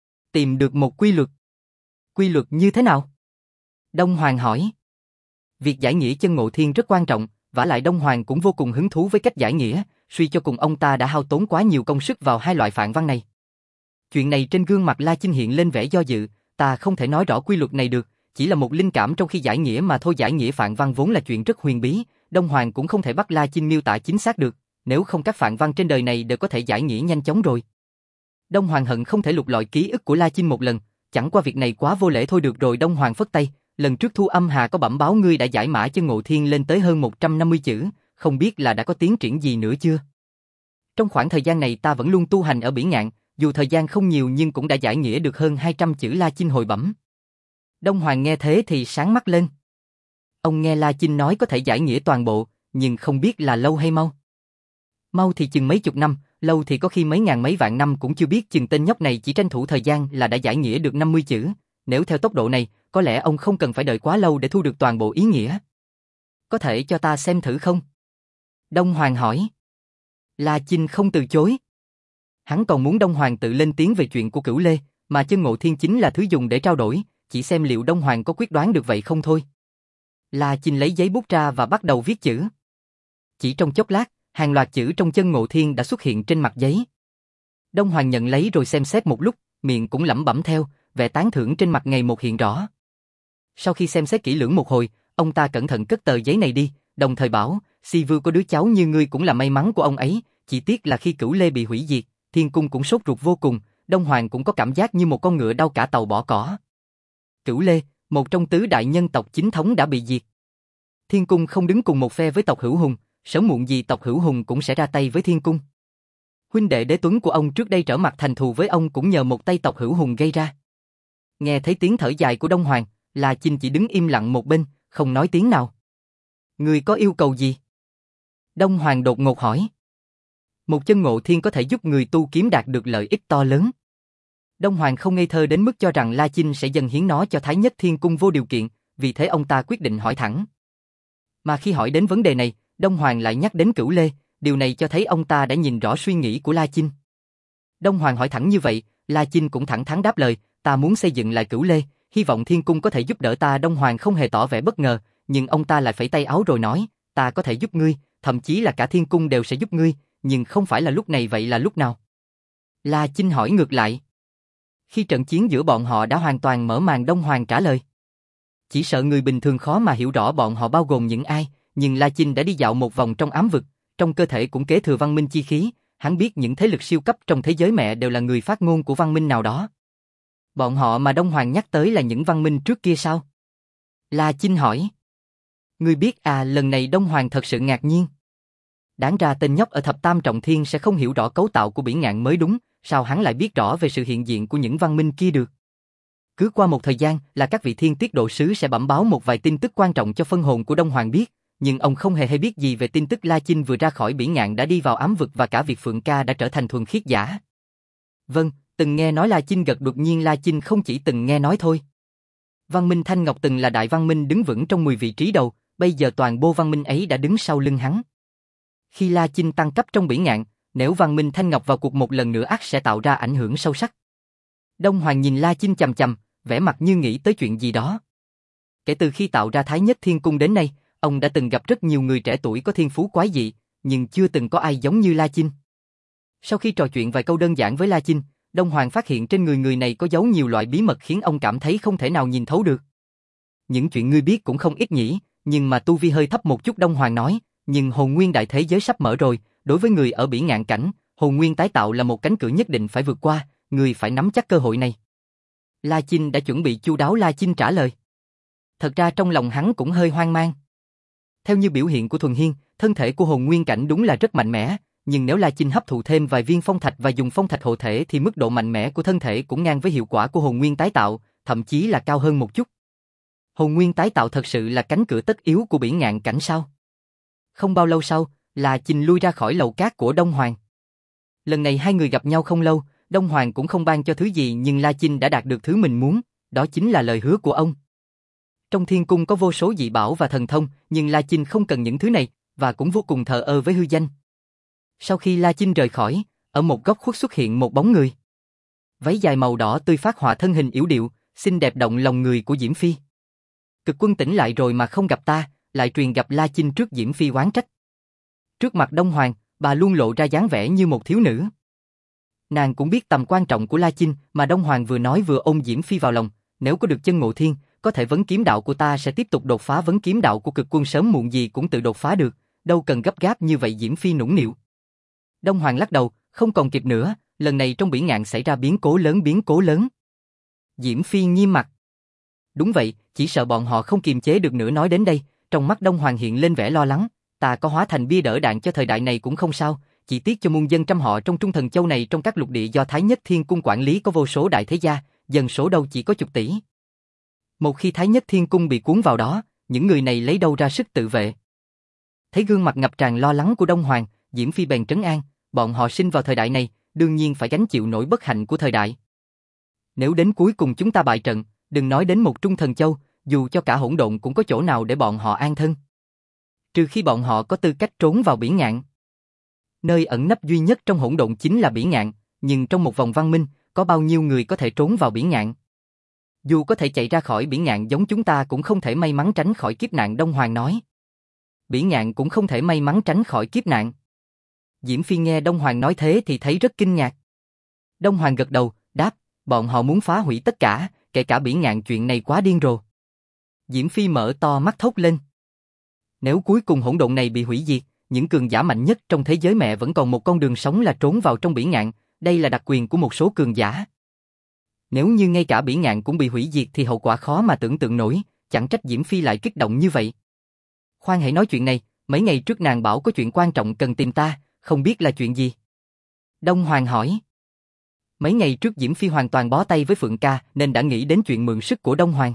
Tìm được một quy luật. Quy luật như thế nào? Đông Hoàng hỏi. Việc giải nghĩa chân ngộ thiên rất quan trọng, vả lại Đông Hoàng cũng vô cùng hứng thú với cách giải nghĩa, suy cho cùng ông ta đã hao tốn quá nhiều công sức vào hai loại phạn văn này. Chuyện này trên gương mặt La Chinh hiện lên vẻ do dự, ta không thể nói rõ quy luật này được, chỉ là một linh cảm trong khi giải nghĩa mà thôi. Giải nghĩa phạn văn vốn là chuyện rất huyền bí, Đông Hoàng cũng không thể bắt La Chinh miêu tả chính xác được, nếu không các phạn văn trên đời này đều có thể giải nghĩa nhanh chóng rồi. Đông Hoàng hận không thể lục lọi ký ức của La Chinh một lần, chẳng qua việc này quá vô lễ thôi. Được rồi, Đông Hoàng phất tay, lần trước Thu Âm Hà có bẩm báo ngươi đã giải mã chân ngộ thiên lên tới hơn 150 chữ, không biết là đã có tiến triển gì nữa chưa? Trong khoảng thời gian này ta vẫn luôn tu hành ở biển ngạn, dù thời gian không nhiều nhưng cũng đã giải nghĩa được hơn 200 chữ. La Chinh hồi bẩm. Đông Hoàng nghe thế thì sáng mắt lên. Ông nghe La Chinh nói có thể giải nghĩa toàn bộ, nhưng không biết là lâu hay mau. Mau thì chừng mấy chục năm, lâu thì có khi mấy ngàn mấy vạn năm cũng chưa biết. Chừng tên nhóc này chỉ tranh thủ thời gian là đã giải nghĩa được 50 chữ. Nếu theo tốc độ này, có lẽ ông không cần phải đợi quá lâu để thu được toàn bộ ý nghĩa. Có thể cho ta xem thử không? Đông Hoàng hỏi. La Chinh không từ chối. Hắn còn muốn Đông Hoàng tự lên tiếng về chuyện của Cửu Lê, Mà chân ngộ thiên chính là thứ dùng để trao đổi, chỉ xem liệu Đông Hoàng có quyết đoán được vậy không thôi. La Chinh lấy giấy bút ra và bắt đầu viết chữ. Chỉ trong chốc lát, hàng loạt chữ trong chân ngộ thiên đã xuất hiện trên mặt giấy. Đông Hoàng nhận lấy rồi xem xét một lúc, miệng cũng lẩm bẩm theo, vẻ tán thưởng trên mặt ngày một hiện rõ. Sau khi xem xét kỹ lưỡng một hồi, ông ta cẩn thận cất tờ giấy này đi, đồng thời bảo, Si Vưu có đứa cháu như ngươi cũng là may mắn của ông ấy, chỉ tiếc là khi Cửu Lê bị hủy diệt, Thiên Cung cũng sốt ruột vô cùng, Đông Hoàng cũng có cảm giác như một con ngựa đau cả tàu bỏ cỏ. Cửu Lê, một trong tứ đại nhân tộc chính thống đã bị diệt. Thiên Cung không đứng cùng một phe với tộc Hữu Hùng, sớm muộn gì tộc Hữu Hùng cũng sẽ ra tay với Thiên Cung. Huynh đệ Đế Tuấn của ông trước đây trở mặt thành thù với ông cũng nhờ một tay tộc Hữu Hùng gây ra. Nghe thấy tiếng thở dài của Đông Hoàng, La Chinh chỉ đứng im lặng một bên, không nói tiếng nào. Ngươi có yêu cầu gì? Đông Hoàng đột ngột hỏi. Một chân ngộ thiên có thể giúp người tu kiếm đạt được lợi ích to lớn. Đông Hoàng không ngây thơ đến mức cho rằng La Chinh sẽ dâng hiến nó cho Thái Nhất Thiên Cung vô điều kiện, vì thế ông ta quyết định hỏi thẳng. Mà khi hỏi đến vấn đề này, Đông Hoàng lại nhắc đến Cửu Lê, điều này cho thấy ông ta đã nhìn rõ suy nghĩ của La Chinh. Đông Hoàng hỏi thẳng như vậy, La Chinh cũng thẳng thắn đáp lời, ta muốn xây dựng lại Cửu Lê, hy vọng Thiên Cung có thể giúp đỡ ta. Đông Hoàng không hề tỏ vẻ bất ngờ, nhưng ông ta lại phẩy tay áo rồi nói, ta có thể giúp ngươi, thậm chí là cả Thiên Cung đều sẽ giúp ngươi, nhưng không phải là lúc này. Vậy là lúc nào? La Chinh hỏi ngược lại. Khi trận chiến giữa bọn họ đã hoàn toàn mở màn, Đông Hoàng trả lời. Chỉ sợ người bình thường khó mà hiểu rõ bọn họ bao gồm những ai, nhưng La Chinh đã đi dạo một vòng trong ám vực, trong cơ thể cũng kế thừa văn minh chi khí, hắn biết những thế lực siêu cấp trong thế giới mẹ đều là người phát ngôn của văn minh nào đó. Bọn họ mà Đông Hoàng nhắc tới là những văn minh trước kia sao? La Chinh hỏi. Ngươi biết à? Lần này Đông Hoàng thật sự ngạc nhiên. Đáng ra tên nhóc ở Thập Tam Trọng Thiên sẽ không hiểu rõ cấu tạo của biển ngạn mới đúng, sao hắn lại biết rõ về sự hiện diện của những văn minh kia được? Cứ qua một thời gian là các vị thiên tiết độ sứ sẽ bẩm báo một vài tin tức quan trọng cho phân hồn của Đông Hoàng biết, nhưng ông không hề hay biết gì về tin tức La Chinh vừa ra khỏi biển ngạn đã đi vào ám vực và cả việc Phượng Ca đã trở thành thuần khiết giả. Vâng, từng nghe nói. La Chinh gật. Đột nhiên La Chinh không chỉ từng nghe nói thôi. Văn minh Thanh Ngọc từng là đại văn minh đứng vững trong 10 vị trí đầu, bây giờ toàn bộ văn minh ấy đã đứng sau lưng hắn. Khi La Chinh tăng cấp trong biển ngạn, nếu văn minh Thanh Ngọc vào cuộc một lần nữa ắt sẽ tạo ra ảnh hưởng sâu sắc. Đông Hoàng nhìn La Chinh chằm chằm, vẻ mặt như nghĩ tới chuyện gì đó. Kể từ khi tạo ra Thái Nhất Thiên Cung đến nay, ông đã từng gặp rất nhiều người trẻ tuổi có thiên phú quái dị, nhưng chưa từng có ai giống như La Chinh. Sau khi trò chuyện vài câu đơn giản với La Chinh, Đông Hoàng phát hiện trên người này có giấu nhiều loại bí mật khiến ông cảm thấy không thể nào nhìn thấu được. Những chuyện ngươi biết cũng không ít nhỉ, nhưng mà tu vi hơi thấp một chút. Đông Hoàng nói, nhưng hồn nguyên đại thế giới sắp mở rồi, đối với người ở biển ngạn cảnh, hồn nguyên tái tạo là một cánh cửa nhất định phải vượt qua, người phải nắm chắc cơ hội này. La Chinh đã chuẩn bị chu đáo. La Chinh trả lời. Thật ra trong lòng hắn cũng hơi hoang mang. Theo như biểu hiện của Thuần Hiên, thân thể của hồn nguyên cảnh đúng là rất mạnh mẽ, nhưng nếu La Chinh hấp thụ thêm vài viên phong thạch và dùng phong thạch hộ thể thì mức độ mạnh mẽ của thân thể cũng ngang với hiệu quả của hồn nguyên tái tạo, thậm chí là cao hơn một chút. Hồn nguyên tái tạo thật sự là cánh cửa tất yếu của biển ngạn cảnh sao? Không bao lâu sau, La Chinh lui ra khỏi lầu cát của Đông Hoàng. Lần này hai người gặp nhau không lâu, Đông Hoàng cũng không ban cho thứ gì, nhưng La Chinh đã đạt được thứ mình muốn, đó chính là lời hứa của ông. Trong Thiên Cung có vô số dị bảo và thần thông, nhưng La Chinh không cần những thứ này, và cũng vô cùng thờ ơ với hư danh. Sau khi La Chinh rời khỏi, ở một góc khuất xuất hiện một bóng người. Váy dài màu đỏ tươi phát họa thân hình yểu điệu, xinh đẹp động lòng người của Diễm Phi. Cực Quân tỉnh lại rồi mà không gặp ta, lại truyền gặp La Chinh trước. Diễm Phi oán trách. Trước mặt Đông Hoàng, bà luôn lộ ra dáng vẻ như một thiếu nữ. Nàng cũng biết tầm quan trọng của La Chinh, mà Đông Hoàng vừa nói vừa ôm Diễm Phi vào lòng, nếu có được chân ngộ thiên, có thể vấn kiếm đạo của ta sẽ tiếp tục đột phá, vấn kiếm đạo của Cực Quân sớm muộn gì cũng tự đột phá được, đâu cần gấp gáp như vậy. Diễm Phi nũng nịu. Đông Hoàng lắc đầu, không còn kịp nữa, lần này trong biển ngạn xảy ra biến cố lớn. Diễm Phi nghiêm mặt. Đúng vậy, chỉ sợ bọn họ không kiềm chế được nữa. Nói đến đây, trong mắt Đông Hoàng hiện lên vẻ lo lắng, ta có hóa thành bia đỡ đạn cho thời đại này cũng không sao, chỉ tiếc cho muôn dân trăm họ trong Trung Thần Châu này. Trong các lục địa do Thái Nhất Thiên Cung quản lý có vô số đại thế gia, dân số đâu chỉ có chục tỷ. Một khi Thái Nhất Thiên Cung bị cuốn vào đó, những người này lấy đâu ra sức tự vệ? Thấy gương mặt ngập tràn lo lắng của Đông Hoàng, Diễm Phi bèn trấn an, bọn họ sinh vào thời đại này, đương nhiên phải gánh chịu nỗi bất hạnh của thời đại. Nếu đến cuối cùng chúng ta bại trận, đừng nói đến một Trung Thần Châu, dù cho cả hỗn độn cũng có chỗ nào để bọn họ an thân. Trừ khi bọn họ có tư cách trốn vào biển ngạn. Nơi ẩn nấp duy nhất trong hỗn độn chính là biển ngạn, nhưng trong một vòng văn minh, có bao nhiêu người có thể trốn vào biển ngạn. Dù có thể chạy ra khỏi biển ngạn giống chúng ta cũng không thể may mắn tránh khỏi kiếp nạn, Đông Hoàng nói. Biển ngạn cũng không thể may mắn tránh khỏi kiếp nạn. Diễm Phi nghe Đông Hoàng nói thế thì thấy rất kinh ngạc. Đông Hoàng gật đầu, đáp, bọn họ muốn phá hủy tất cả, kể cả biển ngạn, chuyện này quá điên rồ. Diễm Phi mở to mắt thốt lên. Nếu cuối cùng hỗn độn này bị hủy diệt, những cường giả mạnh nhất trong thế giới mẹ vẫn còn một con đường sống là trốn vào trong biển ngạn, đây là đặc quyền của một số cường giả. Nếu như ngay cả biển ngạn cũng bị hủy diệt thì hậu quả khó mà tưởng tượng nổi, chẳng trách Diễm Phi lại kích động như vậy. Khoan hãy nói chuyện này, mấy ngày trước nàng bảo có chuyện quan trọng cần tìm ta, không biết là chuyện gì? Đông Hoàng hỏi. Mấy ngày trước Diễm Phi hoàn toàn bó tay với Phượng Ca nên đã nghĩ đến chuyện mượn sức của Đông Hoàng.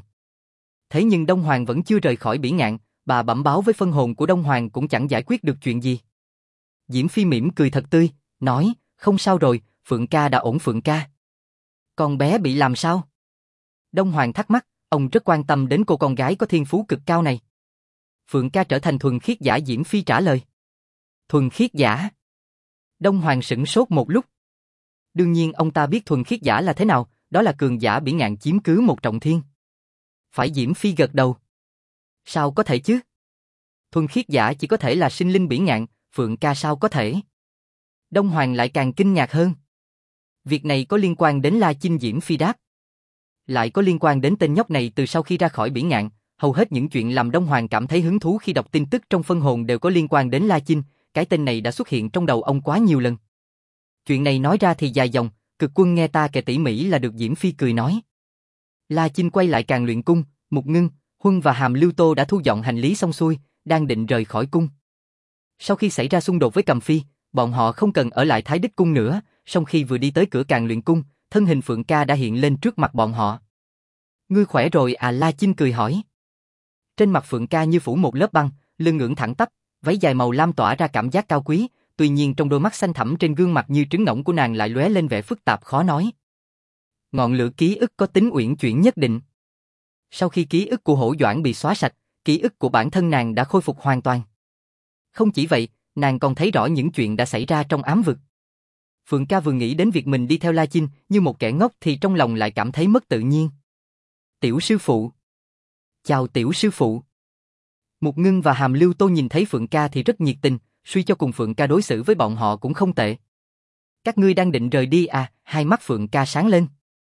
Thế nhưng Đông Hoàng vẫn chưa rời khỏi biển ngạn, bà bẩm báo với phân hồn của Đông Hoàng cũng chẳng giải quyết được chuyện gì. Diễm Phi mỉm cười thật tươi, nói, không sao rồi, Phượng Ca đã ổn. Phượng Ca. Con bé bị làm sao? Đông Hoàng thắc mắc, ông rất quan tâm đến cô con gái có thiên phú cực cao này. Phượng Ca trở thành thuần khiết giả, Diễm Phi trả lời. Thuần khiết giả? Đông Hoàng sửng sốt một lúc. Đương nhiên ông ta biết thuần khiết giả là thế nào, đó là cường giả biển ngạn chiếm cứ một trọng thiên. Phải, Diễm Phi gật đầu. Sao có thể chứ? Thuần khiết giả chỉ có thể là sinh linh biển ngạn, Phượng Ca sao có thể? Đông Hoàng lại càng kinh ngạc hơn. Việc này có liên quan đến La Chinh, Diễm Phi đáp. Lại có liên quan đến tên nhóc này. Từ sau khi ra khỏi biển ngạn, hầu hết những chuyện làm Đông Hoàng cảm thấy hứng thú khi đọc tin tức trong phân hồn đều có liên quan đến La Chinh, cái tên này đã xuất hiện trong đầu ông quá nhiều lần. Chuyện này nói ra thì dài dòng, Cực Quân nghe ta kể tỉ mỉ là được, Diễm Phi cười nói. La Chinh quay lại Càn Luyện Cung, Mục Ngưng, Huân và Hàm Lưu Tô đã thu dọn hành lý xong xuôi, đang định rời khỏi cung. Sau khi xảy ra xung đột với Cầm Phi, bọn họ không cần ở lại Thái Đích Cung nữa, song khi vừa đi tới cửa Càn Luyện Cung, thân hình Phượng Ca đã hiện lên trước mặt bọn họ. Ngươi khỏe rồi à? La Chinh cười hỏi. Trên mặt Phượng Ca như phủ một lớp băng, lưng ưỡn thẳng tắp, váy dài màu lam tỏa ra cảm giác cao quý, tuy nhiên trong đôi mắt xanh thẳm trên gương mặt như trứng ngỗng của nàng lại lóe lên vẻ phức tạp khó nói. Ngọn lửa ký ức có tính uyển chuyển nhất định. Sau khi ký ức của Hổ Doãn bị xóa sạch, ký ức của bản thân nàng đã khôi phục hoàn toàn. Không chỉ vậy, nàng còn thấy rõ những chuyện đã xảy ra trong ám vực. Phượng Ca vừa nghĩ đến việc mình đi theo La Chinh như một kẻ ngốc thì trong lòng lại cảm thấy mất tự nhiên. Tiểu sư phụ. Chào tiểu sư phụ. Mục Ngưng và Hàm Lưu Tô nhìn thấy Phượng Ca thì rất nhiệt tình, suy cho cùng Phượng Ca đối xử với bọn họ cũng không tệ. Các ngươi đang định rời đi à? Hai mắt Phượng Ca sáng lên.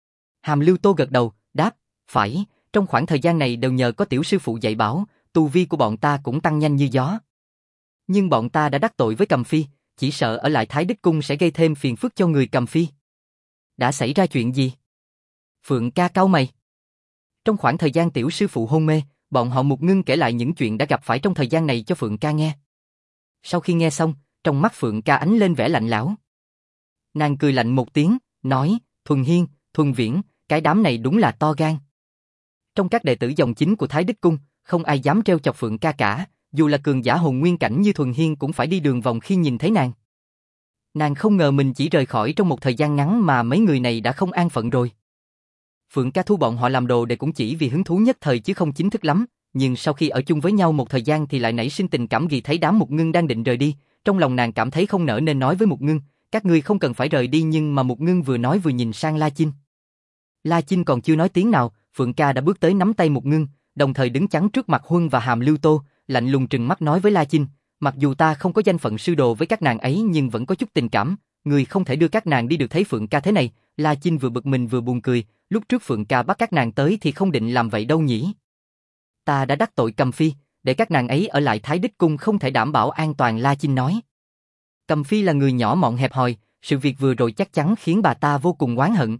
Hàm Lưu Tô gật đầu, đáp, phải, trong khoảng thời gian này đều nhờ có tiểu sư phụ dạy bảo, tu vi của bọn ta cũng tăng nhanh như gió. Nhưng bọn ta đã đắc tội với Cầm Phi, chỉ sợ ở lại Thái Đích Cung sẽ gây thêm phiền phức cho người Cầm Phi. Đã xảy ra chuyện gì? Phượng Ca cau mày. Trong khoảng thời gian tiểu sư phụ hôn mê, bọn họ Mục Ngưng kể lại những chuyện đã gặp phải trong thời gian này cho Phượng Ca nghe. Sau khi nghe xong, trong mắt Phượng Ca ánh lên vẻ lạnh lẽo. Nàng cười lạnh một tiếng, nói, Thuần Hiên, Thuần Viễn, cái đám này đúng là to gan. Trong các đệ tử dòng chính của Thái Đích Cung, không ai dám trêu chọc Phượng Ca cả, dù là cường giả hồn nguyên cảnh như Thuần Hiên cũng phải đi đường vòng khi nhìn thấy nàng. Nàng không ngờ mình chỉ rời khỏi trong một thời gian ngắn mà mấy người này đã không an phận rồi. Phượng Ca thu bọn họ làm đồ để cũng chỉ vì hứng thú nhất thời chứ không chính thức lắm, nhưng sau khi ở chung với nhau một thời gian thì lại nảy sinh tình cảm vì thấy đám Mục Ngưng đang định rời đi, trong lòng nàng cảm thấy không nỡ nên nói với Mục Ngưng, các ngươi không cần phải rời đi, nhưng mà Mục Ngưng vừa nói vừa nhìn sang La Chinh. La Chinh còn chưa nói tiếng nào, Phượng Ca đã bước tới nắm tay Mục Ngưng, đồng thời đứng chắn trước mặt Huân và Hàm Lưu Tô, lạnh lùng trừng mắt nói với La Chinh, mặc dù ta không có danh phận sư đồ với các nàng ấy nhưng vẫn có chút tình cảm, người không thể đưa các nàng đi được. Thấy Phượng Ca thế này, La Chinh vừa bực mình vừa buồn cười, lúc trước Phượng Ca bắt các nàng tới thì không định làm vậy đâu nhỉ. Ta đã đắc tội Cầm Phi, để các nàng ấy ở lại Thái Đích Cung không thể đảm bảo an toàn. La Chinh nói. Cầm Phi là người nhỏ mọn hẹp hòi, sự việc vừa rồi chắc chắn khiến bà ta vô cùng oán hận.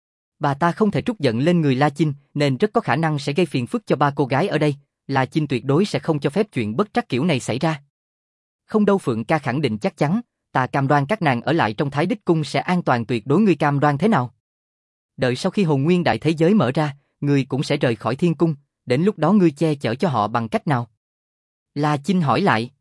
Bà ta không thể trút giận lên người La Chinh nên rất có khả năng sẽ gây phiền phức cho ba cô gái ở đây, La Chinh tuyệt đối sẽ không cho phép chuyện bất trắc kiểu này xảy ra. Không đâu, Phượng Ca khẳng định chắc chắn, ta cam đoan các nàng ở lại trong Thái Đích Cung sẽ an toàn tuyệt đối. Ngươi cam đoan thế nào? Đợi sau khi hồn nguyên đại thế giới mở ra, ngươi cũng sẽ rời khỏi Thiên Cung, đến lúc đó ngươi che chở cho họ bằng cách nào? La Chinh hỏi lại.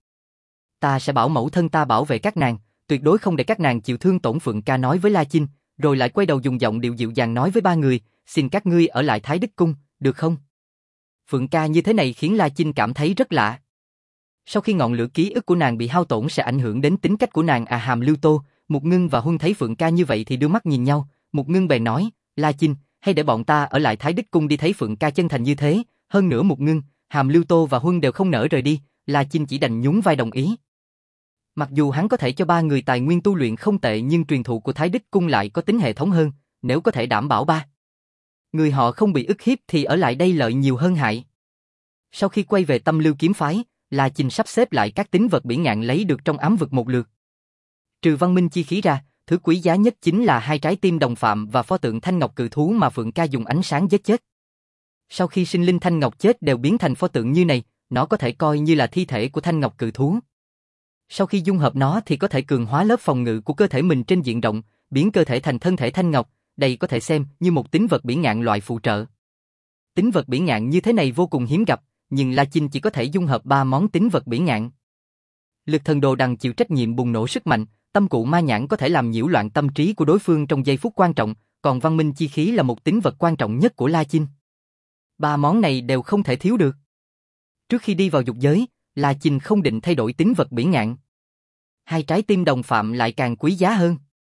Ta sẽ bảo mẫu thân ta bảo vệ các nàng, tuyệt đối không để các nàng chịu thương tổn. Phượng Ca nói với La Chinh, rồi lại quay đầu dùng giọng điệu dịu dàng nói với ba người, xin các ngươi ở lại Thái Đích Cung, được không? Phượng Ca như thế này khiến La Chinh cảm thấy rất lạ. Sau khi ngọn lửa ký ức của nàng bị hao tổn sẽ ảnh hưởng đến tính cách của nàng à? Hàm Lưu Tô, Mục Ngưng và Huân thấy Phượng Ca như vậy thì đưa mắt nhìn nhau, Mục Ngưng bèn nói, La Chinh, hay để bọn ta ở lại Thái Đức Cung đi thấy Phượng ca chân thành như thế, hơn nữa Mục Ngưng, Hàm Lưu Tô và Huân đều không nỡ rời đi, La Chinh chỉ đành nhún vai đồng ý. Mặc dù hắn có thể cho ba người tài nguyên tu luyện không tệ nhưng truyền thụ của Thái Đức Cung lại có tính hệ thống hơn, nếu có thể đảm bảo ba người họ không bị ức hiếp thì ở lại đây lợi nhiều hơn hại. Sau khi quay về Tâm Lưu kiếm phái, La Chinh sắp xếp lại các tín vật bỉ ngạn lấy được trong ám vực một lượt. Trừ văn minh chi khí ra, thứ quý giá nhất chính là 2 trái tim đồng phạm và pho tượng thanh ngọc cự thú mà Phượng ca dùng ánh sáng giết chết. Sau khi sinh linh thanh ngọc chết đều biến thành pho tượng như này, nó có thể coi như là thi thể của thanh ngọc cự thú. Sau khi dung hợp nó thì có thể cường hóa lớp phòng ngự của cơ thể mình trên diện rộng, biến cơ thể thành thân thể thanh ngọc, đây có thể xem như một tín vật bỉ ngạn loại phụ trợ. Tín vật bỉ ngạn như thế này vô cùng hiếm gặp, nhưng La Chinh chỉ có thể dung hợp 3 món tín vật bỉ ngạn. Lực thần đồ đằng chịu trách nhiệm bùng nổ sức mạnh, tâm cụ ma nhãn có thể làm nhiễu loạn tâm trí của đối phương trong giây phút quan trọng, còn văn minh chi khí là một tín vật quan trọng nhất của La Chinh. 3 món này đều không thể thiếu được. Trước khi đi vào dục giới, La Chinh không định thay đổi tín vật bỉ ngạn. 2 trái tim đồng phạm lại càng quý giá hơn.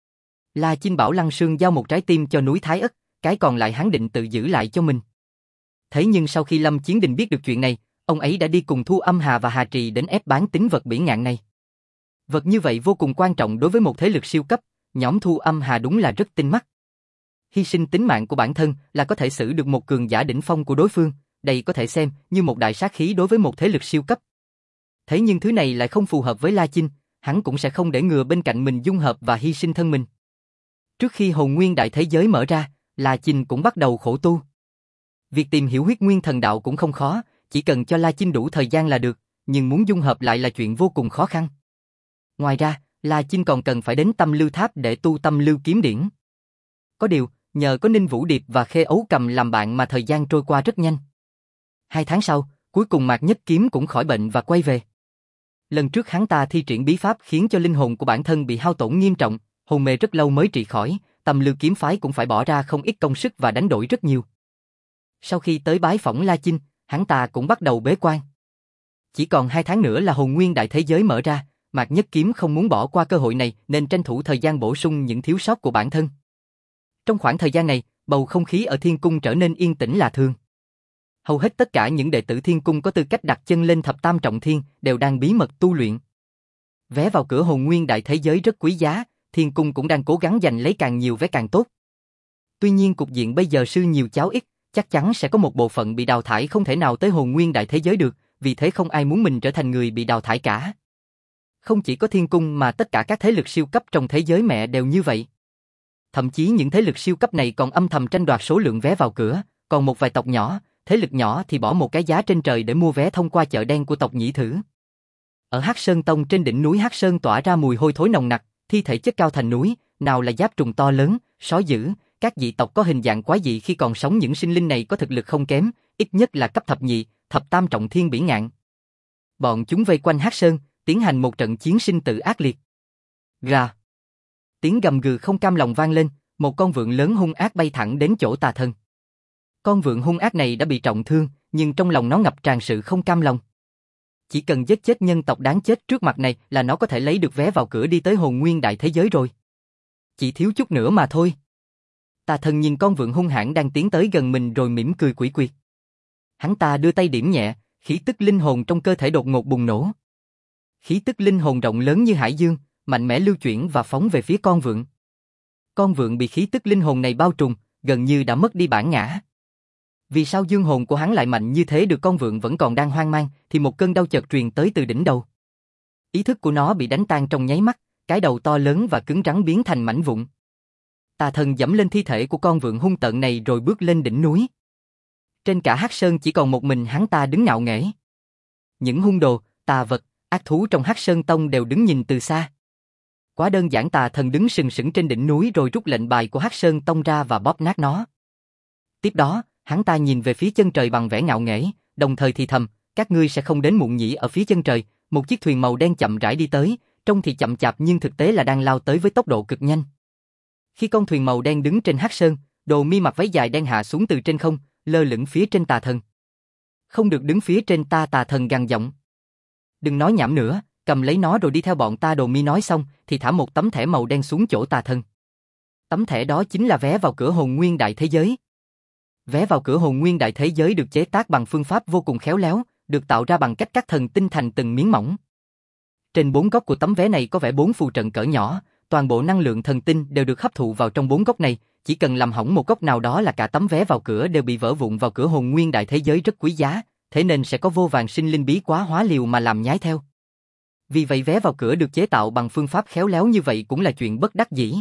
La Chinh bảo Lăng Sương giao 1 trái tim cho núi Thái Ất, cái còn lại hắn định tự giữ lại cho mình. Thế nhưng sau khi Lâm Chiến Đình biết được chuyện này, ông ấy đã đi cùng Thu Âm Hà và Hà Trì đến ép bán tín vật bỉ ngạn này. Vật như vậy vô cùng quan trọng đối với một thế lực siêu cấp, nhóm Thu Âm Hà đúng là rất tinh mắt. Hy sinh tính mạng của bản thân là có thể xử được một cường giả đỉnh phong của đối phương, đây có thể xem như một đại sát khí đối với một thế lực siêu cấp. Thế nhưng thứ này lại không phù hợp với La Chinh, hắn cũng sẽ không để ngừa bên cạnh mình dung hợp và hy sinh thân mình. Trước khi hồn nguyên đại thế giới mở ra, La Chinh cũng bắt đầu khổ tu. Việc tìm hiểu huyết nguyên thần đạo cũng không khó, chỉ cần cho La Chinh đủ thời gian là được, nhưng muốn dung hợp lại là chuyện vô cùng khó khăn. Ngoài ra, La Chinh còn cần phải đến Tâm Lưu Tháp để tu Tâm Lưu kiếm điển. Có điều, nhờ có Ninh Vũ Điệp và Khê Ấu Cầm làm bạn mà thời gian trôi qua rất nhanh. 2 tháng sau, cuối cùng Mạc Nhất Kiếm cũng khỏi bệnh và quay về. Lần trước hắn ta thi triển bí pháp khiến cho linh hồn của bản thân bị hao tổn nghiêm trọng, hôn mê rất lâu mới trị khỏi, Tâm Lưu kiếm phái cũng phải bỏ ra không ít công sức và đánh đổi rất nhiều. Sau khi tới bái phỏng La Chinh, hắn ta cũng bắt đầu bế quan. Chỉ còn 2 tháng nữa là hồn nguyên đại thế giới mở ra, Mạc Nhất Kiếm không muốn bỏ qua cơ hội này nên tranh thủ thời gian bổ sung những thiếu sót của bản thân. Trong khoảng thời gian này, bầu không khí ở Thiên Cung trở nên yên tĩnh lạ thường. Hầu hết tất cả những đệ tử Thiên Cung có tư cách đặt chân lên thập tam trọng thiên đều đang bí mật tu luyện. Vé vào cửa hồn nguyên đại thế giới rất quý giá, Thiên Cung cũng đang cố gắng giành lấy càng nhiều vé càng tốt. Tuy nhiên cục diện bây giờ sư nhiều cháu ít, chắc chắn sẽ có một bộ phận bị đào thải không thể nào tới hồn nguyên đại thế giới được, vì thế không ai muốn mình trở thành người bị đào thải cả. Không chỉ có Thiên Cung mà tất cả các thế lực siêu cấp trong thế giới mẹ đều như vậy. Thậm chí những thế lực siêu cấp này còn âm thầm tranh đoạt số lượng vé vào cửa, còn một vài tộc nhỏ, thế lực nhỏ thì bỏ một cái giá trên trời để mua vé thông qua chợ đen của tộc Nhĩ Thử. Ở Hắc Sơn Tông trên đỉnh núi Hắc Sơn tỏa ra mùi hôi thối nồng nặc, thi thể chất cao thành núi, nào là giáp trùng to lớn, sói dữ, các dị tộc có hình dạng quái dị khi còn sống, những sinh linh này có thực lực không kém, ít nhất là cấp thập nhị, thập tam trọng thiên bỉ ngạn. Bọn chúng vây quanh Hắc Sơn, tiến hành một trận chiến sinh tử ác liệt. Gà. Tiếng gầm gừ không cam lòng vang lên, một con vượn lớn hung ác bay thẳng đến chỗ Tà Thần. Con vượn hung ác này đã bị trọng thương, nhưng trong lòng nó ngập tràn sự không cam lòng. Chỉ cần giết chết nhân tộc đáng chết trước mặt này là nó có thể lấy được vé vào cửa đi tới hồn nguyên đại thế giới rồi. Chỉ thiếu chút nữa mà thôi. Tà Thần nhìn con vượn hung hãn đang tiến tới gần mình rồi mỉm cười quỷ quyệt. Hắn ta đưa tay điểm nhẹ, khí tức linh hồn trong cơ thể đột ngột bùng nổ. Khí tức linh hồn rộng lớn như hải dương, mạnh mẽ lưu chuyển và phóng về phía con vượn. Con vượn bị khí tức linh hồn này bao trùm, gần như đã mất đi bản ngã. Vì sao dương hồn của hắn lại mạnh như thế được? Con vượn vẫn còn đang hoang mang, thì một cơn đau chợt truyền tới từ đỉnh đầu. Ý thức của nó bị đánh tan trong nháy mắt, cái đầu to lớn và cứng rắn biến thành mảnh vụn. Tà Thần giẫm lên thi thể của con vượn hung tợn này rồi bước lên đỉnh núi. Trên cả Hắc Sơn chỉ còn một mình hắn ta đứng ngạo nghễ. Những hung đồ, tà vật, ác thú trong Hắc Sơn Tông đều đứng nhìn từ xa. Quá đơn giản, Tà Thần đứng sừng sững trên đỉnh núi rồi rút lệnh bài của Hắc Sơn Tông ra và bóp nát nó. Tiếp đó, hắn ta nhìn về phía chân trời bằng vẻ ngạo nghễ, đồng thời thì thầm, các ngươi sẽ không đến muộn nhỉ. Ở phía chân trời, một chiếc thuyền màu đen chậm rãi đi tới, trông thì chậm chạp nhưng thực tế là đang lao tới với tốc độ cực nhanh. Khi con thuyền màu đen đứng trên Hắc Sơn, Đồ Mi mặc váy dài đen hạ xuống từ trên không, lơ lửng phía trên Tà Thần. Không được đứng phía trên ta. Tà Thần gằn giọng. Đừng nói nhảm nữa, cầm lấy nó rồi đi theo bọn ta. Đồ Mi nói xong thì thả một tấm thẻ màu đen xuống chỗ Tà Thần. Tấm thẻ đó chính là vé vào cửa hồn nguyên đại thế giới. Vé vào cửa hồn nguyên đại thế giới được chế tác bằng phương pháp vô cùng khéo léo, được tạo ra bằng cách cắt thần tinh thành từng miếng mỏng. Trên 4 góc của tấm vé này có vẽ 4 phù trận cỡ nhỏ, toàn bộ năng lượng thần tinh đều được hấp thụ vào trong 4 góc này, chỉ cần làm hỏng một góc nào đó là cả tấm vé vào cửa đều bị vỡ vụn vào cửa hồn nguyên đại thế giới rất quý giá, thế nên sẽ có vô vàn sinh linh bí quá hóa liều mà làm nhái theo. Vì vậy vé vào cửa được chế tạo bằng phương pháp khéo léo như vậy cũng là chuyện bất đắc dĩ.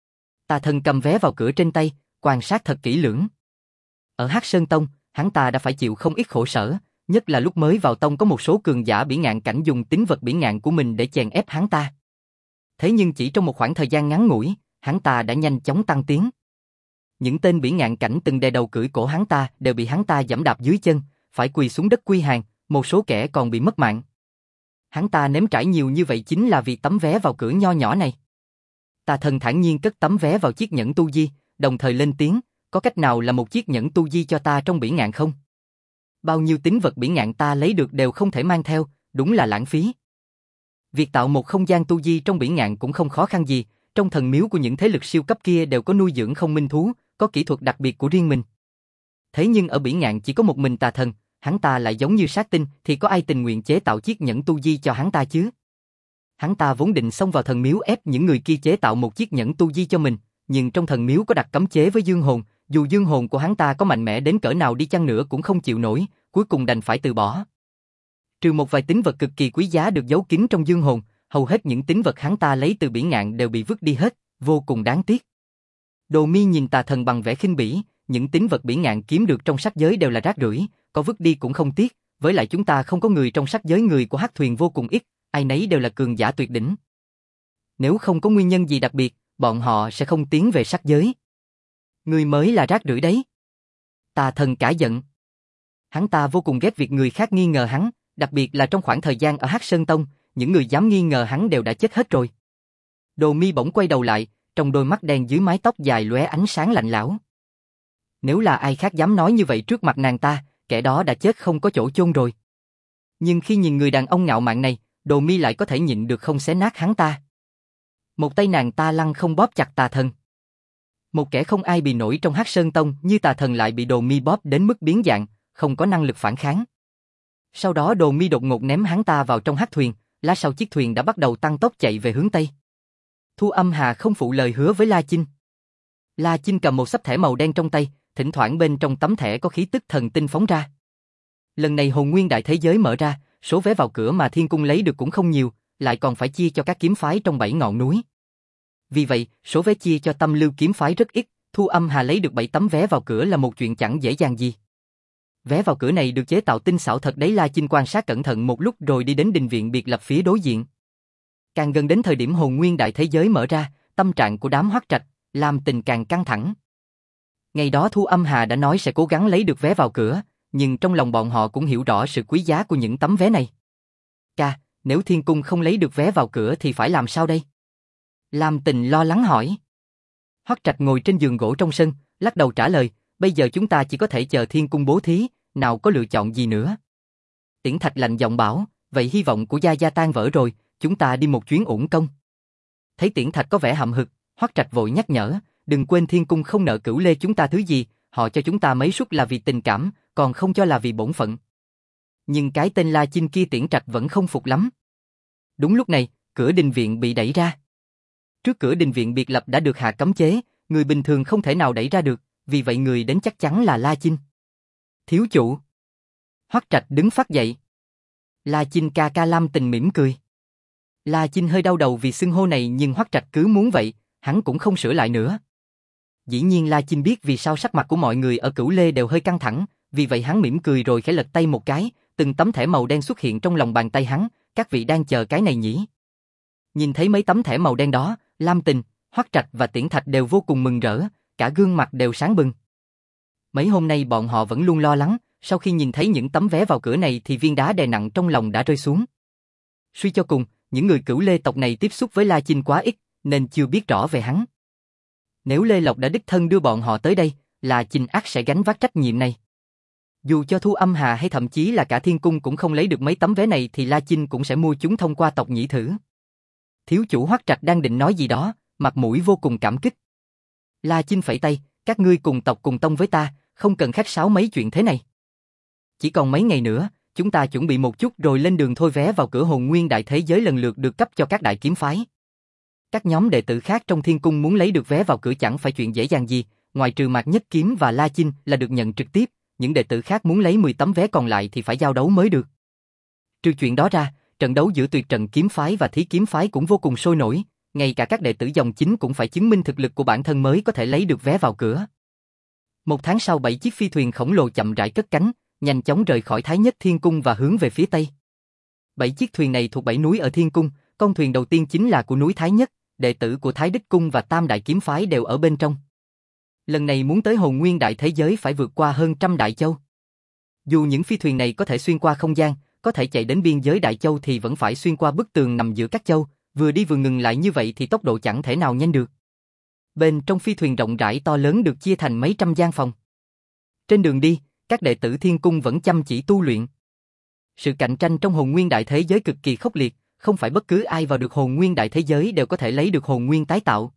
Tà Thần cầm vé vào cửa trên tay, quan sát thật kỹ lưỡng. Ở Hắc Sơn Tông, hắn ta đã phải chịu không ít khổ sở, nhất là lúc mới vào tông có một số cường giả bỉ ngạn cảnh dùng tính vật bỉ ngạn của mình để chèn ép hắn ta. Thế nhưng chỉ trong một khoảng thời gian ngắn ngủi, hắn ta đã nhanh chóng tăng tiến. Những tên bỉ ngạn cảnh từng đè đầu cưỡi cổ hắn ta đều bị hắn ta giẫm đạp dưới chân, phải quỳ xuống đất quy hàng, một số kẻ còn bị mất mạng. Hắn ta nếm trải nhiều như vậy chính là vì tấm vé vào cửa nho nhỏ này. Tà Thần thản nhiên cất tấm vé vào chiếc nhẫn tu di, đồng thời lên tiếng, có cách nào là một chiếc nhẫn tu di cho ta trong bỉ ngạn không? Bao nhiêu tín vật bỉ ngạn ta lấy được đều không thể mang theo, đúng là lãng phí. Việc tạo một không gian tu di trong bỉ ngạn cũng không khó khăn gì, trong thần miếu của những thế lực siêu cấp kia đều có nuôi dưỡng không minh thú, có kỹ thuật đặc biệt của riêng mình. Thế nhưng ở bỉ ngạn chỉ có một mình Tà Thần, hắn ta lại giống như sát tinh, thì có ai tình nguyện chế tạo chiếc nhẫn tu di cho hắn ta chứ? Hắn ta vốn định xông vào thần miếu ép những người kia chế tạo một chiếc nhẫn tu di cho mình, nhưng trong thần miếu có đặt cấm chế với dương hồn, dù dương hồn của hắn ta có mạnh mẽ đến cỡ nào đi chăng nữa cũng không chịu nổi, cuối cùng đành phải từ bỏ. Trừ một vài tín vật cực kỳ quý giá được giấu kín trong dương hồn, hầu hết những tín vật hắn ta lấy từ bỉ ngạn đều bị vứt đi hết, vô cùng đáng tiếc. Đồ Mi nhìn Tà Thần bằng vẻ khinh bỉ, những tín vật bỉ ngạn kiếm được trong sắc giới đều là rác rưởi, có vứt đi cũng không tiếc, với lại chúng ta không có người trong sắc giới, người của Hắc Thuyền vô cùng ít, ai nấy đều là cường giả tuyệt đỉnh. Nếu không có nguyên nhân gì đặc biệt, bọn họ sẽ không tiến về sắc giới. Người mới là rác rưởi đấy. Tà Thần cả giận. Hắn ta vô cùng ghét việc người khác nghi ngờ hắn, đặc biệt là trong khoảng thời gian ở Hắc Sơn Tông, những người dám nghi ngờ hắn đều đã chết hết rồi. Đồ Mi bỗng quay đầu lại, trong đôi mắt đen dưới mái tóc dài lóe ánh sáng lạnh lẽo. Nếu là ai khác dám nói như vậy trước mặt nàng ta, kẻ đó đã chết không có chỗ chôn rồi. Nhưng khi nhìn người đàn ông ngạo mạn này, Đồ Mi lại có thể nhịn được không xé nát hắn ta. Một tay nàng ta lăng không bóp chặt Tà Thần. Một kẻ không ai bị nổi trong Hắc Sơn Tông như Tà Thần lại bị Đồ Mi bóp đến mức biến dạng, không có năng lực phản kháng. Sau đó Đồ Mi đột ngột ném hắn ta vào trong Hắc Thuyền, lát sau chiếc thuyền đã bắt đầu tăng tốc chạy về hướng Tây. Thu Âm Hà không phụ lời hứa với La Chinh. La Chinh cầm một xấp thẻ màu đen trong tay, thỉnh thoảng bên trong tấm thẻ có khí tức thần tinh phóng ra. Lần này hồn nguyên đại thế giới mở ra, số vé vào cửa mà Thiên Cung lấy được cũng không nhiều, lại còn phải chia cho các kiếm phái trong 7 ngọn núi. Vì vậy, số vé chia cho Tâm Lưu kiếm phái rất ít, Thu Âm Hà lấy được 7 tấm vé vào cửa là một chuyện chẳng dễ dàng gì. Vé vào cửa này được chế tạo tinh xảo thật đấy. La Chinh quan sát cẩn thận một lúc rồi đi đến đình viện biệt lập phía đối diện. Càng gần đến thời điểm hồn nguyên đại thế giới mở ra, tâm trạng của đám Hoắc Trạch, Lam Tình càng căng thẳng. Ngày đó Thu Âm Hà đã nói sẽ cố gắng lấy được vé vào cửa, nhưng trong lòng bọn họ cũng hiểu rõ sự quý giá của những tấm vé này. Ca, nếu Thiên Cung không lấy được vé vào cửa thì phải làm sao đây? Lam Tình lo lắng hỏi. Hoắc Trạch ngồi trên giường gỗ trong sân, lắc đầu trả lời, bây giờ chúng ta chỉ có thể chờ Thiên Cung bố thí, nào có lựa chọn gì nữa. Tiễn Thạch lạnh giọng bảo, vậy hy vọng của Gia Gia tan vỡ rồi, chúng ta đi một chuyến uổng công. Thấy Tiễn Thạch có vẻ hậm hực, Hoắc Trạch vội nhắc nhở, đừng quên Thiên Cung không nợ Cửu Lê chúng ta thứ gì, họ cho chúng ta mấy suất là vì tình cảm, còn không cho là vì bổn phận. Nhưng cái tên La Chinh kia Tiễn Trạch vẫn không phục lắm. Đúng lúc này, cửa đình viện bị đẩy ra. Trước cửa đình viện biệt lập đã được hạ cấm chế, người bình thường không thể nào đẩy ra được, vì vậy người đến chắc chắn là La Chinh. Thiếu chủ. Hoắc Trạch đứng phát dậy. La Chinh ca ca. Lam Tình mỉm cười. La Chinh hơi đau đầu vì xưng hô này nhưng Hoắc Trạch cứ muốn vậy, hắn cũng không sửa lại nữa. Dĩ nhiên La Chinh biết vì sao sắc mặt của mọi người ở Cửu Lê đều hơi căng thẳng, vì vậy hắn mỉm cười rồi khẽ lật tay một cái, từng tấm thẻ màu đen xuất hiện trong lòng bàn tay hắn, các vị đang chờ cái này nhỉ? Nhìn thấy mấy tấm thẻ màu đen đó, Lam Tình, Hoắc Trạch và Tiễn Thạch đều vô cùng mừng rỡ, cả gương mặt đều sáng bừng. Mấy hôm nay bọn họ vẫn luôn lo lắng, sau khi nhìn thấy những tấm vé vào cửa này thì viên đá đè nặng trong lòng đã rơi xuống. Suy cho cùng, những người Cửu Lê tộc này tiếp xúc với La Chinh quá ít, nên chưa biết rõ về hắn. Nếu Lê Lộc đã đích thân đưa bọn họ tới đây, La Chinh ắt sẽ gánh vác trách nhiệm này. Dù cho Thu Âm Hà hay thậm chí là cả Thiên Cung cũng không lấy được mấy tấm vé này thì La Chinh cũng sẽ mua chúng thông qua tộc nhĩ thử. Thiếu chủ Hoắc Trạch đang định nói gì đó, mặt mũi vô cùng cảm kích. La Chinh phẩy tay, các ngươi cùng tộc cùng tông với ta, không cần khách sáo mấy chuyện thế này. Chỉ còn mấy ngày nữa, chúng ta chuẩn bị một chút rồi lên đường thôi. Vé vào cửa hồn nguyên đại thế giới lần lượt được cấp cho các đại kiếm phái. Các nhóm đệ tử khác trong thiên cung muốn lấy được vé vào cửa chẳng phải chuyện dễ dàng gì, ngoại trừ Mạc Nhất Kiếm và La Chinh là được nhận trực tiếp, những đệ tử khác muốn lấy 10 tấm vé còn lại thì phải giao đấu mới được. Trừ chuyện đó ra, trận đấu giữa Tuyệt Trận kiếm phái và Thí kiếm phái cũng vô cùng sôi nổi, ngay cả các đệ tử dòng chính cũng phải chứng minh thực lực của bản thân mới có thể lấy được vé vào cửa. Một tháng sau 7 chiếc phi thuyền khổng lồ chậm rãi cất cánh, nhanh chóng rời khỏi Thái Nhất Thiên Cung và hướng về phía Tây. 7 chiếc thuyền này thuộc 7 núi ở Thiên Cung, con thuyền đầu tiên chính là của núi Thái Nhất, đệ tử của Thái Đích Cung và Tam Đại Kiếm Phái đều ở bên trong. Lần này muốn tới hồn nguyên đại thế giới phải vượt qua hơn trăm đại châu. Dù những phi thuyền này có thể xuyên qua không gian, có thể chạy đến biên giới đại châu thì vẫn phải xuyên qua bức tường nằm giữa các châu, vừa đi vừa ngừng lại như vậy thì tốc độ chẳng thể nào nhanh được. Bên trong phi thuyền rộng rãi to lớn được chia thành mấy trăm gian phòng. Trên đường đi, các đệ tử Thiên Cung vẫn chăm chỉ tu luyện. Sự cạnh tranh trong hồn nguyên đại thế giới cực kỳ khốc liệt, không phải bất cứ ai vào được hồn nguyên đại thế giới đều có thể lấy được hồn nguyên tái tạo.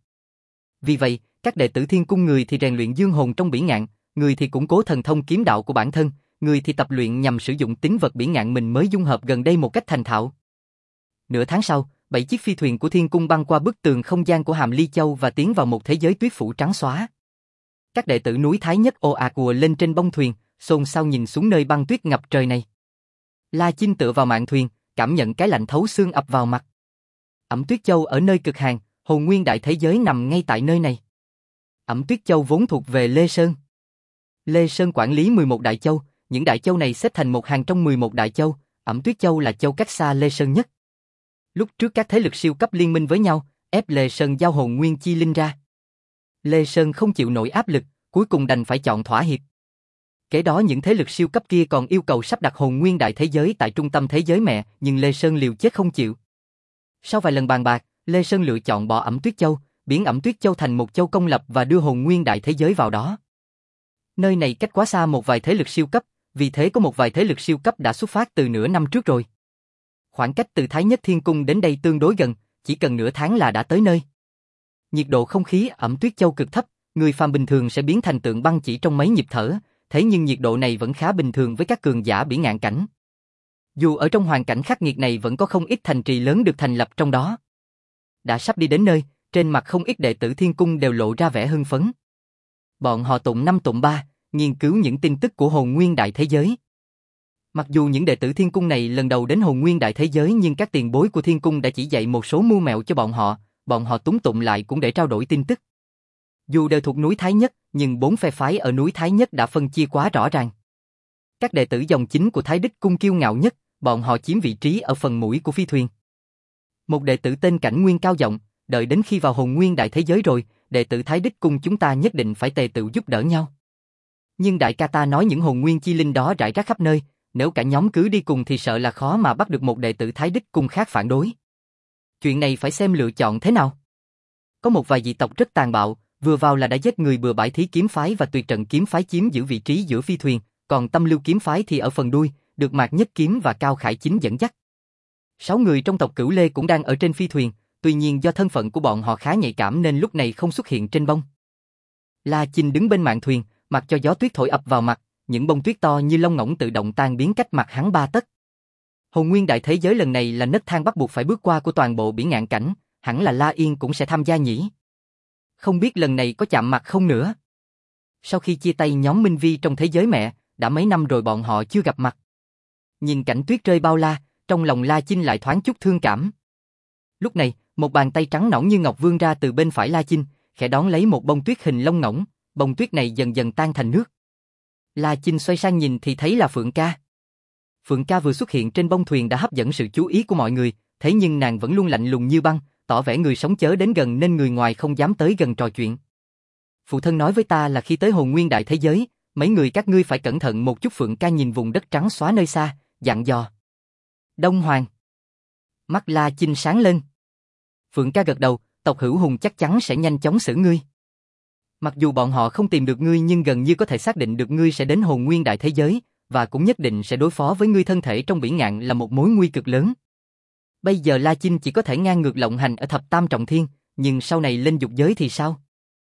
Vì vậy, các đệ tử Thiên Cung người thì rèn luyện dương hồn trong bỉ ngạn, người thì củng cố thần thông kiếm đạo của bản thân, người thì tập luyện nhằm sử dụng tín vật bỉ ngạn mình mới dung hợp gần đây một cách thành thạo. Nửa tháng sau, 7 chiếc phi thuyền của Thiên Cung băng qua bức tường không gian của Hàm Ly Châu và tiến vào một thế giới tuyết phủ trắng xóa. Các đệ tử núi Thái Nhất ồ ạt ùa lên trên bông thuyền, xôn xao nhìn xuống nơi băng tuyết ngập trời này. La Chinh tựa vào mạn thuyền, cảm nhận cái lạnh thấu xương ập vào mặt. Ẩm Tuyết Châu ở nơi cực hàn, hồn nguyên đại thế giới nằm ngay tại nơi này. Ẩm Tuyết Châu vốn thuộc về Lê Sơn. Lê Sơn quản lý 11 đại châu, những đại châu này xếp thành một hàng trong 11 đại châu, Ẩm Tuyết Châu là châu cách xa Lê Sơn nhất. Lúc trước các thế lực siêu cấp liên minh với nhau, ép Lê Sơn giao hồn nguyên chi linh ra. Lê Sơn không chịu nổi áp lực, cuối cùng đành phải chọn thỏa hiệp. Kế đó những thế lực siêu cấp kia còn yêu cầu sắp đặt hồn nguyên đại thế giới tại trung tâm thế giới mẹ, nhưng Lê Sơn liều chết không chịu. Sau vài lần bàn bạc, Lê Sơn lựa chọn bỏ Ẩm Tuyết Châu, biến Ẩm Tuyết Châu thành một châu công lập và đưa hồn nguyên đại thế giới vào đó. Nơi này cách quá xa một vài thế lực siêu cấp, vì thế có một vài thế lực siêu cấp đã xuất phát từ nửa năm trước rồi. Khoảng cách từ Thái Nhất Thiên Cung đến đây tương đối gần, chỉ cần nửa tháng là đã tới nơi. Nhiệt độ không khí Ẩm Tuyết Châu cực thấp, người phàm bình thường sẽ biến thành tượng băng chỉ trong mấy nhịp thở, thế nhưng nhiệt độ này vẫn khá bình thường với các cường giả bỉ ngạn cảnh. Dù ở trong hoàn cảnh khắc nghiệt này vẫn có không ít thành trì lớn được thành lập trong đó. Đã sắp đi đến nơi, trên mặt không ít đệ tử Thiên Cung đều lộ ra vẻ hưng phấn. Bọn họ tụng 5 tụng 3, nghiên cứu những tin tức của hồn nguyên đại thế giới. Mặc dù những đệ tử Thiên Cung này lần đầu đến hồn nguyên đại thế giới nhưng các tiền bối của Thiên Cung đã chỉ dạy một số mưu mẹo cho bọn họ túng tụng lại cũng để trao đổi tin tức. Dù đều thuộc núi Thái Nhất, nhưng 4 phe phái ở núi Thái Nhất đã phân chia quá rõ ràng. Các đệ tử dòng chính của Thái Đích Cung kiêu ngạo nhất, bọn họ chiếm vị trí ở phần mũi của phi thuyền. Một đệ tử tên Cảnh Nguyên cao giọng, đợi đến khi vào hồn nguyên đại thế giới rồi, đệ tử Thái Đích Cung chúng ta nhất định phải tề tựu giúp đỡ nhau. Nhưng đại ca ta nói những hồn nguyên chi linh đó rải rác khắp nơi, nếu cả nhóm cứ đi cùng thì sợ là khó mà bắt được một đệ tử Thái Đích Cung khác phản đối. Chuyện này phải xem lựa chọn thế nào. Có một vài dị tộc rất tàn bạo, vừa vào là đã giết người bừa bãi. Thí kiếm phái và Tuyệt Trận kiếm phái chiếm giữ vị trí giữa phi thuyền, còn Tâm Lưu kiếm phái thì ở phần đuôi, được Mạc Nhất Kiếm và Cao Khải Chính dẫn dắt. 6 người trong tộc Cửu Lê cũng đang ở trên phi thuyền, tuy nhiên do thân phận của bọn họ khá nhạy cảm nên lúc này không xuất hiện trên bông. La Chinh đứng bên mạn thuyền, mặc cho gió tuyết thổi ập vào mặt, những bông tuyết to như lông ngỗng tự động tan biến cách mặt hắn 3 tấc. Hồn nguyên đại thế giới lần này là nấc thang bắt buộc phải bước qua của toàn bộ bỉ ngạn cảnh, hẳn là La Yên cũng sẽ tham gia nhỉ. Không biết lần này có chạm mặt không nữa. Sau khi chia tay nhóm Minh Vi trong thế giới mẹ, đã mấy năm rồi bọn họ chưa gặp mặt. Nhìn cảnh tuyết rơi bao la, trong lòng La Chinh lại thoáng chút thương cảm. Lúc này, một bàn tay trắng nõn như ngọc vươn ra từ bên phải La Chinh, khẽ đón lấy một bông tuyết hình lông ngỗng, bông tuyết này dần dần tan thành nước. La Chinh xoay sang nhìn thì thấy là Phượng Ca. Phượng Ca vừa xuất hiện trên bông thuyền đã hấp dẫn sự chú ý của mọi người, thế nhưng nàng vẫn luôn lạnh lùng như băng, tỏ vẻ người sống chớ đến gần nên người ngoài không dám tới gần trò chuyện. Phụ thân nói với ta là khi tới hồn nguyên đại thế giới, mấy người các ngươi phải cẩn thận một chút. Phượng Ca nhìn vùng đất trắng xóa nơi xa, dặn dò. Đông Hoàng. Mắt La Chinh sáng lên. Phượng Ca gật đầu, tộc Hữu Hùng chắc chắn sẽ nhanh chóng xử ngươi. Mặc dù bọn họ không tìm được ngươi nhưng gần như có thể xác định được ngươi sẽ đến hồn nguyên đại thế giới, và cũng nhất định sẽ đối phó với ngươi. Thân thể trong bỉ ngạn là một mối nguy cực lớn. Bây giờ La Chinh chỉ có thể ngang ngược lộng hành ở thập tam trọng thiên, nhưng sau này lên dục giới thì sao?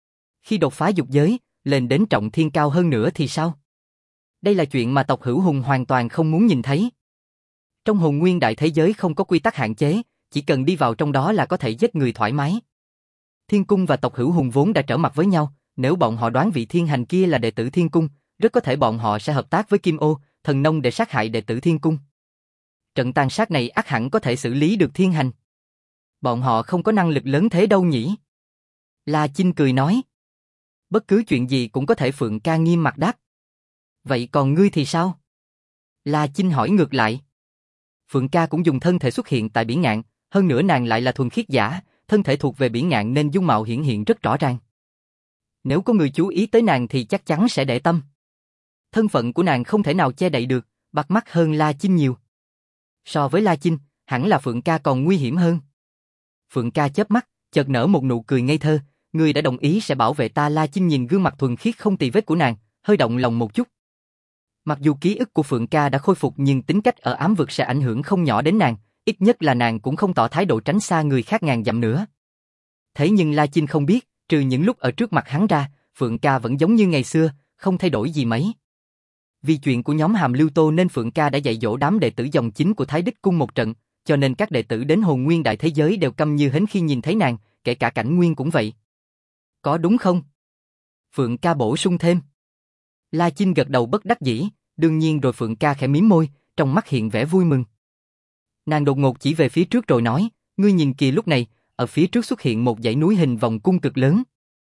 Khi đột phá dục giới, lên đến trọng thiên cao hơn nữa thì sao? Đây là chuyện mà tộc Hữu Hùng hoàn toàn không muốn nhìn thấy. Trong hồn nguyên đại thế giới không có quy tắc hạn chế, chỉ cần đi vào trong đó là có thể giết người thoải mái. Thiên cung và tộc Hữu Hùng vốn đã trở mặt với nhau, nếu bọn họ đoán vị thiên hành kia là đệ tử thiên cung, rất có thể bọn họ sẽ hợp tác với Kim Ô, thần nông để sát hại đệ tử thiên cung. Trận tàn sát này ắt hẳn có thể xử lý được thiên hành. Bọn họ không có năng lực lớn thế đâu nhỉ? La Chinh cười nói. Bất cứ chuyện gì cũng có thể Phượng ca nghiêm mặt đáp. Vậy còn ngươi thì sao? La Chinh hỏi ngược lại. Phượng ca cũng dùng thân thể xuất hiện tại Bỉ Ngạn, hơn nữa nàng lại là thuần khiết giả, thân thể thuộc về Bỉ Ngạn nên dung mạo hiển hiện rất rõ ràng. Nếu có người chú ý tới nàng thì chắc chắn sẽ để tâm. Thân phận của nàng không thể nào che đậy được, bắt mắt hơn La Chinh nhiều. So với La Chinh, hẳn là Phượng ca còn nguy hiểm hơn. Phượng ca chớp mắt, chợt nở một nụ cười ngây thơ, ngươi đã đồng ý sẽ bảo vệ ta. La Chinh nhìn gương mặt thuần khiết không tì vết của nàng, hơi động lòng một chút. Mặc dù ký ức của Phượng ca đã khôi phục nhưng tính cách ở ám vực sẽ ảnh hưởng không nhỏ đến nàng, ít nhất là nàng cũng không tỏ thái độ tránh xa người khác ngàn dặm nữa. Thế nhưng La Chinh không biết, trừ những lúc ở trước mặt hắn ra, Phượng ca vẫn giống như ngày xưa, không thay đổi gì mấy. Vì chuyện của nhóm Hàm Lưu Tô nên Phượng ca đã dạy dỗ đám đệ tử dòng chính của Thái Đích Cung một trận, cho nên các đệ tử đến hồn nguyên đại thế giới đều câm như hến khi nhìn thấy nàng, kể cả Cảnh Nguyên cũng vậy. Có đúng không? Phượng ca bổ sung thêm. La Chinh gật đầu bất đắc dĩ, đương nhiên rồi. Phượng ca khẽ mím môi, trong mắt hiện vẻ vui mừng. Nàng đột ngột chỉ về phía trước rồi nói, ngươi nhìn kìa. Lúc này, ở phía trước xuất hiện một dãy núi hình vòng cung cực lớn.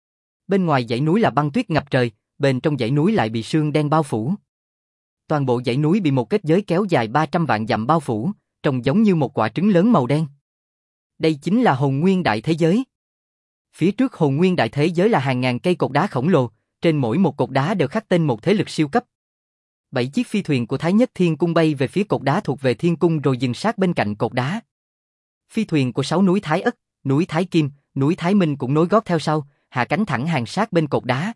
Bên ngoài dãy núi là băng tuyết ngập trời, bên trong dãy núi lại bị sương đen bao phủ. Toàn bộ dãy núi bị một kết giới kéo dài 300 vạn dặm bao phủ, trông giống như một quả trứng lớn màu đen. Đây chính là hồn nguyên đại thế giới. Phía trước hồn nguyên đại thế giới là hàng ngàn cây cột đá khổng lồ, trên mỗi một cột đá đều khắc tên một thế lực siêu cấp. 7 chiếc phi thuyền của Thái Nhất Thiên Cung bay về phía cột đá thuộc về Thiên Cung rồi dừng sát bên cạnh cột đá. Phi thuyền của 6 núi Thái Ất, núi Thái Kim, núi Thái Minh cũng nối gót theo sau, hạ cánh thẳng hàng sát bên cột đá.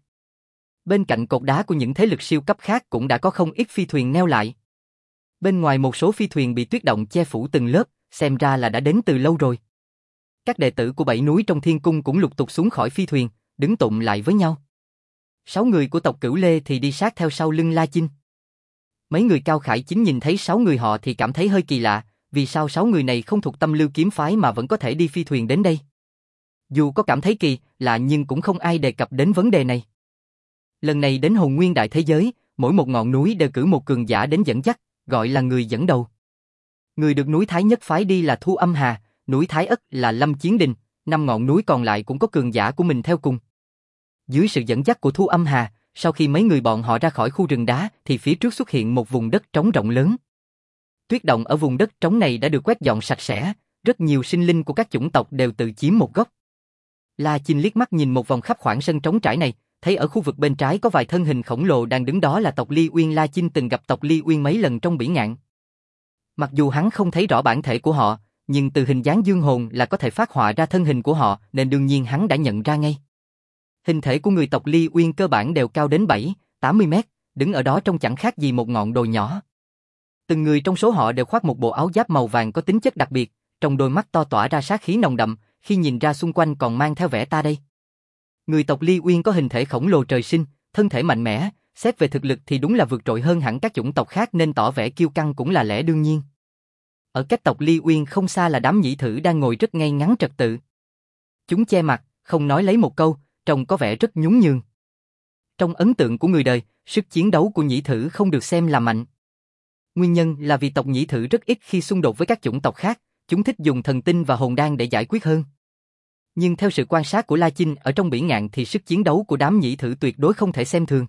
Bên cạnh cột đá của những thế lực siêu cấp khác cũng đã có không ít phi thuyền neo lại. Bên ngoài một số phi thuyền bị tuyết động che phủ từng lớp, xem ra là đã đến từ lâu rồi. Các đệ tử của 7 núi trong Thiên Cung cũng lục tục xuống khỏi phi thuyền, đứng tụm lại với nhau. 6 người của tộc Cửu Lê thì đi sát theo sau lưng La Chinh. Mấy người Cao Khải Chính nhìn thấy 6 người họ thì cảm thấy hơi kỳ lạ, vì sao 6 người này không thuộc Tâm Lưu kiếm phái mà vẫn có thể đi phi thuyền đến đây. Dù có cảm thấy kỳ lạ nhưng cũng không ai đề cập đến vấn đề này. Lần này đến hồn nguyên đại thế giới, mỗi một ngọn núi đều cử một cường giả đến dẫn dắt, gọi là người dẫn đầu. Người được núi Thái Nhất phái đi là Thu Âm Hà, núi Thái Ất là Lâm Chiến Đình, 5 ngọn núi còn lại cũng có cường giả của mình theo cùng. Dưới sự dẫn dắt của Thu Âm Hà, sau khi mấy người bọn họ ra khỏi khu rừng đá thì phía trước xuất hiện một vùng đất trống rộng lớn. Tuyết động ở vùng đất trống này đã được quét dọn sạch sẽ, rất nhiều sinh linh của các chủng tộc đều tự chiếm một góc. La Chinh liếc mắt nhìn một vòng khắp khoảng sân trống trải này, thấy ở khu vực bên trái có vài thân hình khổng lồ đang đứng, đó là tộc Ly Uyên. La Chinh từng gặp tộc Ly Uyên mấy lần trong Bỉ Ngạn. Mặc dù hắn không thấy rõ bản thể của họ, nhưng từ hình dáng dương hồn là có thể phát họa ra thân hình của họ, nên đương nhiên hắn đã nhận ra ngay. Hình thể của người tộc Ly Uyên cơ bản đều cao đến 7-80 mét, đứng ở đó trông chẳng khác gì một ngọn đồi nhỏ. Từng người trong số họ đều khoác một bộ áo giáp màu vàng có tính chất đặc biệt, trong đôi mắt to tỏa ra sát khí nồng đậm, khi nhìn ra xung quanh còn mang theo vẻ ta đây. Người tộc Ly Uyên có hình thể khổng lồ trời sinh, thân thể mạnh mẽ, xét về thực lực thì đúng là vượt trội hơn hẳn các chủng tộc khác nên tỏ vẻ kiêu căng cũng là lẽ đương nhiên. Ở cách tộc Ly Uyên không xa là đám nhĩ thử đang ngồi rất ngay ngắn trật tự. Chúng che mặt, không nói lấy một câu, trông có vẻ rất nhún nhường. Trong ấn tượng của người đời, sức chiến đấu của nhĩ thử không được xem là mạnh. Nguyên nhân là vì tộc nhĩ thử rất ít khi xung đột với các chủng tộc khác, chúng thích dùng thần tinh và hồn đan để giải quyết hơn. Nhưng theo sự quan sát của La Chinh ở trong Bỉ Ngạn thì sức chiến đấu của đám nhĩ thử tuyệt đối không thể xem thường.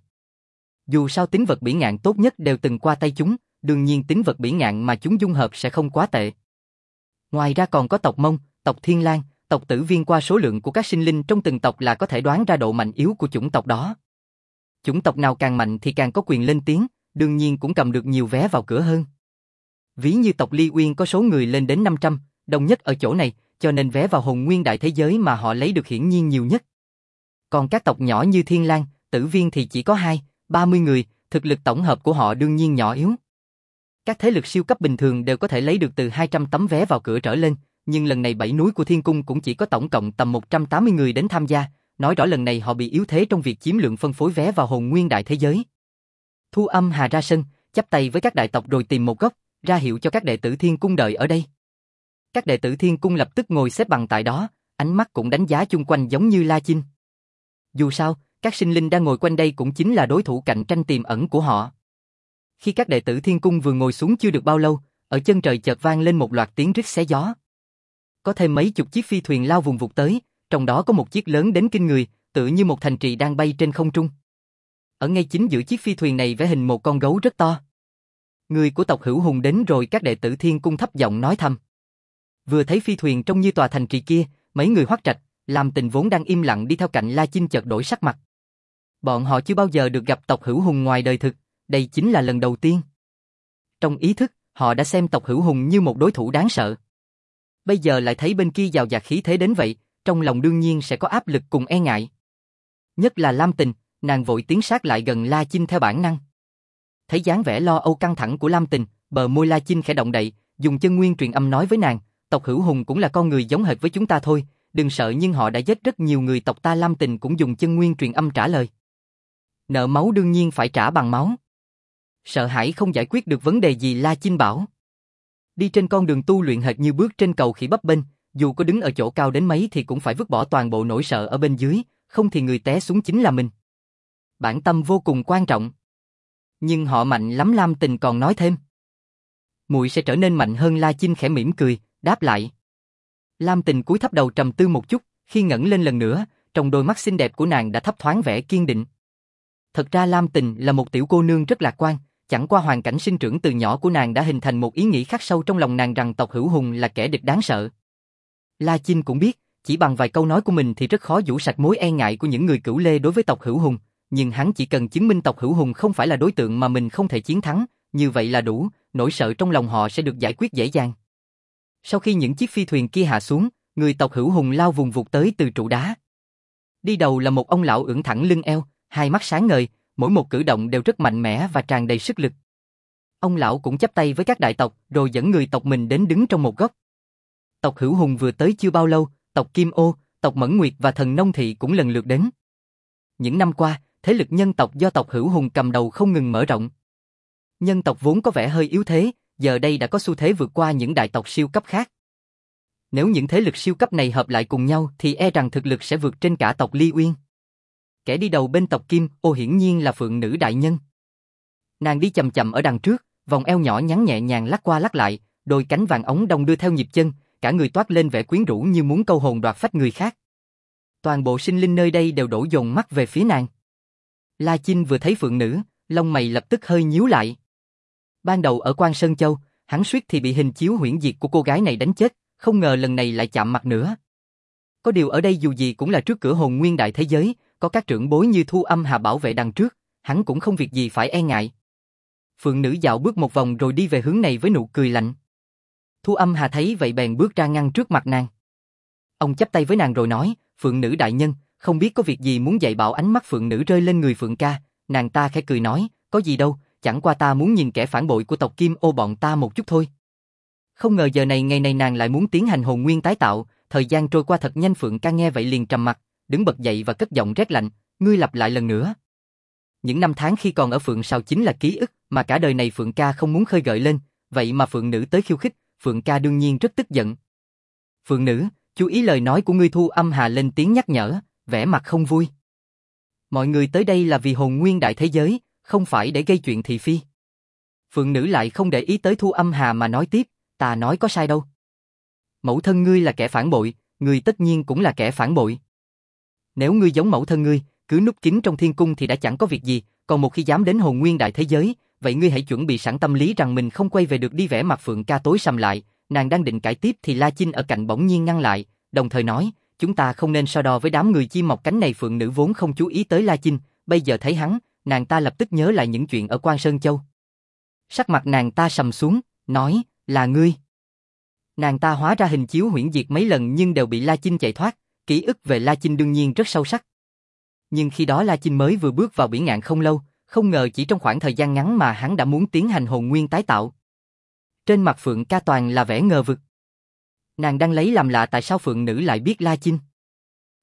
Dù sao tính vật Bỉ Ngạn tốt nhất đều từng qua tay chúng, đương nhiên tính vật Bỉ Ngạn mà chúng dung hợp sẽ không quá tệ. Ngoài ra còn có tộc Mông, tộc Thiên Lang, tộc Tử Viên, qua số lượng của các sinh linh trong từng tộc là có thể đoán ra độ mạnh yếu của chủng tộc đó. Chủng tộc nào càng mạnh thì càng có quyền lên tiếng, đương nhiên cũng cầm được nhiều vé vào cửa hơn. Ví như tộc Ly Uyên có số người lên đến 500, đông nhất ở chỗ này, cho nên vé vào hồn nguyên đại thế giới mà họ lấy được hiển nhiên nhiều nhất. Còn các tộc nhỏ như Thiên Lang, Tử Viên thì chỉ có 20-30 người, thực lực tổng hợp của họ đương nhiên nhỏ yếu. Các thế lực siêu cấp bình thường đều có thể lấy được từ 200 tấm vé vào cửa trở lên, nhưng lần này 7 núi của Thiên Cung cũng chỉ có tổng cộng tầm 180 người đến tham gia, nói rõ lần này họ bị yếu thế trong việc chiếm lượng phân phối vé vào hồn nguyên đại thế giới. Thu Âm Hà ra sân, chắp tay với các đại tộc rồi tìm một góc, ra hiệu cho các đệ tử Thiên Cung đợi ở đây. Các đệ tử Thiên Cung lập tức ngồi xếp bằng tại đó, ánh mắt cũng đánh giá chung quanh giống như La Chinh. Dù sao, các sinh linh đang ngồi quanh đây cũng chính là đối thủ cạnh tranh tiềm ẩn của họ. Khi các đệ tử Thiên Cung vừa ngồi xuống chưa được bao lâu, ở chân trời chợt vang lên một loạt tiếng rít xé gió. Có thêm mấy chục chiếc phi thuyền lao vùng vụt tới, trong đó có một chiếc lớn đến kinh người, tựa như một thành trì đang bay trên không trung. Ở ngay chính giữa chiếc phi thuyền này vẽ hình một con gấu rất to. Người của tộc Hữu Hùng đến rồi, các đệ tử Thiên Cung thấp giọng nói thầm. Vừa thấy phi thuyền trông như tòa thành trì kia, mấy người Hoắc Trạch, Lam Tình vốn đang im lặng đi theo cạnh La Chinh chợt đổi sắc mặt. Bọn họ chưa bao giờ được gặp tộc Hữu Hùng ngoài đời thực, đây chính là lần đầu tiên. Trong ý thức, họ đã xem tộc Hữu Hùng như một đối thủ đáng sợ. Bây giờ lại thấy bên kia giàu dạt khí thế đến vậy, trong lòng đương nhiên sẽ có áp lực cùng e ngại. Nhất là Lam Tình, nàng vội tiến sát lại gần La Chinh theo bản năng. Thấy dáng vẻ lo âu căng thẳng của Lam Tình, bờ môi La Chinh khẽ động đậy, dùng chân nguyên truyền âm nói với nàng, tộc Hữu Hùng cũng là con người giống hệt với chúng ta thôi, đừng sợ, nhưng họ đã giết rất nhiều người tộc ta. Lam Tình cũng dùng chân nguyên truyền âm trả lời. Nợ máu đương nhiên phải trả bằng máu. Sợ hãi không giải quyết được vấn đề gì. La Chinh bảo. Đi trên con đường tu luyện hệt như bước trên cầu khỉ bấp bênh, dù có đứng ở chỗ cao đến mấy thì cũng phải vứt bỏ toàn bộ nỗi sợ ở bên dưới, không thì người té xuống chính là mình. Bản tâm vô cùng quan trọng. Nhưng họ mạnh lắm. Lam Tình còn nói thêm. Muội sẽ trở nên mạnh hơn. La Chinh khẽ mỉm cười, đáp lại. Lam Tình cúi thấp đầu trầm tư một chút, khi ngẩng lên lần nữa, trong đôi mắt xinh đẹp của nàng đã thấp thoáng vẻ kiên định. Thật ra Lam Tình là một tiểu cô nương rất lạc quan, chẳng qua hoàn cảnh sinh trưởng từ nhỏ của nàng đã hình thành một ý nghĩ khắc sâu trong lòng nàng rằng tộc Hữu Hùng là kẻ địch đáng sợ. La Chinh cũng biết, chỉ bằng vài câu nói của mình thì rất khó giũ sạch mối e ngại của những người Cửu Lê đối với tộc Hữu Hùng, nhưng hắn chỉ cần chứng minh tộc Hữu Hùng không phải là đối tượng mà mình không thể chiến thắng, như vậy là đủ, nỗi sợ trong lòng họ sẽ được giải quyết dễ dàng. Sau khi những chiếc phi thuyền kia hạ xuống, người tộc Hữu Hùng lao vùng vụt tới từ trụ đá. Đi đầu là một ông lão ưỡn thẳng lưng eo, hai mắt sáng ngời, mỗi một cử động đều rất mạnh mẽ và tràn đầy sức lực. Ông lão cũng chắp tay với các đại tộc, rồi dẫn người tộc mình đến đứng trong một góc. Tộc Hữu Hùng vừa tới chưa bao lâu, tộc Kim Ô, tộc Mẫn Nguyệt và thần Nông Thị cũng lần lượt đến. Những năm qua, thế lực nhân tộc do tộc Hữu Hùng cầm đầu không ngừng mở rộng. Nhân tộc vốn có vẻ hơi yếu thế, giờ đây đã có xu thế vượt qua những đại tộc siêu cấp khác. Nếu những thế lực siêu cấp này hợp lại cùng nhau thì e rằng thực lực sẽ vượt trên cả tộc Ly Uyên. Kẻ đi đầu bên tộc Kim Ô hiển nhiên là Phượng Nữ đại nhân. Nàng đi chậm chậm ở đằng trước, vòng eo nhỏ nhắn nhẹ nhàng lắc qua lắc lại, đôi cánh vàng óng đong đưa theo nhịp chân, cả người toát lên vẻ quyến rũ như muốn câu hồn đoạt phách người khác. Toàn bộ sinh linh nơi đây đều đổ dồn mắt về phía nàng. La Chinh vừa thấy Phượng Nữ, lông mày lập tức hơi nhíu lại. Ban đầu ở Quan Sơn Châu, hắn suýt thì bị hình chiếu huyễn diệt của cô gái này đánh chết, không ngờ lần này lại chạm mặt nữa. Có điều ở đây dù gì cũng là trước cửa hồn nguyên đại thế giới, có các trưởng bối như Thu Âm Hà bảo vệ đằng trước, hắn cũng không việc gì phải e ngại. Phượng Nữ dạo bước một vòng rồi đi về hướng này với nụ cười lạnh. Thu Âm Hà thấy vậy bèn bước ra ngăn trước mặt nàng. Ông chắp tay với nàng rồi nói, Phượng Nữ đại nhân, không biết có việc gì muốn dạy bảo. Ánh mắt Phượng Nữ rơi lên người Phượng ca, nàng ta khẽ cười nói, có gì đâu, chẳng qua ta muốn nhìn kẻ phản bội của tộc Kim Ô bọn ta một chút thôi. Không ngờ giờ này ngày này nàng lại muốn tiến hành hồn nguyên tái tạo, thời gian trôi qua thật nhanh. Phượng ca nghe vậy liền trầm mặt, đứng bật dậy và cất giọng rét lạnh, ngươi lặp lại lần nữa. Những năm tháng khi còn ở Phượng Sào chính là ký ức mà cả đời này Phượng ca không muốn khơi gợi lên, vậy mà Phượng Nữ tới khiêu khích, Phượng ca đương nhiên rất tức giận. Phượng Nữ, chú ý lời nói của ngươi. Thu Âm Hà lên tiếng nhắc nhở, vẻ mặt không vui. Mọi người tới đây là vì hồn nguyên đại thế giới, không phải để gây chuyện thị phi. Phượng Nữ lại không để ý tới Thu Âm Hà mà nói tiếp, ta nói có sai đâu. Mẫu thân ngươi là kẻ phản bội, ngươi tất nhiên cũng là kẻ phản bội. Nếu ngươi giống mẫu thân ngươi, cứ núp kín trong thiên cung thì đã chẳng có việc gì, còn một khi dám đến hồn nguyên đại thế giới, vậy ngươi hãy chuẩn bị sẵn tâm lý rằng mình không quay về được. Đi. Vẻ mặt Phượng ca tối sầm lại, nàng đang định cãi tiếp thì La Chinh ở cạnh bỗng nhiên ngăn lại, đồng thời nói, chúng ta không nên so đo với đám người chim mọc cánh này. Phượng Nữ vốn không chú ý tới La Chinh, bây giờ thấy hắn, nàng ta lập tức nhớ lại những chuyện ở Quan Sơn Châu. Sắc mặt nàng ta sầm xuống, nói, là ngươi. Nàng ta hóa ra hình chiếu huyễn diệt mấy lần nhưng đều bị La Chinh chạy thoát, ký ức về La Chinh đương nhiên rất sâu sắc. Nhưng khi đó La Chinh mới vừa bước vào Bỉ Ngạn không lâu, không ngờ chỉ trong khoảng thời gian ngắn mà hắn đã muốn tiến hành hồn nguyên tái tạo. Trên mặt Phượng ca toàn là vẻ ngờ vực. Nàng đang lấy làm lạ tại sao Phượng Nữ lại biết La Chinh.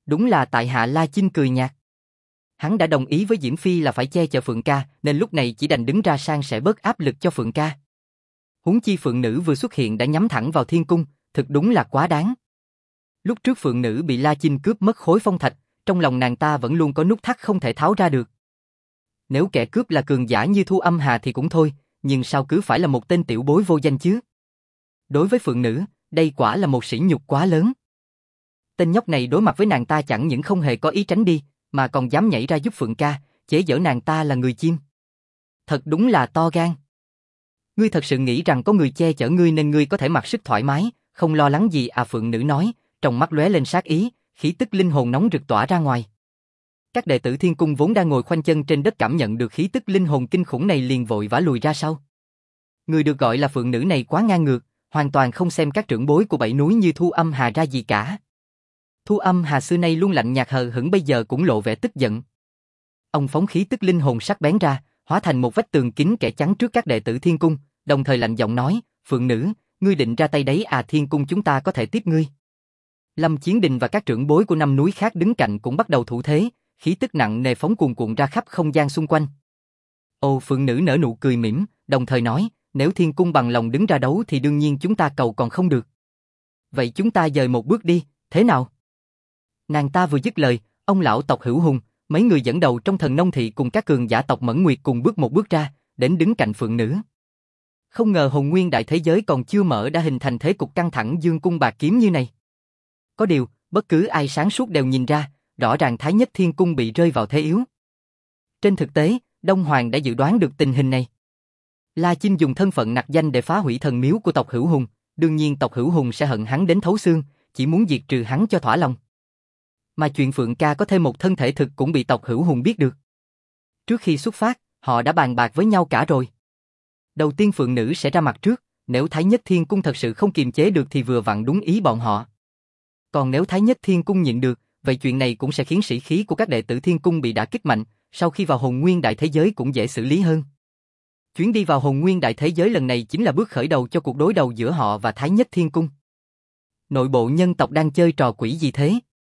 Đúng là tại hạ La Chinh cười nhạt. Hắn đã đồng ý với Diễm Phi là phải che chở Phượng ca, nên lúc này chỉ đành đứng ra san sẻ bớt áp lực cho Phượng ca. Huống chi Phượng nữ vừa xuất hiện đã nhắm thẳng vào thiên cung, thực đúng là quá đáng. Lúc trước Phượng nữ bị La Chinh cướp mất khối phong thạch, trong lòng nàng ta vẫn luôn có nút thắt không thể tháo ra được. Nếu kẻ cướp là cường giả như Thu Âm Hà thì cũng thôi, nhưng sao cứ phải là một tên tiểu bối vô danh chứ? Đối với Phượng nữ, đây quả là một sỉ nhục quá lớn. Tên nhóc này đối mặt với nàng ta chẳng những không hề có ý tránh đi, mà còn dám nhảy ra giúp Phượng ca, chế giễu nàng ta là người chim. Thật đúng là to gan. Ngươi thật sự nghĩ rằng có người che chở ngươi nên ngươi có thể mặc sức thoải mái, không lo lắng gì à? Phượng nữ nói, trong mắt lóe lên sát ý, khí tức linh hồn nóng rực tỏa ra ngoài. Các đệ tử Thiên Cung vốn đang ngồi khoanh chân trên đất cảm nhận được khí tức linh hồn kinh khủng này liền vội vã lùi ra sau. Người được gọi là Phượng nữ này quá ngang ngược, hoàn toàn không xem các trưởng bối của Bảy Núi như Thu Âm Hà ra gì cả. Thu Âm Hà xưa nay luôn lạnh nhạt hờ hững bây giờ cũng lộ vẻ tức giận. Ông phóng khí tức linh hồn sắc bén ra, hóa thành một vách tường kín kẽ chắn trước các đệ tử Thiên Cung, đồng thời lạnh giọng nói, Phượng nữ, ngươi định ra tay đấy à? Thiên Cung chúng ta có thể tiếp ngươi. Lâm Chiến Đình và các trưởng bối của năm núi khác đứng cạnh cũng bắt đầu thủ thế, khí tức nặng nề phóng cuồn cuộn ra khắp không gian xung quanh. Ô, Phượng nữ nở nụ cười mỉm, đồng thời nói, nếu Thiên Cung bằng lòng đứng ra đấu thì đương nhiên chúng ta cầu còn không được. Vậy chúng ta dời một bước đi, thế nào? Nàng ta vừa dứt lời, ông lão tộc Hữu Hùng, mấy người dẫn đầu trong Thần Nông Thị cùng các cường giả tộc Mẫn Nguyệt cùng bước một bước ra, đến đứng cạnh Phượng nữ. Không ngờ hồn nguyên đại thế giới còn chưa mở đã hình thành thế cục căng thẳng dương cung bạc kiếm như này. Có điều, bất cứ ai sáng suốt đều nhìn ra, rõ ràng Thái Nhất Thiên Cung bị rơi vào thế yếu. Trên thực tế, Đông Hoàng đã dự đoán được tình hình này. La Chinh dùng thân phận nặc danh để phá hủy thần miếu của tộc Hữu Hùng, đương nhiên tộc Hữu Hùng sẽ hận hắn đến thấu xương, chỉ muốn diệt trừ hắn cho thỏa lòng. Mà chuyện Phượng ca có thêm một thân thể thực cũng bị tộc Hữu Hùng biết được. Trước khi xuất phát, họ đã bàn bạc với nhau cả rồi. Đầu tiên Phượng nữ sẽ ra mặt trước, nếu Thái Nhất Thiên Cung thật sự không kiềm chế được thì vừa vặn đúng ý bọn họ. Còn nếu Thái Nhất Thiên Cung nhịn được, vậy chuyện này cũng sẽ khiến sĩ khí của các đệ tử Thiên Cung bị đả kích mạnh, sau khi vào hồn nguyên đại thế giới cũng dễ xử lý hơn. Chuyến đi vào hồn nguyên đại thế giới lần này chính là bước khởi đầu cho cuộc đối đầu giữa họ và Thái Nhất Thiên Cung. Nội bộ nhân tộc đang chơi trò quỷ gì thế?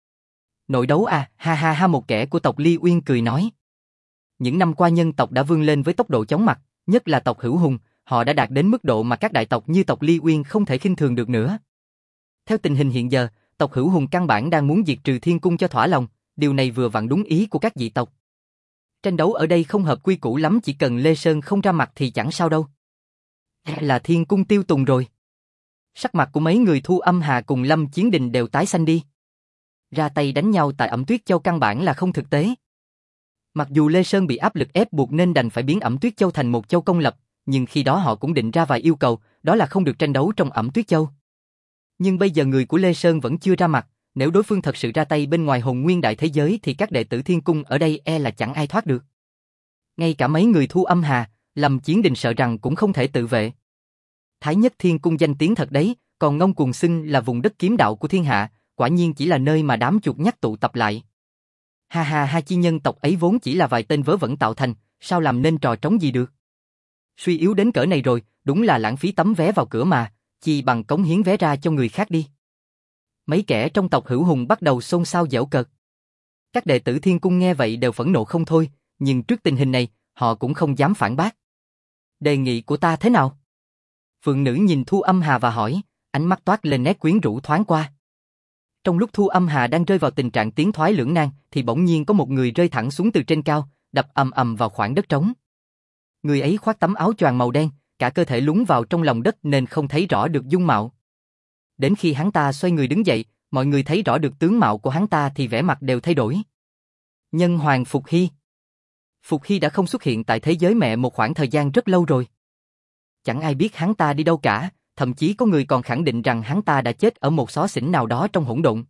Nội đấu à? Ha ha ha, một kẻ của tộc Ly Uyên cười nói. Những năm qua nhân tộc đã vươn lên với tốc độ chóng mặt, nhất là tộc Hữu Hùng, họ đã đạt đến mức độ mà các đại tộc như tộc Ly Uyên không thể khinh thường được nữa. Theo tình hình hiện giờ, tộc Hữu Hùng căn bản đang muốn diệt trừ Thiên Cung cho thỏa lòng, điều này vừa vặn đúng ý của các dị tộc. Tranh đấu ở đây không hợp quy củ lắm, chỉ cần Lê Sơn không ra mặt thì chẳng sao đâu. Là Thiên Cung tiêu tùng rồi. Sắc mặt của mấy người Thu Âm Hà cùng Lâm Chiến Đình đều tái xanh đi. Ra tay đánh nhau tại Ẩm Tuyết Châu căn bản là không thực tế. Mặc dù Lê Sơn bị áp lực ép buộc nên đành phải biến Ẩm Tuyết Châu thành một châu công lập, nhưng khi đó họ cũng định ra vài yêu cầu, đó là không được tranh đấu trong Ẩm Tuyết Châu. Nhưng bây giờ người của Lê Sơn vẫn chưa ra mặt, nếu đối phương thật sự ra tay bên ngoài hồn nguyên đại thế giới thì các đệ tử Thiên Cung ở đây e là chẳng ai thoát được. Ngay cả mấy người Thu Âm Hà, Lâm Chiến Đình sợ rằng cũng không thể tự vệ. Thái Nhất Thiên Cung danh tiếng thật đấy, còn ngông cuồng xưng là vùng đất kiếm đạo của thiên hạ, quả nhiên chỉ là nơi mà đám chuột nhắt tụ tập lại. Ha ha ha, chi nhân tộc ấy vốn chỉ là vài tên vớ vẩn tạo thành, sao làm nên trò trống gì được. Suy yếu đến cỡ này rồi, đúng là lãng phí tấm vé vào cửa mà, chi bằng cống hiến vé ra cho người khác đi. Mấy kẻ trong tộc Hữu Hùng bắt đầu xôn xao giễu cợt. Các đệ tử Thiên Cung nghe vậy đều phẫn nộ không thôi, nhưng trước tình hình này, họ cũng không dám phản bác. Đề nghị của ta thế nào? Phượng nữ nhìn Thu Âm Hà và hỏi, ánh mắt toát lên nét quyến rũ thoáng qua. Trong lúc Thu Âm Hà đang rơi vào tình trạng tiến thoái lưỡng nan, thì bỗng nhiên có một người rơi thẳng xuống từ trên cao, đập ầm ầm vào khoảng đất trống. Người ấy khoác tấm áo choàng màu đen, cả cơ thể lún vào trong lòng đất nên không thấy rõ được dung mạo. Đến khi hắn ta xoay người đứng dậy, mọi người thấy rõ được tướng mạo của hắn ta thì vẻ mặt đều thay đổi. Nhân Hoàng Phục Hy. Phục Hy đã không xuất hiện tại thế giới mẹ một khoảng thời gian rất lâu rồi. Chẳng ai biết hắn ta đi đâu cả, thậm chí có người còn khẳng định rằng hắn ta đã chết ở một xó xỉnh nào đó trong hỗn độn.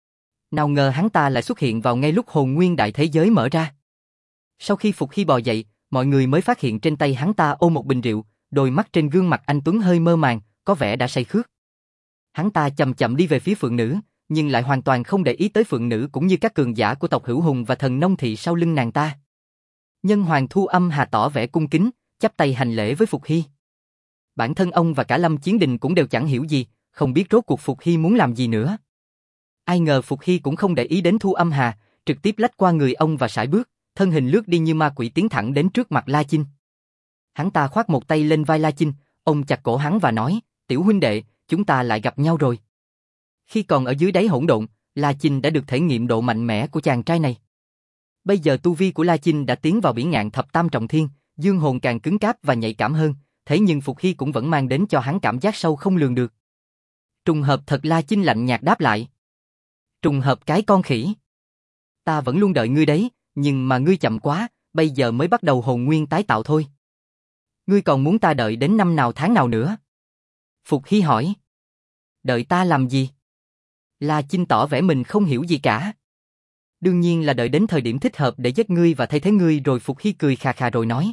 Nào ngờ hắn ta lại xuất hiện vào ngay lúc hồn nguyên đại thế giới mở ra. Sau khi Phục Hy bò dậy, mọi người mới phát hiện trên tay hắn ta ôm một bình rượu, đôi mắt trên gương mặt anh tuấn hơi mơ màng, có vẻ đã say khướt. Hắn ta chậm chậm đi về phía Phượng nữ, nhưng lại hoàn toàn không để ý tới Phượng nữ cũng như các cường giả của tộc Hữu Hùng và Thần Nông Thị sau lưng nàng ta. Nhân Hoàng Thu Âm Hà tỏ vẻ cung kính, chắp tay hành lễ với Phục Hy. Bản thân ông và cả Lâm Chiến Đình cũng đều chẳng hiểu gì, không biết rốt cuộc Phục Hy muốn làm gì nữa. Ai ngờ Phục Hy cũng không để ý đến Thu Âm Hà, trực tiếp lách qua người ông và sải bước, thân hình lướt đi như ma quỷ tiến thẳng đến trước mặt La Chinh. Hắn ta khoác một tay lên vai La Chinh, ôm chặt cổ hắn và nói, tiểu huynh đệ, chúng ta lại gặp nhau rồi. Khi còn ở dưới đáy hỗn độn, La Chinh đã được thể nghiệm độ mạnh mẽ của chàng trai này. Bây giờ tu vi của La Chinh đã tiến vào bỉ ngạn thập tam trọng thiên, dương hồn càng cứng cáp và nhạy cảm hơn, thế nhưng Phục Hy cũng vẫn mang đến cho hắn cảm giác sâu không lường được. Trùng hợp thật, La Chinh lạnh nhạt đáp lại. Trùng hợp cái con khỉ. Ta vẫn luôn đợi ngươi đấy, nhưng mà ngươi chậm quá, bây giờ mới bắt đầu hồn nguyên tái tạo thôi. Ngươi còn muốn ta đợi đến năm nào tháng nào nữa? Phục Hy hỏi. Đợi ta làm gì? La Chinh tỏ vẻ mình không hiểu gì cả. Đương nhiên là đợi đến thời điểm thích hợp để giết ngươi và thay thế ngươi rồi. Phục Hy cười khà khà rồi nói.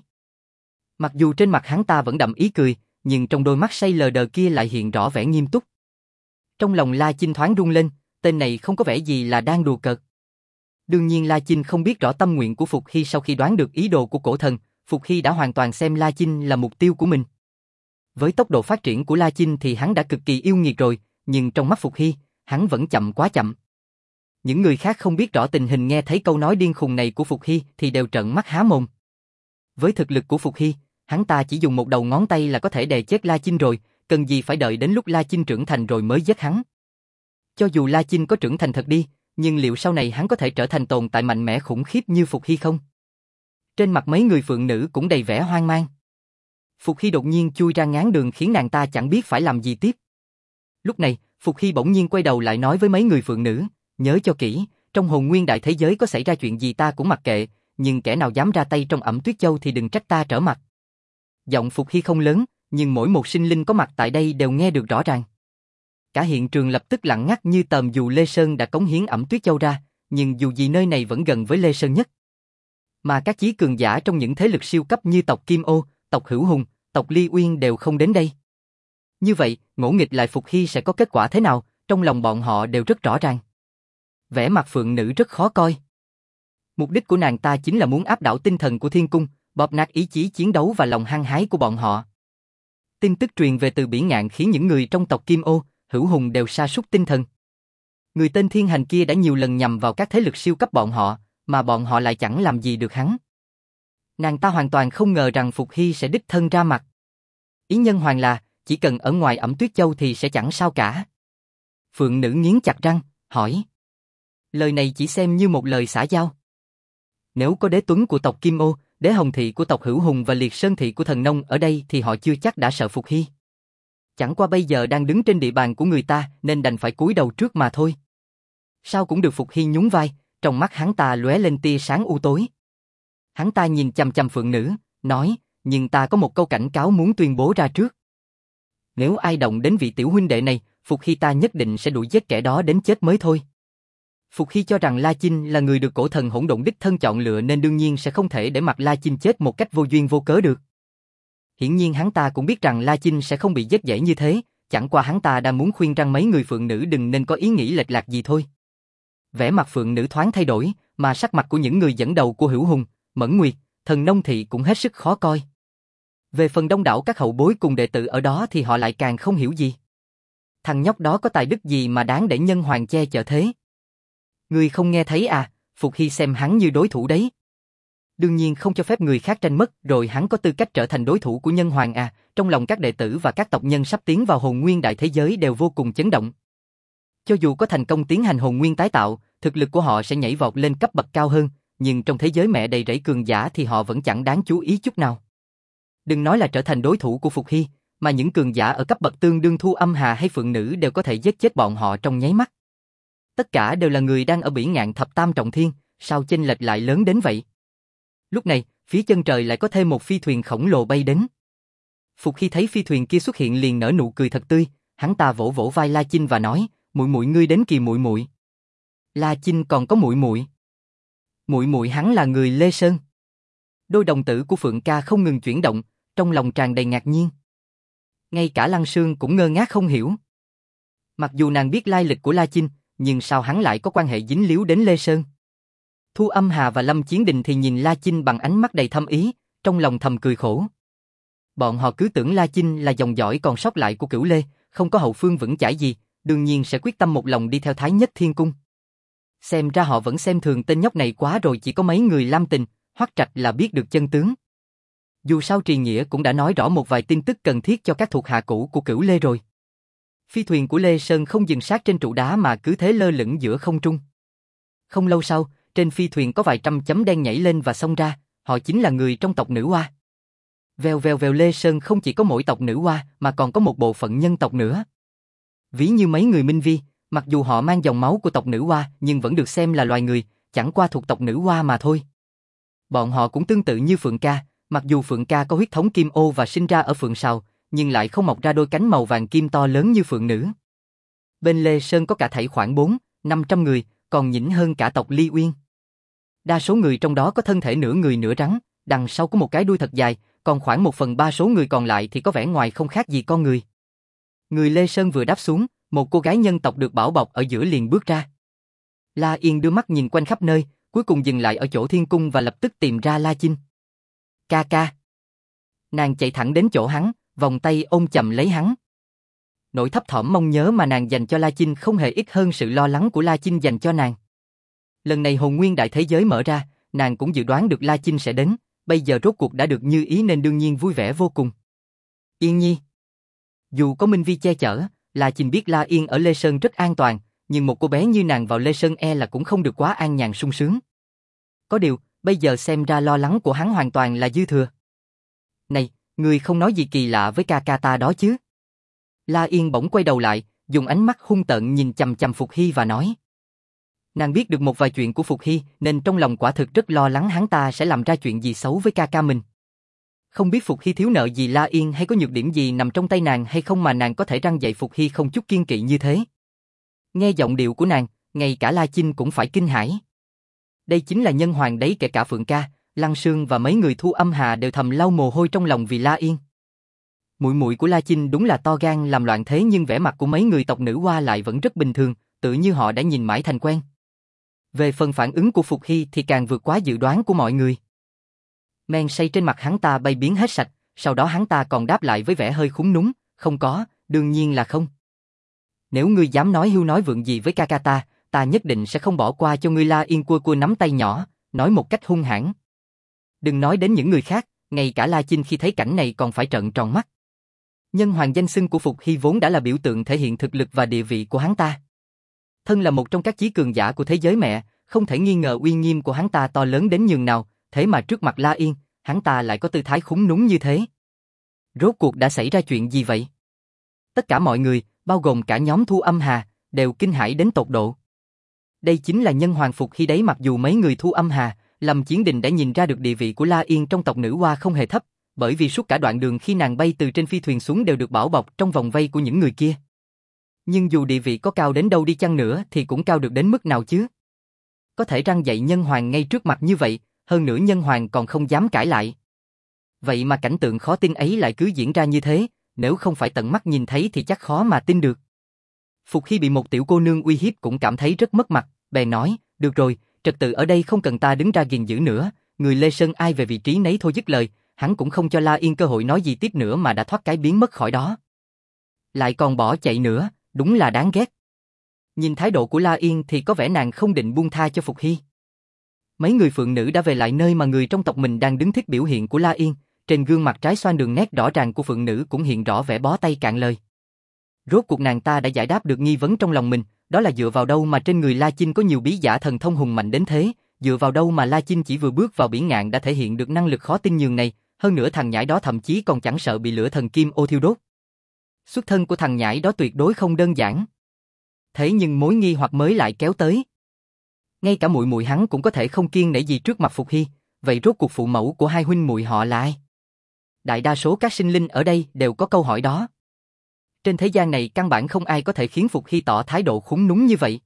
Mặc dù trên mặt hắn ta vẫn đậm ý cười, nhưng trong đôi mắt say lờ đờ kia lại hiện rõ vẻ nghiêm túc. Trong lòng La Chinh thoáng rung lên, tên này không có vẻ gì là đang đùa cợt. Đương nhiên La Chinh không biết rõ tâm nguyện của Phục Hy. Sau khi đoán được ý đồ của cổ thần, Phục Hy đã hoàn toàn xem La Chinh là mục tiêu của mình. Với tốc độ phát triển của La Chinh thì hắn đã cực kỳ yêu nghiệt rồi, nhưng trong mắt Phục Hy, hắn vẫn chậm quá chậm. Những người khác không biết rõ tình hình nghe thấy câu nói điên khùng này của Phục Hy thì đều trợn mắt há mồm. Với thực lực của Phục Hy, hắn ta chỉ dùng một đầu ngón tay là có thể đè chết La Chinh rồi, cần gì phải đợi đến lúc La Chinh trưởng thành rồi mới giết hắn. Cho dù La Chinh có trưởng thành thật đi, nhưng liệu sau này hắn có thể trở thành tồn tại mạnh mẽ khủng khiếp như Phục Hy không? Trên mặt mấy người phượng nữ cũng đầy vẻ hoang mang. Phục Hy đột nhiên chui ra ngáng đường khiến nàng ta chẳng biết phải làm gì tiếp. Lúc này, Phục Hy bỗng nhiên quay đầu lại nói với mấy người phượng nữ, nhớ cho kỹ, trong hồn nguyên đại thế giới có xảy ra chuyện gì ta cũng mặc kệ, nhưng kẻ nào dám ra tay trong Ẩm Tuyết Châu thì đừng trách ta trở mặt. Giọng Phục Hy không lớn, nhưng mỗi một sinh linh có mặt tại đây đều nghe được rõ ràng. Cả hiện trường lập tức lặng ngắt như tầm. Dù Lê Sơn đã cống hiến Ẩm Tuyết Châu ra, nhưng dù gì nơi này vẫn gần với Lê Sơn nhất. Mà các chí cường giả trong những thế lực siêu cấp như tộc Kim Ô, tộc Hữu Hùng, tộc Ly Uyên đều không đến đây. Như vậy, ngỗ nghịch lại Phục Hy sẽ có kết quả thế nào, trong lòng bọn họ đều rất rõ ràng. Vẻ mặt phượng nữ rất khó coi. Mục đích của nàng ta chính là muốn áp đảo tinh thần của thiên cung, bóp nát ý chí chiến đấu và lòng hăng hái của bọn họ. Tin tức truyền về từ Bỉ Ngạn khiến những người trong tộc Kim Ô, Hữu Hùng đều sa sút tinh thần. Người tên Thiên Hành kia đã nhiều lần nhằm vào các thế lực siêu cấp bọn họ, mà bọn họ lại chẳng làm gì được hắn. Nàng ta hoàn toàn không ngờ rằng Phục Hy sẽ đích thân ra mặt. Ý nhân hoàng là, chỉ cần ở ngoài Ẩm Tuyết Châu thì sẽ chẳng sao cả. Phượng nữ nghiến chặt răng, hỏi. Lời này chỉ xem như một lời xã giao. Nếu có đế tuấn của tộc Kim Ô, đế hồng thị của tộc Hữu Hùng và liệt sơn thị của thần nông ở đây thì họ chưa chắc đã sợ Phục Hy. Chẳng qua bây giờ đang đứng trên địa bàn của người ta nên đành phải cúi đầu trước mà thôi. Sao cũng được. Phục Hy nhún vai, trong mắt hắn ta lóe lên tia sáng u tối. Hắn ta nhìn chằm chằm phượng nữ, nói, nhưng ta có một câu cảnh cáo muốn tuyên bố ra trước. Nếu ai động đến vị tiểu huynh đệ này, Phục Hy ta nhất định sẽ đuổi giết kẻ đó đến chết mới thôi. Phục Hy cho rằng La Chinh là người được cổ thần hỗn độn đích thân chọn lựa nên đương nhiên sẽ không thể để mặc La Chinh chết một cách vô duyên vô cớ được. Hiển nhiên hắn ta cũng biết rằng La Chinh sẽ không bị giết dễ như thế, chẳng qua hắn ta đang muốn khuyên răn mấy người phượng nữ đừng nên có ý nghĩ lệch lạc gì thôi. Vẻ mặt phượng nữ thoáng thay đổi, mà sắc mặt của những người dẫn đầu của Hữu Hùng, Mẫn Nguyệt, thần nông thị cũng hết sức khó coi. Về phần đông đảo các hậu bối cùng đệ tử ở đó thì họ lại càng không hiểu gì. Thằng nhóc đó có tài đức gì mà đáng để nhân hoàng che chở thế? Ngươi không nghe thấy à, Phục Hy xem hắn như đối thủ đấy. Đương nhiên không cho phép người khác tranh mất, rồi hắn có tư cách trở thành đối thủ của nhân hoàng à. Trong lòng các đệ tử và các tộc nhân sắp tiến vào hồn nguyên đại thế giới đều vô cùng chấn động. Cho dù có thành công tiến hành hồn nguyên tái tạo, thực lực của họ sẽ nhảy vọt lên cấp bậc cao hơn, nhưng trong thế giới mẹ đầy rẫy cường giả thì họ vẫn chẳng đáng chú ý chút nào. Đừng nói là trở thành đối thủ của Phục Hy, mà những cường giả ở cấp bậc tương đương Thu Âm Hà hay Phượng Nữ đều có thể giết chết bọn họ trong nháy mắt. Tất cả đều là người đang ở bỉ ngạn thập tam trọng thiên, sao chênh lệch lại lớn đến vậy? Lúc này, phía chân trời lại có thêm một phi thuyền khổng lồ bay đến. Phục Hy thấy phi thuyền kia xuất hiện liền nở nụ cười thật tươi, hắn ta vỗ vỗ vai La Chinh và nói, muội muội ngươi đến kìa muội muội. La Chinh còn có muội muội. Muội muội hắn là người Lê Sơn. Đôi đồng tử của Phượng Ca không ngừng chuyển động, trong lòng tràn đầy ngạc nhiên. Ngay cả Lăng Sương cũng ngơ ngác không hiểu. Mặc dù nàng biết lai lịch của La Chinh, nhưng sao hắn lại có quan hệ dính líu đến Lê Sơn? Thu Âm Hà và Lâm Chiến Đình thì nhìn La Chinh bằng ánh mắt đầy thâm ý, trong lòng thầm cười khổ. Bọn họ cứ tưởng La Chinh là dòng dõi còn sót lại của Cửu Lê, không có hậu phương vững chãi gì, đương nhiên sẽ quyết tâm một lòng đi theo Thái Nhất Thiên Cung. Xem ra họ vẫn xem thường tên nhóc này quá rồi, chỉ có mấy người Lam Tình, Hoắc Trạch là biết được chân tướng. Dù sao Trì Nghĩa cũng đã nói rõ một vài tin tức cần thiết cho các thuộc hạ cũ của Cửu Lê rồi. Phi thuyền của Lê Sơn không dừng sát trên trụ đá mà cứ thế lơ lửng giữa không trung. Không lâu sau, trên phi thuyền có vài trăm chấm đen nhảy lên và xông ra, họ chính là người trong tộc Nữ Hoa. Vèo vèo vèo, Lê Sơn không chỉ có mỗi tộc Nữ Hoa mà còn có một bộ phận nhân tộc nữa. Ví như mấy người Minh Vi, mặc dù họ mang dòng máu của tộc Nữ Hoa nhưng vẫn được xem là loài người, chẳng qua thuộc tộc Nữ Hoa mà thôi. Bọn họ cũng tương tự như Phượng Ca, mặc dù Phượng Ca có huyết thống Kim Ô và sinh ra ở Phượng Sào, nhưng lại không mọc ra đôi cánh màu vàng kim to lớn như Phượng Nữ. Bên Lê Sơn có cả thảy khoảng 400-500 người, còn nhỉnh hơn cả tộc Ly Uyên. Đa số người trong đó có thân thể nửa người nửa rắn, đằng sau có một cái đuôi thật dài, còn khoảng 1/3 số người còn lại thì có vẻ ngoài không khác gì con người. Người Lê Sơn vừa đáp xuống, một cô gái nhân tộc được bảo bọc ở giữa liền bước ra. La Yên đưa mắt nhìn quanh khắp nơi, cuối cùng dừng lại ở chỗ thiên cung và lập tức tìm ra La Chinh. Ca ca. Nàng chạy thẳng đến chỗ hắn, vòng tay ôm chầm lấy hắn. Nỗi thấp thỏm mong nhớ mà nàng dành cho La Chinh không hề ít hơn sự lo lắng của La Chinh dành cho nàng. Lần này hồn nguyên đại thế giới mở ra, nàng cũng dự đoán được La Chinh sẽ đến, bây giờ rốt cuộc đã được như ý nên đương nhiên vui vẻ vô cùng. Yên Nhi. Dù có Minh Vi che chở, La Chinh biết La Yên ở Lê Sơn rất an toàn, nhưng một cô bé như nàng vào Lê Sơn là cũng không được quá an nhàn sung sướng. Có điều, bây giờ xem ra lo lắng của hắn hoàn toàn là dư thừa. Này, ngươi không nói gì kỳ lạ với ca ca ta đó chứ? La Yên bỗng quay đầu lại, dùng ánh mắt hung tợn nhìn chằm chằm Phục Hy và nói. Nàng biết được một vài chuyện của Phục Hy nên trong lòng quả thực rất lo lắng hắn ta sẽ làm ra chuyện gì xấu với ca ca mình. Không biết Phục Hy thiếu nợ gì La Yên hay có nhược điểm gì nằm trong tay nàng hay không mà nàng có thể răn dạy Phục Hy không chút kiêng kỵ như thế. Nghe giọng điệu của nàng, ngay cả La Chinh cũng phải kinh hãi. Đây chính là nhân hoàng đấy, kể cả Phượng Ca, Lăng Sương và mấy người Thu Âm Hà đều thầm lau mồ hôi trong lòng vì La Yên. Muội muội của La Chinh đúng là to gan làm loạn thế, nhưng vẻ mặt của mấy người tộc Nữ Hoa lại vẫn rất bình thường, tự như họ đã nhìn mãi thành quen. Về phần phản ứng của Phục Hy thì càng vượt quá dự đoán của mọi người. Men say trên mặt hắn ta bay biến hết sạch, sau đó hắn ta còn đáp lại với vẻ hơi khúm núm, không có, đương nhiên là không. Nếu ngươi dám nói hưu nói vượng gì với ca ca ta nhất định sẽ không bỏ qua cho ngươi. La Yên cua cua nắm tay nhỏ, nói một cách hung hãn. Đừng nói đến những người khác, ngay cả La Chinh khi thấy cảnh này còn phải trợn tròn mắt. Nhân hoàng danh xưng của Phục Hy vốn đã là biểu tượng thể hiện thực lực và địa vị của hắn ta. Thân là một trong các chí cường giả của thế giới mẹ, không thể nghi ngờ uy nghiêm của hắn ta to lớn đến nhường nào, thế mà trước mặt La Yên, hắn ta lại có tư thái khúm núm như thế. Rốt cuộc đã xảy ra chuyện gì vậy? Tất cả mọi người, bao gồm cả nhóm Thu Âm Hà, đều kinh hãi đến tột độ. Đây chính là nhân hoàng Phục Hy đấy, mặc dù mấy người Thu Âm Hà, Lâm Chiến Đình đã nhìn ra được địa vị của La Yên trong tộc Nữ Hoa không hề thấp, bởi vì suốt cả đoạn đường khi nàng bay từ trên phi thuyền xuống đều được bảo bọc trong vòng vây của những người kia. Nhưng dù địa vị có cao đến đâu đi chăng nữa thì cũng cao được đến mức nào chứ? Có thể răn dạy nhân hoàng ngay trước mặt như vậy, hơn nữa nhân hoàng còn không dám cãi lại. Vậy mà cảnh tượng khó tin ấy lại cứ diễn ra như thế, nếu không phải tận mắt nhìn thấy thì chắc khó mà tin được. Phục Hy bị một tiểu cô nương uy hiếp cũng cảm thấy rất mất mặt, bèn nói, được rồi, trật tự ở đây không cần ta đứng ra gìn giữ nữa, người Lê Sơn ai về vị trí nấy thôi. Dứt lời, hắn cũng không cho La Yên cơ hội nói gì tiếp nữa mà đã thoát cái biến mất khỏi đó. Lại còn bỏ chạy nữa, đúng là đáng ghét. Nhìn thái độ của La Yên thì có vẻ nàng không định buông tha cho Phục Hy. Mấy người phượng nữ đã về lại nơi mà người trong tộc mình đang đứng. Thiết biểu hiện của La Yên, trên gương mặt trái xoan đường nét rõ ràng của phượng nữ cũng hiện rõ vẻ bó tay cạn lời. Rốt cuộc nàng ta đã giải đáp được nghi vấn trong lòng mình, đó là dựa vào đâu mà trên người La Chinh có nhiều bí giả thần thông hùng mạnh đến thế, dựa vào đâu mà La Chinh chỉ vừa bước vào biển ngạn đã thể hiện được năng lực khó tin nhường này, hơn nữa thằng nhãi đó thậm chí còn chẳng sợ bị lửa thần Kim Ô thiêu đốt. Xuất thân của thằng nhãi đó tuyệt đối không đơn giản. Thế nhưng mối nghi hoặc mới lại kéo tới. Ngay cả muội muội hắn cũng có thể không kiêng nể gì trước mặt Phục Hy, vậy rốt cuộc phụ mẫu của hai huynh muội họ là ai? Đại đa số các sinh linh ở đây đều có câu hỏi đó. Trên thế gian này căn bản không ai có thể khiến Phục Hy tỏ thái độ khúm núm như vậy.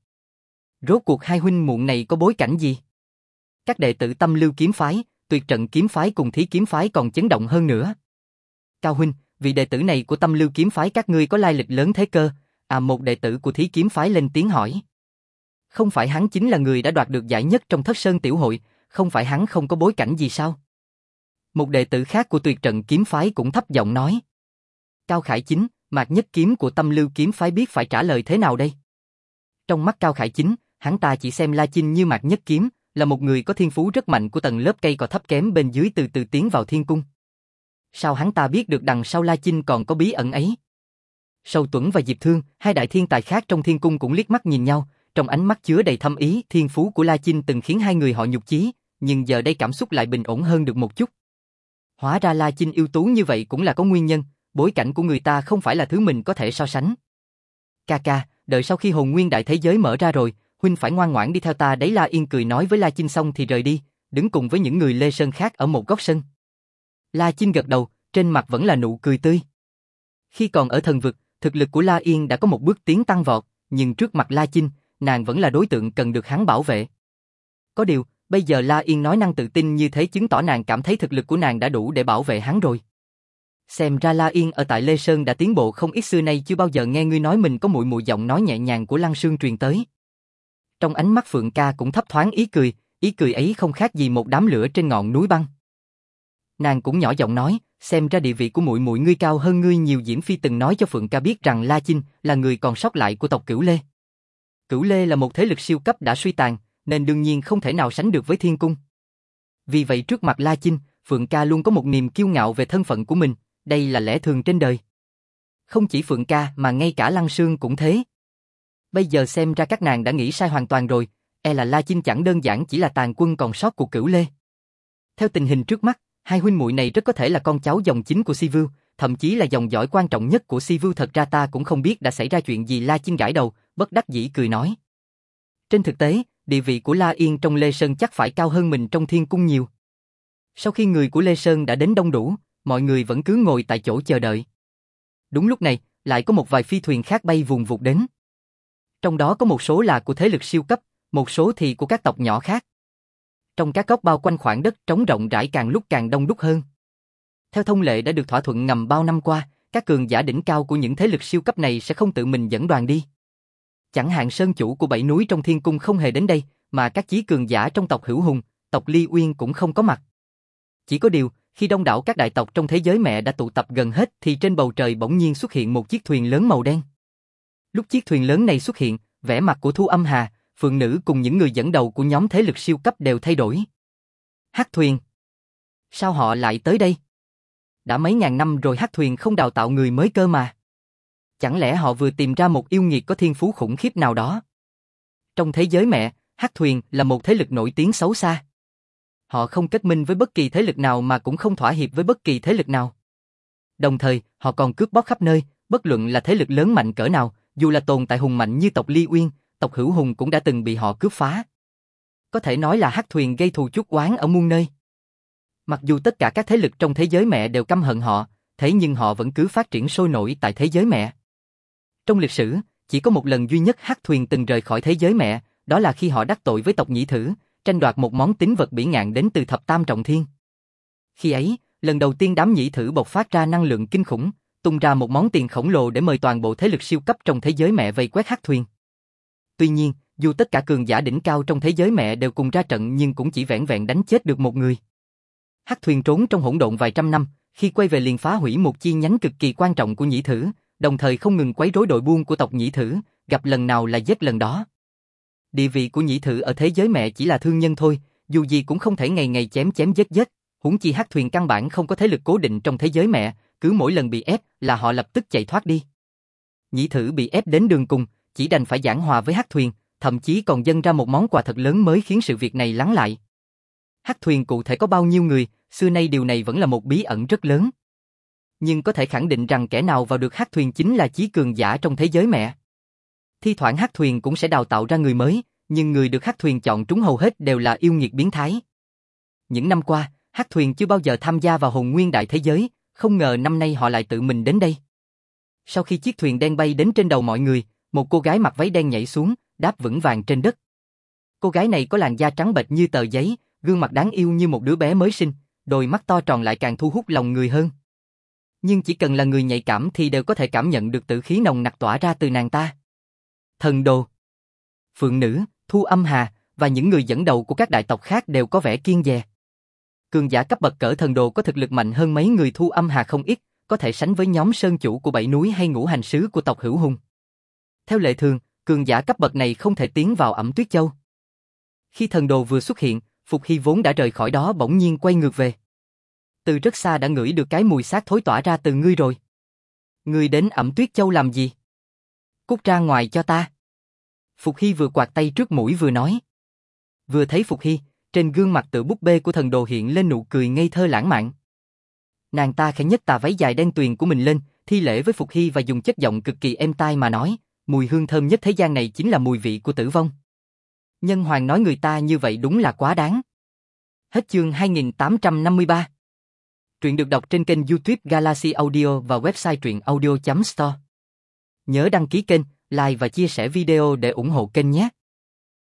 Rốt cuộc hai huynh muội này có bối cảnh gì? Các đệ tử Tâm Lưu kiếm phái, Tuyệt Trận kiếm phái cùng Thí kiếm phái còn chấn động hơn nữa. Cao huynh, vị đệ tử này của Tâm Lưu kiếm phái các ngươi có lai lịch lớn thế cơ? Một đệ tử của Thí kiếm phái lên tiếng hỏi. Không phải hắn chính là người đã đoạt được giải nhất trong Thất Sơn tiểu hội, không phải hắn không có bối cảnh gì sao? Một đệ tử khác của Tuyệt Trận kiếm phái cũng thấp giọng nói. Cao Khải Chính, Mạc Nhất Kiếm của Tâm Lưu kiếm phái biết phải trả lời thế nào đây? Trong mắt Cao Khải Chính, hắn ta chỉ xem La Chinh như Mạc Nhất Kiếm, là một người có thiên phú rất mạnh của tầng lớp cây cò thấp kém bên dưới từ từ tiến vào thiên cung. Sao hắn ta biết được đằng sau La Chinh còn có bí ẩn ấy? Sầu Tuấn và Diệp Thương, hai đại thiên tài khác trong thiên cung cũng liếc mắt nhìn nhau, trong ánh mắt chứa đầy thâm ý. Thiên phú của La Chinh từng khiến hai người họ nhục chí, nhưng giờ đây cảm xúc lại bình ổn hơn được một chút. Hóa ra La Chinh ưu tú như vậy cũng là có nguyên nhân, bối cảnh của người ta không phải là thứ mình có thể so sánh. Ca, đợi sau khi hồn nguyên đại thế giới mở ra rồi, huynh phải ngoan ngoãn đi theo ta đấy. La Yên cười nói với La Chinh xong thì rời đi, đứng cùng với những người Lê Sơn khác ở một góc sân. La Chinh gật đầu, trên mặt vẫn là nụ cười tươi. Khi còn ở thần vực, thực lực của La Yên đã có một bước tiến tăng vọt, nhưng trước mặt La Chinh, nàng vẫn là đối tượng cần được hắn bảo vệ. Có điều, bây giờ La Yên nói năng tự tin như thế chứng tỏ nàng cảm thấy thực lực của nàng đã đủ để bảo vệ hắn rồi. Xem ra La Yên ở tại Lê Sơn đã tiến bộ không ít, xưa nay chưa bao giờ nghe ngươi nói mình có muội muội. Giọng nói nhẹ nhàng của Lăng Sương truyền tới. Trong ánh mắt Phượng Ca cũng thấp thoáng ý cười ấy không khác gì một đám lửa trên ngọn núi băng. Nàng cũng nhỏ giọng nói, xem ra địa vị của muội muội ngươi cao hơn ngươi nhiều. Diễm Phi từng nói cho Phượng Ca biết rằng La Chinh là người còn sót lại của tộc Cửu Lê. Cửu Lê là một thế lực siêu cấp đã suy tàn, nên đương nhiên không thể nào sánh được với Thiên Cung. Vì vậy trước mặt La Chinh, Phượng Ca luôn có một niềm kiêu ngạo về thân phận của mình, đây là lẽ thường trên đời. Không chỉ Phượng Ca mà ngay cả Lăng Sương cũng thế. Bây giờ xem ra các nàng đã nghĩ sai hoàn toàn rồi, e là La Chinh chẳng đơn giản chỉ là tàn quân còn sót của Cửu Lê. Theo tình hình trước mắt, hai huynh muội này rất có thể là con cháu dòng chính của Si Vưu, thậm chí là dòng dõi quan trọng nhất của Si Vưu. Thật ra ta cũng không biết đã xảy ra chuyện gì. La Chinh gãi đầu, bất đắc dĩ cười nói. Trên thực tế, địa vị của La Yên trong Lê Sơn chắc phải cao hơn mình trong Thiên Cung nhiều. Sau khi người của Lê Sơn đã đến đông đủ, mọi người vẫn cứ ngồi tại chỗ chờ đợi. Đúng lúc này, lại có một vài phi thuyền khác bay vùn vụt đến. Trong đó có một số là của thế lực siêu cấp, một số thì của các tộc nhỏ khác. Trong các góc bao quanh khoảng đất trống rộng rãi càng lúc càng đông đúc hơn. Theo thông lệ đã được thỏa thuận ngầm bao năm qua, các cường giả đỉnh cao của những thế lực siêu cấp này sẽ không tự mình dẫn đoàn đi. Chẳng hạn Sơn chủ của 7 núi trong Thiên Cung không hề đến đây, mà các chí cường giả trong tộc Hữu Hùng, tộc Ly Uyên cũng không có mặt. Chỉ có điều, khi đông đảo các đại tộc trong thế giới mẹ đã tụ tập gần hết thì trên bầu trời bỗng nhiên xuất hiện một chiếc thuyền lớn màu đen. Lúc chiếc thuyền lớn này xuất hiện, vẻ mặt của Thu Âm Hà, Phượng Nữ cùng những người dẫn đầu của nhóm thế lực siêu cấp đều thay đổi. Hắc thuyền. Sao họ lại tới đây? Đã mấy ngàn năm rồi Hắc thuyền không đào tạo người mới cơ mà. Chẳng lẽ họ vừa tìm ra một yêu nghiệt có thiên phú khủng khiếp nào đó? Trong thế giới mẹ, Hắc thuyền là một thế lực nổi tiếng xấu xa. Họ không kết minh với bất kỳ thế lực nào mà cũng không thỏa hiệp với bất kỳ thế lực nào. Đồng thời, họ còn cướp bóc khắp nơi, bất luận là thế lực lớn mạnh cỡ nào, dù là tồn tại hùng mạnh như tộc Ly Uyên, tộc Hữu Hùng cũng đã từng bị họ cướp phá. Có thể nói là Hắc thuyền gây thù chuốc oán ở muôn nơi. Mặc dù tất cả các thế lực trong thế giới mẹ đều căm hận họ, thế nhưng họ vẫn cứ phát triển sôi nổi tại thế giới mẹ. Trong lịch sử, chỉ có một lần duy nhất Hắc thuyền từng rời khỏi thế giới mẹ, đó là khi họ đắc tội với tộc Nhĩ Thử, tranh đoạt một món tín vật bỉ ngạn đến từ Thập Tam Trọng Thiên. Khi ấy, lần đầu tiên đám Nhĩ Thử bộc phát ra năng lượng kinh khủng, tung ra một món tiền khổng lồ để mời toàn bộ thế lực siêu cấp trong thế giới mẹ vây quét Hắc thuyền. Tuy nhiên, dù tất cả cường giả đỉnh cao trong thế giới mẹ đều cùng ra trận nhưng cũng chỉ vẻn vẹn đánh chết được một người. Hắc thuyền trốn trong hỗn độn vài trăm năm, khi quay về liền phá hủy một chi nhánh cực kỳ quan trọng của Nhĩ Thử, đồng thời không ngừng quấy rối đội buôn của tộc Nhĩ Thử, gặp lần nào là giết lần đó. Địa vị của Nhĩ Thử ở thế giới mẹ chỉ là thương nhân thôi, dù gì cũng không thể ngày ngày chém chém giết giết, huống chi Hắc thuyền căn bản không có thế lực cố định trong thế giới mẹ, cứ mỗi lần bị ép là họ lập tức chạy thoát đi. Nhĩ Thử bị ép đến đường cùng, chỉ đành phải giảng hòa với Hắc thuyền, thậm chí còn dâng ra một món quà thật lớn mới khiến sự việc này lắng lại. Hắc thuyền cụ thể có bao nhiêu người, xưa nay điều này vẫn là một bí ẩn rất lớn. Nhưng có thể khẳng định rằng kẻ nào vào được Hắc thuyền chính là chí cường giả trong thế giới mẹ. Thi thoảng Hắc thuyền cũng sẽ đào tạo ra người mới, nhưng người được Hắc thuyền chọn trúng hầu hết đều là yêu nghiệt biến thái. Những năm qua, Hắc thuyền chưa bao giờ tham gia vào hồn nguyên đại thế giới, không ngờ năm nay họ lại tự mình đến đây. Sau khi chiếc thuyền đen bay đến trên đầu mọi người, một cô gái mặc váy đen nhảy xuống, đáp vững vàng trên đất. Cô gái này có làn da trắng bệch như tờ giấy, gương mặt đáng yêu như một đứa bé mới sinh, đôi mắt to tròn lại càng thu hút lòng người hơn. Nhưng chỉ cần là người nhạy cảm thì đều có thể cảm nhận được tử khí nồng nặc tỏa ra từ nàng ta. Thần Đồ, Phượng Nữ, Thu Âm Hà và những người dẫn đầu của các đại tộc khác đều có vẻ kiêng dè. Cường giả cấp bậc cỡ Thần Đồ có thực lực mạnh hơn mấy người Thu Âm Hà không ít, có thể sánh với nhóm sơn chủ của Bảy Núi hay ngũ hành sứ của tộc Hữu Hùng. Theo lệ thường, cường giả cấp bậc này không thể tiến vào Ẩm Tuyết Châu. Khi thần đồ vừa xuất hiện, Phục Hy vốn đã rời khỏi đó bỗng nhiên quay ngược về. Từ rất xa đã ngửi được cái mùi xác thối tỏa ra từ ngươi rồi. Ngươi đến Ẩm Tuyết Châu làm gì? Cút ra ngoài cho ta. Phục Hy vừa quạt tay trước mũi vừa nói. Vừa thấy Phục Hy, trên gương mặt tựa búp bê của thần đồ hiện lên nụ cười ngây thơ lãng mạn. Nàng ta khẽ nhấc tà váy dài đen tuyền của mình lên, thi lễ với Phục Hy và dùng chất giọng cực kỳ êm tai mà nói, mùi hương thơm nhất thế gian này chính là mùi vị của tử vong. Nhân hoàng nói người ta như vậy đúng là quá đáng. Hết chương 2853. Truyện được đọc trên kênh YouTube Galaxy Audio và website truyệnaudio.store. Nhớ đăng ký kênh, like và chia sẻ video để ủng hộ kênh nhé.